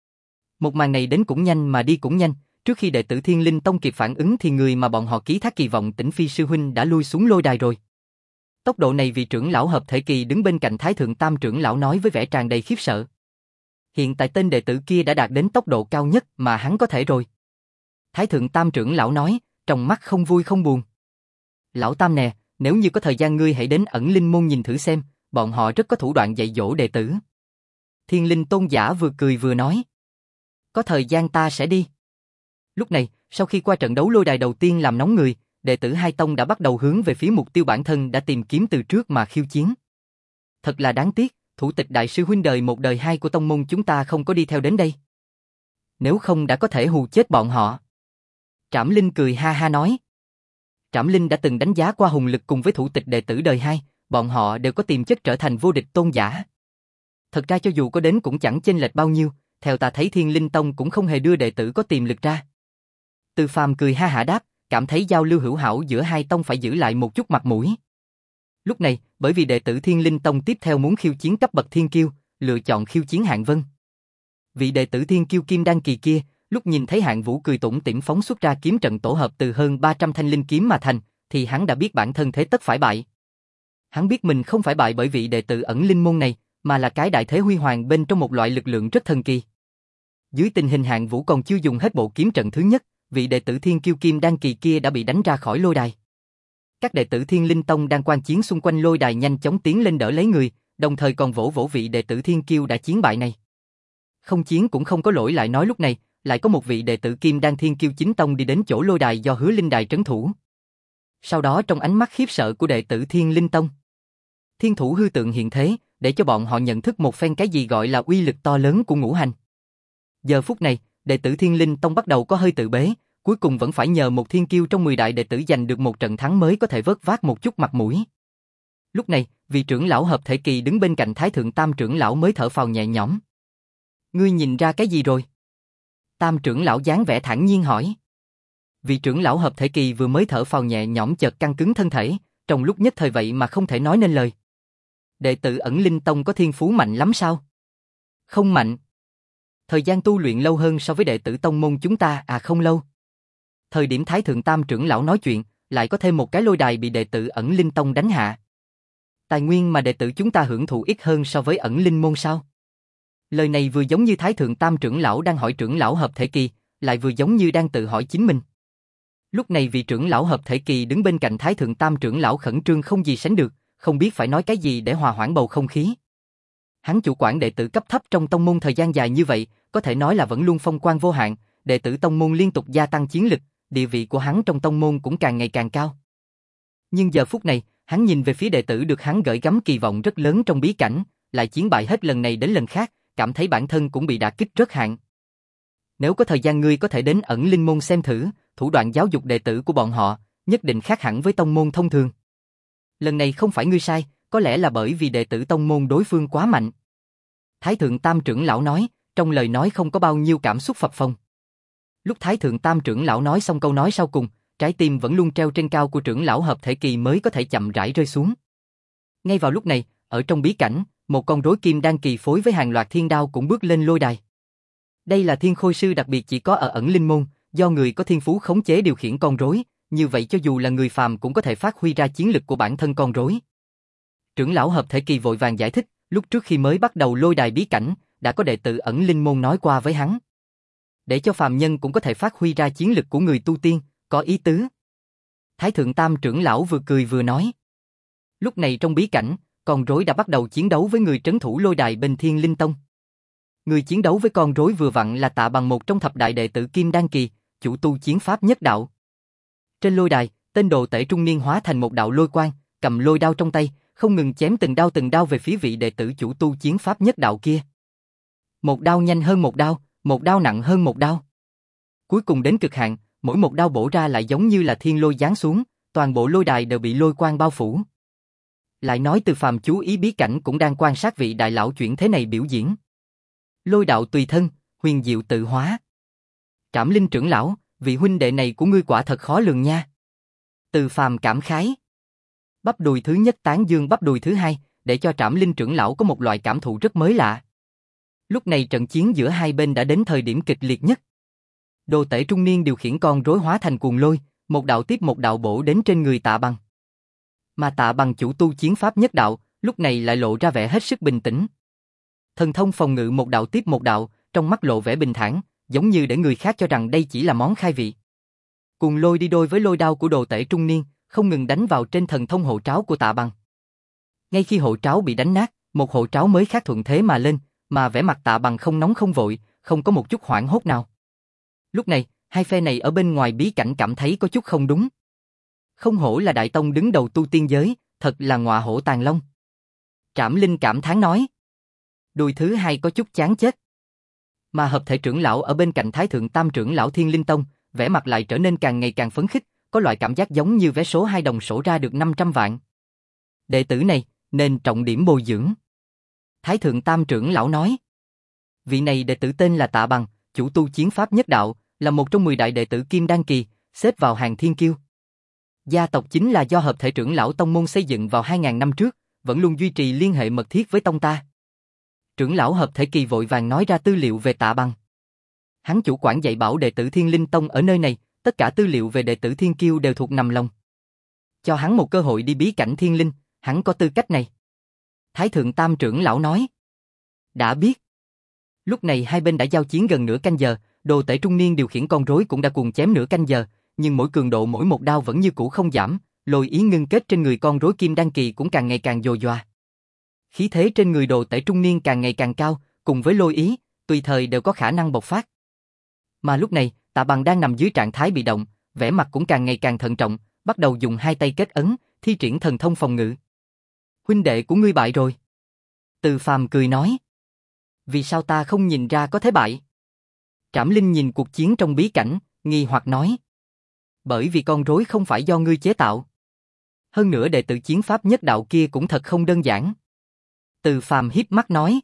Một màn này đến cũng nhanh mà đi cũng nhanh, trước khi đệ tử Thiên Linh Tông kịp phản ứng thì người mà bọn họ ký thác kỳ vọng Tĩnh Phi sư huynh đã lui xuống lôi đài rồi. Tốc độ này vị trưởng lão hợp thể kỳ đứng bên cạnh Thái Thượng Tam trưởng lão nói với vẻ tràn đầy khiếp sợ. Hiện tại tên đệ tử kia đã đạt đến tốc độ cao nhất mà hắn có thể rồi. Thái Thượng Tam trưởng lão nói, trong mắt không vui không buồn. Lão Tam nè, nếu như có thời gian ngươi hãy đến ẩn linh môn nhìn thử xem, bọn họ rất có thủ đoạn dạy dỗ đệ tử. Thiên Linh Tôn giả vừa cười vừa nói. Có thời gian ta sẽ đi. Lúc này, sau khi qua trận đấu lôi đài đầu tiên làm nóng người, đệ tử hai tông đã bắt đầu hướng về phía mục tiêu bản thân đã tìm kiếm từ trước mà khiêu chiến. Thật là đáng tiếc, thủ tịch đại sư huynh đời một đời hai của tông môn chúng ta không có đi theo đến đây. Nếu không đã có thể hù chết bọn họ. Trảm Linh cười ha ha nói. Trảm Linh đã từng đánh giá qua hùng lực cùng với thủ tịch đệ tử đời hai, bọn họ đều có tiềm chất trở thành vô địch tôn giả. Thật ra cho dù có đến cũng chẳng chênh lệch bao nhiêu, theo ta thấy Thiên Linh Tông cũng không hề đưa đệ tử có tiềm lực ra. Từ Phàm cười ha hả đáp, cảm thấy giao lưu hữu hảo giữa hai tông phải giữ lại một chút mặt mũi. Lúc này, bởi vì đệ tử Thiên Linh Tông tiếp theo muốn khiêu chiến cấp bậc thiên kiêu, lựa chọn khiêu chiến Hạng Vân. Vị đệ tử thiên kiêu kim đan kỳ kia, lúc nhìn thấy Hạng Vũ cười tủm tỉm phóng xuất ra kiếm trận tổ hợp từ hơn ba trăm thanh linh kiếm mà thành, thì hắn đã biết bản thân thế tất phải bại. Hắn biết mình không phải bại bởi vị đệ tử ẩn linh môn này, mà là cái đại thế huy hoàng bên trong một loại lực lượng rất thần kỳ. Dưới tình hình Hạng Vũ còn chưa dùng hết bộ kiếm trận thứ nhất, vị đệ tử thiên kiêu kim đan kỳ kia đã bị đánh ra khỏi lôi đài. Các đệ tử Thiên Linh Tông đang quan chiến xung quanh lôi đài nhanh chóng tiến lên đỡ lấy người, đồng thời còn vỗ vỗ vị đệ tử thiên kiêu đã chiến bại này. Không chiến cũng không có lỗi lại nói lúc này, lại có một vị đệ tử kim đan thiên kiêu chính tông đi đến chỗ lôi đài do Hứa Linh Đài trấn thủ. Sau đó trong ánh mắt khiếp sợ của đệ tử Thiên Linh Tông, thiên thủ hư tượng hiện thế, để cho bọn họ nhận thức một phen cái gì gọi là uy lực to lớn của ngũ hành. Giờ phút này, đệ tử Thiên Linh Tông bắt đầu có hơi tự bế, cuối cùng vẫn phải nhờ một thiên kiêu trong mười đại đệ tử giành được một trận thắng mới có thể vớt vát một chút mặt mũi. Lúc này, vị trưởng lão hợp thể kỳ đứng bên cạnh Thái Thượng Tam trưởng lão mới thở phào nhẹ nhõm. Ngươi nhìn ra cái gì rồi? Tam trưởng lão dáng vẻ thản nhiên hỏi. Vị trưởng lão hợp thể kỳ vừa mới thở phào nhẹ nhõm chợt căng cứng thân thể, trong lúc nhất thời vậy mà không thể nói nên lời. Đệ tử ẩn linh tông có thiên phú mạnh lắm sao? Không mạnh. Thời gian tu luyện lâu hơn so với đệ tử tông môn chúng ta à không lâu. Thời điểm Thái Thượng Tam trưởng lão nói chuyện, lại có thêm một cái lôi đài bị đệ tử ẩn linh tông đánh hạ. Tài nguyên mà đệ tử chúng ta hưởng thụ ít hơn so với ẩn linh môn sao? Lời này vừa giống như Thái Thượng Tam trưởng lão đang hỏi trưởng lão hợp thể kỳ, lại vừa giống như đang tự hỏi chính mình. Lúc này vị trưởng lão hợp thể kỳ đứng bên cạnh Thái Thượng Tam trưởng lão khẩn trương không gì sánh được, không biết phải nói cái gì để hòa hoãn bầu không khí. Hắn chủ quản đệ tử cấp thấp trong tông môn thời gian dài như vậy, có thể nói là vẫn luôn phong quang vô hạn, đệ tử tông môn liên tục gia tăng chiến lực, địa vị của hắn trong tông môn cũng càng ngày càng cao. Nhưng giờ phút này, hắn nhìn về phía đệ tử được hắn gửi gắm kỳ vọng rất lớn trong bí cảnh, lại chiến bại hết lần này đến lần khác, cảm thấy bản thân cũng bị đả kích rất hạn. Nếu có thời gian ngươi có thể đến ẩn linh môn xem thử, thủ đoạn giáo dục đệ tử của bọn họ, nhất định khác hẳn với tông môn thông thường. Lần này không phải ngươi sai, có lẽ là bởi vì đệ tử tông môn đối phương quá mạnh. Thái Thượng Tam trưởng lão nói, trong lời nói không có bao nhiêu cảm xúc phập phồng. Lúc Thái Thượng Tam trưởng lão nói xong câu nói sau cùng, trái tim vẫn luôn treo trên cao của trưởng lão hợp thể kỳ mới có thể chậm rãi rơi xuống. Ngay vào lúc này, ở trong bí cảnh, một con rối kim đan kỳ phối với hàng loạt thiên đao cũng bước lên lôi đài. Đây là thiên khôi sư đặc biệt chỉ có ở ẩn linh môn, do người có thiên phú khống chế điều khiển con rối, như vậy cho dù là người phàm cũng có thể phát huy ra chiến lực của bản thân con rối. Trưởng lão hợp thể kỳ vội vàng giải thích, lúc trước khi mới bắt đầu lôi đài bí cảnh, đã có đệ tử ẩn linh môn nói qua với hắn. Để cho phàm nhân cũng có thể phát huy ra chiến lực của người tu tiên, có ý tứ. Thái Thượng Tam trưởng lão vừa cười vừa nói. Lúc này trong bí cảnh, con rối đã bắt đầu chiến đấu với người trấn thủ lôi đài bên Thiên Linh Tông. Người chiến đấu với con rối vừa vặn là Tạ Bằng, một trong thập đại đệ tử Kim Đan kỳ, chủ tu chiến pháp nhất đạo. Trên lôi đài, tên đồ tể trung niên hóa thành một đạo lôi quang, cầm lôi đao trong tay, không ngừng chém từng đao từng đao về phía vị đệ tử chủ tu chiến pháp nhất đạo kia. Một đao nhanh hơn một đao, một đao nặng hơn một đao. Cuối cùng đến cực hạn, mỗi một đao bổ ra lại giống như là thiên lôi giáng xuống, toàn bộ lôi đài đều bị lôi quang bao phủ. Lại nói Từ Phàm chú ý bí cảnh cũng đang quan sát vị đại lão chuyển thế này biểu diễn. Lôi đạo tùy thân, huyền diệu tự hóa. Trảm Linh trưởng lão, vị huynh đệ này của ngươi quả thật khó lường nha. Từ Phàm cảm khái. Bắp đùi thứ nhất tán dương bắp đùi thứ hai, để cho Trảm Linh trưởng lão có một loại cảm thụ rất mới lạ. Lúc này trận chiến giữa hai bên đã đến thời điểm kịch liệt nhất. Đồ tể trung niên điều khiển con rối hóa thành cuồng lôi, một đạo tiếp một đạo bổ đến trên người Tạ Bằng. Mà Tạ Bằng chủ tu chiến pháp nhất đạo, lúc này lại lộ ra vẻ hết sức bình tĩnh. Thần thông phòng ngự một đạo tiếp một đạo, trong mắt lộ vẻ bình thản, giống như để người khác cho rằng đây chỉ là món khai vị. Cuồng lôi đi đôi với lôi đao của đồ tể trung niên, không ngừng đánh vào trên thần thông hộ tráo của Tạ Bằng. Ngay khi hộ tráo bị đánh nát, một hộ tráo mới khác thuận thế mà lên, mà vẻ mặt Tạ Bằng không nóng không vội, không có một chút hoảng hốt nào. Lúc này, hai phe này ở bên ngoài bí cảnh cảm thấy có chút không đúng. Không hổ là đại tông đứng đầu tu tiên giới, thật là ngọa hổ tàng long. Trảm Linh cảm thán nói. Đùi thứ hai có chút chán chết. Mà hợp thể trưởng lão ở bên cạnh Thái thượng tam trưởng lão Thiên Linh Tông, vẻ mặt lại trở nên càng ngày càng phấn khích, có loại cảm giác giống như vé số hai đồng sổ ra được năm trăm vạn. Đệ tử này, nên trọng điểm bồi dưỡng. Thái thượng tam trưởng lão nói. Vị này đệ tử tên là Tạ Bằng, chủ tu chiến pháp nhất đạo, là một trong mười đại đệ tử Kim Đan Kỳ, xếp vào hàng thiên kiêu. Gia tộc chính là do hợp thể trưởng lão tông môn xây dựng vào hai ngàn năm trước, vẫn luôn duy trì liên hệ mật thiết với tông ta. Trưởng lão hợp thể kỳ vội vàng nói ra tư liệu về Tạ Bằng. Hắn chủ quản dạy bảo đệ tử Thiên Linh Tông ở nơi này, tất cả tư liệu về đệ tử Thiên Kiêu đều thuộc nằm lòng. Cho hắn một cơ hội đi bí cảnh Thiên Linh, hắn có tư cách này. Thái thượng tam trưởng lão nói. Đã biết. Lúc này hai bên đã giao chiến gần nửa canh giờ, đồ tể trung niên điều khiển con rối cũng đã cuồng chém nửa canh giờ, nhưng mỗi cường độ mỗi một đao vẫn như cũ không giảm, lôi ý ngưng kết trên người con rối Kim Đan Kỳ cũng càng ngày càng dồi dào. Khí thế trên người đồ tể trung niên càng ngày càng cao, cùng với lôi ý, tùy thời đều có khả năng bộc phát. Mà lúc này, Tạ Bằng đang nằm dưới trạng thái bị động, vẻ mặt cũng càng ngày càng thận trọng, bắt đầu dùng hai tay kết ấn, thi triển thần thông phòng ngự. Huynh đệ của ngươi bại rồi. Từ Phàm cười nói. Vì sao ta không nhìn ra có thế bại? Trảm Linh nhìn cuộc chiến trong bí cảnh, nghi hoặc nói. Bởi vì con rối không phải do ngươi chế tạo. Hơn nữa đệ tử chiến pháp nhất đạo kia cũng thật không đơn giản. Từ Phàm híp mắt nói.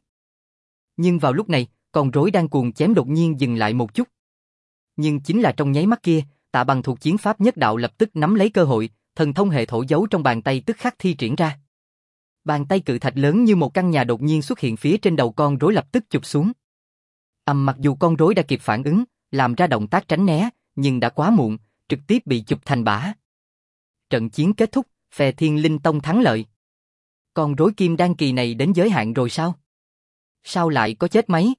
Nhưng vào lúc này, con rối đang cuồng chém đột nhiên dừng lại một chút. Nhưng chính là trong nháy mắt kia, Tạ Bằng thuộc chiến pháp nhất đạo lập tức nắm lấy cơ hội, thần thông hệ thổ giấu trong bàn tay tức khắc thi triển ra. Bàn tay cự thạch lớn như một căn nhà đột nhiên xuất hiện phía trên đầu con rối lập tức chụp xuống. Ầm, mặc dù con rối đã kịp phản ứng, làm ra động tác tránh né, nhưng đã quá muộn, trực tiếp bị chụp thành bã. Trận chiến kết thúc, phe Thiên Linh Tông thắng lợi. Con rối Kim Đan Kỳ này đến giới hạn rồi sao? Sao lại có chết mấy?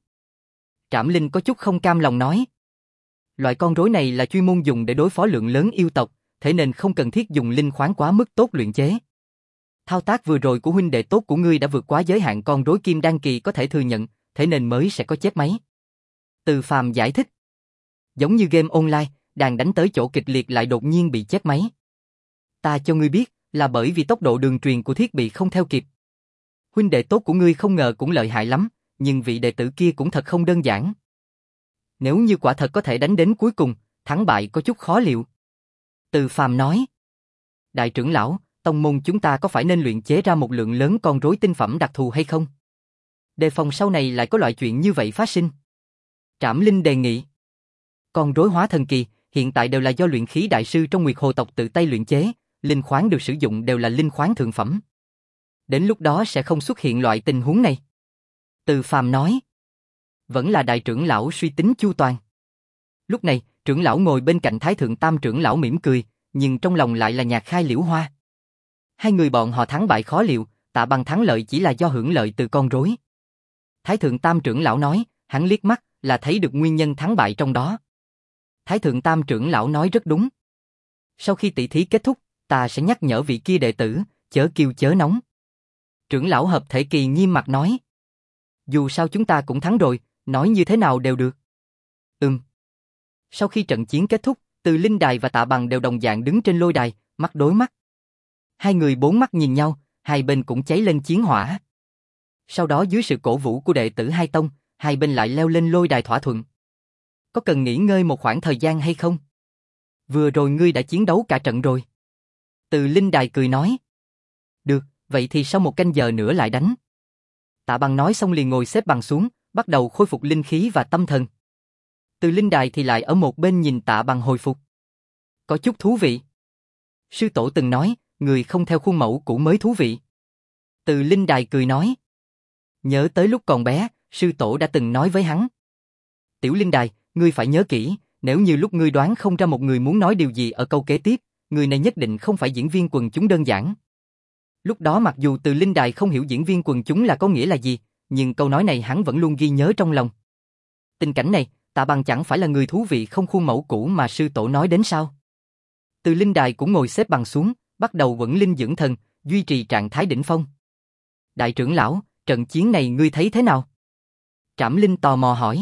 Trảm Linh có chút không cam lòng nói. Loại con rối này là chuyên môn dùng để đối phó lượng lớn yêu tộc, thế nên không cần thiết dùng linh khoáng quá mức tốt luyện chế. Thao tác vừa rồi của huynh đệ tốt của ngươi đã vượt quá giới hạn con rối Kim Đan Kỳ có thể thừa nhận, thế nên mới sẽ có chết máy. Từ Phàm giải thích. Giống như game online, đang đánh tới chỗ kịch liệt lại đột nhiên bị chết máy. Ta cho ngươi biết, là bởi vì tốc độ đường truyền của thiết bị không theo kịp. Huynh đệ tốt của ngươi không ngờ cũng lợi hại lắm, nhưng vị đệ tử kia cũng thật không đơn giản. Nếu như quả thật có thể đánh đến cuối cùng, thắng bại có chút khó liệu. Từ Phàm nói. Đại trưởng lão, tông môn chúng ta có phải nên luyện chế ra một lượng lớn con rối tinh phẩm đặc thù hay không? Đề phòng sau này lại có loại chuyện như vậy phát sinh. Trảm Linh đề nghị. Con rối hóa thần kỳ, hiện tại đều là do luyện khí đại sư trong Nguyệt Hồ tộc tự tay luyện chế, linh khoáng được sử dụng đều là linh khoáng thượng phẩm. Đến lúc đó sẽ không xuất hiện loại tình huống này. Từ Phàm nói. Vẫn là đại trưởng lão suy tính chu toàn. Lúc này, trưởng lão ngồi bên cạnh Thái thượng tam trưởng lão mỉm cười, nhưng trong lòng lại là nhạc khai liễu hoa. Hai người bọn họ thắng bại khó liệu, Tạ Bằng thắng lợi chỉ là do hưởng lợi từ con rối. Thái thượng tam trưởng lão nói, hắn liếc mắt là thấy được nguyên nhân thắng bại trong đó. Thái thượng tam trưởng lão nói rất đúng. Sau khi tỷ thí kết thúc, ta sẽ nhắc nhở vị kia đệ tử, chớ kiêu chớ nóng. Trưởng lão hợp thể kỳ nghiêm mặt nói. Dù sao chúng ta cũng thắng rồi, nói như thế nào đều được. Ừm. Sau khi trận chiến kết thúc, Từ Linh Đài và Tạ Bằng đều đồng dạng đứng trên lôi đài, mắt đối mắt. Hai người bốn mắt nhìn nhau, hai bên cũng cháy lên chiến hỏa. Sau đó dưới sự cổ vũ của đệ tử hai tông, hai bên lại leo lên lôi đài thỏa thuận. Có cần nghỉ ngơi một khoảng thời gian hay không? Vừa rồi ngươi đã chiến đấu cả trận rồi. Từ Linh Đài cười nói. Được, vậy thì sau một canh giờ nữa lại đánh. Tạ Bằng nói xong liền ngồi xếp bằng xuống, bắt đầu khôi phục linh khí và tâm thần. Từ linh đài thì lại ở một bên nhìn Tạ Bằng hồi phục. Có chút thú vị. Sư tổ từng nói, người không theo khuôn mẫu cũ mới thú vị. Từ linh đài cười nói. Nhớ tới lúc còn bé, sư tổ đã từng nói với hắn. Tiểu linh đài, ngươi phải nhớ kỹ, nếu như lúc ngươi đoán không ra một người muốn nói điều gì ở câu kế tiếp, người này nhất định không phải diễn viên quần chúng đơn giản. Lúc đó mặc dù từ linh đài không hiểu diễn viên quần chúng là có nghĩa là gì, nhưng câu nói này hắn vẫn luôn ghi nhớ trong lòng. Tình cảnh này, Tạ Bằng chẳng phải là người thú vị không khuôn mẫu cũ mà sư tổ nói đến sao? Từ linh đài cũng ngồi xếp bằng xuống, bắt đầu vận linh dưỡng thần, duy trì trạng thái đỉnh phong. Đại trưởng lão, trận chiến này ngươi thấy thế nào? Trảm Linh tò mò hỏi.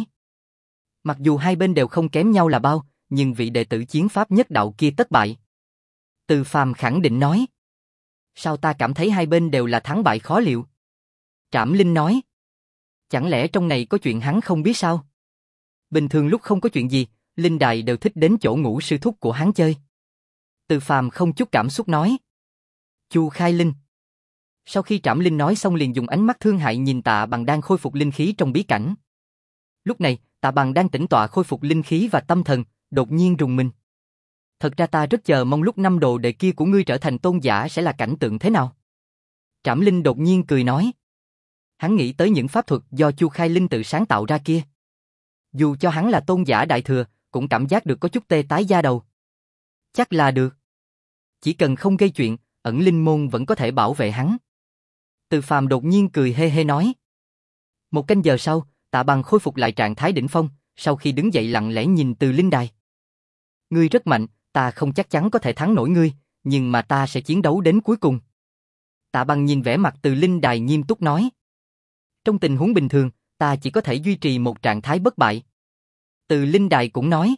Mặc dù hai bên đều không kém nhau là bao, nhưng vị đệ tử chiến pháp nhất đạo kia tất bại. Từ Phàm khẳng định nói. Sao ta cảm thấy hai bên đều là thắng bại khó liệu? Trảm Linh nói. Chẳng lẽ trong này có chuyện hắn không biết sao? Bình thường lúc không có chuyện gì, Linh Đài đều thích đến chỗ ngủ sư thúc của hắn chơi. Từ Phàm không chút cảm xúc nói. Chu Khai Linh. Sau khi Trảm Linh nói xong liền dùng ánh mắt thương hại nhìn Tạ Bằng đang khôi phục linh khí trong bí cảnh. Lúc này, Tạ Bằng đang tĩnh tọa khôi phục linh khí và tâm thần, đột nhiên rùng mình. Thật ra ta rất chờ mong lúc năm đồ đệ kia của ngươi trở thành tôn giả sẽ là cảnh tượng thế nào. Trảm Linh đột nhiên cười nói. Hắn nghĩ tới những pháp thuật do Chu Khai Linh tự sáng tạo ra kia. Dù cho hắn là tôn giả đại thừa, cũng cảm giác được có chút tê tái da đầu. Chắc là được. Chỉ cần không gây chuyện, ẩn linh môn vẫn có thể bảo vệ hắn. Từ Phàm đột nhiên cười hê hê nói. Một canh giờ sau, Tạ Bằng khôi phục lại trạng thái đỉnh phong, sau khi đứng dậy lặng lẽ nhìn từ linh đài. Ngươi rất mạnh, ta không chắc chắn có thể thắng nổi ngươi, nhưng mà ta sẽ chiến đấu đến cuối cùng. Tạ Bằng nhìn vẻ mặt từ linh đài nghiêm túc nói. Trong tình huống bình thường, ta chỉ có thể duy trì một trạng thái bất bại. Từ linh đài cũng nói.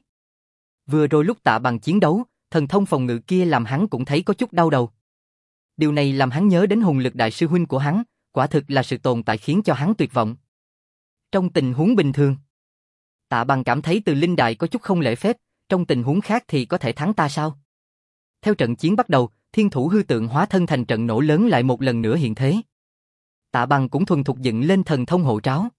Vừa rồi lúc Tạ Bằng chiến đấu, thần thông phòng ngự kia làm hắn cũng thấy có chút đau đầu. Điều này làm hắn nhớ đến hồn lực đại sư huynh của hắn, quả thực là sự tồn tại khiến cho hắn tuyệt vọng. Trong tình huống bình thường, Tạ Bằng cảm thấy từ linh đài có chút không lễ phép, trong tình huống khác thì có thể thắng ta sao? Theo trận chiến bắt đầu, thiên thủ hư tượng hóa thân thành trận nổ lớn lại một lần nữa hiện thế. Tạ Bằng cũng thuần thục dựng lên thần thông hộ tráo.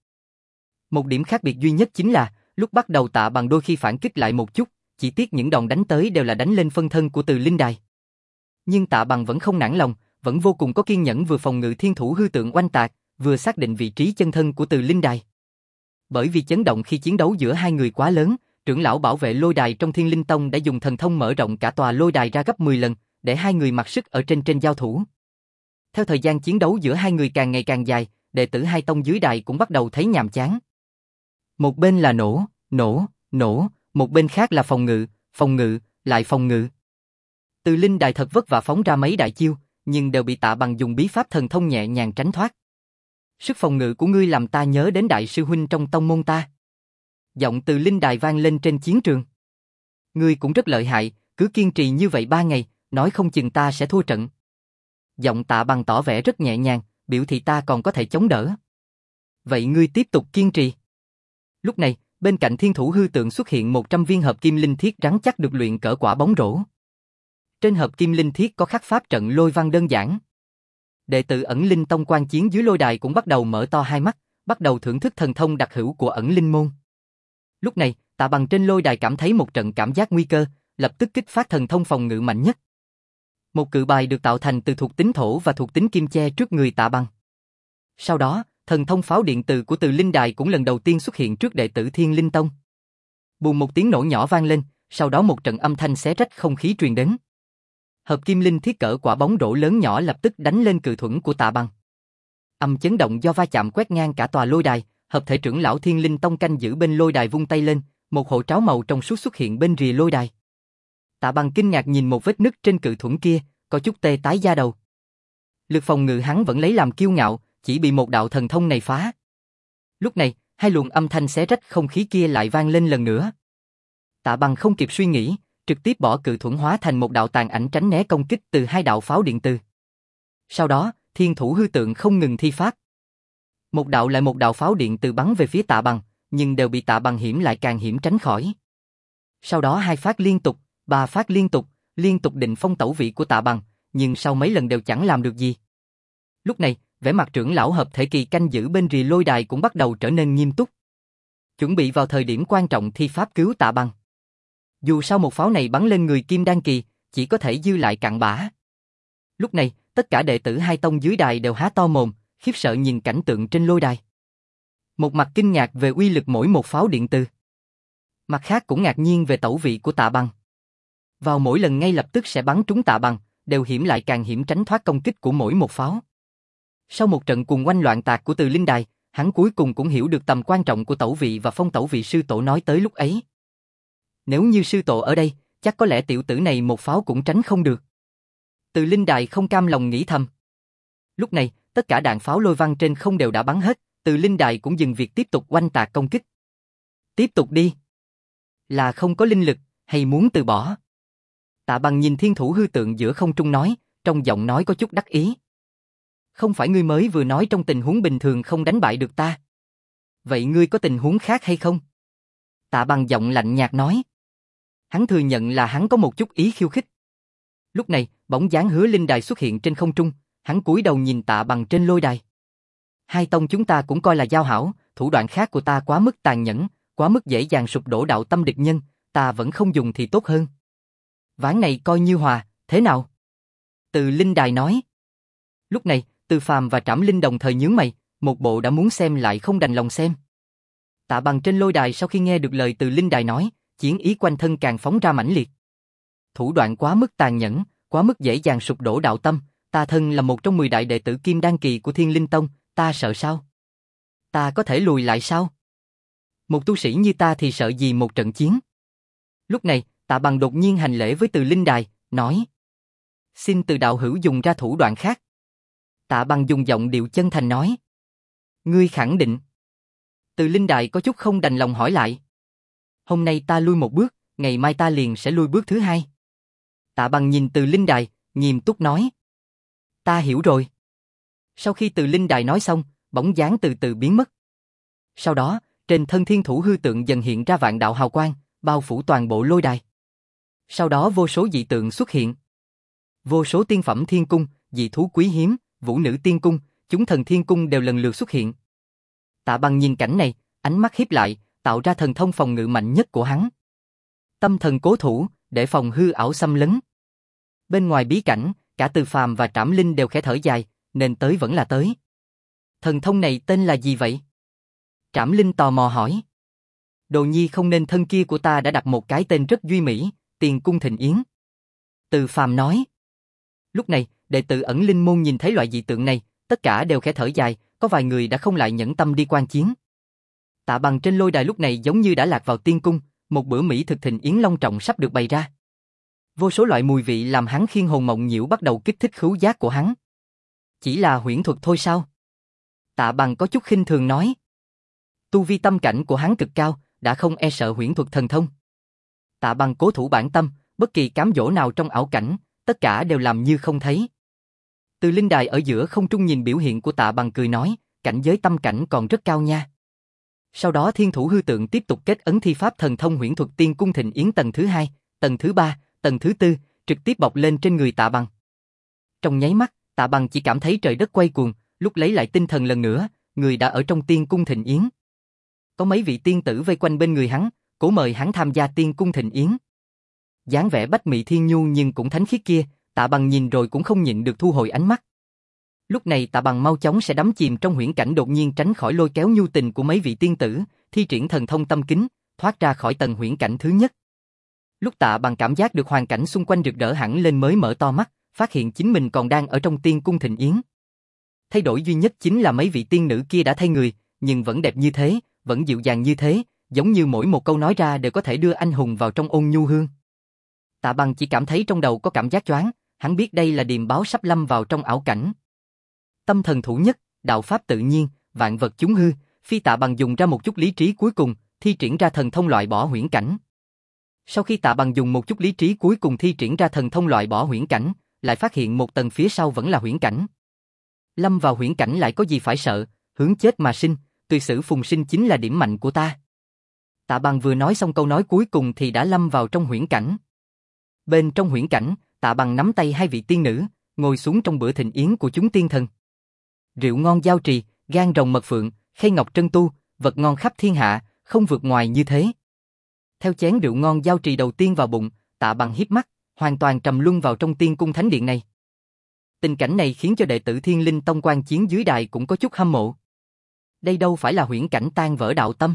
Một điểm khác biệt duy nhất chính là, lúc bắt đầu Tạ Bằng đôi khi phản kích lại một chút, chỉ tiếc những đòn đánh tới đều là đánh lên phân thân của từ linh đài. Nhưng Tạ Bằng vẫn không nản lòng, vẫn vô cùng có kiên nhẫn vừa phòng ngự thiên thủ hư tượng oanh tạc, vừa xác định vị trí chân thân của từ linh đài. Bởi vì chấn động khi chiến đấu giữa hai người quá lớn, trưởng lão bảo vệ lôi đài trong Thiên Linh Tông đã dùng thần thông mở rộng cả tòa lôi đài ra gấp mười lần, để hai người mặc sức ở trên trên giao thủ. Theo thời gian chiến đấu giữa hai người càng ngày càng dài, đệ tử hai tông dưới đài cũng bắt đầu thấy nhàm chán. Một bên là nổ, nổ, nổ, một bên khác là phòng ngự, phòng ngự, lại phòng ngự. Từ linh đài thật vất vả phóng ra mấy đại chiêu, nhưng đều bị Tạ Bằng dùng bí pháp thần thông nhẹ nhàng tránh thoát. Sức phòng ngự của ngươi làm ta nhớ đến đại sư huynh trong tông môn ta. Giọng từ linh đài vang lên trên chiến trường. Ngươi cũng rất lợi hại, cứ kiên trì như vậy ba ngày, nói không chừng ta sẽ thua trận. Giọng Tạ Bằng tỏ vẻ rất nhẹ nhàng, biểu thị ta còn có thể chống đỡ. Vậy ngươi tiếp tục kiên trì. Lúc này, bên cạnh thiên thủ hư tượng xuất hiện một trăm viên hợp kim linh thiết rắn chắc được luyện cỡ quả bóng rổ. Trên hợp kim linh thiết có khắc pháp trận lôi văn đơn giản. Đệ tử ẩn linh tông quan chiến dưới lôi đài cũng bắt đầu mở to hai mắt, bắt đầu thưởng thức thần thông đặc hữu của ẩn linh môn. Lúc này, Tạ Bằng trên lôi đài cảm thấy một trận cảm giác nguy cơ, lập tức kích phát thần thông phòng ngự mạnh nhất. Một cự bài được tạo thành từ thuộc tính thổ và thuộc tính kim che trước người Tạ Bằng. Sau đó, thần thông pháo điện từ của từ linh đài cũng lần đầu tiên xuất hiện trước đệ tử Thiên Linh Tông. Bùm một tiếng nổ nhỏ vang lên, sau đó một trận âm thanh xé rách không khí truyền đến. Hợp kim linh thiết cỡ quả bóng rổ lớn nhỏ lập tức đánh lên cự thuẫn của Tạ Bằng. Âm chấn động do va chạm quét ngang cả tòa lôi đài, hợp thể trưởng lão Thiên Linh Tông canh giữ bên lôi đài vung tay lên, một hộ tráo màu trong suốt xuất hiện bên rìa lôi đài. Tạ Bằng kinh ngạc nhìn một vết nứt trên cự thuẫn kia, có chút tê tái da đầu. Lực phòng ngự hắn vẫn lấy làm kiêu ngạo, chỉ bị một đạo thần thông này phá. Lúc này, hai luồng âm thanh xé rách không khí kia lại vang lên lần nữa. Tạ Bằng không kịp suy nghĩ, trực tiếp bỏ cự thuẫn hóa thành một đạo tàn ảnh tránh né công kích từ hai đạo pháo điện từ. Sau đó, thiên thủ hư tượng không ngừng thi pháp. Một đạo lại một đạo pháo điện từ bắn về phía Tạ Bằng, nhưng đều bị Tạ Bằng hiểm lại càng hiểm tránh khỏi. Sau đó hai phát liên tục, ba phát liên tục, liên tục định phong tẩu vị của Tạ Bằng, nhưng sau mấy lần đều chẳng làm được gì. Lúc này, vẻ mặt trưởng lão hợp thể kỳ canh giữ bên rìa lôi đài cũng bắt đầu trở nên nghiêm túc. chuẩn bị vào thời điểm quan trọng thi pháp cứu Tạ Bằng. Dù sao một pháo này bắn lên người Kim Đan Kỳ, chỉ có thể dư lại cặn bã. Lúc này, tất cả đệ tử hai tông dưới đài đều há to mồm, khiếp sợ nhìn cảnh tượng trên lôi đài. Một mặt kinh ngạc về uy lực mỗi một pháo điện từ. Mặt khác cũng ngạc nhiên về tẩu vị của Tạ Bằng. Vào mỗi lần ngay lập tức sẽ bắn trúng Tạ Bằng, đều hiểm lại càng hiểm tránh thoát công kích của mỗi một pháo. Sau một trận cuồng oanh loạn tạc của Từ Linh Đài, hắn cuối cùng cũng hiểu được tầm quan trọng của tẩu vị và phong tẩu vị sư tổ nói tới lúc ấy. Nếu như sư tổ ở đây, chắc có lẽ tiểu tử này một pháo cũng tránh không được. Từ Linh Đài không cam lòng nghĩ thầm. Lúc này, tất cả đạn pháo lôi văng trên không đều đã bắn hết, Từ Linh Đài cũng dừng việc tiếp tục oanh tạc công kích. Tiếp tục đi. Là không có linh lực, hay muốn từ bỏ? Tạ Bằng nhìn thiên thủ hư tượng giữa không trung nói, trong giọng nói có chút đắc ý. Không phải ngươi mới vừa nói trong tình huống bình thường không đánh bại được ta. Vậy ngươi có tình huống khác hay không? Tạ Bằng giọng lạnh nhạt nói. Hắn thừa nhận là hắn có một chút ý khiêu khích. Lúc này, bóng dáng Hứa Linh Đài xuất hiện trên không trung, hắn cúi đầu nhìn Tạ Bằng trên lôi đài. Hai tông chúng ta cũng coi là giao hảo, thủ đoạn khác của ta quá mức tàn nhẫn, quá mức dễ dàng sụp đổ đạo tâm địch nhân, ta vẫn không dùng thì tốt hơn. Ván này coi như hòa, thế nào? Từ Linh Đài nói. Lúc này, Từ Phàm và Trảm Linh đồng thời nhướng mày, một bộ đã muốn xem lại không đành lòng xem. Tạ Bằng trên lôi đài sau khi nghe được lời Từ Linh Đài nói, chiến ý quanh thân càng phóng ra mãnh liệt. Thủ đoạn quá mức tàn nhẫn, quá mức dễ dàng sụp đổ đạo tâm, ta thân là một trong mười đại đệ tử Kim Đan Kỳ của Thiên Linh Tông, ta sợ sao? Ta có thể lùi lại sao? Một tu sĩ như ta thì sợ gì một trận chiến? Lúc này, Tạ Bằng đột nhiên hành lễ với Từ Linh Đài, nói: Xin Từ đạo hữu dùng ra thủ đoạn khác. Tạ Bằng dùng giọng điệu chân thành nói: Ngươi khẳng định? Từ Linh Đài có chút không đành lòng hỏi lại. Hôm nay ta lui một bước, ngày mai ta liền sẽ lui bước thứ hai. Tạ Bằng nhìn Từ Linh Đài, nghiêm túc nói: Ta hiểu rồi. Sau khi Từ Linh Đài nói xong, bóng dáng từ từ biến mất. Sau đó, trên thân thiên thủ hư tượng dần hiện ra vạn đạo hào quang, bao phủ toàn bộ lôi đài. Sau đó vô số dị tượng xuất hiện. Vô số tiên phẩm thiên cung, dị thú quý hiếm, vũ nữ tiên cung, chúng thần thiên cung đều lần lượt xuất hiện. Tạ Bằng nhìn cảnh này, ánh mắt híp lại, tạo ra thần thông phòng ngự mạnh nhất của hắn. Tâm thần cố thủ, để phòng hư ảo xâm lấn. Bên ngoài bí cảnh, cả Từ Phàm và Trảm Linh đều khẽ thở dài, nên tới vẫn là tới. Thần thông này tên là gì vậy? Trảm Linh tò mò hỏi. Đồ nhi không nên thân kia của ta đã đặt một cái tên rất duy mỹ, Tiền Cung Thịnh Yến. Từ Phàm nói. Lúc này, đệ tử ẩn linh môn nhìn thấy loại dị tượng này, tất cả đều khẽ thở dài, có vài người đã không lại nhẫn tâm đi quan chiến. Tạ Bằng trên lôi đài lúc này giống như đã lạc vào tiên cung, một bữa mỹ thực thịnh yến long trọng sắp được bày ra. Vô số loại mùi vị làm hắn khiên hồn mộng nhiễu bắt đầu kích thích khứu giác của hắn. Chỉ là huyễn thuật thôi sao? Tạ Bằng có chút khinh thường nói. Tu vi tâm cảnh của hắn cực cao, đã không e sợ huyễn thuật thần thông. Tạ Bằng cố thủ bản tâm, bất kỳ cám dỗ nào trong ảo cảnh, tất cả đều làm như không thấy. Từ Linh Đài ở giữa không trung nhìn biểu hiện của Tạ Bằng cười nói, cảnh giới tâm cảnh còn rất cao nha. Sau đó thiên thủ hư tượng tiếp tục kết ấn thi pháp thần thông huyễn thuật Tiên Cung Thịnh Yến tầng thứ hai, tầng thứ ba, tầng thứ tư, trực tiếp bọc lên trên người Tạ Bằng. Trong nháy mắt, Tạ Bằng chỉ cảm thấy trời đất quay cuồng, lúc lấy lại tinh thần lần nữa, người đã ở trong Tiên Cung Thịnh Yến. Có mấy vị tiên tử vây quanh bên người hắn, cố mời hắn tham gia Tiên Cung Thịnh Yến. Dáng vẻ bách mị thiên nhu nhưng cũng thánh khiết kia, Tạ Bằng nhìn rồi cũng không nhịn được thu hồi ánh mắt. Lúc này Tạ Bằng mau chóng sẽ đắm chìm trong huyễn cảnh, đột nhiên tránh khỏi lôi kéo nhu tình của mấy vị tiên tử, thi triển thần thông tâm kính, thoát ra khỏi tầng huyễn cảnh thứ nhất. Lúc Tạ Bằng cảm giác được hoàn cảnh xung quanh rực rỡ hẳn lên mới mở to mắt, phát hiện chính mình còn đang ở trong Tiên Cung Thịnh Yến. Thay đổi duy nhất chính là mấy vị tiên nữ kia đã thay người, nhưng vẫn đẹp như thế, vẫn dịu dàng như thế, giống như mỗi một câu nói ra đều có thể đưa anh hùng vào trong ôn nhu hương. Tạ Bằng chỉ cảm thấy trong đầu có cảm giác choáng, hắn biết đây là điềm báo sắp lâm vào trong ảo cảnh. Tâm thần thủ nhất, đạo pháp tự nhiên, vạn vật chúng hư, phi Tạ Bằng dùng ra một chút lý trí cuối cùng, thi triển ra thần thông loại bỏ huyễn cảnh. Sau khi Tạ Bằng dùng một chút lý trí cuối cùng thi triển ra thần thông loại bỏ huyễn cảnh, lại phát hiện một tầng phía sau vẫn là huyễn cảnh. Lâm vào huyễn cảnh lại có gì phải sợ, hướng chết mà sinh, tùy sử phùng sinh chính là điểm mạnh của ta. Tạ Bằng vừa nói xong câu nói cuối cùng thì đã lâm vào trong huyễn cảnh. Bên trong huyễn cảnh, Tạ Bằng nắm tay hai vị tiên nữ, ngồi xuống trong bữa thịnh yến của chúng tiên thần. Rượu ngon giao trì, gan rồng mật phượng, khay ngọc trân tu, vật ngon khắp thiên hạ, không vượt ngoài như thế. Theo chén rượu ngon giao trì đầu tiên vào bụng, Tạ Bằng híp mắt, hoàn toàn trầm luân vào trong tiên cung thánh điện này. Tình cảnh này khiến cho đệ tử Thiên Linh Tông quan chiến dưới đài cũng có chút hâm mộ. Đây đâu phải là huyễn cảnh tan vỡ đạo tâm.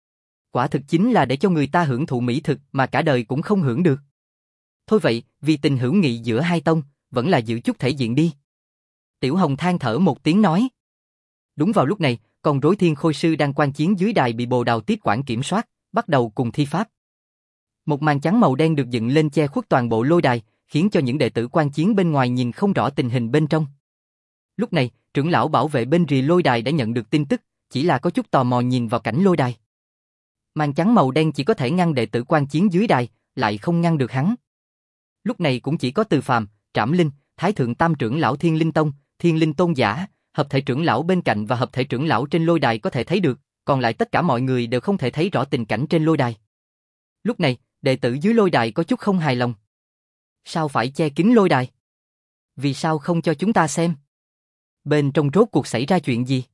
Quả thực chính là để cho người ta hưởng thụ mỹ thực mà cả đời cũng không hưởng được. Thôi vậy, vì tình hữu nghị giữa hai tông, vẫn là giữ chút thể diện đi. Tiểu Hồng than thở một tiếng nói. Đúng vào lúc này, con rối Thiên Khôi Sư đang quan chiến dưới đài bị Bồ Đào tiếp quản kiểm soát, bắt đầu cùng thi pháp. Một màn trắng màu đen được dựng lên che khuất toàn bộ lôi đài, khiến cho những đệ tử quan chiến bên ngoài nhìn không rõ tình hình bên trong. Lúc này, trưởng lão bảo vệ bên rìa lôi đài đã nhận được tin tức, chỉ là có chút tò mò nhìn vào cảnh lôi đài. Màn trắng màu đen chỉ có thể ngăn đệ tử quan chiến dưới đài, lại không ngăn được hắn. Lúc này cũng chỉ có Từ Phàm, Trảm Linh, Thái Thượng Tam trưởng lão Thiên Linh Tông, Thiên Linh Tôn giả, hợp thể trưởng lão bên cạnh và hợp thể trưởng lão trên lôi đài có thể thấy được, còn lại tất cả mọi người đều không thể thấy rõ tình cảnh trên lôi đài. Lúc này, đệ tử dưới lôi đài có chút không hài lòng. Sao phải che kín lôi đài? Vì sao không cho chúng ta xem? Bên trong rốt cuộc xảy ra chuyện gì?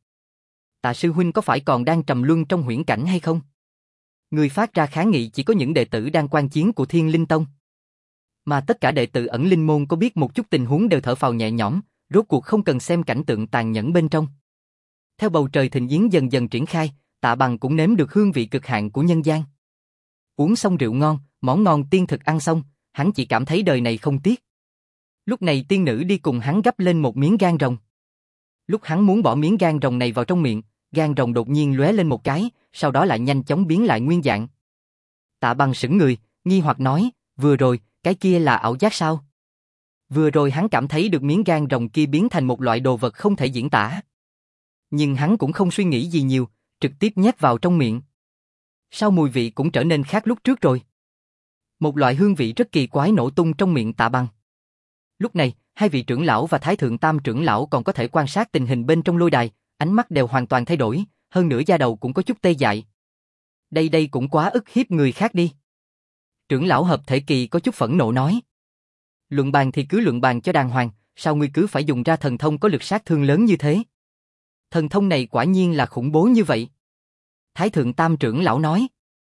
Tạ sư huynh có phải còn đang trầm luân trong huyễn cảnh hay không? Người phát ra kháng nghị chỉ có những đệ tử đang quan chiến của Thiên Linh Tông. Mà tất cả đệ tử ẩn linh môn có biết một chút tình huống đều thở phào nhẹ nhõm, rốt cuộc không cần xem cảnh tượng tàn nhẫn bên trong. Theo bầu trời thịnh yến dần dần triển khai, Tạ Bằng cũng nếm được hương vị cực hạn của nhân gian. Uống xong rượu ngon, món ngon tiên thực ăn xong, hắn chỉ cảm thấy đời này không tiếc. Lúc này tiên nữ đi cùng hắn gắp lên một miếng gan rồng. Lúc hắn muốn bỏ miếng gan rồng này vào trong miệng, gan rồng đột nhiên lóe lên một cái, sau đó lại nhanh chóng biến lại nguyên dạng. Tạ Bằng sững người, nghi hoặc nói, vừa rồi, cái kia là ảo giác sao? Vừa rồi hắn cảm thấy được miếng gan rồng kia biến thành một loại đồ vật không thể diễn tả. Nhưng hắn cũng không suy nghĩ gì nhiều, trực tiếp nhét vào trong miệng. Sao mùi vị cũng trở nên khác lúc trước rồi? Một loại hương vị rất kỳ quái nổ tung trong miệng Tạ Bằng. Lúc này, hai vị trưởng lão và Thái Thượng Tam trưởng lão còn có thể quan sát tình hình bên trong lôi đài, ánh mắt đều hoàn toàn thay đổi, hơn nữa da đầu cũng có chút tê dại. Đây đây cũng quá ức hiếp người khác đi. Trưởng lão hợp thể kỳ có chút phẫn nộ nói. Luận bàn thì cứ luận bàn cho đàng hoàng, sao ngươi cứ phải dùng ra thần thông có lực sát thương lớn như thế? Thần thông này quả nhiên là khủng bố như vậy. Thái Thượng Tam trưởng lão nói.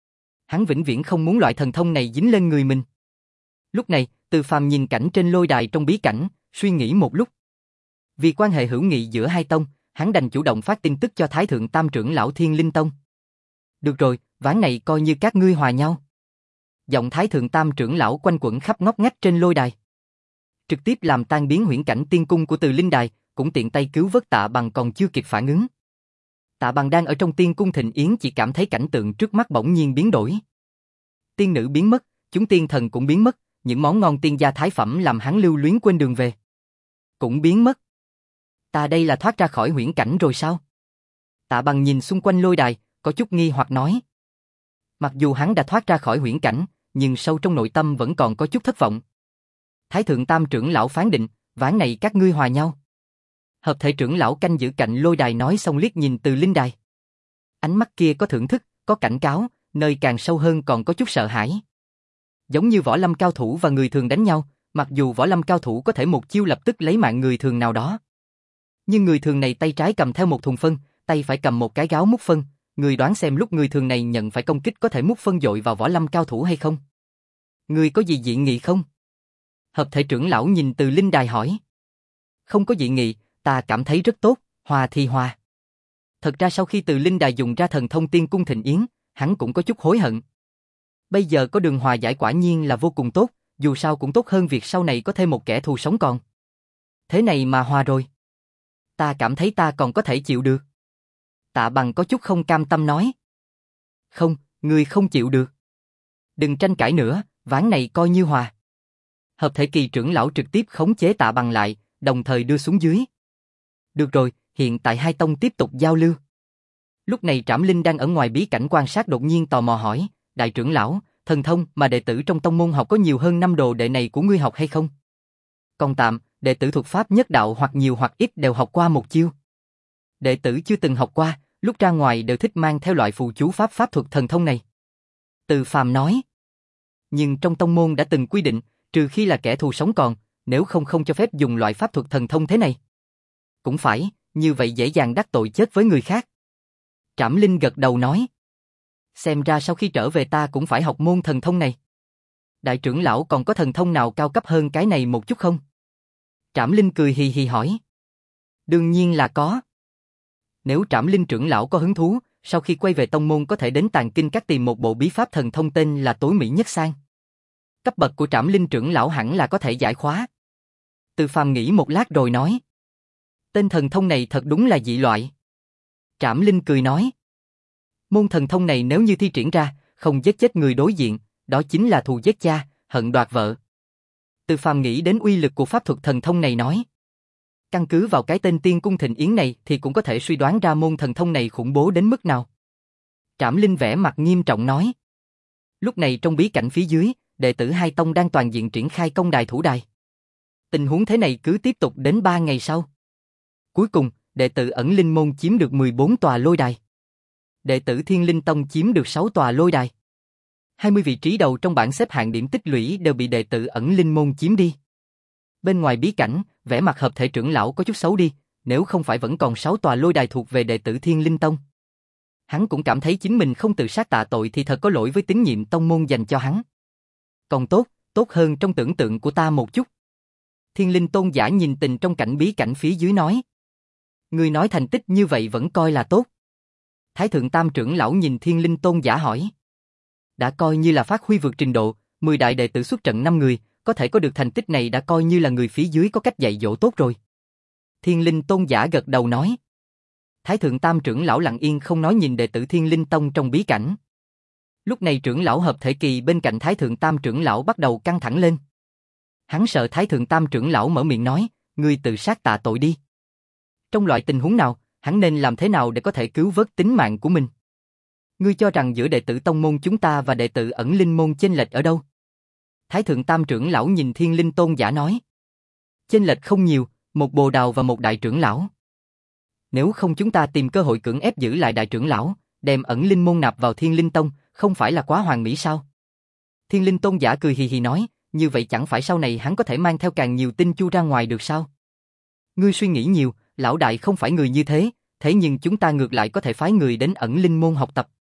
Hắn vĩnh viễn không muốn loại thần thông này dính lên người mình. Lúc này, Từ Phàm nhìn cảnh trên lôi đài trong bí cảnh, suy nghĩ một lúc. Vì quan hệ hữu nghị giữa hai tông, hắn đành chủ động phát tin tức cho Thái Thượng Tam trưởng lão Thiên Linh Tông. Được rồi, ván này coi như các ngươi hòa nhau. Giọng Thái Thượng Tam trưởng lão quanh quẩn khắp ngóc ngách trên lôi đài. Trực tiếp làm tan biến huyễn cảnh tiên cung của Từ Linh Đài, cũng tiện tay cứu vớt Tạ Bằng còn chưa kịp phản ứng. Tạ Bằng đang ở trong tiên cung thịnh yến chỉ cảm thấy cảnh tượng trước mắt bỗng nhiên biến đổi. Tiên nữ biến mất, chúng tiên thần cũng biến mất, những món ngon tiên gia thái phẩm làm hắn lưu luyến quên đường về. Cũng biến mất. Ta đây là thoát ra khỏi huyễn cảnh rồi sao? Tạ Bằng nhìn xung quanh lôi đài, có chút nghi hoặc nói. Mặc dù hắn đã thoát ra khỏi huyễn cảnh, nhưng sâu trong nội tâm vẫn còn có chút thất vọng. Thái Thượng Tam trưởng lão phán định, ván này các ngươi hòa nhau. Hợp thể trưởng lão canh giữ cạnh lôi đài nói xong liếc nhìn Từ Linh Đài. Ánh mắt kia có thưởng thức, có cảnh cáo, nơi càng sâu hơn còn có chút sợ hãi. Giống như võ lâm cao thủ và người thường đánh nhau, mặc dù võ lâm cao thủ có thể một chiêu lập tức lấy mạng người thường nào đó. Nhưng người thường này tay trái cầm theo một thùng phân, tay phải cầm một cái gáo múc phân, người đoán xem lúc người thường này nhận phải công kích có thể múc phân dội vào võ lâm cao thủ hay không? Người có gì dị nghị không? Hợp thể trưởng lão nhìn Từ Linh Đài hỏi. Không có dị nghị, ta cảm thấy rất tốt, hòa thì hòa. Thật ra sau khi Từ Linh Đài dùng ra thần thông tiên cung thịnh yến, hắn cũng có chút hối hận. Bây giờ có đường hòa giải quả nhiên là vô cùng tốt, dù sao cũng tốt hơn việc sau này có thêm một kẻ thù sống còn. Thế này mà hòa rồi. Ta cảm thấy ta còn có thể chịu được. Tạ Bằng có chút không cam tâm nói. Không, ngươi không chịu được. Đừng tranh cãi nữa, ván này coi như hòa. Hợp thể kỳ trưởng lão trực tiếp khống chế Tạ Bằng lại, đồng thời đưa xuống dưới. Được rồi, hiện tại hai tông tiếp tục giao lưu. Lúc này Trảm Linh đang ở ngoài bí cảnh quan sát đột nhiên tò mò hỏi, đại trưởng lão, thần thông mà đệ tử trong tông môn học có nhiều hơn năm đồ đệ này của ngươi học hay không? Còn tạm, đệ tử thuộc pháp nhất đạo hoặc nhiều hoặc ít đều học qua một chiêu. Đệ tử chưa từng học qua, lúc ra ngoài đều thích mang theo loại phù chú pháp pháp thuật thần thông này. Từ Phàm nói. Nhưng trong tông môn đã từng quy định, trừ khi là kẻ thù sống còn, nếu không không cho phép dùng loại pháp thuật thần thông thế này. Cũng phải, như vậy dễ dàng đắc tội chết với người khác. Trảm Linh gật đầu nói. Xem ra sau khi trở về ta cũng phải học môn thần thông này. Đại trưởng lão còn có thần thông nào cao cấp hơn cái này một chút không? Trảm Linh cười hì hì hỏi. Đương nhiên là có. Nếu Trảm Linh trưởng lão có hứng thú, sau khi quay về tông môn có thể đến Tàng Kinh Các tìm một bộ bí pháp thần thông tên là Tối Mỹ Nhất Sang. Cấp bậc của Trảm Linh trưởng lão hẳn là có thể giải khóa. Từ Phàm nghĩ một lát rồi nói. Tên thần thông này thật đúng là dị loại. Trảm Linh cười nói. Môn thần thông này nếu như thi triển ra, không giết chết người đối diện, đó chính là thù giết cha, hận đoạt vợ. Từ Phàm nghĩ đến uy lực của pháp thuật thần thông này nói. Căn cứ vào cái tên Tiên Cung Thịnh Yến này thì cũng có thể suy đoán ra môn thần thông này khủng bố đến mức nào. Trảm Linh vẻ mặt nghiêm trọng nói. Lúc này trong bí cảnh phía dưới, đệ tử hai tông đang toàn diện triển khai công đài thủ đài. Tình huống thế này cứ tiếp tục đến ba ngày sau. Cuối cùng, đệ tử Ẩn Linh Môn chiếm được mười bốn tòa lôi đài. Đệ tử Thiên Linh Tông chiếm được sáu tòa lôi đài. hai mươi vị trí đầu trong bảng xếp hạng điểm tích lũy đều bị đệ tử Ẩn Linh Môn chiếm đi. Bên ngoài bí cảnh, vẻ mặt hợp thể trưởng lão có chút xấu đi, nếu không phải vẫn còn sáu tòa lôi đài thuộc về đệ tử Thiên Linh Tông. Hắn cũng cảm thấy chính mình không tự sát tạ tội thì thật có lỗi với tín nhiệm tông môn dành cho hắn. Còn tốt, tốt hơn trong tưởng tượng của ta một chút. Thiên Linh Tôn giả nhìn tình trong cảnh bí cảnh phía dưới nói. Người nói thành tích như vậy vẫn coi là tốt. Thái thượng tam trưởng lão nhìn Thiên Linh Tôn giả hỏi. Đã coi như là phát huy vượt trình độ, mười đại đệ tử xuất trận năm người, có thể có được thành tích này đã coi như là người phía dưới có cách dạy dỗ tốt rồi. Thiên Linh Tôn giả gật đầu nói. Thái thượng tam trưởng lão lặng yên không nói nhìn đệ tử Thiên Linh Tông trong bí cảnh. Lúc này trưởng lão hợp thể kỳ bên cạnh Thái thượng tam trưởng lão bắt đầu căng thẳng lên. Hắn sợ Thái thượng tam trưởng lão mở miệng nói, ngươi tự sát tạ tội đi. Trong loại tình huống nào, hắn nên làm thế nào để có thể cứu vớt tính mạng của mình? Ngươi cho rằng giữa đệ tử tông môn chúng ta và đệ tử Ẩn Linh môn chênh lệch ở đâu? Thái thượng tam trưởng lão nhìn Thiên Linh Tôn giả nói. Chênh lệch không nhiều, một bồ đào và một đại trưởng lão. Nếu không chúng ta tìm cơ hội cưỡng ép giữ lại đại trưởng lão, đem Ẩn Linh môn nạp vào Thiên Linh Tông, không phải là quá hoàn mỹ sao? Thiên Linh Tôn giả cười hì hì nói, như vậy chẳng phải sau này hắn có thể mang theo càng nhiều tinh chu ra ngoài được sao? Ngươi suy nghĩ nhiều, lão đại không phải người như thế, thế nhưng chúng ta ngược lại có thể phái người đến Ẩn Linh môn học tập.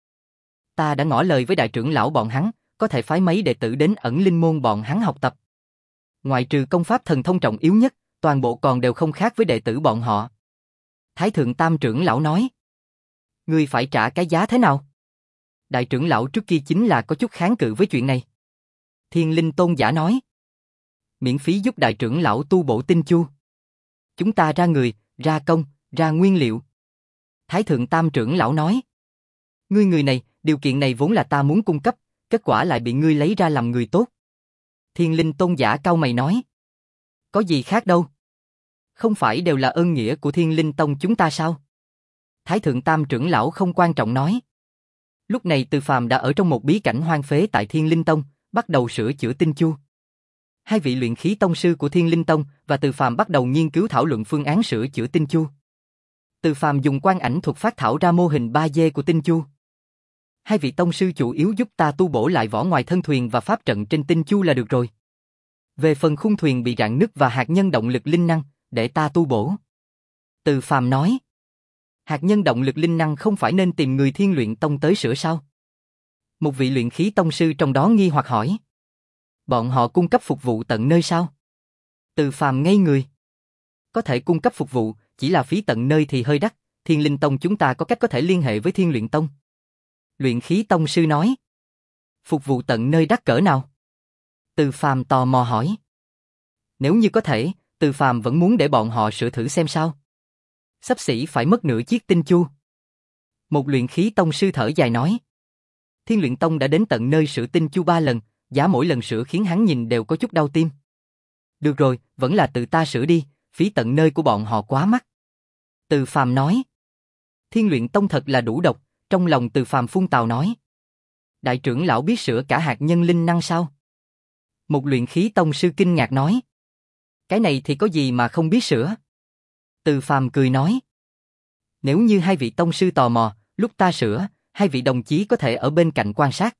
Ta đã ngỏ lời với đại trưởng lão bọn hắn, có thể phái mấy đệ tử đến Ẩn Linh môn bọn hắn học tập. Ngoại trừ công pháp thần thông trọng yếu nhất, toàn bộ còn đều không khác với đệ tử bọn họ. Thái thượng tam trưởng lão nói. Ngươi phải trả cái giá thế nào? Đại trưởng lão trước kia chính là có chút kháng cự với chuyện này. Thiên Linh Tôn giả nói. Miễn phí giúp đại trưởng lão tu bổ tinh chu. Chúng ta ra người, ra công, ra nguyên liệu. Thái thượng tam trưởng lão nói. Ngươi người này, điều kiện này vốn là ta muốn cung cấp, kết quả lại bị ngươi lấy ra làm người tốt. Thiên Linh Tôn giả cau mày nói. Có gì khác đâu. Không phải đều là ơn nghĩa của Thiên Linh Tông chúng ta sao? Thái thượng tam trưởng lão không quan trọng nói. Lúc này Từ Phàm đã ở trong một bí cảnh hoang phế tại Thiên Linh Tông, bắt đầu sửa chữa tinh chu. Hai vị luyện khí tông sư của Thiên Linh Tông và Từ Phàm bắt đầu nghiên cứu thảo luận phương án sửa chữa tinh chu. Từ Phàm dùng quan ảnh thuật phát thảo ra mô hình ba D của tinh chu. Hai vị tông sư chủ yếu giúp ta tu bổ lại vỏ ngoài thân thuyền và pháp trận trên tinh chu là được rồi. Về phần khung thuyền bị rạn nứt và hạt nhân động lực linh năng, để ta tu bổ. Từ Phàm nói. Hạt nhân động lực linh năng không phải nên tìm người Thiên Luyện Tông tới sửa sao? Một vị luyện khí tông sư trong đó nghi hoặc hỏi. Bọn họ cung cấp phục vụ tận nơi sao? Từ Phàm ngây người. Có thể cung cấp phục vụ, chỉ là phí tận nơi thì hơi đắt, Thiên Linh Tông chúng ta có cách có thể liên hệ với Thiên Luyện Tông. Luyện khí tông sư nói. Phục vụ tận nơi đắt cỡ nào? Từ Phàm tò mò hỏi. Nếu như có thể, Từ Phàm vẫn muốn để bọn họ sửa thử xem sao. Xấp xỉ phải mất nửa chiếc tinh chu. Một luyện khí tông sư thở dài nói. Thiên Luyện Tông đã đến tận nơi sửa tinh chu ba lần, giá mỗi lần sửa khiến hắn nhìn đều có chút đau tim. Được rồi, vẫn là tự ta sửa đi, phí tận nơi của bọn họ quá mắc. Từ Phàm nói. Thiên Luyện Tông thật là đủ độc, trong lòng Từ Phàm phun tào nói. Đại trưởng lão biết sửa cả hạt nhân linh năng sao? Một luyện khí tông sư kinh ngạc nói. Cái này thì có gì mà không biết sửa? Từ Phàm cười nói. Nếu như hai vị tông sư tò mò, lúc ta sửa, hai vị đồng chí có thể ở bên cạnh quan sát.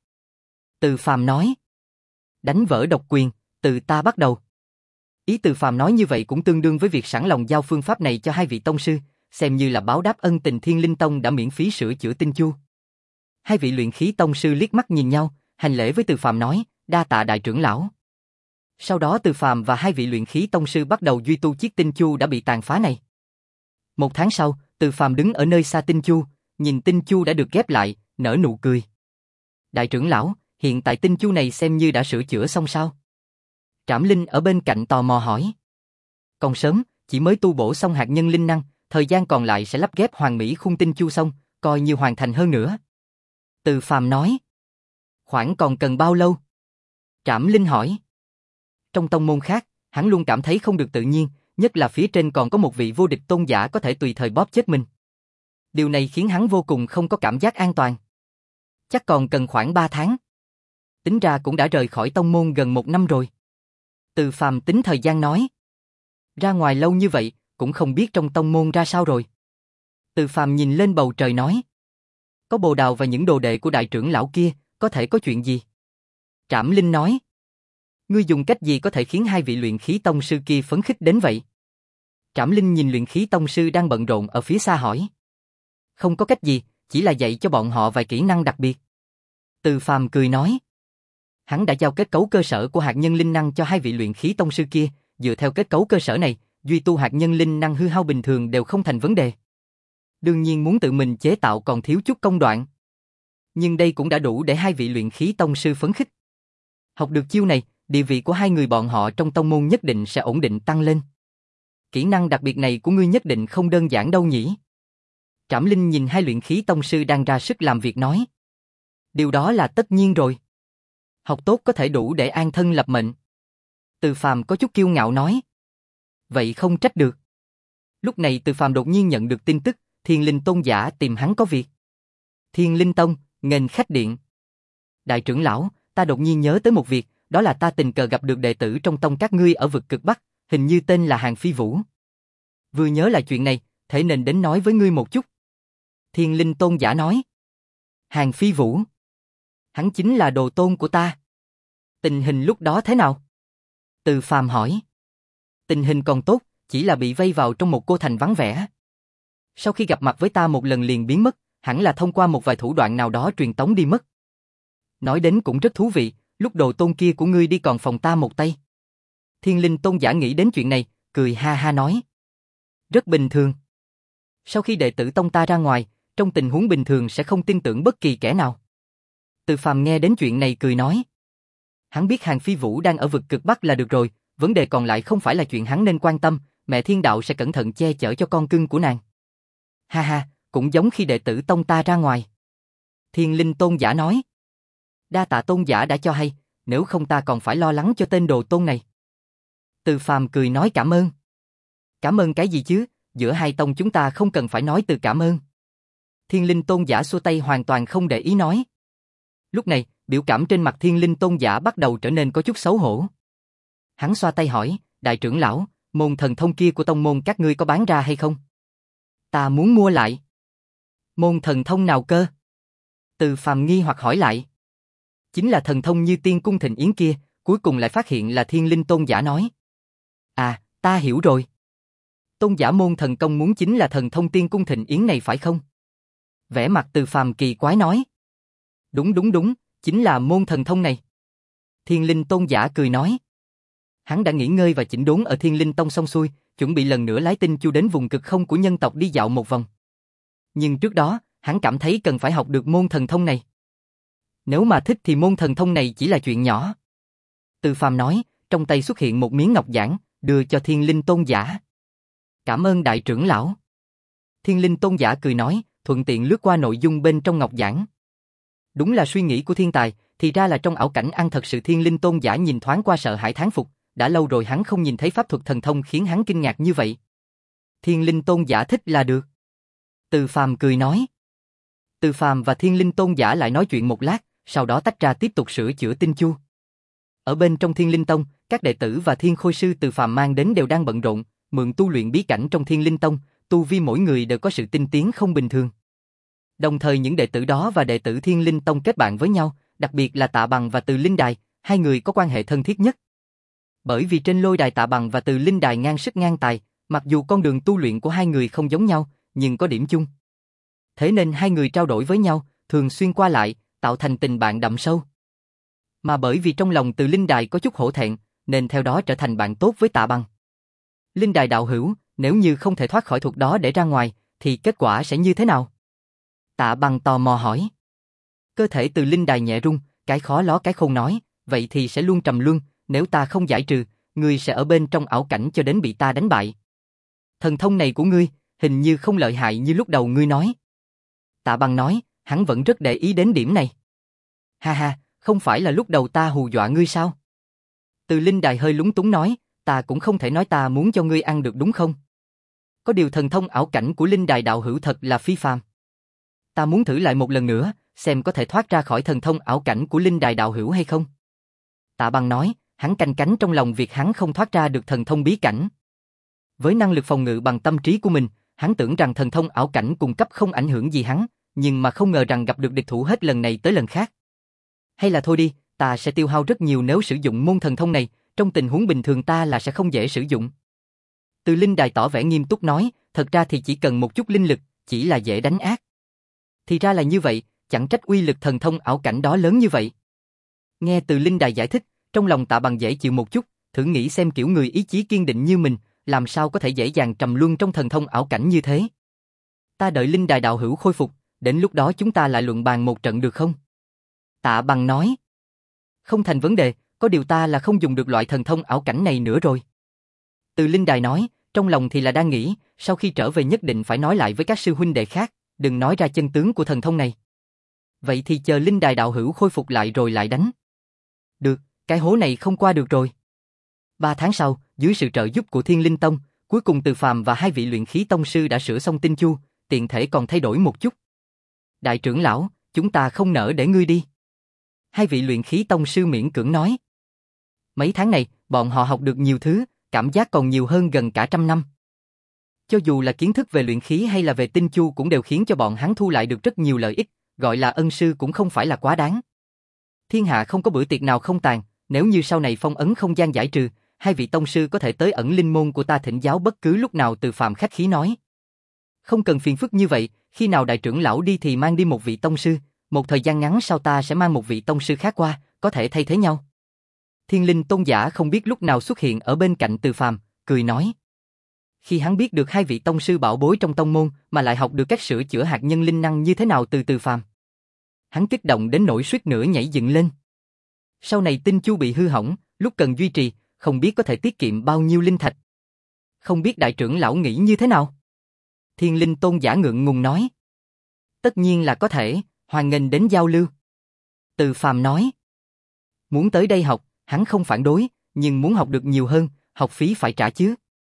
Từ Phàm nói. Đánh vỡ độc quyền, từ ta bắt đầu. Ý Từ Phàm nói như vậy cũng tương đương với việc sẵn lòng giao phương pháp này cho hai vị tông sư, xem như là báo đáp ân tình Thiên Linh Tông đã miễn phí sửa chữa tinh chu. Hai vị luyện khí tông sư liếc mắt nhìn nhau, hành lễ với Từ Phàm nói, đa tạ đại trưởng lão. Sau đó Từ Phàm và hai vị luyện khí tông sư bắt đầu duy tu chiếc tinh chu đã bị tàn phá này. Một tháng sau, Từ Phàm đứng ở nơi xa tinh chu, nhìn tinh chu đã được ghép lại, nở nụ cười. Đại trưởng lão, hiện tại tinh chu này xem như đã sửa chữa xong sao? Trảm Linh ở bên cạnh tò mò hỏi. Còn sớm, chỉ mới tu bổ xong hạt nhân linh năng, thời gian còn lại sẽ lắp ghép hoàn mỹ khung tinh chu xong, coi như hoàn thành hơn nữa. Từ Phàm nói. Khoảng còn cần bao lâu? Trảm Linh hỏi. Trong tông môn khác, hắn luôn cảm thấy không được tự nhiên, nhất là phía trên còn có một vị vô địch tôn giả có thể tùy thời bóp chết mình. Điều này khiến hắn vô cùng không có cảm giác an toàn. Chắc còn cần khoảng ba tháng. Tính ra cũng đã rời khỏi tông môn gần một năm rồi. Từ Phàm tính thời gian nói. Ra ngoài lâu như vậy, cũng không biết trong tông môn ra sao rồi. Từ Phàm nhìn lên bầu trời nói. Có Bồ Đào và những đồ đệ của đại trưởng lão kia, có thể có chuyện gì? Trảm Linh nói. Ngươi dùng cách gì có thể khiến hai vị luyện khí tông sư kia phấn khích đến vậy? Trảm Linh nhìn luyện khí tông sư đang bận rộn ở phía xa hỏi. Không có cách gì, chỉ là dạy cho bọn họ vài kỹ năng đặc biệt. Từ Phàm cười nói. Hắn đã giao kết cấu cơ sở của hạt nhân linh năng cho hai vị luyện khí tông sư kia, dựa theo kết cấu cơ sở này, duy tu hạt nhân linh năng hư hao bình thường đều không thành vấn đề. Đương nhiên muốn tự mình chế tạo còn thiếu chút công đoạn. Nhưng đây cũng đã đủ để hai vị luyện khí tông sư phấn khích. Học được chiêu này, địa vị của hai người bọn họ trong tông môn nhất định sẽ ổn định tăng lên. Kỹ năng đặc biệt này của ngươi nhất định không đơn giản đâu nhỉ? Trảm Linh nhìn hai luyện khí tông sư đang ra sức làm việc nói. Điều đó là tất nhiên rồi. Học tốt có thể đủ để an thân lập mệnh. Từ Phàm có chút kiêu ngạo nói. Vậy không trách được. Lúc này Từ Phàm đột nhiên nhận được tin tức, Thiên Linh Tôn giả tìm hắn có việc. Thiên Linh Tông, nghênh khách điện. Đại trưởng lão, ta đột nhiên nhớ tới một việc, đó là ta tình cờ gặp được đệ tử trong tông các ngươi ở vực cực Bắc, hình như tên là Hàn Phi Vũ. Vừa nhớ lại chuyện này, thế nên đến nói với ngươi một chút. Thiên Linh Tôn giả nói. Hàn Phi Vũ. Hắn chính là đồ tôn của ta. Tình hình lúc đó thế nào? Từ Phàm hỏi. Tình hình còn tốt, chỉ là bị vây vào trong một cô thành vắng vẻ. Sau khi gặp mặt với ta một lần liền biến mất, hẳn là thông qua một vài thủ đoạn nào đó truyền tống đi mất. Nói đến cũng rất thú vị, lúc đồ tôn kia của ngươi đi còn phòng ta một tay. Thiên Linh Tôn giả nghĩ đến chuyện này, cười ha ha nói. Rất bình thường. Sau khi đệ tử tông ta ra ngoài, trong tình huống bình thường sẽ không tin tưởng bất kỳ kẻ nào. Từ Phàm nghe đến chuyện này cười nói. Hắn biết Hàn Phi Vũ đang ở vực cực Bắc là được rồi, vấn đề còn lại không phải là chuyện hắn nên quan tâm, mẹ thiên đạo sẽ cẩn thận che chở cho con cưng của nàng. Ha ha, cũng giống khi đệ tử tông ta ra ngoài. Thiên Linh Tôn giả nói. Đa tạ tôn giả đã cho hay, nếu không ta còn phải lo lắng cho tên đồ tôn này. Từ Phàm cười nói cảm ơn. Cảm ơn cái gì chứ, giữa hai tông chúng ta không cần phải nói từ cảm ơn. Thiên Linh Tôn giả xua tay hoàn toàn không để ý nói. Lúc này, biểu cảm trên mặt Thiên Linh Tôn giả bắt đầu trở nên có chút xấu hổ. Hắn xoa tay hỏi, đại trưởng lão, môn thần thông kia của tông môn các ngươi có bán ra hay không? Ta muốn mua lại. Môn thần thông nào cơ? Từ Phàm nghi hoặc hỏi lại. Chính là thần thông như tiên cung thịnh yến kia, cuối cùng lại phát hiện là Thiên Linh Tôn giả nói. À, ta hiểu rồi. Tôn giả môn thần công muốn chính là thần thông tiên cung thịnh yến này phải không? Vẻ mặt Từ Phàm kỳ quái nói. Đúng đúng đúng, chính là môn thần thông này. Thiên Linh Tôn giả cười nói. Hắn đã nghỉ ngơi và chỉnh đốn ở Thiên Linh Tông xong xuôi, chuẩn bị lần nữa lái tinh chu đến vùng cực không của nhân tộc đi dạo một vòng. Nhưng trước đó, hắn cảm thấy cần phải học được môn thần thông này. Nếu mà thích thì môn thần thông này chỉ là chuyện nhỏ. Từ Phàm nói, trong tay xuất hiện một miếng ngọc giản, đưa cho Thiên Linh Tôn giả. Cảm ơn đại trưởng lão. Thiên Linh Tôn giả cười nói, thuận tiện lướt qua nội dung bên trong ngọc giản. Đúng là suy nghĩ của thiên tài, thì ra là trong ảo cảnh ăn thật sự. Thiên Linh Tôn giả nhìn thoáng qua sợ hãi thán phục, đã lâu rồi hắn không nhìn thấy pháp thuật thần thông khiến hắn kinh ngạc như vậy. Thiên Linh Tôn giả thích là được. Từ Phàm cười nói. Từ Phàm và Thiên Linh Tôn giả lại nói chuyện một lát, sau đó tách ra tiếp tục sửa chữa tinh chu. Ở bên trong Thiên Linh Tông, các đệ tử và thiên khôi sư Từ Phàm mang đến đều đang bận rộn, mượn tu luyện bí cảnh trong Thiên Linh Tông, tu vi mỗi người đều có sự tinh tiến không bình thường. Đồng thời những đệ tử đó và đệ tử Thiên Linh Tông kết bạn với nhau, đặc biệt là Tạ Bằng và Từ Linh Đài, hai người có quan hệ thân thiết nhất. Bởi vì trên lôi đài Tạ Bằng và Từ Linh Đài ngang sức ngang tài, mặc dù con đường tu luyện của hai người không giống nhau, nhưng có điểm chung. Thế nên hai người trao đổi với nhau, thường xuyên qua lại, tạo thành tình bạn đậm sâu. Mà bởi vì trong lòng Từ Linh Đài có chút hổ thẹn, nên theo đó trở thành bạn tốt với Tạ Bằng. Linh Đài đạo hữu, nếu như không thể thoát khỏi thuật đó để ra ngoài, thì kết quả sẽ như thế nào? Tạ Bằng tò mò hỏi. Cơ thể Từ Linh Đài nhẹ rung, cái khó ló cái khôn nói, vậy thì sẽ luôn trầm luân, nếu ta không giải trừ, ngươi sẽ ở bên trong ảo cảnh cho đến bị ta đánh bại. Thần thông này của ngươi, hình như không lợi hại như lúc đầu ngươi nói. Tạ Bằng nói, hắn vẫn rất để ý đến điểm này. Ha ha, không phải là lúc đầu ta hù dọa ngươi sao? Từ Linh Đài hơi lúng túng nói, ta cũng không thể nói ta muốn cho ngươi ăn được đúng không? Có điều thần thông ảo cảnh của Linh Đài đạo hữu thật là phi phàm. Ta muốn thử lại một lần nữa, xem có thể thoát ra khỏi thần thông ảo cảnh của Linh Đài đạo hữu hay không. Tạ Bằng nói, hắn canh cánh trong lòng việc hắn không thoát ra được thần thông bí cảnh. Với năng lực phòng ngự bằng tâm trí của mình, hắn tưởng rằng thần thông ảo cảnh cung cấp không ảnh hưởng gì hắn, nhưng mà không ngờ rằng gặp được địch thủ hết lần này tới lần khác. Hay là thôi đi, ta sẽ tiêu hao rất nhiều nếu sử dụng môn thần thông này, trong tình huống bình thường ta là sẽ không dễ sử dụng. Từ Linh Đài tỏ vẻ nghiêm túc nói, thật ra thì chỉ cần một chút linh lực, chỉ là dễ đánh ác. Thì ra là như vậy, chẳng trách uy lực thần thông ảo cảnh đó lớn như vậy. Nghe Từ Linh Đài giải thích, trong lòng Tạ Bằng dễ chịu một chút, thử nghĩ xem kiểu người ý chí kiên định như mình, làm sao có thể dễ dàng trầm luân trong thần thông ảo cảnh như thế. Ta đợi Linh Đài đạo hữu khôi phục, đến lúc đó chúng ta lại luận bàn một trận được không? Tạ Bằng nói. Không thành vấn đề, có điều ta là không dùng được loại thần thông ảo cảnh này nữa rồi. Từ Linh Đài nói, trong lòng thì là đang nghĩ, sau khi trở về nhất định phải nói lại với các sư huynh đệ khác, đừng nói ra chân tướng của thần thông này. Vậy thì chờ Linh Đài đạo hữu khôi phục lại rồi lại đánh. Được, cái hố này không qua được rồi. Ba tháng sau, dưới sự trợ giúp của Thiên Linh Tông, cuối cùng Từ Phàm và hai vị luyện khí tông sư đã sửa xong tinh chu, tiện thể còn thay đổi một chút. Đại trưởng lão, chúng ta không nỡ để ngươi đi. Hai vị luyện khí tông sư miễn cưỡng nói. Mấy tháng này, bọn họ học được nhiều thứ, cảm giác còn nhiều hơn gần cả trăm năm. Cho dù là kiến thức về luyện khí hay là về tinh chu cũng đều khiến cho bọn hắn thu lại được rất nhiều lợi ích, gọi là ân sư cũng không phải là quá đáng. Thiên hạ không có bữa tiệc nào không tàn, nếu như sau này phong ấn không gian giải trừ, hai vị tông sư có thể tới ẩn linh môn của ta thỉnh giáo bất cứ lúc nào. Từ Phàm khách khí nói. Không cần phiền phức như vậy, khi nào đại trưởng lão đi thì mang đi một vị tông sư, một thời gian ngắn sau ta sẽ mang một vị tông sư khác qua, có thể thay thế nhau. Thiên Linh Tôn giả không biết lúc nào xuất hiện ở bên cạnh Từ Phàm, cười nói. Khi hắn biết được hai vị tông sư bảo bối trong tông môn mà lại học được cách sửa chữa hạt nhân linh năng như thế nào từ Từ Phàm, hắn kích động đến nỗi suýt nữa nhảy dựng lên. Sau này tinh chu bị hư hỏng, lúc cần duy trì, không biết có thể tiết kiệm bao nhiêu linh thạch. Không biết đại trưởng lão nghĩ như thế nào? Thiên Linh Tôn giả ngượng ngùng nói. Tất nhiên là có thể, hoan nghênh đến giao lưu. Từ Phàm nói. Muốn tới đây học, hắn không phản đối, nhưng muốn học được nhiều hơn, học phí phải trả chứ.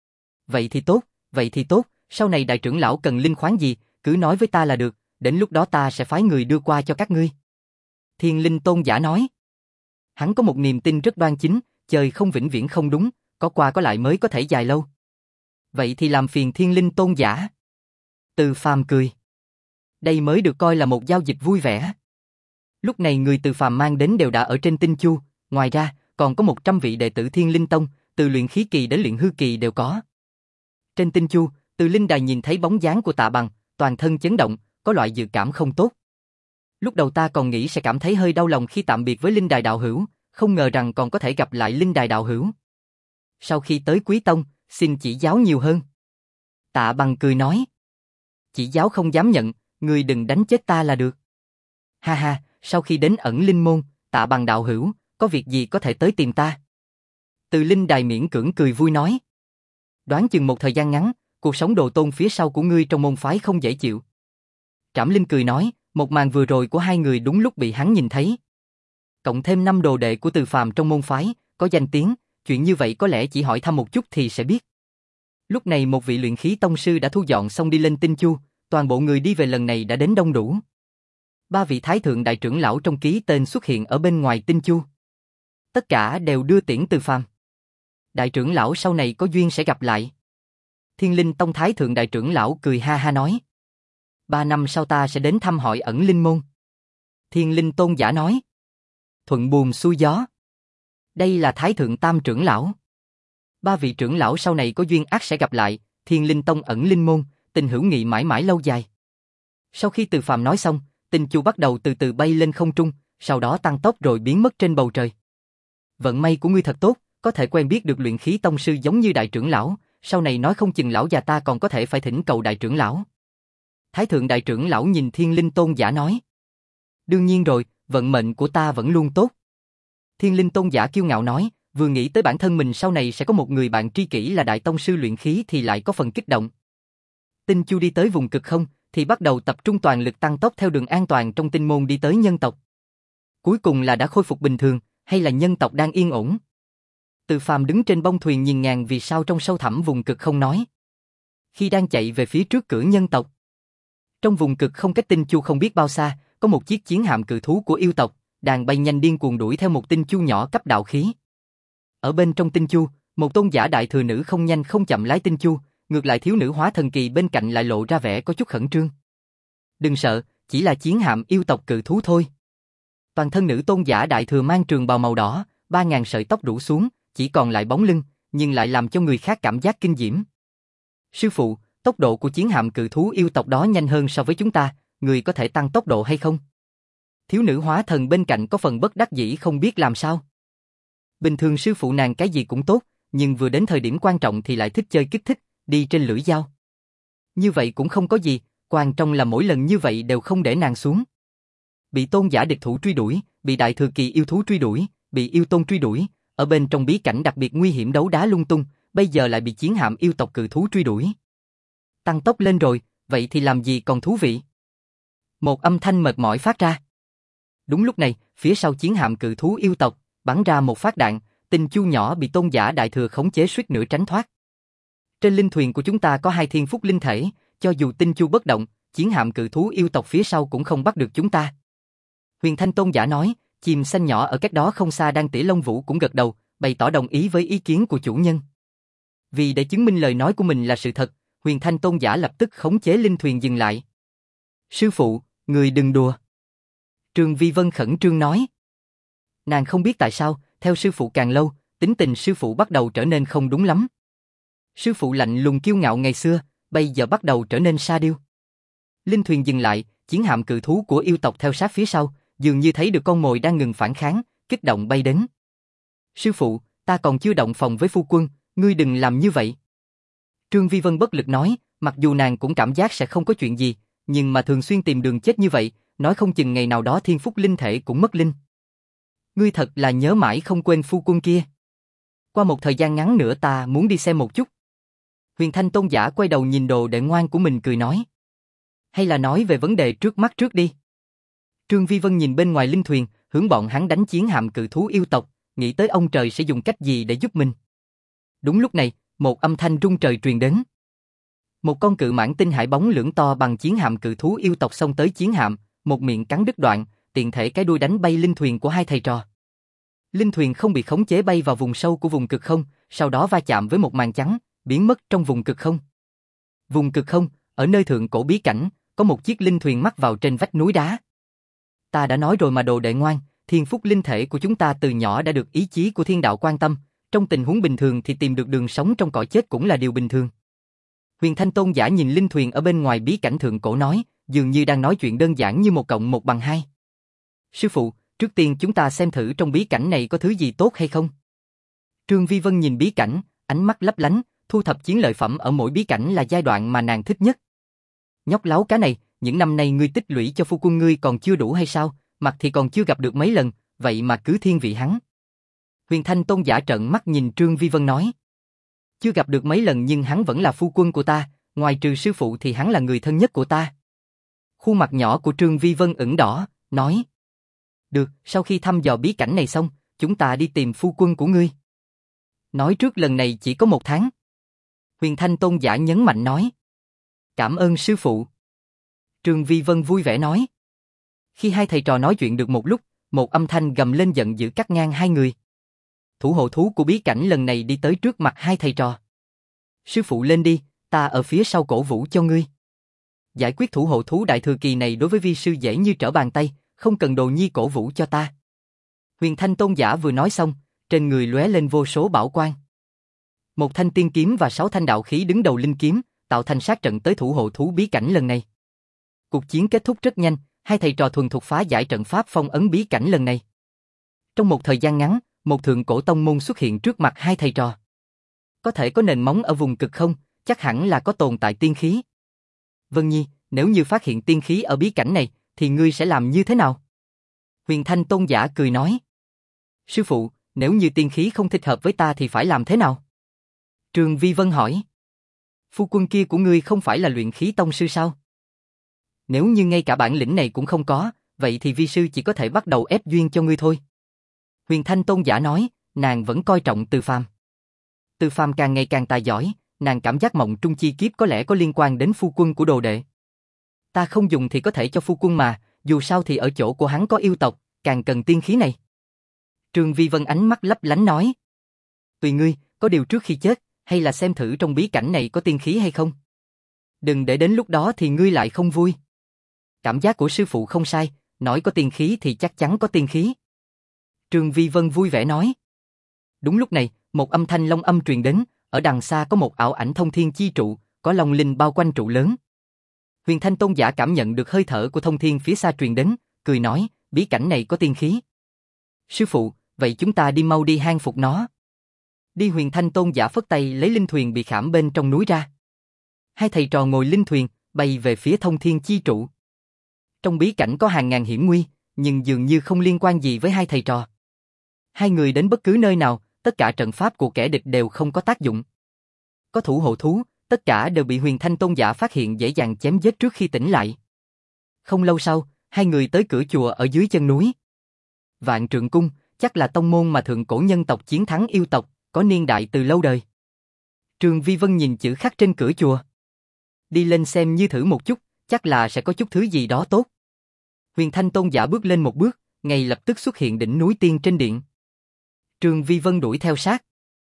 Vậy thì tốt, vậy thì tốt, sau này đại trưởng lão cần linh khoáng gì, cứ nói với ta là được, đến lúc đó ta sẽ phái người đưa qua cho các ngươi. Thiên Linh Tôn giả nói. Hắn có một niềm tin rất đoan chính, trời không vĩnh viễn không đúng, có qua có lại mới có thể dài lâu. Vậy thì làm phiền Thiên Linh Tôn giả. Từ Phàm cười. Đây mới được coi là một giao dịch vui vẻ. Lúc này người Từ Phàm mang đến đều đã ở trên tinh chu, ngoài ra còn có một trăm vị đệ tử Thiên Linh Tông, từ luyện khí kỳ đến luyện hư kỳ đều có. Trên tinh chu, Từ Linh Đài nhìn thấy bóng dáng của Tạ Bằng, toàn thân chấn động, có loại dự cảm không tốt. Lúc đầu ta còn nghĩ sẽ cảm thấy hơi đau lòng khi tạm biệt với Linh Đài đạo hữu, không ngờ rằng còn có thể gặp lại Linh Đài đạo hữu. Sau khi tới Quý Tông, xin chỉ giáo nhiều hơn. Tạ Bằng cười nói. Chỉ giáo không dám nhận, ngươi đừng đánh chết ta là được. Ha ha, sau khi đến ẩn linh môn, Tạ Bằng đạo hữu, có việc gì có thể tới tìm ta. Từ Linh Đài miễn cưỡng cười vui nói. Đoán chừng một thời gian ngắn, cuộc sống đồ tôn phía sau của ngươi trong môn phái không dễ chịu. Trảm Linh cười nói, một màn vừa rồi của hai người đúng lúc bị hắn nhìn thấy. Cộng thêm năm đồ đệ của Từ Phàm trong môn phái, có danh tiếng, chuyện như vậy có lẽ chỉ hỏi thăm một chút thì sẽ biết. Lúc này một vị luyện khí tông sư đã thu dọn xong đi lên tinh chu, toàn bộ người đi về lần này đã đến đông đủ. Ba vị thái thượng đại trưởng lão trong ký tên xuất hiện ở bên ngoài tinh chu. Tất cả đều đưa tiễn Từ Phàm. Đại trưởng lão sau này có duyên sẽ gặp lại. Thiên Linh Tông thái thượng đại trưởng lão cười ha ha nói. Ba năm sau ta sẽ đến thăm hỏi ẩn linh môn. Thiên Linh Tôn giả nói. Thuận buồm xuôi gió. Đây là thái thượng tam trưởng lão. Ba vị trưởng lão sau này có duyên ắt sẽ gặp lại, Thiên Linh Tông ẩn linh môn, tình hữu nghị mãi mãi lâu dài. Sau khi Từ Phàm nói xong, tinh chu bắt đầu từ từ bay lên không trung, sau đó tăng tốc rồi biến mất trên bầu trời. Vận may của ngươi thật tốt, có thể quen biết được luyện khí tông sư giống như đại trưởng lão, sau này nói không chừng lão già ta còn có thể phải thỉnh cầu đại trưởng lão. Thái thượng đại trưởng lão nhìn Thiên Linh Tôn giả nói. Đương nhiên rồi, vận mệnh của ta vẫn luôn tốt. Thiên Linh Tôn giả kiêu ngạo nói, vừa nghĩ tới bản thân mình sau này sẽ có một người bạn tri kỷ là đại tông sư luyện khí thì lại có phần kích động. Tinh chu đi tới vùng cực không, thì bắt đầu tập trung toàn lực tăng tốc theo đường an toàn trong tinh môn đi tới nhân tộc. Cuối cùng là đã khôi phục bình thường, hay là nhân tộc đang yên ổn? Từ Phàm đứng trên bông thuyền nhìn ngàn vì sao trong sâu thẳm vùng cực không nói. Khi đang chạy về phía trước cửa nhân tộc. Trong vùng cực không cách tinh chu không biết bao xa, có một chiếc chiến hạm cự thú của yêu tộc, đang bay nhanh điên cuồng đuổi theo một tinh chu nhỏ cấp đạo khí. Ở bên trong tinh chu, một tôn giả đại thừa nữ không nhanh không chậm lái tinh chu, ngược lại thiếu nữ hóa thần kỳ bên cạnh lại lộ ra vẻ có chút khẩn trương. Đừng sợ, chỉ là chiến hạm yêu tộc cự thú thôi. Toàn thân nữ tôn giả đại thừa mang trường bào màu đỏ, ba ngàn sợi tóc rủ xuống, chỉ còn lại bóng lưng, nhưng lại làm cho người khác cảm giác kinh diễm. Sư phụ, tốc độ của chiến hạm cự thú yêu tộc đó nhanh hơn so với chúng ta, người có thể tăng tốc độ hay không? Thiếu nữ hóa thần bên cạnh có phần bất đắc dĩ không biết làm sao. Bình thường sư phụ nàng cái gì cũng tốt, nhưng vừa đến thời điểm quan trọng thì lại thích chơi kích thích, đi trên lưỡi dao. Như vậy cũng không có gì, quan trọng là mỗi lần như vậy đều không để nàng xuống. Bị tôn giả địch thủ truy đuổi, bị đại thừa kỳ yêu thú truy đuổi, bị yêu tôn truy đuổi, ở bên trong bí cảnh đặc biệt nguy hiểm đấu đá lung tung, bây giờ lại bị chiến hạm yêu tộc cự thú truy đuổi. Tăng tốc lên rồi, vậy thì làm gì còn thú vị? Một âm thanh mệt mỏi phát ra. Đúng lúc này, phía sau chiến hạm cự thú yêu tộc, bắn ra một phát đạn, tinh chu nhỏ bị tôn giả đại thừa khống chế suýt nữa tránh thoát. Trên linh thuyền của chúng ta có hai thiên phúc linh thể, cho dù tinh chu bất động, chiến hạm cự thú yêu tộc phía sau cũng không bắt được chúng ta. Huyền Thanh tôn giả nói, chim xanh nhỏ ở cách đó không xa đang tỉ lông vũ cũng gật đầu, bày tỏ đồng ý với ý kiến của chủ nhân. Vì để chứng minh lời nói của mình là sự thật, Huyền Thanh tôn giả lập tức khống chế linh thuyền dừng lại. Sư phụ, người đừng đùa. Trương Vi Vân khẩn trương nói. Nàng không biết tại sao, theo sư phụ càng lâu, tính tình sư phụ bắt đầu trở nên không đúng lắm. Sư phụ lạnh lùng kiêu ngạo ngày xưa, bây giờ bắt đầu trở nên sa điêu. Linh thuyền dừng lại, chiến hạm cự thú của yêu tộc theo sát phía sau, dường như thấy được con mồi đang ngừng phản kháng, kích động bay đến. Sư phụ, ta còn chưa động phòng với phu quân, ngươi đừng làm như vậy. Trương Vi Vân bất lực nói, mặc dù nàng cũng cảm giác sẽ không có chuyện gì, nhưng mà thường xuyên tìm đường chết như vậy, nói không chừng ngày nào đó thiên phúc linh thể cũng mất linh. Ngươi thật là nhớ mãi không quên phu quân kia. Qua một thời gian ngắn nữa ta muốn đi xem một chút. Huyền Thanh tôn giả quay đầu nhìn đồ đệ ngoan của mình cười nói. Hay là nói về vấn đề trước mắt trước đi. Trương Vi Vân nhìn bên ngoài linh thuyền, hướng bọn hắn đánh chiến hạm cự thú yêu tộc, nghĩ tới ông trời sẽ dùng cách gì để giúp mình. Đúng lúc này, một âm thanh rung trời truyền đến. Một con cự mãng tinh hải bóng lưỡng to bằng chiến hạm cự thú yêu tộc xông tới chiến hạm, một miệng cắn đứt đoạn, tiện thể cái đuôi đánh bay linh thuyền của hai thầy trò. Linh thuyền không bị khống chế bay vào vùng sâu của vùng cực không, sau đó va chạm với một màn trắng, biến mất trong vùng cực không. Vùng cực không, ở nơi thượng cổ bí cảnh, có một chiếc linh thuyền mắc vào trên vách núi đá. Ta đã nói rồi mà đồ đệ ngoan, thiên phúc linh thể của chúng ta từ nhỏ đã được ý chí của thiên đạo quan tâm, trong tình huống bình thường thì tìm được đường sống trong cõi chết cũng là điều bình thường. Huyền Thanh tôn giả nhìn linh thuyền ở bên ngoài bí cảnh thượng cổ nói, dường như đang nói chuyện đơn giản như một cộng một bằng hai. Sư phụ, trước tiên chúng ta xem thử trong bí cảnh này có thứ gì tốt hay không. Trương Vi Vân nhìn bí cảnh, ánh mắt lấp lánh, thu thập chiến lợi phẩm ở mỗi bí cảnh là giai đoạn mà nàng thích nhất. Nhóc láo cá này, những năm nay ngươi tích lũy cho phu quân ngươi còn chưa đủ hay sao, mặt thì còn chưa gặp được mấy lần, vậy mà cứ thiên vị hắn. Huyền Thanh tôn giả trợn mắt nhìn Trương Vi Vân nói. Chưa gặp được mấy lần nhưng hắn vẫn là phu quân của ta, ngoài trừ sư phụ thì hắn là người thân nhất của ta. Khuôn mặt nhỏ của Trương Vi Vân ửng đỏ, nói. Được, sau khi thăm dò bí cảnh này xong, chúng ta đi tìm phu quân của ngươi. Nói trước lần này chỉ có một tháng. Huyền Thanh tôn giả nhấn mạnh nói. Cảm ơn sư phụ. Trương Vi Vân vui vẻ nói. Khi hai thầy trò nói chuyện được một lúc, một âm thanh gầm lên giận dữ cắt ngang hai người. Thủ hộ thú của bí cảnh lần này đi tới trước mặt hai thầy trò. Sư phụ lên đi, ta ở phía sau cổ vũ cho ngươi. Giải quyết thủ hộ thú đại thừa kỳ này đối với vi sư dễ như trở bàn tay, không cần đồ nhi cổ vũ cho ta. Huyền Thanh tôn giả vừa nói xong, trên người lóe lên vô số bảo quang. Một thanh tiên kiếm và sáu thanh đạo khí đứng đầu linh kiếm, tạo thành sát trận tới thủ hộ thú bí cảnh lần này. Cuộc chiến kết thúc rất nhanh, hai thầy trò thuần thục phá giải trận pháp phong ấn bí cảnh lần này. Trong một thời gian ngắn, một thượng cổ tông môn xuất hiện trước mặt hai thầy trò. Có thể có nền móng ở vùng cực không, chắc hẳn là có tồn tại tiên khí. Vân Nhi, nếu như phát hiện tiên khí ở bí cảnh này, thì ngươi sẽ làm như thế nào? Huyền Thanh Tôn giả cười nói. Sư phụ, nếu như tiên khí không thích hợp với ta thì phải làm thế nào? Trường Vi Vân hỏi. Phu quân kia của ngươi không phải là luyện khí tông sư sao? Nếu như ngay cả bản lĩnh này cũng không có, vậy thì vi sư chỉ có thể bắt đầu ép duyên cho ngươi thôi. Huyền Thanh Tôn giả nói, nàng vẫn coi trọng Từ Phàm. Từ Phàm càng ngày càng tài giỏi, nàng cảm giác mộng trung chi kiếp có lẽ có liên quan đến phu quân của đồ đệ. Ta không dùng thì có thể cho phu quân mà, dù sao thì ở chỗ của hắn có yêu tộc, càng cần tiên khí này. Trường Vi Vân ánh mắt lấp lánh nói. Tùy ngươi, có điều trước khi chết, hay là xem thử trong bí cảnh này có tiên khí hay không. Đừng để đến lúc đó thì ngươi lại không vui. Cảm giác của sư phụ không sai, nói có tiên khí thì chắc chắn có tiên khí. Trường Vi Vân vui vẻ nói. Đúng lúc này, một âm thanh long âm truyền đến, ở đằng xa có một ảo ảnh thông thiên chi trụ, có long linh bao quanh trụ lớn. Huyền Thanh Tôn giả cảm nhận được hơi thở của thông thiên phía xa truyền đến, cười nói, bí cảnh này có tiên khí. Sư phụ, vậy chúng ta đi mau đi hang phục nó. Đi. Huyền Thanh Tôn giả phất tay lấy linh thuyền bị khảm bên trong núi ra. Hai thầy trò ngồi linh thuyền, bay về phía thông thiên chi trụ. Trong bí cảnh có hàng ngàn hiểm nguy, nhưng dường như không liên quan gì với hai thầy trò. Hai người đến bất cứ nơi nào, tất cả trận pháp của kẻ địch đều không có tác dụng. Có thủ hộ thú, tất cả đều bị Huyền Thanh Tôn giả phát hiện dễ dàng chém giết trước khi tỉnh lại. Không lâu sau, hai người tới cửa chùa ở dưới chân núi. Vạn Trượng Cung, chắc là tông môn mà thượng cổ nhân tộc chiến thắng yêu tộc, có niên đại từ lâu đời. Trường Vi Vân nhìn chữ khắc trên cửa chùa. Đi lên xem như thử một chút, chắc là sẽ có chút thứ gì đó tốt. Huyền Thanh Tôn giả bước lên một bước, ngay lập tức xuất hiện đỉnh núi tiên trên điện. Trường Vi Vân đuổi theo sát.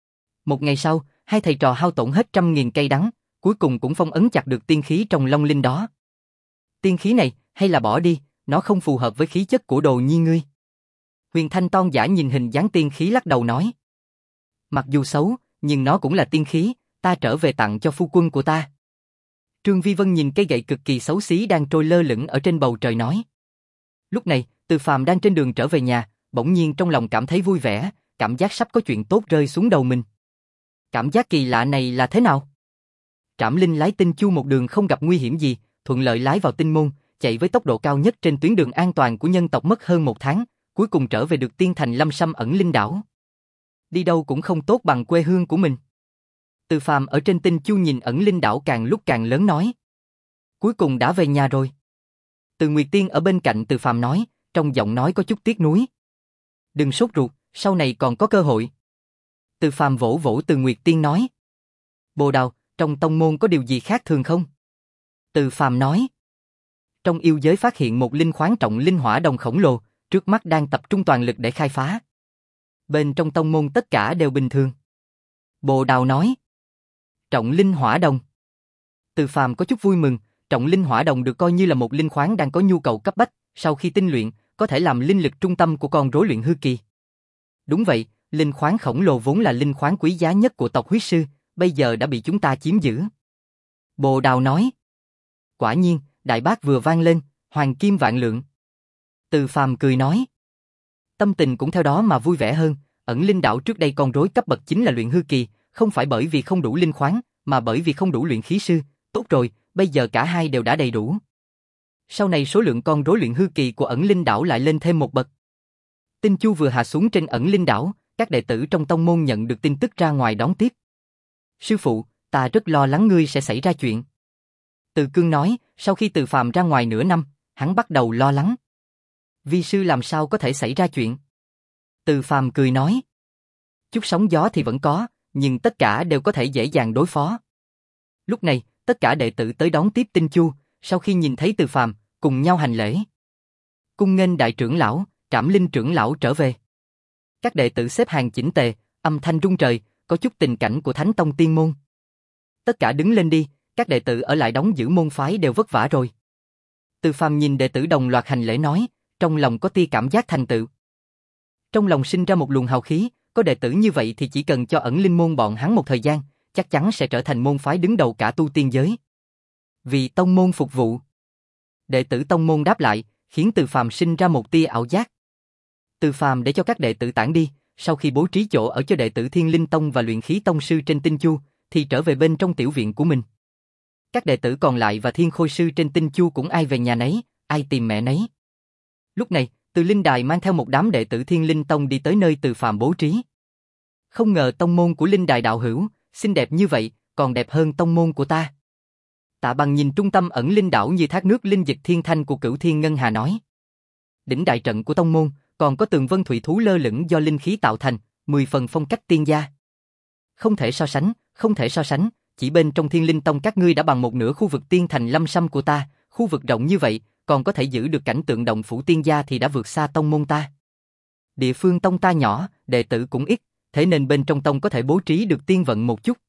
Một ngày sau, hai thầy trò hao tổn hết trăm nghìn cây đắng, cuối cùng cũng phong ấn chặt được tiên khí trong long linh đó. Tiên khí này, hay là bỏ đi, nó không phù hợp với khí chất của Đồ Nhi ngươi. Huyền Thanh Tôn giả nhìn hình dáng tiên khí lắc đầu nói. Mặc dù xấu, nhưng nó cũng là tiên khí, ta trở về tặng cho phu quân của ta. Trương Vi Vân nhìn cây gậy cực kỳ xấu xí đang trôi lơ lửng ở trên bầu trời nói. Lúc này, Từ Phàm đang trên đường trở về nhà, bỗng nhiên trong lòng cảm thấy vui vẻ, cảm giác sắp có chuyện tốt rơi xuống đầu mình. Cảm giác kỳ lạ này là thế nào? Trảm Linh lái tinh chu một đường không gặp nguy hiểm gì, thuận lợi lái vào tinh môn, chạy với tốc độ cao nhất trên tuyến đường an toàn của nhân tộc mất hơn một tháng, cuối cùng trở về được tiên thành Lâm Sâm ẩn linh đảo. Đi đâu cũng không tốt bằng quê hương của mình. Từ Phàm ở trên tinh chu nhìn ẩn linh đảo càng lúc càng lớn nói. Cuối cùng đã về nhà rồi. Từ Nguyệt Tiên ở bên cạnh Từ Phàm nói, trong giọng nói có chút tiếc nuối. Đừng sốt ruột, sau này còn có cơ hội. Từ Phàm vỗ vỗ Từ Nguyệt Tiên nói. Bồ Đào, trong tông môn có điều gì khác thường không? Từ Phàm nói. Trong yêu giới phát hiện một linh khoáng trọng linh hỏa đồng khổng lồ, trước mắt đang tập trung toàn lực để khai phá. Bên trong tông môn tất cả đều bình thường. Bồ Đào nói. Trọng linh hỏa đồng. Từ Phàm có chút vui mừng, trọng linh hỏa đồng được coi như là một linh khoáng đang có nhu cầu cấp bách, sau khi tinh luyện, có thể làm linh lực trung tâm của con rối luyện hư kỳ. Đúng vậy, linh khoáng khổng lồ vốn là linh khoáng quý giá nhất của tộc huyết sư, bây giờ đã bị chúng ta chiếm giữ. Bồ Đào nói. Quả nhiên, đại bác vừa vang lên, hoàng kim vạn lượng. Từ Phàm cười nói. Tâm tình cũng theo đó mà vui vẻ hơn, ẩn linh đảo trước đây con rối cấp bậc chính là luyện hư kỳ, không phải bởi vì không đủ linh khoáng, mà bởi vì không đủ luyện khí sư, tốt rồi, bây giờ cả hai đều đã đầy đủ. Sau này số lượng con rối luyện hư kỳ của ẩn linh đảo lại lên thêm một bậc. Tinh chu vừa hạ xuống trên ẩn linh đảo, các đệ tử trong tông môn nhận được tin tức ra ngoài đón tiếp. Sư phụ, ta rất lo lắng ngươi sẽ xảy ra chuyện. Từ Cương nói, sau khi Từ Phàm ra ngoài nửa năm, hắn bắt đầu lo lắng. Vi sư làm sao có thể xảy ra chuyện? Từ Phàm cười nói. Chút sóng gió thì vẫn có, nhưng tất cả đều có thể dễ dàng đối phó. Lúc này, tất cả đệ tử tới đón tiếp Tinh Chu, sau khi nhìn thấy Từ Phàm, cùng nhau hành lễ. Cung nghênh đại trưởng lão, Trảm Linh trưởng lão trở về. Các đệ tử xếp hàng chỉnh tề, âm thanh rung trời, có chút tình cảnh của Thánh Tông Tiên môn. Tất cả đứng lên đi, các đệ tử ở lại đóng giữ môn phái đều vất vả rồi. Từ Phàm nhìn đệ tử đồng loạt hành lễ nói, trong lòng có tia cảm giác thành tựu. Trong lòng sinh ra một luồng hào khí, có đệ tử như vậy thì chỉ cần cho ẩn linh môn bọn hắn một thời gian, chắc chắn sẽ trở thành môn phái đứng đầu cả tu tiên giới. Vì tông môn phục vụ. Đệ tử tông môn đáp lại, khiến Từ Phàm sinh ra một tia ảo giác. Từ Phàm để cho các đệ tử tản đi, sau khi bố trí chỗ ở cho đệ tử Thiên Linh Tông và Luyện Khí Tông sư trên Tinh Chu, thì trở về bên trong tiểu viện của mình. Các đệ tử còn lại và Thiên Khôi sư trên Tinh Chu cũng ai về nhà nấy, ai tìm mẹ nấy. Lúc này, Từ Linh Đài mang theo một đám đệ tử Thiên Linh Tông đi tới nơi Từ Phàm bố trí. Không ngờ tông môn của Linh Đài đạo hữu, xinh đẹp như vậy, còn đẹp hơn tông môn của ta. Tạ Bằng nhìn trung tâm ẩn linh đảo như thác nước linh dịch thiên thanh của Cửu Thiên Ngân Hà nói. Đỉnh đại trận của tông môn, còn có tường vân thủy thú lơ lửng do linh khí tạo thành, mười phần phong cách tiên gia. Không thể so sánh, không thể so sánh, chỉ bên trong Thiên Linh Tông các ngươi đã bằng một nửa khu vực tiên thành lâm sâm của ta, khu vực rộng như vậy, còn có thể giữ được cảnh tượng động phủ tiên gia thì đã vượt xa tông môn ta. Địa phương tông ta nhỏ, đệ tử cũng ít, thế nên bên trong tông có thể bố trí được tiên vận một chút.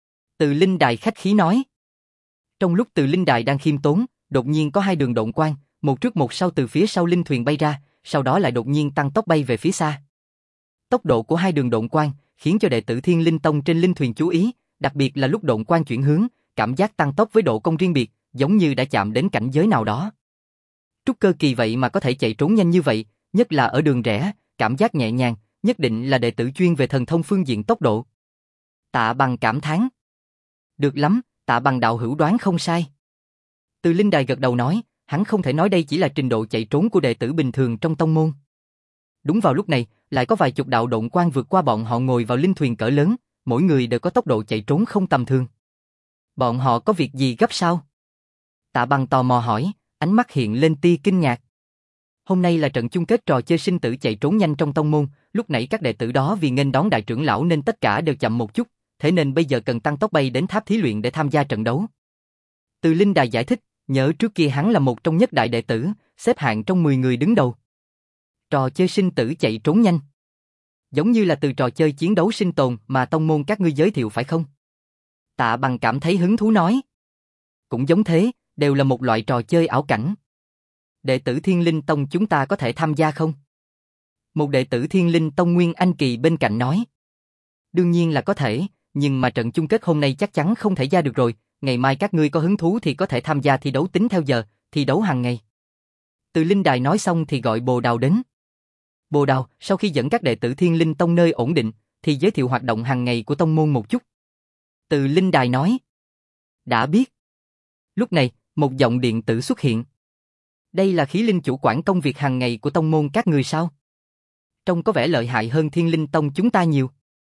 Từ Linh Đài khách khí nói. Trong lúc Từ Linh Đài đang khiêm tốn, đột nhiên có hai đường độn quang, một trước một sau từ phía sau linh thuyền bay ra, sau đó lại đột nhiên tăng tốc bay về phía xa. Tốc độ của hai đường độn quang khiến cho đệ tử Thiên Linh Tông trên linh thuyền chú ý, đặc biệt là lúc độn quang chuyển hướng, cảm giác tăng tốc với độ công riêng biệt, giống như đã chạm đến cảnh giới nào đó. Trúc cơ kỳ vậy mà có thể chạy trốn nhanh như vậy, nhất là ở đường rẽ, cảm giác nhẹ nhàng, nhất định là đệ tử chuyên về thần thông phương diện tốc độ. Tạ Bằng cảm thán. Được lắm, Tạ Bằng đạo hữu đoán không sai. Từ Linh Đài gật đầu nói, hắn không thể nói đây chỉ là trình độ chạy trốn của đệ tử bình thường trong tông môn. Đúng vào lúc này, lại có vài chục đạo độn quang vượt qua bọn họ ngồi vào linh thuyền cỡ lớn, mỗi người đều có tốc độ chạy trốn không tầm thường. Bọn họ có việc gì gấp sao? Tạ Bằng tò mò hỏi, ánh mắt hiện lên tia kinh ngạc. Hôm nay là trận chung kết trò chơi sinh tử chạy trốn nhanh trong tông môn, lúc nãy các đệ tử đó vì nghênh đón đại trưởng lão nên tất cả đều chậm một chút, thế nên bây giờ cần tăng tốc bay đến tháp thí luyện để tham gia trận đấu. Từ Linh Đài giải thích, nhớ trước kia hắn là một trong nhất đại đệ tử, xếp hạng trong mười người đứng đầu. Trò chơi sinh tử chạy trốn nhanh. Giống như là từ trò chơi chiến đấu sinh tồn mà tông môn các ngươi giới thiệu phải không? Tạ Bằng cảm thấy hứng thú nói. Cũng giống thế, đều là một loại trò chơi ảo cảnh. Đệ tử Thiên Linh Tông chúng ta có thể tham gia không? Một đệ tử Thiên Linh Tông Nguyên Anh Kỳ bên cạnh nói. Đương nhiên là có thể, nhưng mà trận chung kết hôm nay chắc chắn không thể ra được rồi, ngày mai các ngươi có hứng thú thì có thể tham gia thi đấu tính theo giờ, thi đấu hàng ngày. Từ Linh Đài nói xong thì gọi Bồ Đào đến. Bồ Đào, sau khi dẫn các đệ tử Thiên Linh Tông nơi ổn định, thì giới thiệu hoạt động hàng ngày của tông môn một chút. Từ Linh Đài nói. Đã biết. Lúc này, một giọng điện tử xuất hiện. Đây là Khí Linh chủ quản công việc hàng ngày của tông môn các người sao? Trông có vẻ lợi hại hơn Thiên Linh Tông chúng ta nhiều.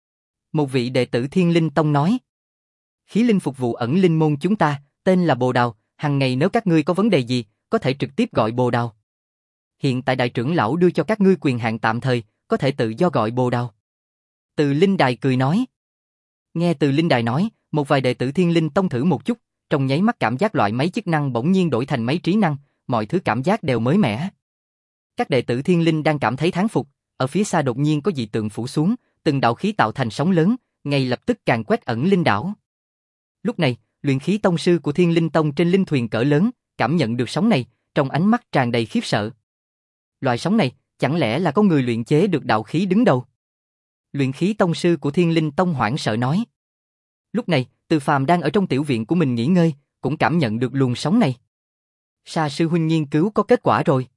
Một vị đệ tử Thiên Linh Tông nói. Khí Linh phục vụ ẩn linh môn chúng ta, tên là Bồ Đào, hàng ngày nếu các ngươi có vấn đề gì, có thể trực tiếp gọi Bồ Đào. Hiện tại đại trưởng lão đưa cho các ngươi quyền hạn tạm thời, có thể tự do gọi Bồ Đào. Từ Linh Đài cười nói. Nghe Từ Linh Đài nói, một vài đệ tử Thiên Linh Tông thử một chút, trong nháy mắt cảm giác loại máy chức năng bỗng nhiên đổi thành máy trí năng, mọi thứ cảm giác đều mới mẻ. Các đệ tử Thiên Linh đang cảm thấy thán phục, ở phía xa đột nhiên có dị tượng phủ xuống, từng đạo khí tạo thành sóng lớn, ngay lập tức càn quét ẩn linh đảo. Lúc này, luyện khí tông sư của Thiên Linh Tông trên linh thuyền cỡ lớn, cảm nhận được sóng này, trong ánh mắt tràn đầy khiếp sợ. Loại sóng này, chẳng lẽ là có người luyện chế được đạo khí đứng đầu? Luyện khí tông sư của Thiên Linh Tông hoảng sợ nói. Lúc này, Từ Phàm đang ở trong tiểu viện của mình nghỉ ngơi, cũng cảm nhận được luồng sóng này. Sa sư huynh nghiên cứu có kết quả rồi.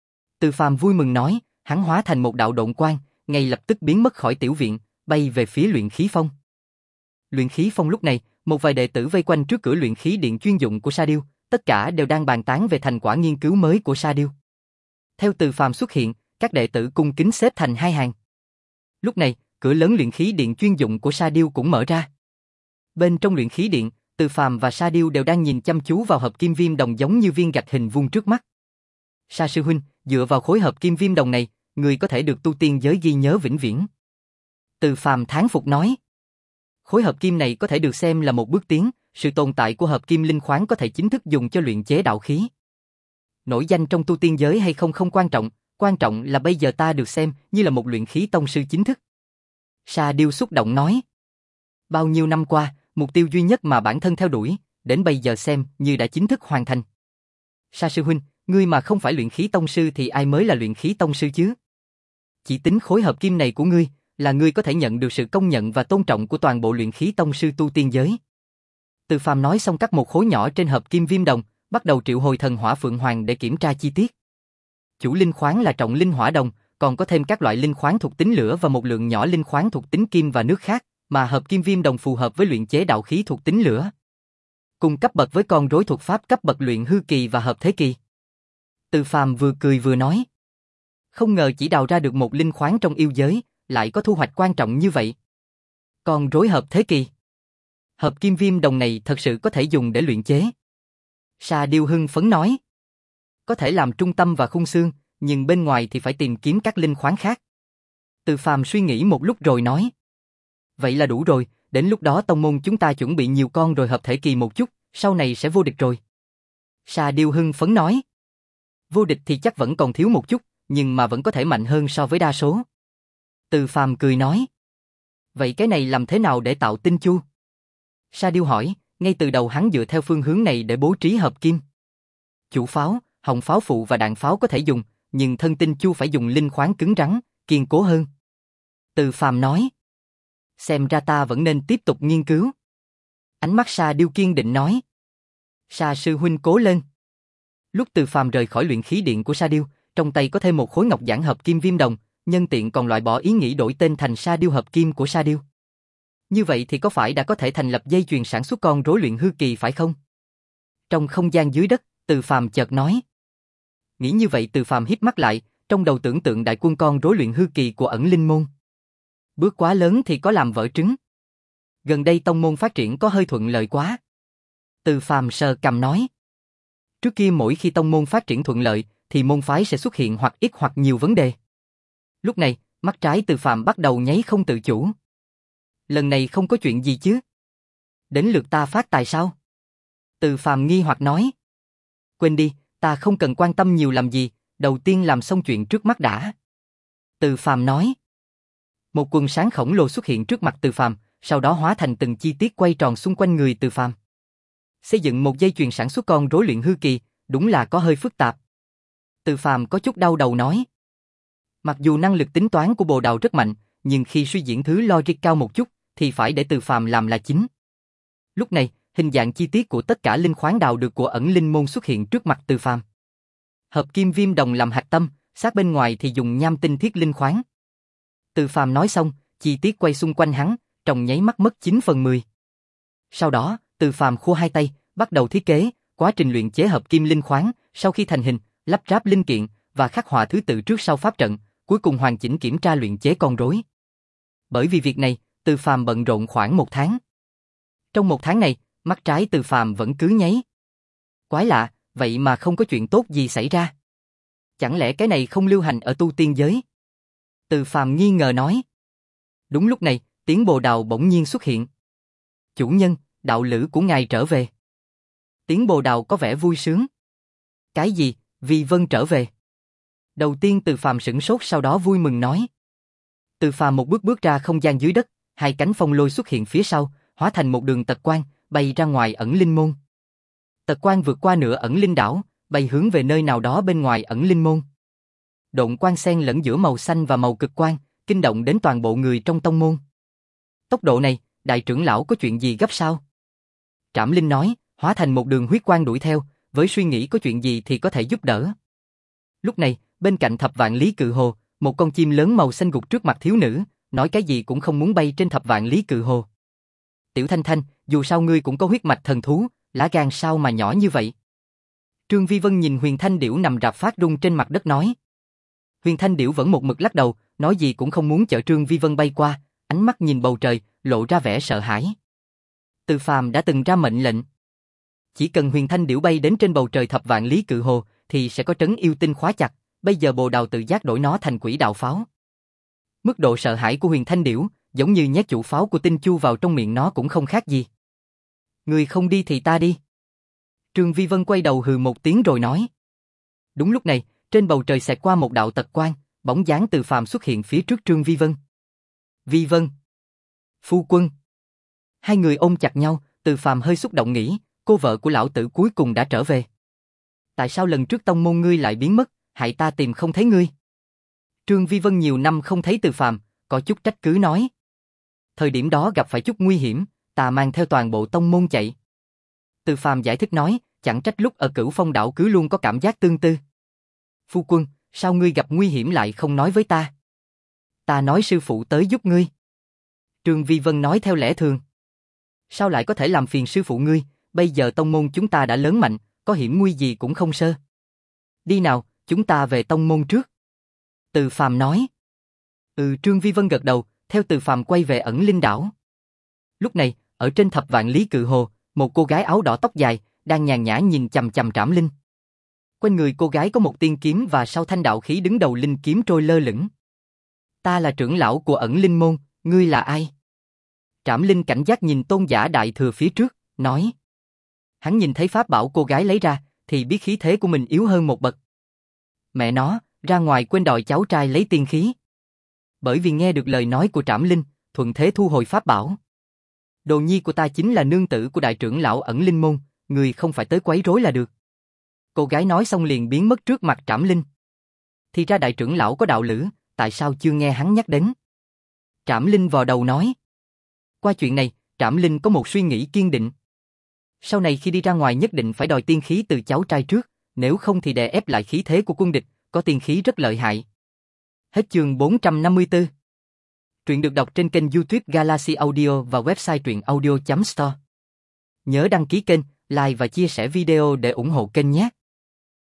Từ Phàm vui mừng nói, hắn hóa thành một đạo độn quang, ngay lập tức biến mất khỏi tiểu viện, bay về phía luyện khí phong. Luyện khí phong lúc này, một vài đệ tử vây quanh trước cửa luyện khí điện chuyên dụng của Sa Điêu, tất cả đều đang bàn tán về thành quả nghiên cứu mới của Sa Điêu. Theo Từ Phàm xuất hiện, các đệ tử cung kính xếp thành hai hàng. Lúc này, cửa lớn luyện khí điện chuyên dụng của Sa Điêu cũng mở ra. Bên trong luyện khí điện, Từ Phàm và Sa Điêu đều đang nhìn chăm chú vào hợp kim viêm đồng giống như viên gạch hình vuông trước mắt. Sa sư huynh, dựa vào khối hợp kim viêm đồng này, người có thể được tu tiên giới ghi nhớ vĩnh viễn. Từ Phàm thán phục nói. Khối hợp kim này có thể được xem là một bước tiến, sự tồn tại của hợp kim linh khoáng có thể chính thức dùng cho luyện chế đạo khí. Nổi danh trong tu tiên giới hay không không quan trọng, quan trọng là bây giờ ta được xem như là một luyện khí tông sư chính thức. Sa Điêu xúc động nói. Bao nhiêu năm qua, mục tiêu duy nhất mà bản thân theo đuổi, đến bây giờ xem như đã chính thức hoàn thành. Sa sư huynh, ngươi mà không phải luyện khí tông sư thì ai mới là luyện khí tông sư chứ? Chỉ tính khối hợp kim này của ngươi, là ngươi có thể nhận được sự công nhận và tôn trọng của toàn bộ luyện khí tông sư tu tiên giới. Từ Phàm nói xong cắt một khối nhỏ trên hợp kim viêm đồng, bắt đầu triệu hồi thần hỏa phượng hoàng để kiểm tra chi tiết. Chủ linh khoáng là trọng linh hỏa đồng, còn có thêm các loại linh khoáng thuộc tính lửa và một lượng nhỏ linh khoáng thuộc tính kim và nước khác, mà hợp kim viêm đồng phù hợp với luyện chế đạo khí thuộc tính lửa. Cùng cấp bậc với con rối thuật pháp cấp bậc luyện hư kỳ và hợp thế kỳ. Từ Phàm vừa cười vừa nói. Không ngờ chỉ đào ra được một linh khoáng trong yêu giới, lại có thu hoạch quan trọng như vậy. Con rối hợp thế kỳ. Hợp kim viêm đồng này thật sự có thể dùng để luyện chế. Sa Điêu hưng phấn nói. Có thể làm trung tâm và khung xương, nhưng bên ngoài thì phải tìm kiếm các linh khoáng khác. Từ Phàm suy nghĩ một lúc rồi nói. Vậy là đủ rồi, đến lúc đó tông môn chúng ta chuẩn bị nhiều con rồi hợp thể kỳ một chút, sau này sẽ vô địch rồi. Sa Điêu hưng phấn nói. Vô địch thì chắc vẫn còn thiếu một chút, nhưng mà vẫn có thể mạnh hơn so với đa số. Từ Phàm cười nói. Vậy cái này làm thế nào để tạo tinh chu? Sa Điêu hỏi, ngay từ đầu hắn dựa theo phương hướng này để bố trí hợp kim. Chủ pháo, hồng pháo phụ và đạn pháo có thể dùng, nhưng thân tinh chu phải dùng linh khoáng cứng rắn, kiên cố hơn. Từ Phàm nói. Xem ra ta vẫn nên tiếp tục nghiên cứu. Ánh mắt Sa Điêu kiên định nói. Sa sư huynh cố lên. Lúc Từ Phàm rời khỏi luyện khí điện của Sa Điêu, trong tay có thêm một khối ngọc giản hợp kim viêm đồng, nhân tiện còn loại bỏ ý nghĩ đổi tên thành Sa Điêu hợp kim của Sa Điêu. Như vậy thì có phải đã có thể thành lập dây chuyền sản xuất con rối luyện hư kỳ phải không? Trong không gian dưới đất, Từ Phàm chợt nói. Nghĩ như vậy Từ Phàm híp mắt lại, trong đầu tưởng tượng đại quân con rối luyện hư kỳ của ẩn linh môn. Bước quá lớn thì có làm vỡ trứng. Gần đây tông môn phát triển có hơi thuận lợi quá. Từ Phàm sờ cằm nói. Trước kia mỗi khi tông môn phát triển thuận lợi, thì môn phái sẽ xuất hiện hoặc ít hoặc nhiều vấn đề. Lúc này, mắt trái Từ Phàm bắt đầu nháy không tự chủ. Lần này không có chuyện gì chứ? Đến lượt ta phát tài sao? Từ Phàm nghi hoặc nói. Quên đi, ta không cần quan tâm nhiều làm gì, đầu tiên làm xong chuyện trước mắt đã. Từ Phàm nói. Một quần sáng khổng lồ xuất hiện trước mặt Từ Phàm, sau đó hóa thành từng chi tiết quay tròn xung quanh người Từ Phàm. Xây dựng một dây chuyền sản xuất con rối luyện hư kỳ, đúng là có hơi phức tạp. Từ Phàm có chút đau đầu nói. Mặc dù năng lực tính toán của Bồ Đào rất mạnh, nhưng khi suy diễn thứ logic cao một chút, thì phải để Từ Phàm làm là chính. Lúc này, hình dạng chi tiết của tất cả linh khoáng đào được của ẩn linh môn xuất hiện trước mặt Từ Phàm. Hợp kim viêm đồng làm hạch tâm, sát bên ngoài thì dùng nham tinh thiết linh khoáng. Từ Phàm nói xong, chi tiết quay xung quanh hắn, trong nháy mắt mất chín phần mười. Sau đó, Từ Phàm khua hai tay, bắt đầu thiết kế, quá trình luyện chế hợp kim linh khoáng, sau khi thành hình, lắp ráp linh kiện và khắc họa thứ tự trước sau pháp trận, cuối cùng hoàn chỉnh kiểm tra luyện chế con rối. Bởi vì việc này, Từ Phàm bận rộn khoảng một tháng. Trong một tháng này, mắt trái Từ Phàm vẫn cứ nháy. Quái lạ, vậy mà không có chuyện tốt gì xảy ra. Chẳng lẽ cái này không lưu hành ở tu tiên giới? Từ Phàm nghi ngờ nói. Đúng lúc này, tiếng Bồ Đào bỗng nhiên xuất hiện. Chủ nhân, đạo lữ của ngài trở về. Tiếng Bồ Đào có vẻ vui sướng. Cái gì, Vi Vân trở về? Đầu tiên Từ Phàm sửng sốt, sau đó vui mừng nói. Từ Phàm một bước bước ra không gian dưới đất, hai cánh phong lôi xuất hiện phía sau, hóa thành một đường tật quang, bay ra ngoài ẩn linh môn. Tật quang vượt qua nửa ẩn linh đảo, bay hướng về nơi nào đó bên ngoài ẩn linh môn. Độn quang xen lẫn giữa màu xanh và màu cực quang, kinh động đến toàn bộ người trong tông môn. Tốc độ này, đại trưởng lão có chuyện gì gấp sao? Trảm Linh nói, hóa thành một đường huyết quang đuổi theo, với suy nghĩ có chuyện gì thì có thể giúp đỡ. Lúc này, bên cạnh thập vạn lý cự hồ, một con chim lớn màu xanh gục trước mặt thiếu nữ, nói cái gì cũng không muốn bay trên thập vạn lý cự hồ. Tiểu Thanh Thanh, dù sao ngươi cũng có huyết mạch thần thú, lá gan sao mà nhỏ như vậy? Trương Vi Vân nhìn Huyền Thanh Điểu nằm rạp phát run trên mặt đất nói. Huyền Thanh Điểu vẫn một mực lắc đầu, nói gì cũng không muốn chở Trương Vi Vân bay qua, ánh mắt nhìn bầu trời, lộ ra vẻ sợ hãi. Từ Phàm đã từng ra mệnh lệnh. Chỉ cần Huyền Thanh Điểu bay đến trên bầu trời thập vạn lý cự hồ, thì sẽ có trấn yêu tinh khóa chặt, bây giờ Bồ Đào tự giác đổi nó thành quỷ đạo pháo. Mức độ sợ hãi của Huyền Thanh Điểu, giống như nhét chủ pháo của tinh chu vào trong miệng nó cũng không khác gì. Người không đi thì ta đi. Trương Vi Vân quay đầu hừ một tiếng rồi nói. Đúng lúc này, trên bầu trời xẹt qua một đạo tật quang, bóng dáng Từ Phàm xuất hiện phía trước Trương Vi Vân. Vi Vân. Phu quân. Hai người ôm chặt nhau, Từ Phàm hơi xúc động nghĩ, cô vợ của lão tử cuối cùng đã trở về. Tại sao lần trước tông môn ngươi lại biến mất, hại ta tìm không thấy ngươi? Trương Vi Vân nhiều năm không thấy Từ Phàm, có chút trách cứ nói. Thời điểm đó gặp phải chút nguy hiểm, ta mang theo toàn bộ tông môn chạy. Từ Phàm giải thích nói, chẳng trách lúc ở Cửu Phong đảo cứ luôn có cảm giác tương tư. Phu quân, sao ngươi gặp nguy hiểm lại không nói với ta? Ta nói sư phụ tới giúp ngươi. Trương Vi Vân nói theo lẽ thường. Sao lại có thể làm phiền sư phụ ngươi, bây giờ tông môn chúng ta đã lớn mạnh, có hiểm nguy gì cũng không sơ. Đi nào, chúng ta về tông môn trước. Từ Phàm nói. Ừ, Trương Vi Vân gật đầu, theo Từ Phàm quay về ẩn linh đảo. Lúc này, ở trên thập vạn lý cự hồ, một cô gái áo đỏ tóc dài, đang nhàn nhã nhìn chằm chằm Trảm Linh. Quanh người cô gái có một tiên kiếm và sau thanh đạo khí đứng đầu linh kiếm trôi lơ lửng. Ta là trưởng lão của ẩn linh môn, ngươi là ai? Trảm Linh cảnh giác nhìn tôn giả đại thừa phía trước, nói. Hắn nhìn thấy pháp bảo cô gái lấy ra, thì biết khí thế của mình yếu hơn một bậc. Mẹ nó, ra ngoài quên đòi cháu trai lấy tiên khí. Bởi vì nghe được lời nói của Trảm Linh, thuận thế thu hồi pháp bảo. Đồ nhi của ta chính là nương tử của đại trưởng lão ẩn linh môn, người không phải tới quấy rối là được. Cô gái nói xong liền biến mất trước mặt Trảm Linh. Thì ra đại trưởng lão có đạo lữ, tại sao chưa nghe hắn nhắc đến? Trảm Linh vò đầu nói. Qua chuyện này, Trảm Linh có một suy nghĩ kiên định. Sau này khi đi ra ngoài nhất định phải đòi tiên khí từ cháu trai trước, nếu không thì đè ép lại khí thế của quân địch, có tiên khí rất lợi hại. Hết chương bốn trăm năm mươi tư. Truyện được đọc trên kênh YouTube Galaxy Audio và website truyện audio chấm store. Nhớ đăng ký kênh, like và chia sẻ video để ủng hộ kênh nhé.